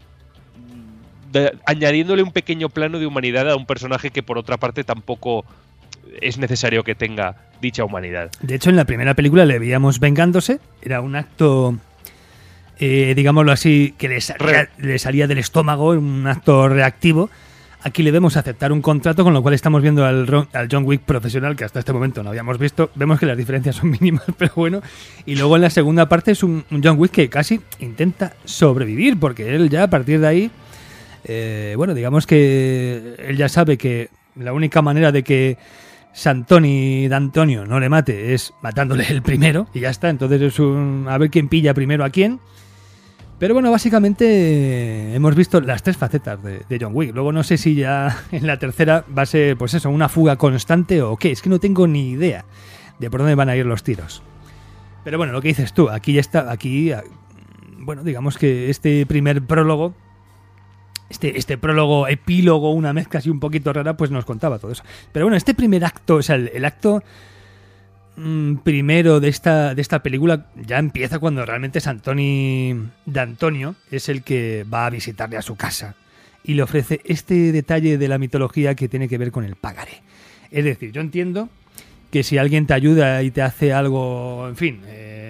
añadiéndole un pequeño plano de humanidad a un personaje que por otra parte tampoco es necesario que tenga dicha humanidad. De hecho, en la primera película le veíamos vengándose, era un acto... digámoslo así, que le salía del estómago, un acto reactivo. Aquí le vemos aceptar un contrato, con lo cual estamos viendo al John Wick profesional, que hasta este momento no habíamos visto. Vemos que las diferencias son mínimas, pero bueno. Y luego en la segunda parte es un John Wick que casi intenta sobrevivir, porque él ya a partir de ahí, bueno, digamos que él ya sabe que la única manera de que Santoni D'Antonio no le mate es matándole el primero, y ya está. Entonces es a ver quién pilla primero a quién. Pero bueno, básicamente hemos visto las tres facetas de John Wick. Luego no sé si ya en la tercera va a ser, pues eso, una fuga constante o qué. Es que no tengo ni idea de por dónde van a ir los tiros. Pero bueno, lo que dices tú, aquí ya está, bueno, digamos que este primer prólogo, este prólogo epílogo, una mezcla así un poquito rara, pues nos contaba todo eso. Pero bueno, este primer acto, o sea, el acto primero de esta película ya empieza cuando realmente Santoni D'Antonio es el que va a visitarle a su casa y le ofrece este detalle de la mitología que tiene que ver con el pagaré. Es decir, yo entiendo que si alguien te ayuda y te hace algo, en fin,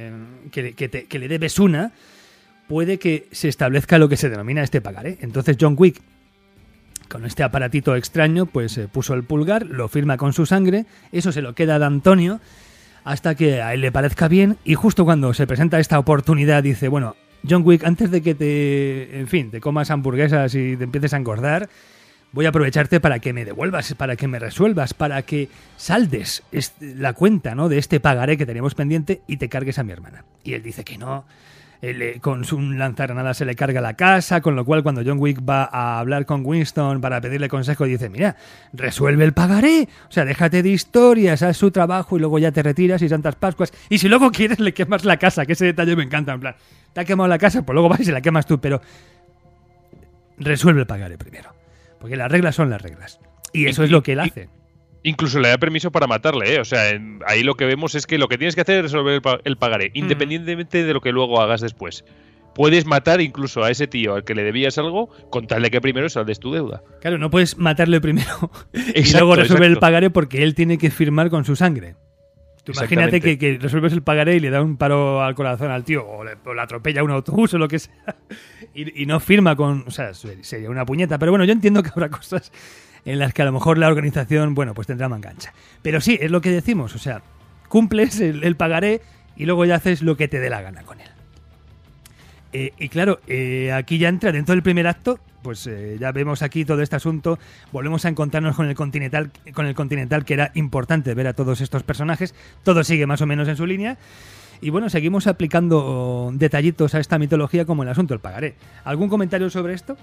que le debes una, puede que se establezca lo que se denomina este pagaré. Entonces John Wick, con este aparatito extraño, pues puso el pulgar, lo firma con su sangre, eso se lo queda a D'Antonio hasta que a él le parezca bien, y justo cuando se presenta esta oportunidad dice, bueno, John Wick, antes de que te comas hamburguesas y te empieces a engordar, voy a aprovecharte para que me devuelvas, para que me resuelvas, para que saldes la cuenta, ¿no?, de este pagaré que teníamos pendiente y te cargues a mi hermana. Y él dice que no. Con su lanzagranada se le carga la casa, con lo cual cuando John Wick va a hablar con Winston para pedirle consejo, dice, mira, resuelve el pagaré, o sea, déjate de historias, haz su trabajo y luego ya te retiras y Santas Pascuas, y si luego quieres le quemas la casa, que ese detalle me encanta, en plan, te ha quemado la casa, pues luego vas y se la quemas tú, pero resuelve el pagaré primero, porque las reglas son las reglas, y eso es lo que él hace. Incluso le da permiso para matarle, ¿eh? O sea, ahí lo que vemos es que lo que tienes que hacer es resolver el pagaré, independientemente de lo que luego hagas después. puedes matar incluso a ese tío al que le debías algo con tal de que primero saldes tu deuda. Claro, no puedes matarle primero y Exacto, luego resolver el exacto. pagaré porque él tiene que firmar con su sangre. Tú imagínate que resuelves el pagaré y le da un paro al corazón al tío o le atropella un autobús o lo que sea y no firma con... O sea, sería una puñeta. Pero bueno, yo entiendo que habrá cosas en las que a lo mejor la organización, bueno, pues tendrá mangancha. Pero sí, es lo que decimos, o sea, cumples el pagaré y luego ya haces lo que te dé la gana con él. Y claro, aquí ya entra dentro del primer acto, pues ya vemos aquí todo este asunto, volvemos a encontrarnos con el Continental, que era importante ver a todos estos personajes, todo sigue más o menos en su línea, y bueno, seguimos aplicando detallitos a esta mitología como el asunto del pagaré. ¿Algún comentario sobre esto?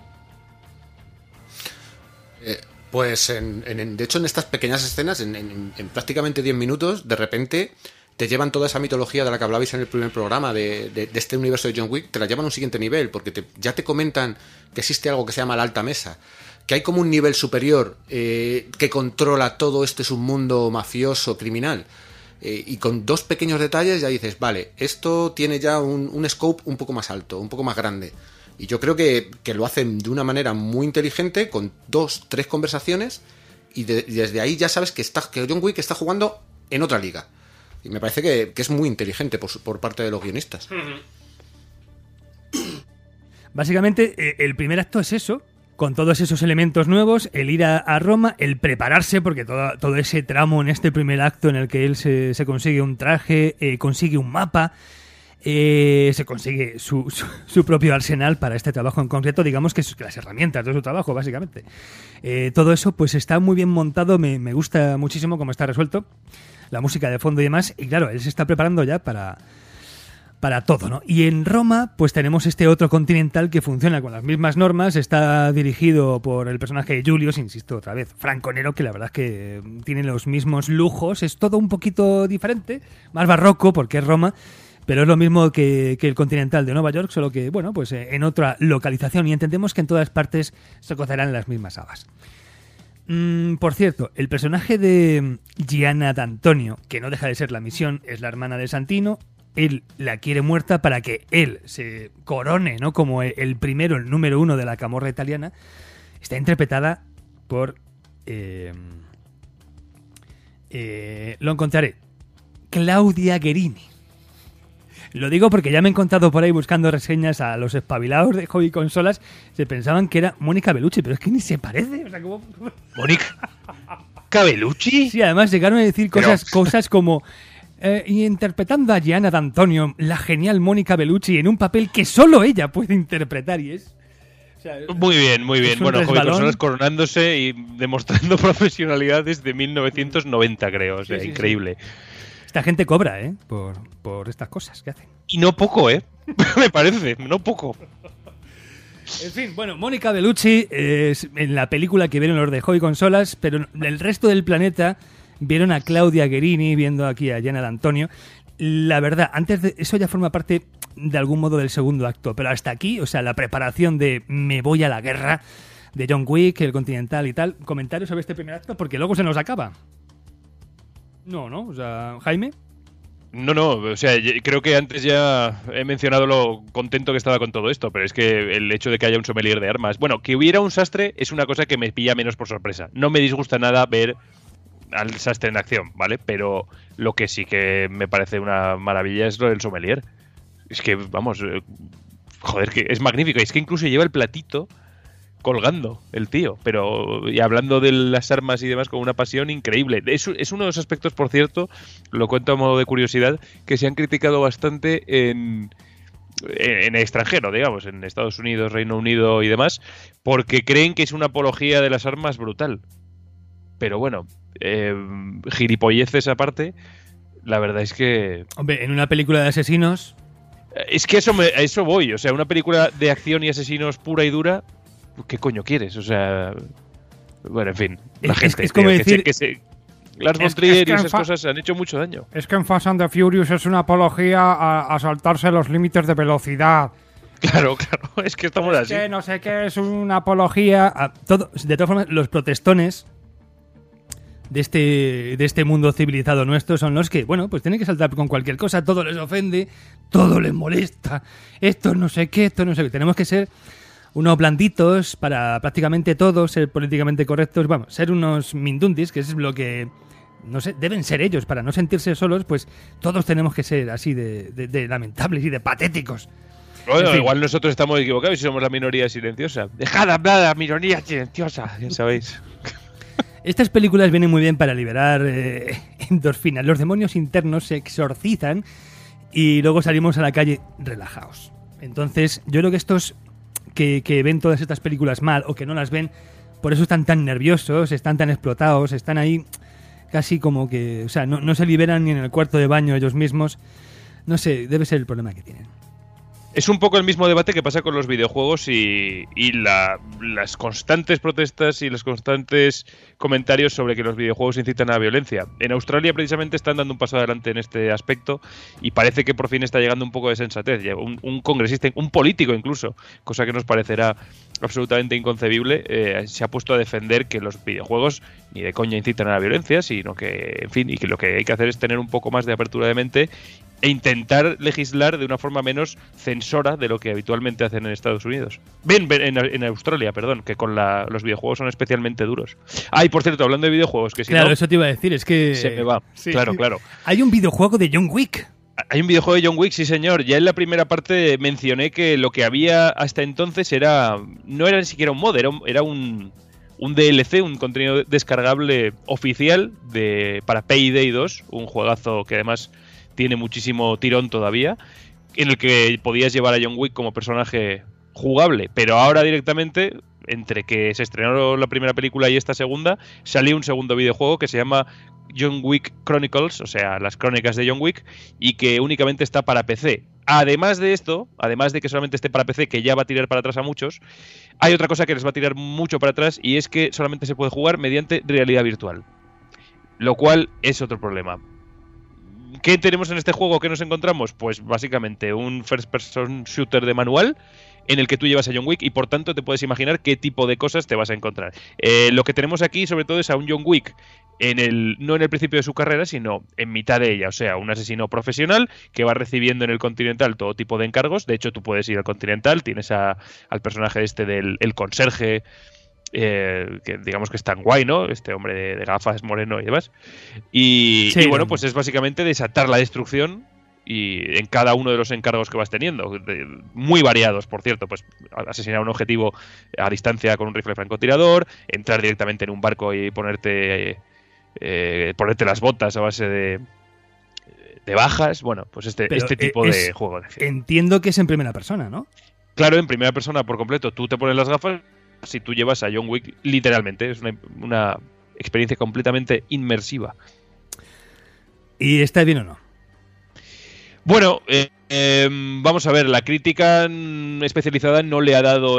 Pues de hecho en estas pequeñas escenas, en prácticamente 10 minutos, de repente te llevan toda esa mitología de la que hablabais en el primer programa de este universo de John Wick, te la llevan a un siguiente nivel, porque ya te comentan que existe algo que se llama la alta mesa, que hay como un nivel superior que controla todo este submundo mafioso, criminal, y con dos pequeños detalles ya dices, vale, esto tiene ya un scope un poco más alto, un poco más grande. Y yo creo que lo hacen de una manera muy inteligente, con 2-3 conversaciones, y desde ahí ya sabes que John Wick está jugando en otra liga. Y me parece que es muy inteligente por parte de los guionistas. Básicamente, el primer acto es eso, con todos esos elementos nuevos, el ir a Roma, el prepararse, porque todo ese tramo en este primer acto en el que él se consigue un traje, consigue un mapa, se consigue su propio arsenal para este trabajo en concreto, digamos que las herramientas de su trabajo, básicamente. Todo eso pues está muy bien montado, me gusta muchísimo cómo está resuelto, la música de fondo y demás, y claro, él se está preparando ya para todo, ¿no? Y en Roma, pues tenemos este otro Continental que funciona con las mismas normas, está dirigido por el personaje de Julius, insisto otra vez, Franco Nero, que la verdad es que tiene los mismos lujos, es todo un poquito diferente, más barroco porque es Roma, pero es lo mismo que el Continental de Nueva York, solo que, bueno, pues en otra localización, y entendemos que en todas partes se cocerán las mismas habas. Por cierto, el personaje de Gianna D'Antonio, que no deja de ser la misión, es la hermana de Santino. Él la quiere muerta para que él se corone, ¿no?, como el primero, el número uno de la camorra italiana. Está interpretada por... lo encontraré. Claudia Guerini. Lo digo porque ya me he encontrado por ahí buscando reseñas a los espabilados de Hobby Consolas. Se pensaban que era Mónica Bellucci, pero es que ni se parece. O sea, ¿cómo? ¿Mónica Bellucci? Sí, además llegaron a decir cosas como... y interpretando a Gianna D'Antonio, la genial Mónica Bellucci, en un papel que solo ella puede interpretar, y es... O sea, muy bien. Bueno, Hobby resbalón. Consolas coronándose y demostrando profesionalidad desde 1990, creo. O sea, Sí. increíble. Esta gente cobra, por estas cosas que hacen. Y no poco, me parece, no poco. En fin, bueno, Mónica Bellucci es en la película que vieron los de Hobby Consolas, pero el resto del planeta vieron a Claudia Guerini, viendo aquí a Gianna D'Antonio. La verdad, antes de eso ya forma parte de algún modo del segundo acto, pero hasta aquí, o sea, la preparación de me voy a la guerra de John Wick, el Continental y tal. ¿Comentarios sobre este primer acto? Porque luego se nos acaba. No, o sea, Jaime. No, o sea, creo que antes ya he mencionado lo contento que estaba con todo esto, pero es que el hecho de que haya un sommelier de armas... Bueno, que hubiera un sastre es una cosa que me pilla menos por sorpresa. No me disgusta nada ver al sastre en acción, ¿vale? Pero lo que sí que me parece una maravilla es lo del sommelier. Es que, vamos, joder, que es magnífico. Es que incluso lleva el platito colgando el tío, pero y hablando de las armas y demás con una pasión increíble. Es uno de los aspectos, por cierto, lo cuento a modo de curiosidad, que se han criticado bastante en el extranjero, digamos, en Estados Unidos, Reino Unido y demás, porque creen que es una apología de las armas brutal. Pero bueno, gilipolleces aparte, la verdad es que... Hombre, en una película de asesinos... Es que a eso voy, o sea, una película de acción y asesinos pura y dura... ¿Qué coño quieres? O sea... Bueno, en fin. La gente, es como decir... Lars von Trier y esas cosas han hecho mucho daño. Es que en Fast and the Furious es una apología a saltarse los límites de velocidad. Claro. Es que estamos así. Que no sé qué es una apología... De todas formas, los protestones de este mundo civilizado nuestro son los que, bueno, pues tienen que saltar con cualquier cosa, todo les ofende, todo les molesta, esto no sé qué. Tenemos que ser unos blanditos para prácticamente todo, ser políticamente correctos, vamos, ser unos mindundis, que es lo que, no sé, deben ser ellos, para no sentirse solos, pues todos tenemos que ser así de lamentables y de patéticos. Bueno, En fin. igual nosotros estamos equivocados y somos la minoría silenciosa. Dejad hablar a la minoría silenciosa, ya sabéis. Estas películas vienen muy bien para liberar endorfinas. Los demonios internos se exorcizan y luego salimos a la calle relajados. Entonces, yo creo que estos que ven todas estas películas mal o que no las ven, por eso están tan nerviosos, están tan explotados, están ahí casi como que, o sea, no se liberan ni en el cuarto de baño ellos mismos. No sé, debe ser el problema que tienen. Es un poco el mismo debate que pasa con los videojuegos y las constantes protestas y los constantes comentarios sobre que los videojuegos incitan a la violencia. En Australia precisamente están dando un paso adelante en este aspecto y parece que por fin está llegando un poco de sensatez. Un congresista, un político incluso, cosa que nos parecerá absolutamente inconcebible, se ha puesto a defender que los videojuegos ni de coña incitan a la violencia, sino que, en fin, y que lo que hay que hacer es tener un poco más de apertura de mente e intentar legislar de una forma menos censora de lo que habitualmente hacen en Estados Unidos. En Australia, perdón, que con los videojuegos son especialmente duros. Ah, y por cierto, hablando de videojuegos, que si claro, no, eso te iba a decir, es que... se me va. Sí. Claro. Hay un videojuego de John Wick. Hay un videojuego de John Wick, sí señor. Ya en la primera parte mencioné que lo que había hasta entonces no era ni siquiera un mod, era un DLC, un contenido descargable oficial para Payday 2, un juegazo que además tiene muchísimo tirón todavía, en el que podías llevar a John Wick como personaje jugable, pero ahora directamente, entre que se estrenó la primera película y esta segunda, salió un segundo videojuego que se llama John Wick Chronicles, o sea, las crónicas de John Wick, y que únicamente está para PC. Además de esto, además de que solamente esté para PC, que ya va a tirar para atrás a muchos, hay otra cosa que les va a tirar mucho para atrás, y es que solamente se puede jugar mediante realidad virtual, lo cual es otro problema. ¿Qué tenemos en este juego? ¿Qué nos encontramos? Pues básicamente un first person shooter de manual en el que tú llevas a John Wick y por tanto te puedes imaginar qué tipo de cosas te vas a encontrar. Lo que tenemos aquí sobre todo es a un John Wick no en el principio de su carrera, sino en mitad de ella, o sea, un asesino profesional que va recibiendo en el Continental todo tipo de encargos. De hecho, tú puedes ir al Continental, tienes al personaje del el conserje, que digamos que es tan guay, ¿no? Este hombre de gafas, moreno y demás. Y bueno, pues es básicamente desatar la destrucción y en cada uno de los encargos que vas teniendo, muy variados, por cierto, pues asesinar un objetivo a distancia con un rifle francotirador, entrar directamente en un barco y ponerte las botas a base de bajas, bueno, pues este tipo de juego. Entiendo que es en primera persona, ¿no? Claro, en primera persona por completo. Tú te pones las gafas si tú llevas a John Wick, literalmente. Es una experiencia completamente inmersiva. ¿Y está bien o no? Bueno, vamos a ver. La crítica especializada no le ha dado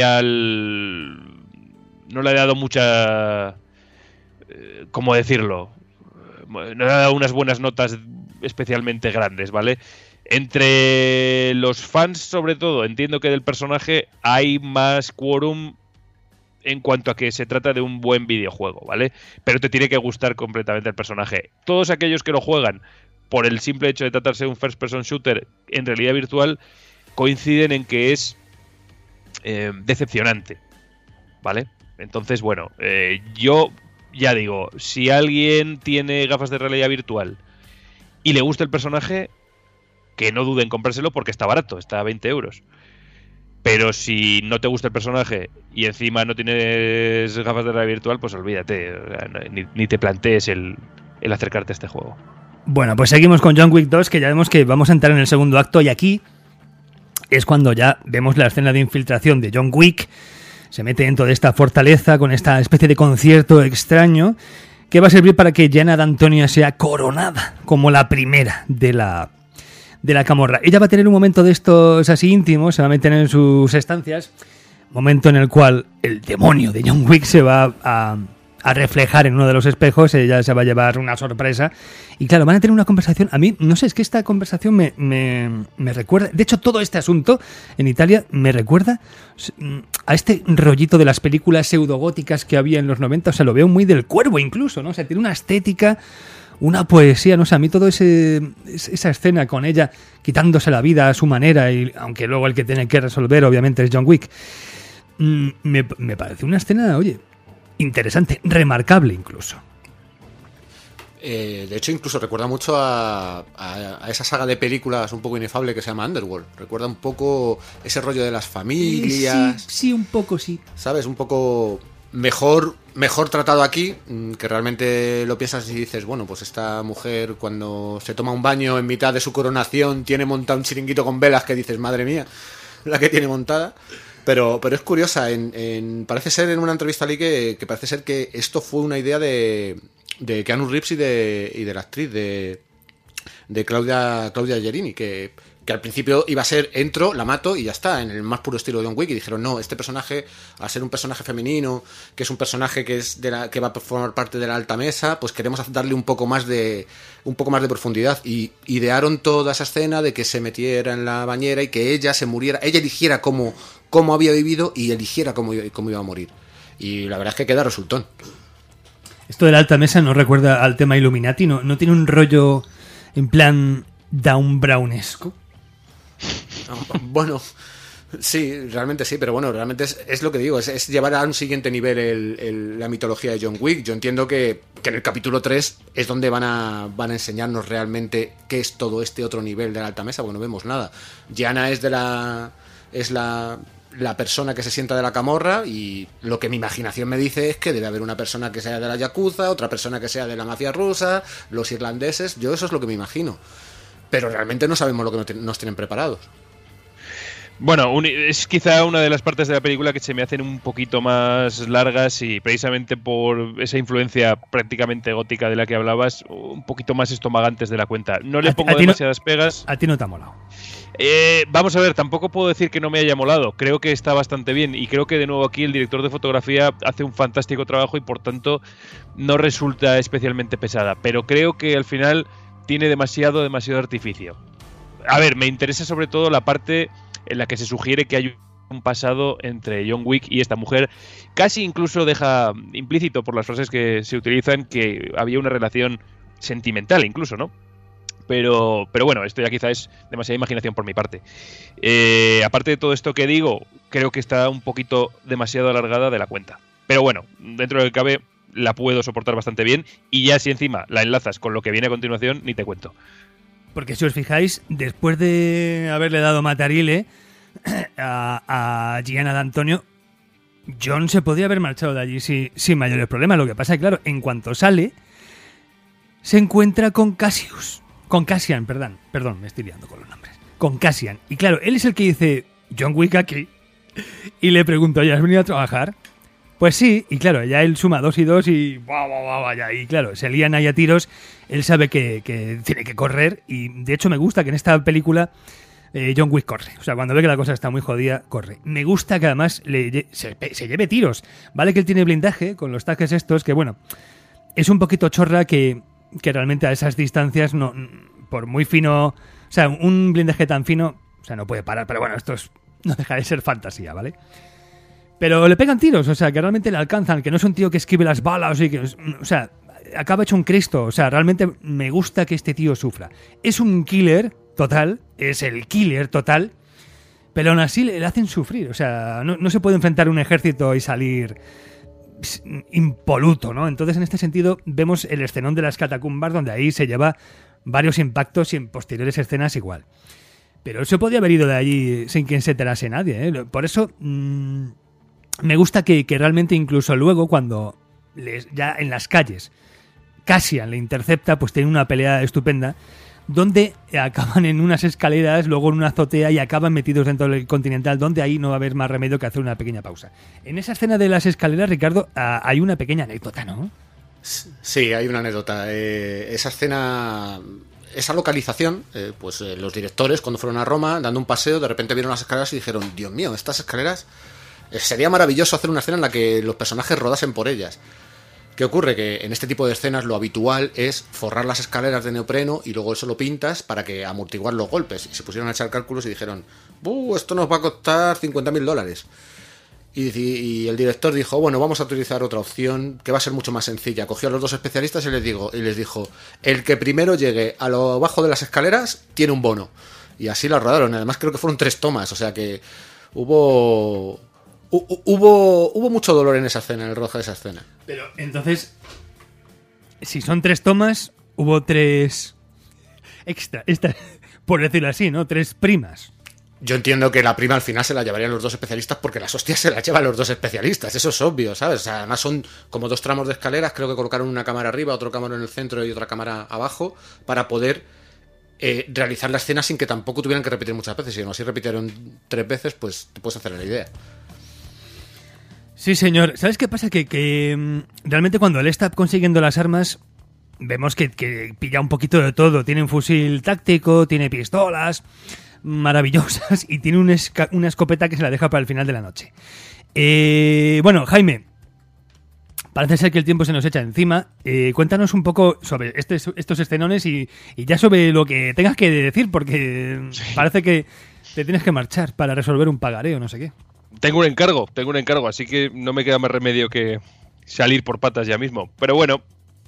mucha... ¿cómo decirlo? No le ha dado unas buenas notas especialmente grandes, ¿vale? Entre los fans, sobre todo, entiendo que del personaje hay más quórum en cuanto a que se trata de un buen videojuego, ¿vale? Pero te tiene que gustar completamente el personaje. Todos aquellos que lo juegan por el simple hecho de tratarse de un first person shooter en realidad virtual coinciden en que es decepcionante, ¿vale? Entonces, bueno, yo ya digo, si alguien tiene gafas de realidad virtual y le gusta el personaje, que no duden en comprárselo porque está barato, está a 20 euros. Pero si no te gusta el personaje y encima no tienes gafas de realidad virtual, pues olvídate, ni te plantees el acercarte a este juego. Bueno, pues seguimos con John Wick 2, que ya vemos que vamos a entrar en el segundo acto, y aquí es cuando ya vemos la escena de infiltración de John Wick. Se mete dentro de esta fortaleza con esta especie de concierto extraño que va a servir para que Jenna D'Antonia sea coronada como la primera de la camorra. Ella va a tener un momento de estos así íntimos, se va a meter en sus estancias, momento en el cual el demonio de John Wick se va a a reflejar en uno de los espejos, ella se va a llevar una sorpresa. Y claro, van a tener una conversación. A mí, no sé, es que esta conversación me recuerda. De hecho, todo este asunto en Italia me recuerda a este rollito de las películas pseudogóticas que había en los 90. O sea, lo veo muy del Cuervo incluso, ¿no? O sea, tiene una estética, una poesía, no sé, a mí todo esa escena con ella quitándose la vida a su manera, y aunque luego el que tiene que resolver obviamente es John Wick, me parece una escena, oye, interesante, remarcable incluso. De hecho, incluso recuerda mucho a esa saga de películas un poco inefable que se llama Underworld. Recuerda un poco ese rollo de las familias. Sí, un poco sí. ¿Sabes? Un poco mejor tratado aquí, que realmente lo piensas y dices, bueno, pues esta mujer cuando se toma un baño en mitad de su coronación tiene montado un chiringuito con velas que dices, madre mía, la que tiene montada. Pero es curiosa, parece ser en una entrevista allí que parece ser que esto fue una idea de Keanu Reeves y de la actriz de Claudia Gerini, que al principio iba a ser entro, la mato y ya está, en el más puro estilo de John Wick, y dijeron, no, este personaje, al ser un personaje femenino, que es un personaje que va a formar parte de la alta mesa, pues queremos darle un poco más de profundidad, y idearon toda esa escena de que se metiera en la bañera y que ella se muriera, ella eligiera cómo había vivido y eligiera cómo iba a morir, y la verdad es que queda resultón. Esto de la alta mesa nos recuerda al tema Illuminati, ¿no tiene un rollo en plan Dan Brownesco? Bueno, sí, realmente sí, pero bueno, realmente es lo que digo, es llevar a un siguiente nivel la mitología de John Wick. Yo entiendo que en el capítulo 3 es donde van a enseñarnos realmente qué es todo este otro nivel de la alta mesa, porque no vemos nada. Gianna es la persona que se sienta de la camorra, y lo que mi imaginación me dice es que debe haber una persona que sea de la Yakuza, otra persona que sea de la mafia rusa, los irlandeses, yo eso es lo que me imagino. Pero realmente no sabemos lo que nos tienen preparados. Bueno, es quizá una de las partes de la película que se me hacen un poquito más largas, y precisamente por esa influencia prácticamente gótica de la que hablabas, un poquito más estomagantes de la cuenta. No le pongo demasiadas pegas. A ti no te ha molado. Vamos a ver, tampoco puedo decir que no me haya molado. Creo que está bastante bien, y creo que de nuevo aquí el director de fotografía hace un fantástico trabajo y por tanto no resulta especialmente pesada. Pero creo que al final tiene demasiado artificio. A ver, me interesa sobre todo la parte en la que se sugiere que hay un pasado entre John Wick y esta mujer. Casi incluso deja implícito por las frases que se utilizan que había una relación sentimental incluso, ¿no? Pero bueno, esto ya quizá es demasiada imaginación por mi parte. Aparte de todo esto que digo, creo que está un poquito demasiado alargada de la cuenta. Pero bueno, dentro de lo que cabe, la puedo soportar bastante bien, y ya si encima la enlazas con lo que viene a continuación, ni te cuento. Porque si os fijáis, después de haberle dado matarile a Gianna D'Antonio, John se podía haber marchado de allí sin mayores problemas. Lo que pasa es que, claro, en cuanto sale, se encuentra con Cassian, perdón, me estoy liando con los nombres. Con Cassian. Y claro, él es el que dice, John Wick aquí. Y le pregunto, ¿ya has venido a trabajar? Pues sí, y claro, ya él suma 2 y 2 y vaya, y claro, se lían ahí a tiros. Él sabe que tiene que correr, y de hecho me gusta que en esta película John Wick corre. O sea, cuando ve que la cosa está muy jodida, corre. Me gusta que además se lleve tiros. Vale que él tiene blindaje con los tajes estos, que bueno, es un poquito chorra que realmente a esas distancias, no, por muy fino, o sea, un blindaje tan fino, o sea, no puede parar, pero bueno, esto no deja de ser fantasía, ¿vale? Pero le pegan tiros, o sea, que realmente le alcanzan, que no es un tío que esquive las balas, o sea, acaba hecho un Cristo. O sea, realmente me gusta que este tío sufra. Es un killer total, es el killer total, pero aún así le hacen sufrir. O sea, no se puede enfrentar a un ejército y salir impoluto, ¿no? Entonces, en este sentido, vemos el escenón de las catacumbas, donde ahí se lleva varios impactos, y en posteriores escenas igual. Pero se podía haber ido de allí sin que se enterase nadie, ¿eh? Por eso me gusta que realmente incluso luego, cuando ya en las calles Cassian le intercepta, pues tiene una pelea estupenda, donde acaban en unas escaleras, luego en una azotea, y acaban metidos dentro del Continental, donde ahí no va a haber más remedio que hacer una pequeña pausa. En esa escena de las escaleras, Ricardo, hay una pequeña anécdota, ¿no? Sí, hay una anécdota. Esa escena, esa localización, los directores, cuando fueron a Roma, dando un paseo, de repente vieron las escaleras y dijeron, Dios mío, estas escaleras, sería maravilloso hacer una escena en la que los personajes rodasen por ellas. ¿Qué ocurre? Que en este tipo de escenas lo habitual es forrar las escaleras de neopreno y luego eso lo pintas para que amortiguar los golpes. Y se pusieron a echar cálculos y dijeron, esto nos va a costar $50.000. Y el director dijo, bueno, vamos a utilizar otra opción que va a ser mucho más sencilla. Cogió a los 2 especialistas y les dijo, el que primero llegue a lo bajo de las escaleras tiene un bono. Y así la rodaron. Además creo que fueron 3 tomas, o sea que hubo mucho dolor en esa escena, en el rodaje de esa escena. Pero entonces, si son 3 tomas, hubo 3 extra, por decirlo así, ¿no? 3 primas. Yo entiendo que la prima al final se la llevarían los 2 especialistas porque las hostias se las llevan los 2 especialistas, eso es obvio, ¿sabes? O sea, además son como 2 tramos de escaleras, creo que colocaron una cámara arriba, otro cámara en el centro y otra cámara abajo para poder realizar la escena sin que tampoco tuvieran que repetir muchas veces. Si no, si repitieron 3 veces, pues te puedes hacer la idea. Sí, señor. ¿Sabes qué pasa? Que realmente cuando él está consiguiendo las armas, vemos que pilla un poquito de todo. Tiene un fusil táctico, tiene pistolas maravillosas y tiene una escopeta que se la deja para el final de la noche. Bueno, Jaime, parece ser que el tiempo se nos echa encima. Cuéntanos un poco sobre estos escenones y ya sobre lo que tengas que decir, porque parece que te tienes que marchar para resolver un pagaré o no sé qué. Tengo un encargo, así que no me queda más remedio que salir por patas ya mismo. Pero bueno,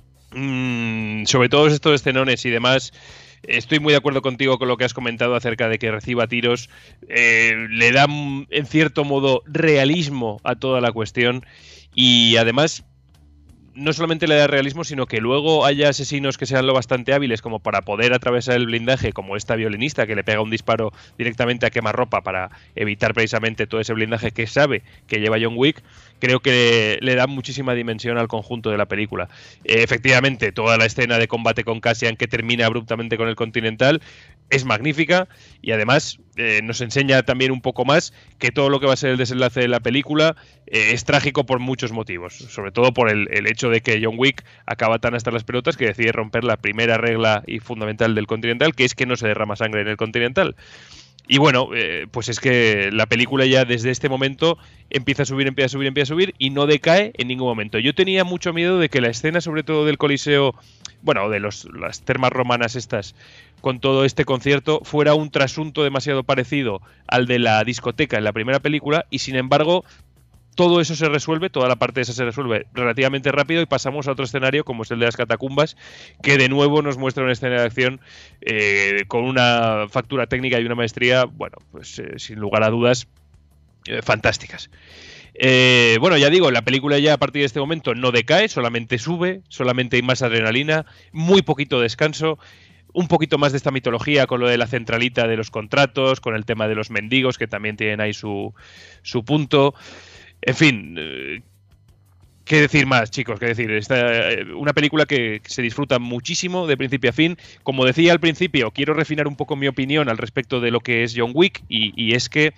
sobre todos estos escenones y demás, estoy muy de acuerdo contigo con lo que has comentado acerca de que reciba tiros. Le da, en cierto modo, realismo a toda la cuestión y además no solamente le da realismo, sino que luego haya asesinos que sean lo bastante hábiles como para poder atravesar el blindaje, como esta violinista que le pega un disparo directamente a quemarropa para evitar precisamente todo ese blindaje que sabe que lleva John Wick. Creo que le da muchísima dimensión al conjunto de la película. Efectivamente, toda la escena de combate con Cassian que termina abruptamente con el Continental es magnífica y además nos enseña también un poco más que todo lo que va a ser el desenlace de la película es trágico por muchos motivos, sobre todo por el hecho de que John Wick acaba tan hasta las pelotas que decide romper la primera regla y fundamental del Continental, que es que no se derrama sangre en el Continental. Y bueno, pues es que la película ya desde este momento empieza a subir y no decae en ningún momento. Yo tenía mucho miedo de que la escena, sobre todo del Coliseo, bueno, de las termas romanas estas, con todo este concierto, fuera un trasunto demasiado parecido al de la discoteca en la primera película y sin embargo todo eso se resuelve, toda la parte esa se resuelve relativamente rápido y pasamos a otro escenario como es el de las catacumbas, que de nuevo nos muestra una escena de acción con una factura técnica y una maestría, bueno, pues sin lugar a dudas, fantásticas. Bueno, ya digo, la película ya a partir de este momento no decae, solamente sube, solamente hay más adrenalina, muy poquito descanso, un poquito más de esta mitología con lo de la centralita de los contratos, con el tema de los mendigos que también tienen ahí su punto. En fin, ¿qué decir más, chicos? ¿Qué decir? Una película que se disfruta muchísimo de principio a fin. Como decía al principio, quiero refinar un poco mi opinión al respecto de lo que es John Wick y es que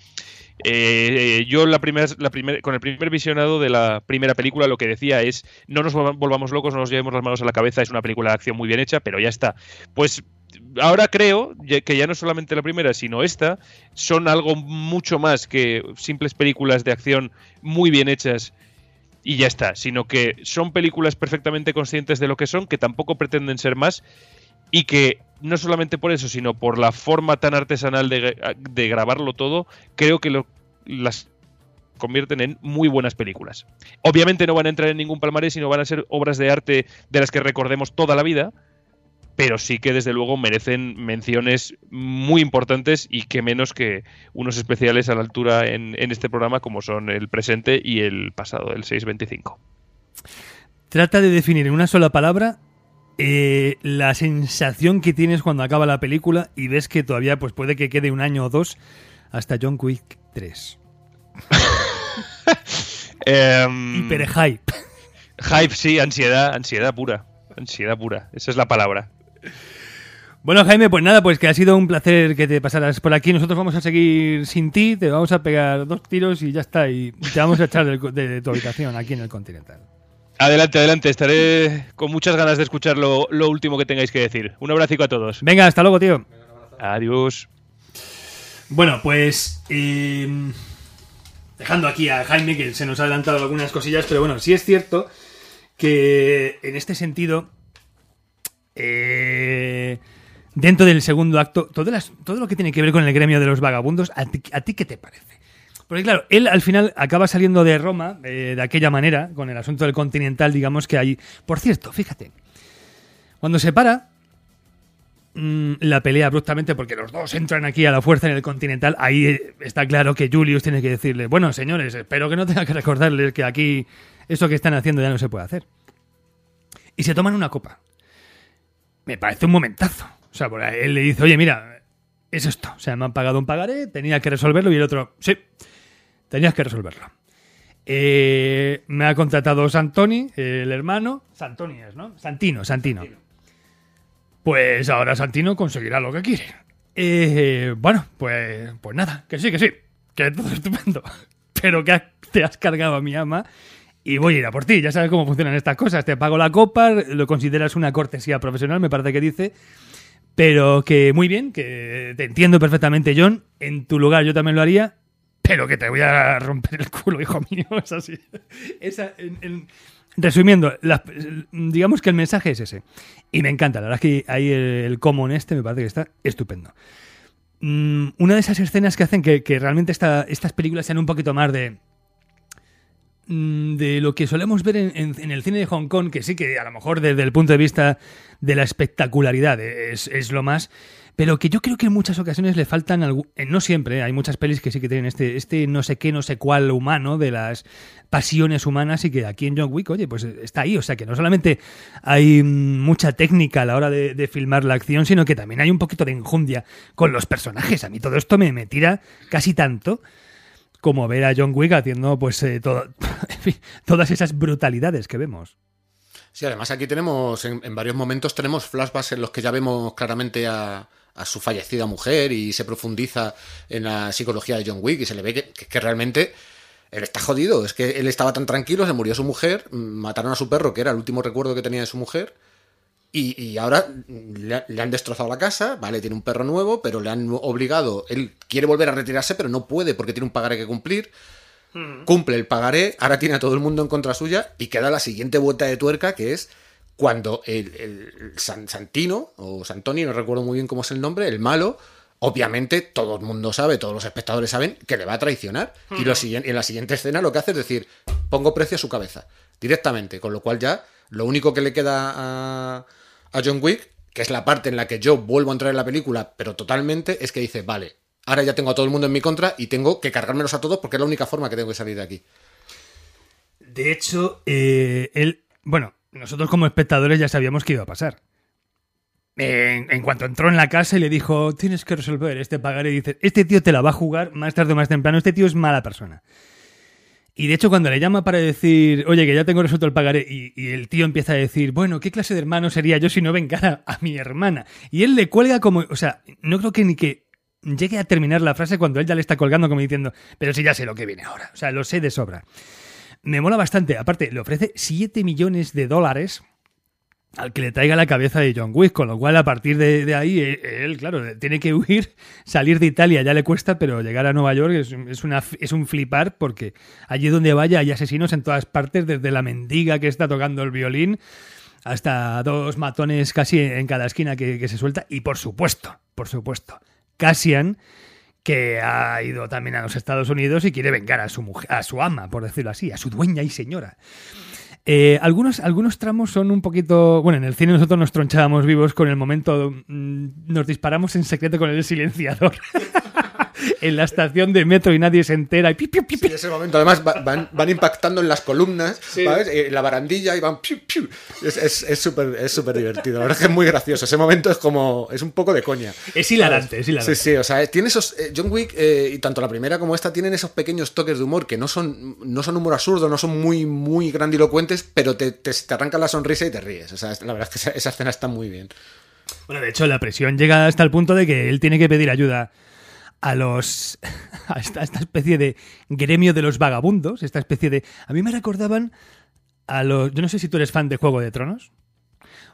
yo con el primer visionado de la primera película lo que decía es no nos volvamos locos, no nos llevemos las manos a la cabeza, es una película de acción muy bien hecha, pero ya está. Pues ahora creo que ya no solamente la primera, sino esta, son algo mucho más que simples películas de acción muy bien hechas y ya está, sino que son películas perfectamente conscientes de lo que son, que tampoco pretenden ser más y que no solamente por eso, sino por la forma tan artesanal de grabarlo todo, creo que las convierten en muy buenas películas. Obviamente no van a entrar en ningún palmarés, sino van a ser obras de arte de las que recordemos toda la vida, pero sí que desde luego merecen menciones muy importantes y que menos que unos especiales a la altura en este programa como son el presente y el pasado, el 625. Trata de definir en una sola palabra la sensación que tienes cuando acaba la película y ves que todavía pues puede que quede un año o dos hasta John Wick 3. Hiper hype. Hype, sí, ansiedad pura. Ansiedad pura, esa es la palabra. Bueno, Jaime, pues nada, pues que ha sido un placer que te pasaras por aquí. Nosotros vamos a seguir sin ti, te vamos a pegar 2 tiros y ya está. Y te vamos a echar de tu habitación aquí en el Continental. Adelante. Estaré con muchas ganas de escuchar lo último que tengáis que decir. Un abrazo a todos. Venga, hasta luego, tío. Adiós. Bueno, pues dejando aquí a Jaime, que se nos ha adelantado algunas cosillas, pero bueno, sí es cierto que en este sentido, dentro del segundo acto, todo lo que tiene que ver con el gremio de los vagabundos, ¿a ti qué te parece? Porque claro, él al final acaba saliendo de Roma de aquella manera, con el asunto del Continental, digamos que hay... Por cierto, fíjate, cuando se para la pelea abruptamente, porque los dos entran aquí a la fuerza en el Continental, ahí está claro que Julius tiene que decirle, bueno, señores, espero que no tenga que recordarles que aquí eso que están haciendo ya no se puede hacer. Y se toman una copa. Me parece un momentazo. O sea, él le dice, oye, mira, es esto. O sea, me han pagado un pagaré, tenía que resolverlo, y el otro, sí, tenías que resolverlo. Me ha contratado Santoni, el hermano. Santoni es, ¿no? Santino. Pues ahora Santino conseguirá lo que quiere. Bueno, pues nada, que sí, que todo estupendo. Pero que te has cargado a mi ama y voy a ir a por ti. Ya sabes cómo funcionan estas cosas. Te pago la copa, lo consideras una cortesía profesional, me parece que dice. Pero que muy bien, que te entiendo perfectamente, John. En tu lugar yo también lo haría, pero que te voy a romper el culo, hijo mío. Es así. Resumiendo, digamos que el mensaje es ese. Y me encanta, la verdad es que ahí el common me parece que está estupendo. Una de esas escenas que hacen que realmente estas películas sean un poquito más de lo que solemos ver en el cine de Hong Kong, que sí que a lo mejor desde el punto de vista de la espectacularidad es lo más, pero que yo creo que en muchas ocasiones le faltan, no siempre, hay muchas pelis que sí que tienen este no sé qué, no sé cuál humano de las pasiones humanas, y que aquí en John Wick, oye, pues está ahí. O sea, que no solamente hay mucha técnica a la hora de filmar la acción, sino que también hay un poquito de enjundia con los personajes. A mí todo esto me tira casi tanto como ver a John Wick haciendo pues todas esas brutalidades que vemos. Sí, además aquí tenemos, en varios momentos tenemos flashbacks en los que ya vemos claramente a su fallecida mujer y se profundiza en la psicología de John Wick y se le ve que realmente él está jodido. Es que él estaba tan tranquilo, se murió su mujer, mataron a su perro, que era el último recuerdo que tenía de su mujer, y ahora le han destrozado la casa, vale, tiene un perro nuevo, pero le han obligado, él quiere volver a retirarse, pero no puede porque tiene un pagaré que cumplir. Cumple el pagaré, ahora tiene a todo el mundo en contra suya y queda la siguiente vuelta de tuerca, que es cuando el Santino, o Santoni, no recuerdo muy bien cómo es el nombre, el malo, obviamente todo el mundo sabe, todos los espectadores saben que le va a traicionar. Y en la siguiente escena lo que hace es decir, pongo precio a su cabeza, directamente, con lo cual ya lo único que le queda a John Wick, que es la parte en la que yo vuelvo a entrar en la película, pero totalmente, es que dice, vale, ahora ya tengo a todo el mundo en mi contra y tengo que cargármelos a todos porque es la única forma que tengo que salir de aquí. De hecho, nosotros como espectadores ya sabíamos que iba a pasar. En cuanto entró en la casa y le dijo, tienes que resolver este pagaré, y dice, este tío te la va a jugar más tarde o más temprano, este tío es mala persona. Y de hecho cuando le llama para decir, oye, que ya tengo resuelto el pagaré, y el tío empieza a decir, bueno, ¿qué clase de hermano sería yo si no vengara a mi hermana? Y él le cuelga como, o sea, no creo que ni que llegue a terminar la frase cuando él ya le está colgando como diciendo, pero si ya sé lo que viene ahora, o sea, lo sé de sobra. Me mola bastante. Aparte, le ofrece $7 millones al que le traiga la cabeza de John Wick, con lo cual a partir de ahí él, claro, tiene que huir, salir de Italia ya le cuesta, pero llegar a Nueva York es un flipar, porque allí donde vaya hay asesinos en todas partes, desde la mendiga que está tocando el violín hasta dos matones casi en cada esquina que se suelta, y por supuesto, Cassian, que ha ido también a los Estados Unidos y quiere vengar a su mujer, a su ama, por decirlo así, a su dueña y señora. Algunos tramos son un poquito... Bueno, en el cine nosotros nos tronchábamos vivos con el momento... nos disparamos en secreto con el silenciador en la estación de metro y nadie se entera. Y pi, pi, pi, pi. Sí, ese momento. Además van impactando en las columnas, sí, ¿sabes? En la barandilla y van... Piu, piu. Es súper divertido. La verdad es que es muy gracioso. Ese momento es como... Es un poco de coña. Es hilarante, es hilarante. Sí, o sea, tiene esos... John Wick, y tanto la primera como esta, tienen esos pequeños toques de humor que no son humor absurdo, no son muy, muy grandilocuentes, pero te arrancan la sonrisa y te ríes. O sea, la verdad es que esa escena está muy bien. Bueno, de hecho, la presión llega hasta el punto de que él tiene que pedir ayuda a esta especie de gremio de los vagabundos, esta especie de... A mí me recordaban a los... Yo no sé si tú eres fan de Juego de Tronos.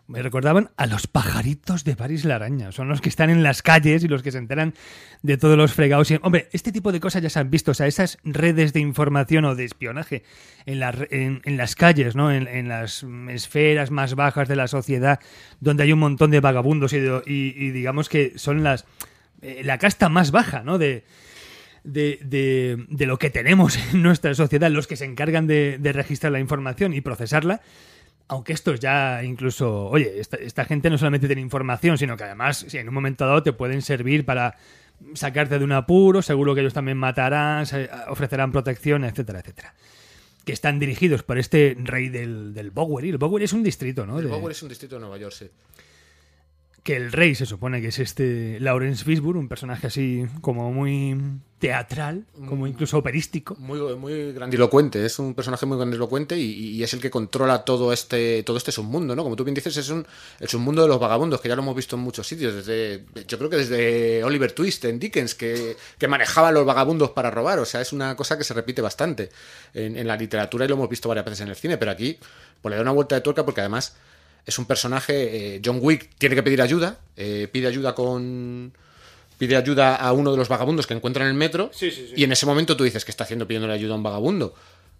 me recordaban a los pajaritos de París la Araña. Son los que están en las calles y los que se enteran de todos los fregados. Y, hombre, este tipo de cosas ya se han visto. O sea, esas redes de información o de espionaje en las calles, ¿no? En las esferas más bajas de la sociedad, donde hay un montón de vagabundos y digamos que son la casta más baja, ¿no? De lo que tenemos en nuestra sociedad, los que se encargan de registrar la información y procesarla. Aunque estos ya incluso, oye, esta gente no solamente tiene información, sino que además, si en un momento dado te pueden servir para sacarte de un apuro, seguro que ellos también matarán, ofrecerán protección, etcétera, etcétera. Que están dirigidos por este rey del Bowery. El Bowery es un distrito, ¿no? El Bowery es un distrito de Nueva York, sí. Que el rey se supone que es este Lawrence Fishburne, un personaje así como muy teatral, como incluso operístico. Muy grandilocuente, es un personaje muy grandilocuente y es el que controla todo este submundo, ¿no? Como tú bien dices, es el submundo de los vagabundos, que ya lo hemos visto en muchos sitios, yo creo que desde Oliver Twist en Dickens, que manejaba a los vagabundos para robar, o sea, es una cosa que se repite bastante en la literatura y lo hemos visto varias veces en el cine, pero aquí pues le da una vuelta de tuerca porque además es un personaje, John Wick tiene que pedir ayuda, pide ayuda a uno de los vagabundos que encuentra en el metro, sí. Y en ese momento tú dices, ¿qué está haciendo pidiéndole ayuda a un vagabundo?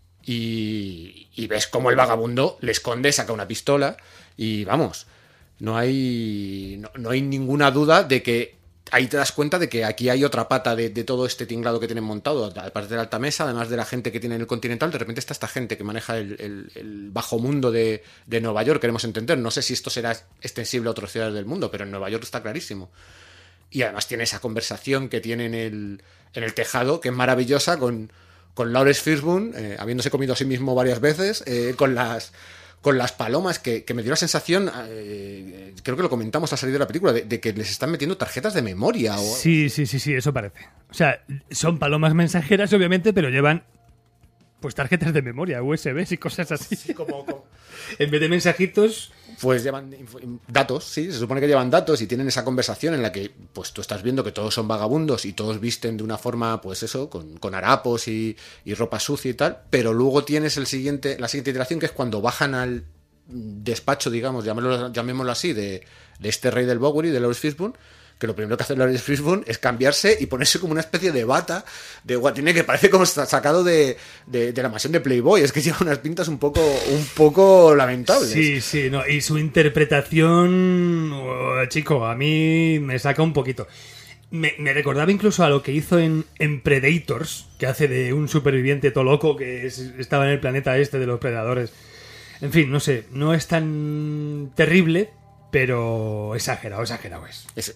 Y ves cómo el vagabundo le esconde, saca una pistola y vamos, no hay ninguna duda de que ahí te das cuenta de que aquí hay otra pata de todo este tinglado que tienen montado, aparte de la alta mesa, además de la gente que tiene en el Continental, de repente está esta gente que maneja el bajo mundo de Nueva York, queremos entender, no sé si esto será extensible a otras ciudades del mundo, pero en Nueva York está clarísimo. Y además tiene esa conversación que tiene en el tejado, que es maravillosa, con Lawrence Fishburne, habiéndose comido a sí mismo varias veces, con las palomas, que me dio la sensación, creo que lo comentamos al salir de la película, de que les están metiendo tarjetas de memoria. Sí, eso parece. O sea, son palomas mensajeras, obviamente, pero llevan pues tarjetas de memoria, USBs y cosas así. Sí, como... En vez de mensajitos... Pues llevan datos, sí, se supone que llevan datos y tienen esa conversación en la que pues tú estás viendo que todos son vagabundos y todos visten de una forma, pues eso, con harapos y ropa sucia y tal, pero luego tienes la siguiente iteración, que es cuando bajan al despacho, digamos, llamémoslo así, de este rey del Bowery, de Lawrence Fishburne, que lo primero que hace Lawrence Fishburne es cambiarse y ponerse como una especie de bata de guatine que parece como sacado de la mansión de Playboy. Es que lleva unas pintas un poco lamentables. Sí, no, y su interpretación, chico, a mí me saca un poquito. Me recordaba incluso a lo que hizo en Predators, que hace de un superviviente todo loco que estaba en el planeta este de los predadores. En fin, no sé, no es tan terrible, pero exagerado es.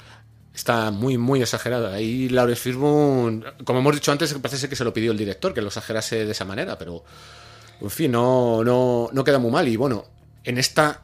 Está muy, muy exagerada. Ahí Lawrence Fishburne, como hemos dicho antes, parece ser que se lo pidió el director, que lo exagerase de esa manera, pero en fin, no queda muy mal. Y bueno, en esta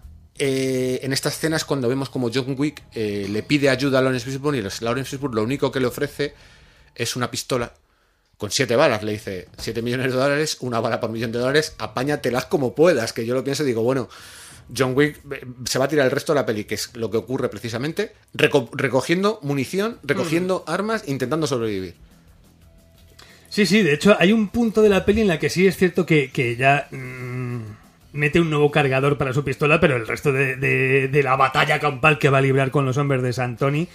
escena es cuando vemos como John Wick le pide ayuda a Lawrence Fishburne, y Lawrence Fishburne lo único que le ofrece es una pistola con 7 balas. Le dice, $7 millones, una bala por $1 millón, apáñatelas como puedas. Que yo lo pienso y digo, bueno, John Wick se va a tirar el resto de la peli, que es lo que ocurre precisamente, recogiendo munición, recogiendo armas, intentando sobrevivir. Sí, de hecho hay un punto de la peli en la que sí es cierto que ya mete un nuevo cargador para su pistola, pero el resto de la batalla campal que va a librar con los hombres de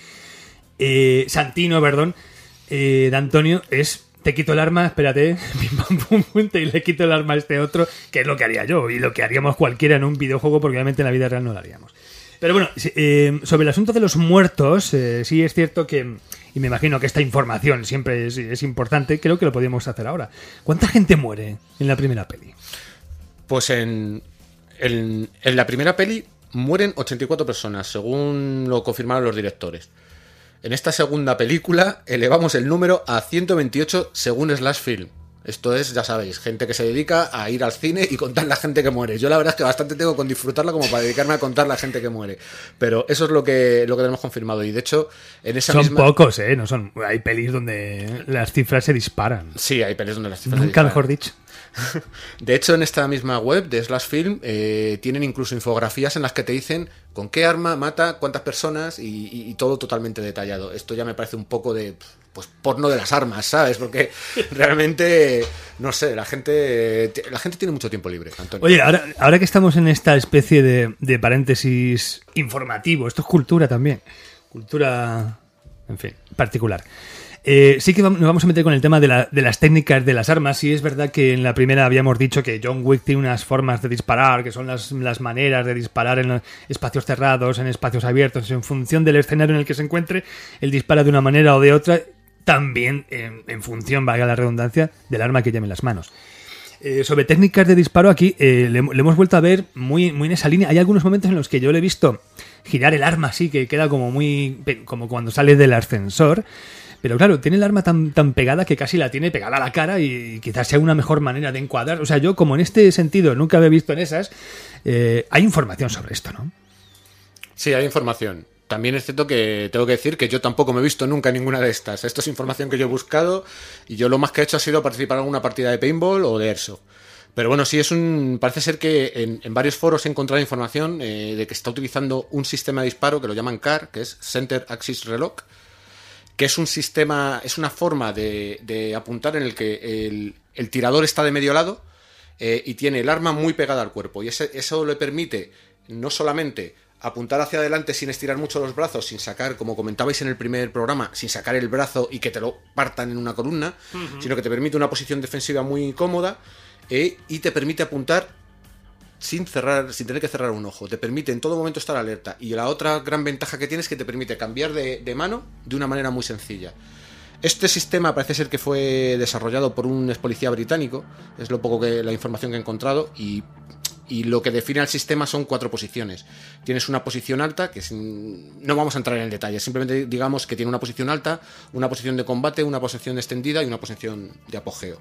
Santino, de Antonio, es: te quito el arma, espérate, pim pam pum pum, y le quito el arma a este otro, que es lo que haría yo y lo que haríamos cualquiera en un videojuego, porque obviamente en la vida real no lo haríamos. Pero bueno, sobre el asunto de los muertos, sí es cierto que, y me imagino que esta información siempre es importante, creo que lo podríamos hacer ahora. ¿Cuánta gente muere en la primera peli? Pues en la primera peli mueren 84 personas, según lo confirmaron los directores. En esta segunda película elevamos el número a 128 según Slash Film. Esto es, ya sabéis, gente que se dedica a ir al cine y contar la gente que muere. Yo la verdad es que bastante tengo con disfrutarla como para dedicarme a contar la gente que muere. Pero eso es lo que tenemos confirmado. Y de hecho, en esa son pocos, no son. Hay pelis donde las cifras se disparan. Sí, hay pelis donde las cifras Nunca se disparan. Mejor dicho. De hecho, en esta misma web de Slash Film tienen incluso infografías en las que te dicen con qué arma mata, cuántas personas y todo totalmente detallado. Esto ya me parece un poco de pues porno de las armas, ¿sabes? Porque realmente, no sé, la gente tiene mucho tiempo libre, Antonio. Oye, ahora que estamos en esta especie de paréntesis informativo, esto es cultura también. Cultura, en fin, particular. Sí que nos vamos a meter con el tema de las técnicas de las armas. Sí es verdad que en la primera habíamos dicho que John Wick tiene unas formas de disparar, que son las maneras de disparar en espacios cerrados, en espacios abiertos, en función del escenario en el que se encuentre, él dispara de una manera o de otra, también en función, valga la redundancia, del arma que lleve en las manos. Sobre técnicas de disparo aquí, le hemos vuelto a ver muy en esa línea. Hay algunos momentos en los que yo le he visto girar el arma así, que queda como cuando sale del ascensor. Pero claro, tiene el arma tan pegada que casi la tiene pegada a la cara y quizás sea una mejor manera de encuadrar. O sea, yo como en este sentido nunca había visto en esas, hay información sobre esto, ¿no? Sí, hay información. También es cierto que tengo que decir que yo tampoco me he visto nunca ninguna de estas. Esto es información que yo he buscado y yo lo más que he hecho ha sido participar en alguna partida de paintball o de airsoft. Pero bueno, sí, parece ser que en varios foros he encontrado información de que está utilizando un sistema de disparo que lo llaman CAR, que es Center Axis Relock, que es un sistema, es una forma de apuntar en el que el tirador está de medio lado y tiene el arma muy pegada al cuerpo. Y eso le permite no solamente apuntar hacia adelante sin estirar mucho los brazos, sin sacar, como comentabais en el primer programa, sin sacar el brazo y que te lo partan en una columna, sino que te permite una posición defensiva muy cómoda y te permite apuntar sin tener que cerrar un ojo. Te permite en todo momento estar alerta. Y la otra gran ventaja que tiene es que te permite cambiar de mano de una manera muy sencilla. Este sistema parece ser que fue desarrollado por un ex policía británico, es la información que he encontrado, y lo que define al sistema son 4 posiciones. Tienes una posición alta, que no vamos a entrar en el detalle, simplemente digamos que tiene una posición alta, una posición de combate, una posición extendida y una posición de apogeo.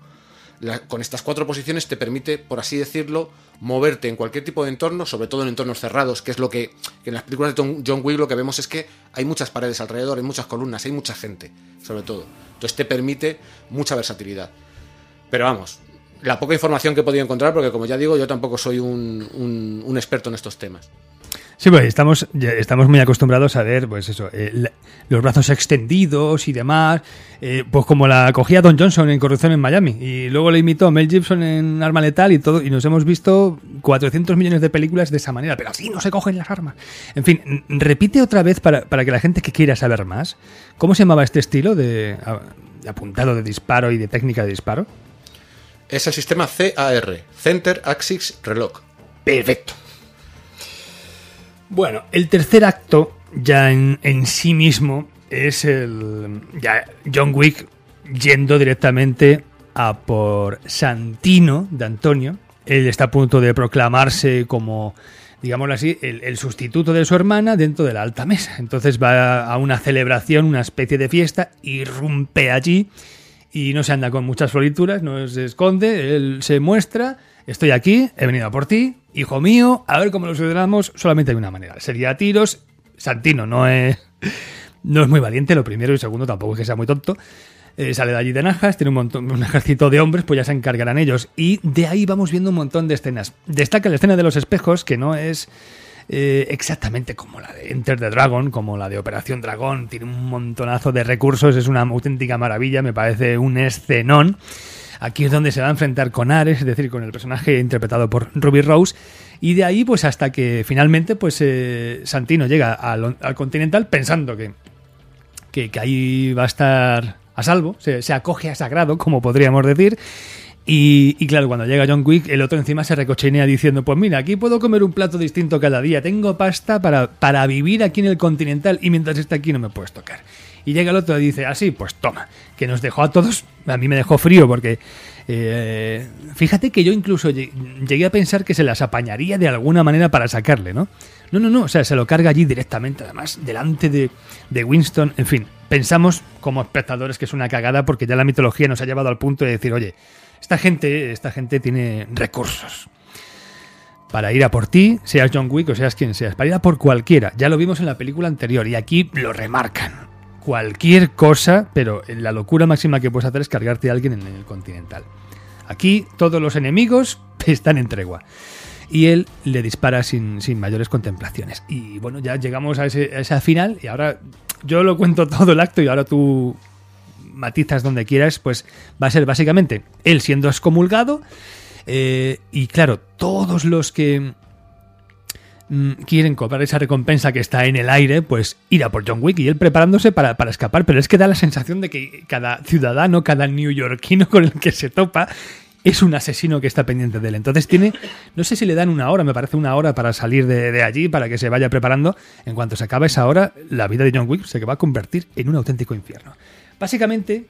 Con estas 4 posiciones te permite, por así decirlo, moverte en cualquier tipo de entorno, sobre todo en entornos cerrados, que es lo que en las películas de John Wick lo que vemos es que hay muchas paredes alrededor, hay muchas columnas, hay mucha gente, sobre todo. Entonces te permite mucha versatilidad. Pero vamos, la poca información que he podido encontrar, porque como ya digo, yo tampoco soy un experto en estos temas. Sí, pues estamos muy acostumbrados a ver, pues eso, los brazos extendidos y demás, pues como la cogía Don Johnson en Corrupción en Miami, y luego le imitó Mel Gibson en Arma Letal y todo, y nos hemos visto 400 millones de películas de esa manera, pero así no se cogen las armas. En fin, repite otra vez para que la gente que quiera saber más, ¿cómo se llamaba este estilo de apuntado de disparo y de técnica de disparo? Es el sistema CAR, Center Axis Relock. Perfecto. Bueno, el tercer acto ya en sí mismo es John Wick yendo directamente a por Santino de Antonio. Él está a punto de proclamarse como, digámoslo así, el sustituto de su hermana dentro de la alta mesa. Entonces va a una celebración, una especie de fiesta, irrumpe allí y no se anda con muchas florituras, no se esconde, él se muestra: estoy aquí, he venido a por ti, hijo mío, a ver cómo lo solucionamos. Solamente hay una manera, sería a tiros. Santino no es muy valiente, lo primero, y segundo, tampoco es que sea muy tonto. Sale de allí de najas, tiene un ejército de hombres, pues ya se encargarán ellos. Y de ahí vamos viendo un montón de escenas. Destaca la escena de los espejos, que no es exactamente como la de Enter the Dragon, como la de Operación Dragón. Tiene un montonazo de recursos, es una auténtica maravilla, me parece un escenón. Aquí es donde se va a enfrentar con Ares, es decir, con el personaje interpretado por Ruby Rose, y de ahí pues hasta que finalmente pues Santino llega al Continental pensando que ahí va a estar a salvo, se acoge a sagrado, como podríamos decir. Y claro, cuando llega John Wick, el otro encima se recochinea diciendo: pues mira, aquí puedo comer un plato distinto cada día, tengo pasta para vivir aquí en el Continental, y mientras esté aquí no me puedes tocar. Y llega el otro y dice: así, pues toma, que nos dejó a todos, a mí me dejó frío, porque fíjate que yo incluso llegué a pensar que se las apañaría de alguna manera para sacarle, ¿no? No, o sea, se lo carga allí directamente, además, delante de Winston. En fin, pensamos como espectadores que es una cagada, porque ya la mitología nos ha llevado al punto de decir: oye, esta gente tiene recursos para ir a por ti, seas John Wick o seas quien seas, para ir a por cualquiera. Ya lo vimos en la película anterior y aquí lo remarcan. Cualquier cosa, pero la locura máxima que puedes hacer es cargarte a alguien en el Continental. Aquí todos los enemigos están en tregua. Y él le dispara sin mayores contemplaciones. Y bueno, ya llegamos a esa final, y ahora yo lo cuento todo el acto y ahora tú matizas donde quieras. Pues va a ser básicamente él siendo excomulgado, y claro, todos los que quieren cobrar esa recompensa que está en el aire, pues ir a por John Wick, y él preparándose para escapar. Pero es que da la sensación de que cada ciudadano, cada neoyorquino con el que se topa es un asesino que está pendiente de él. Entonces tiene, no sé si le dan una hora, me parece una hora para salir de allí, para que se vaya preparando. En cuanto se acaba esa hora, la vida de John Wick se va a convertir en un auténtico infierno. Básicamente,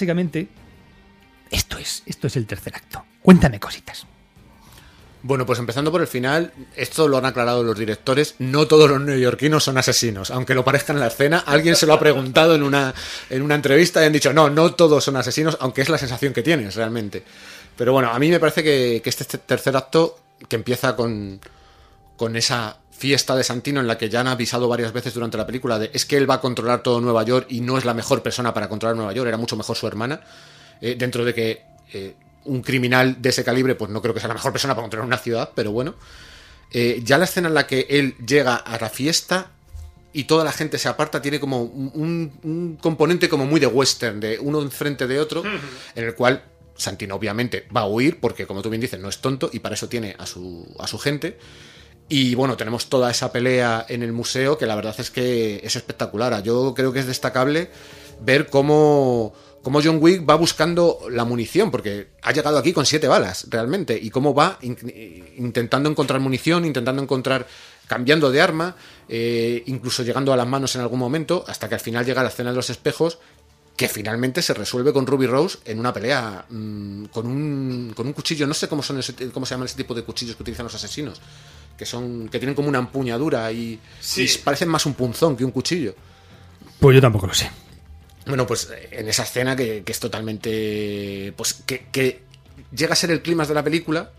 esto es el tercer acto. Cuéntame cositas. Bueno, pues empezando por el final, esto lo han aclarado los directores, no todos los neoyorquinos son asesinos, aunque lo parezcan en la escena. Alguien se lo ha preguntado en una entrevista y han dicho, no todos son asesinos, aunque es la sensación que tienes realmente. Pero bueno, a mí me parece que este tercer acto, que empieza con esa fiesta de Santino en la que ya han avisado varias veces durante la película de es que él va a controlar todo Nueva York y no es la mejor persona para controlar Nueva York, era mucho mejor su hermana, dentro de que un criminal de ese calibre pues no creo que sea la mejor persona para controlar una ciudad, pero bueno, ya la escena en la que él llega a la fiesta y toda la gente se aparta tiene como un componente como muy de western, de uno enfrente de otro, en el cual Santino obviamente va a huir porque, como tú bien dices, no es tonto y para eso tiene a su gente. Y bueno, tenemos toda esa pelea en el museo que la verdad es que es espectacular. Yo creo que es destacable ver cómo John Wick va buscando la munición, porque ha llegado aquí con 7 balas realmente, y cómo va intentando encontrar munición, cambiando de arma, incluso llegando a las manos en algún momento, hasta que al final llega la escena de los espejos, que finalmente se resuelve con Ruby Rose en una pelea con un cuchillo. No sé cómo se llaman ese tipo de cuchillos que utilizan los asesinos, que tienen como una empuñadura y parecen más un punzón que un cuchillo. Pues yo tampoco lo sé. Bueno, pues en esa escena que es totalmente... pues que llega a ser el clímax de la película,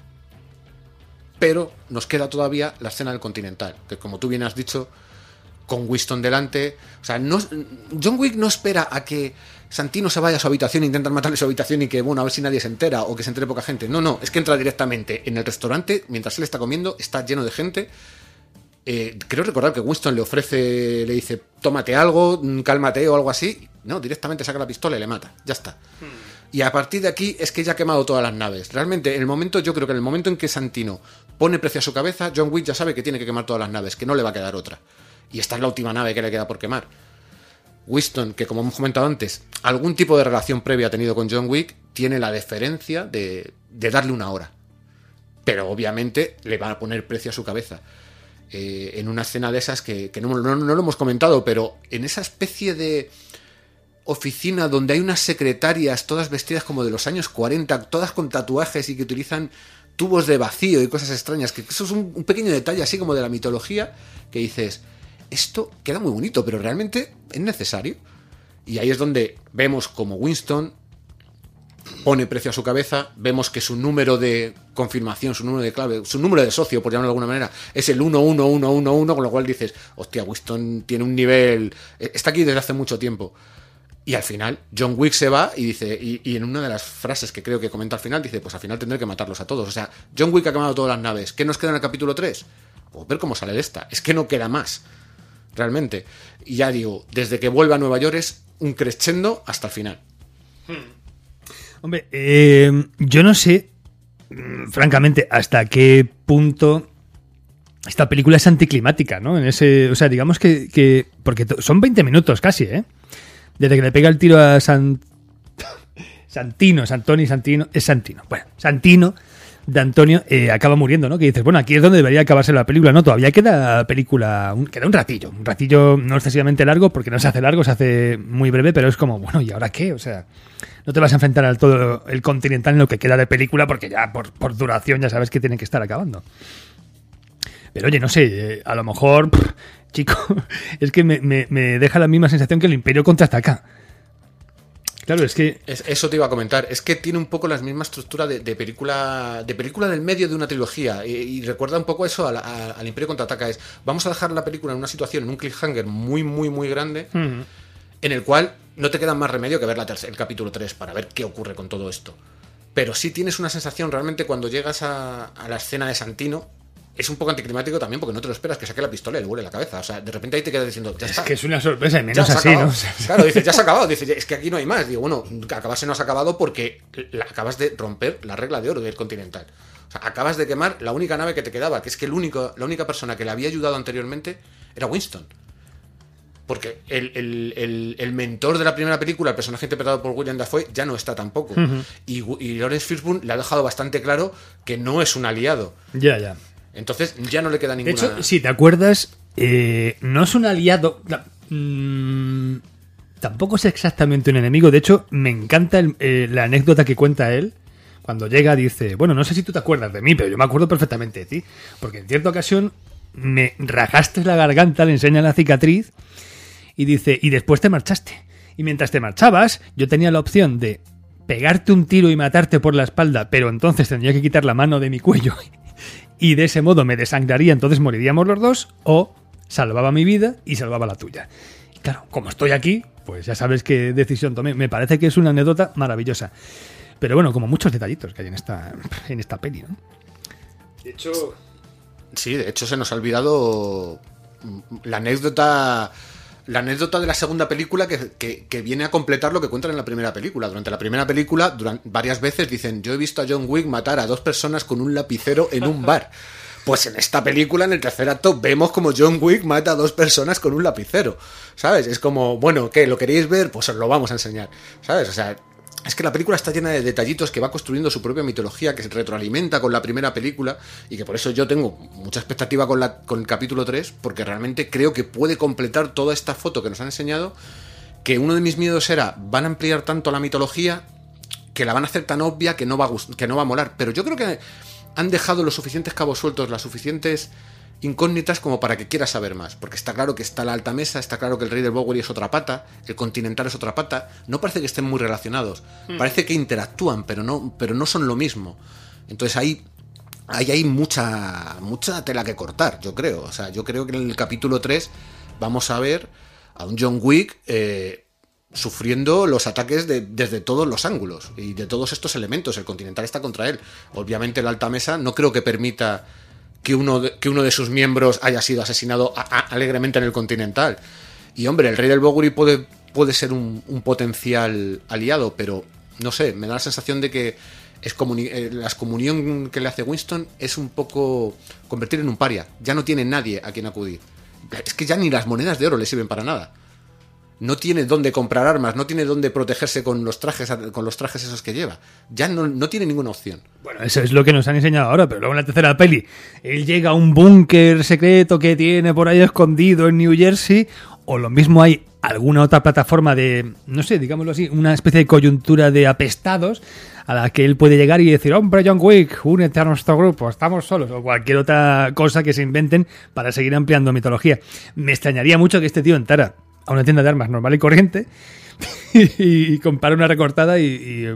pero nos queda todavía la escena del Continental, que como tú bien has dicho, con Winston delante. O sea, John Wick no espera a que Santino se vaya a su habitación e intentan matarle su habitación y que, bueno, a ver si nadie se entera o que se entere poca gente. No, es que entra directamente en el restaurante, mientras él está comiendo, está lleno de gente. Creo recordar que Winston le dice, tómate algo, cálmate o algo así. No, directamente saca la pistola y le mata. Ya está. Y a partir de aquí es que ya ha quemado todas las naves. Realmente, yo creo que en el momento en que Santino pone precio a su cabeza, John Wick ya sabe que tiene que quemar todas las naves, que no le va a quedar otra. Y esta es la última nave que le queda por quemar. Winston, que como hemos comentado antes, algún tipo de relación previa ha tenido con John Wick, tiene la deferencia de darle una hora. Pero obviamente le va a poner precio a su cabeza. En una escena de esas que no lo hemos comentado, pero en esa especie de oficina donde hay unas secretarias todas vestidas como de los años 40, todas con tatuajes y que utilizan tubos de vacío y cosas extrañas, que eso es un pequeño detalle así como de la mitología, que dices, esto queda muy bonito, pero realmente es necesario. Y ahí es donde vemos como Winston pone precio a su cabeza, vemos que su número de confirmación, su número de clave, su número de socio, por llamarlo de alguna manera, es el 11111, con lo cual dices, hostia, Winston tiene un nivel, está aquí desde hace mucho tiempo. Y al final John Wick se va y dice, y en una de las frases que creo que comenta al final, dice, pues al final tendré que matarlos a todos. O sea, John Wick ha quemado todas las naves. ¿Qué nos queda en el capítulo 3? Pues ver cómo sale de esta. Es que no queda más, realmente. Y ya digo, desde que vuelve a Nueva York es un crescendo hasta el final. Hombre, yo no sé, francamente, hasta qué punto esta película es anticlimática, ¿no? En ese, o sea, digamos que porque son 20 minutos casi, ¿eh? Desde que le pega el tiro a Santino, Bueno, Santino de Antonio acaba muriendo, ¿no? Que dices, bueno, aquí es donde debería acabarse la película, ¿no? Todavía queda queda un ratillo no excesivamente largo, porque no se hace largo, se hace muy breve, pero es como, bueno, ¿y ahora qué? O sea, no te vas a enfrentar al todo el Continental en lo que queda de película, porque ya por duración ya sabes que tienen que estar acabando. Pero oye, no sé, a lo mejor, chico, es que me deja la misma sensación que el Imperio contraataca. Claro, es que... Eso te iba a comentar. Es que tiene un poco la misma estructura de película del medio de una trilogía. Y recuerda un poco eso al Imperio contraataca. Vamos a dejar la película en una situación, en un cliffhanger muy, muy, muy grande, en el cual no te queda más remedio que ver el capítulo 3 para ver qué ocurre con todo esto. pero sí tienes una sensación realmente cuando llegas a la escena de Santino. Es un poco anticlimático también porque no te lo esperas que saque la pistola y le vuele la cabeza. O sea, de repente ahí te quedas diciendo, ya está. Es que es una sorpresa, y menos Ya se ha así, acabado. ¿no? Claro, dices, ya se ha acabado. Dices, es que aquí no hay más. Digo, bueno, acabarse no has acabado porque acabas de romper la regla de oro del Continental. O sea, acabas de quemar la única nave que te quedaba, que es que la única persona que le había ayudado anteriormente era Winston. Porque el mentor de la primera película, el personaje interpretado por William Dafoe, ya no está tampoco. Ujú. Y Lawrence Fishburne le ha dejado bastante claro que no es un aliado. Ya. Entonces ya no le queda De ninguna... hecho, si te acuerdas, no es un aliado... tampoco es exactamente un enemigo. De hecho, me encanta la anécdota que cuenta él. Cuando llega dice, bueno, no sé si tú te acuerdas de mí, pero yo me acuerdo perfectamente de ti. Porque en cierta ocasión me rajaste la garganta, le enseña la cicatriz y dice, y después te marchaste. Y mientras te marchabas, yo tenía la opción de pegarte un tiro y matarte por la espalda, pero entonces tendría que quitar la mano de mi cuello y de ese modo me desangraría, entonces moriríamos los dos, o salvaba mi vida y salvaba la tuya. Y claro, como estoy aquí, pues ya sabes qué decisión tomé. Me parece que es una anécdota maravillosa. Pero bueno, como muchos detallitos que hay en esta peli, ¿no? De hecho... Sí, de hecho se nos ha olvidado la anécdota de la segunda película que viene a completar lo que cuentan en la primera película. Durante la primera película, varias veces dicen, yo he visto a John Wick matar a 2 personas con un lapicero en un bar. Pues en esta película, en el tercer acto, vemos como John Wick mata a 2 personas con un lapicero, ¿sabes? Es como, bueno, ¿qué? ¿Lo queréis ver? Pues os lo vamos a enseñar, ¿sabes? O sea... Es que la película está llena de detallitos que va construyendo su propia mitología, que se retroalimenta con la primera película, y que por eso yo tengo mucha expectativa con el capítulo 3, porque realmente creo que puede completar toda esta foto que nos han enseñado, que uno de mis miedos era, van a ampliar tanto la mitología, que la van a hacer tan obvia que no va a molar. Pero yo creo que han dejado los suficientes cabos sueltos, las suficientes incógnitas como para que quieras saber más, porque está claro que está la alta mesa, está claro que el rey del Bowery es otra pata, el Continental es otra pata, no parece que estén muy relacionados, parece que interactúan, pero no son lo mismo. Entonces ahí hay mucha tela que cortar, yo creo. O sea, yo creo que en el capítulo 3 vamos a ver a un John Wick sufriendo los ataques desde todos los ángulos y de todos estos elementos. El Continental está contra él. Obviamente la alta mesa no creo que permita que uno de sus miembros haya sido asesinado alegremente en el Continental. Y hombre, el rey del Bowery puede ser un potencial aliado, pero no sé, me da la sensación de que la excomunión que le hace Winston es un poco convertir en un paria. Ya no tiene nadie a quien acudir. Es que ya ni las monedas de oro le sirven para nada. No tiene dónde comprar armas, no tiene dónde protegerse con los trajes esos que lleva. Ya no tiene ninguna opción. Bueno, eso es lo que nos han enseñado ahora, pero luego en la tercera peli, él llega a un búnker secreto que tiene por ahí escondido en New Jersey, o lo mismo hay alguna otra plataforma de, no sé, digámoslo así, una especie de coyuntura de apestados a la que él puede llegar y decir, hombre, John Wick, únete a nuestro grupo, estamos solos, o cualquier otra cosa que se inventen para seguir ampliando mitología. Me extrañaría mucho que este tío entrara a una tienda de armas normal y corriente y compara una recortada y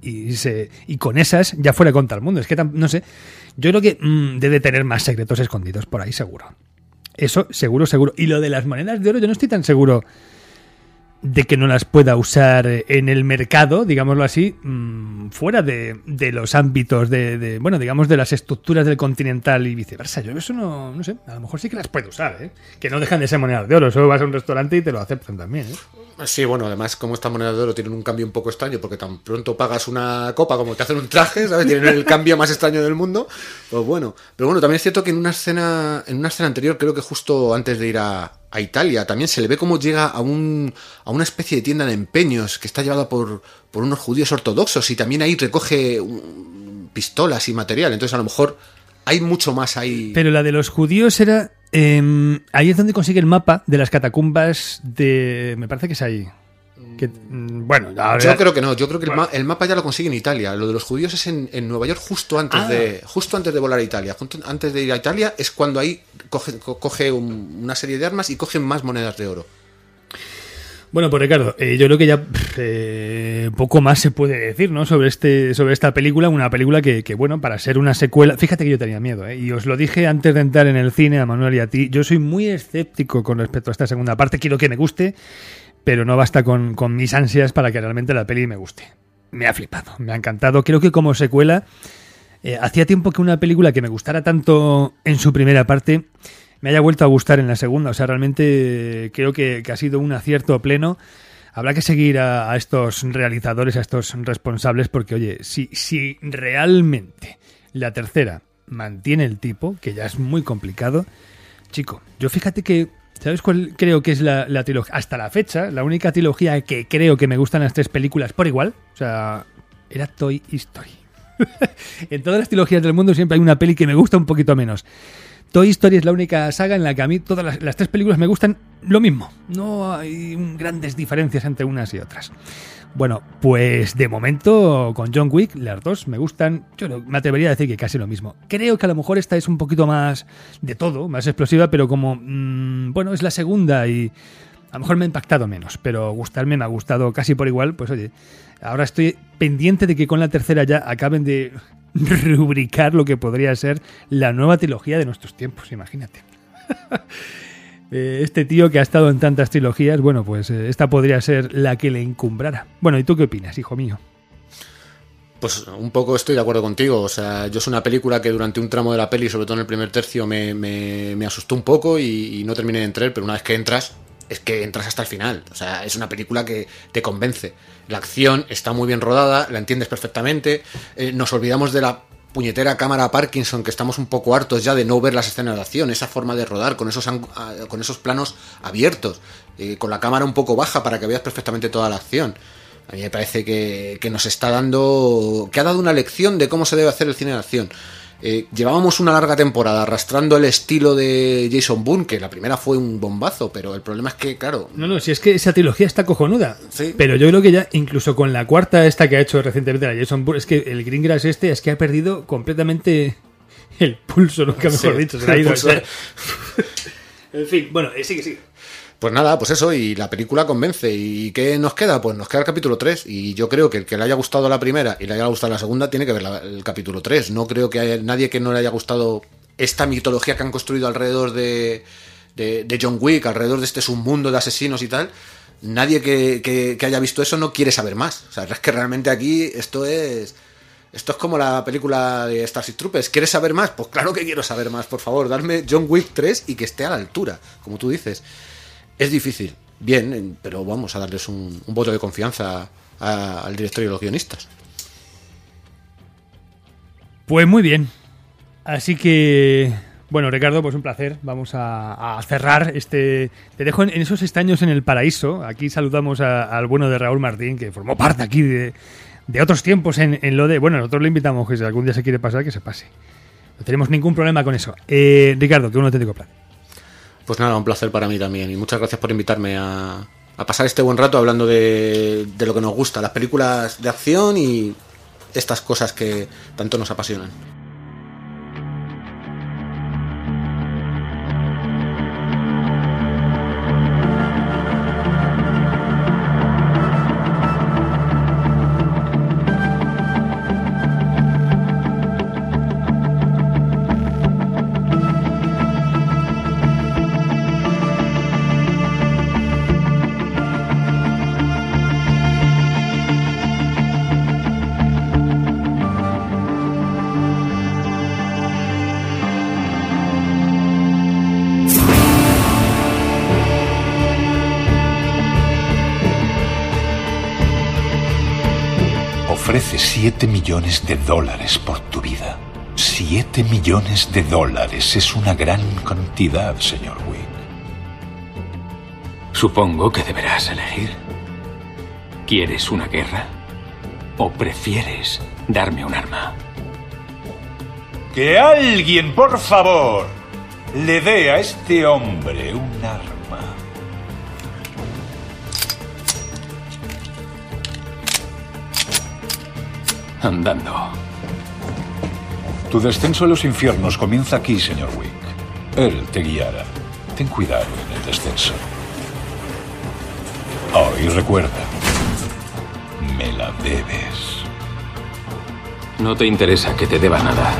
con esas ya fuera contra el mundo. Es que no sé, yo creo que debe tener más secretos escondidos por ahí, seguro. Eso seguro. Y lo de las monedas de oro, yo no estoy tan seguro de que no las pueda usar en el mercado, digámoslo así, fuera de los ámbitos bueno, digamos, de las estructuras del Continental y viceversa. Yo eso no sé, a lo mejor sí que las puede usar, ¿eh? Que no dejan de ser monedas de oro. Solo vas a un restaurante y te lo aceptan también, ¿eh? Sí, bueno, además, como estas monedas de oro tienen un cambio un poco extraño, porque tan pronto pagas una copa como te hacen un traje, ¿sabes? Tienen el cambio más extraño del mundo. Pues bueno. Pero bueno, también es cierto que en una escena anterior, creo que justo antes de ir a Italia, también se le ve cómo llega a una especie de tienda de empeños que está llevada por unos judíos ortodoxos, y también ahí recoge pistolas y material. Entonces a lo mejor hay mucho más ahí. Pero la de los judíos era... ahí es donde consigue el mapa de las catacumbas de... Me parece que es ahí. Bueno, ahora... Yo creo que no. Yo creo que el mapa ya lo consigue en Italia. Lo de los judíos es en Nueva York justo antes de volar a Italia. Antes de ir a Italia es cuando ahí coge una serie de armas y cogen más monedas de oro. Bueno, pues Ricardo, yo creo que ya poco más se puede decir, ¿no? sobre esta película, una película que bueno, para ser una secuela, fíjate que yo tenía miedo, y os lo dije antes de entrar en el cine, a Manuel y a ti, yo soy muy escéptico con respecto a esta segunda parte, quiero que me guste, pero no basta con mis ansias para que realmente la peli me guste. me ha flipado, me ha encantado. Creo que como secuela, hacía tiempo que una película que me gustara tanto en su primera parte me haya vuelto a gustar en la segunda. O sea, realmente creo que ha sido un acierto pleno. Habrá que seguir a estos realizadores, a estos responsables, porque, oye, si realmente la tercera mantiene el tipo, que ya es muy complicado, chico, yo fíjate que, ¿sabes cuál creo que es la trilogía? Hasta la fecha, la única trilogía que creo que me gustan las tres películas por igual, o sea, era Toy Story. En todas las trilogías del mundo siempre hay una peli que me gusta un poquito menos. Toy Story es la única saga en la que a mí todas las tres películas me gustan lo mismo. No hay grandes diferencias entre unas y otras. Bueno, pues de momento con John Wick las dos me gustan, yo me atrevería a decir que casi lo mismo. Creo que a lo mejor esta es un poquito más de todo, más explosiva, pero como, bueno, es la segunda y a lo mejor me ha impactado menos, pero gustarme me ha gustado casi por igual, pues oye, ahora estoy pendiente de que con la tercera ya acaben de rubricar lo que podría ser la nueva trilogía de nuestros tiempos, imagínate. Este tío que ha estado en tantas trilogías, bueno, pues esta podría ser la que le encumbrara. Bueno, ¿y tú qué opinas, hijo mío? Pues un poco estoy de acuerdo contigo. O sea, yo es una película que durante un tramo de la peli, sobre todo en el primer tercio, me asustó un poco y no terminé de entrar, pero una vez que entras, es que entras hasta el final. O sea, es una película que te convence. La acción está muy bien rodada, la entiendes perfectamente. Nos olvidamos de la puñetera cámara Parkinson, que estamos un poco hartos ya de no ver las escenas de acción, esa forma de rodar con esos planos abiertos, con la cámara un poco baja para que veas perfectamente toda la acción. A mí me parece que nos está dando, que ha dado una lección de cómo se debe hacer el cine de acción. Llevábamos una larga temporada arrastrando el estilo de Jason Bourne, que la primera fue un bombazo, pero el problema es que, claro... No, si es que esa trilogía está cojonuda. Sí. Pero yo creo que ya, incluso con la cuarta esta que ha hecho recientemente la Jason Bourne, es que el Greengrass es que ha perdido completamente el pulso, nunca mejor dicho. Se le ha ido. En fin, bueno, sigue. Pues nada, pues eso, y la película convence. ¿Y qué nos queda? Pues nos queda el capítulo 3. Y yo creo que el que le haya gustado la primera y le haya gustado la segunda tiene que ver el capítulo 3. No creo que haya nadie que no le haya gustado esta mitología que han construido alrededor de John Wick, alrededor de este submundo de asesinos y tal. Nadie que haya visto eso no quiere saber más. O sea, es que realmente aquí esto es como la película de Starship Troopers. ¿Quieres saber más? Pues claro que quiero saber más, por favor. Darme John Wick 3 y que esté a la altura, como tú dices. Es difícil, bien, pero vamos a darles un voto de confianza al director y a los guionistas. Pues muy bien. Así que, bueno, Ricardo, pues un placer. Vamos a cerrar este... Te dejo en esos estaños en el paraíso. Aquí saludamos al bueno de Raúl Martín, que formó parte aquí de otros tiempos en lo de... Bueno, nosotros le invitamos que si algún día se quiere pasar, que se pase. No tenemos ningún problema con eso. Ricardo, que un auténtico placer. Pues nada, un placer para mí también. Y muchas gracias por invitarme a pasar este buen rato hablando de lo que nos gusta, las películas de acción y estas cosas que tanto nos apasionan. Ofrece $7 millones por tu vida. $7 millones es una gran cantidad, señor Wick. Supongo que deberás elegir. ¿Quieres una guerra? ¿O prefieres darme un arma? Que alguien, por favor, le dé a este hombre un arma. Andando. Tu descenso a los infiernos comienza aquí, señor Wick. Él te guiará. Ten cuidado en el descenso. Oh, y recuerda, me la debes. No te interesa que te deba nada.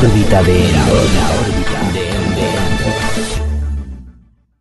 órbita de Eragon.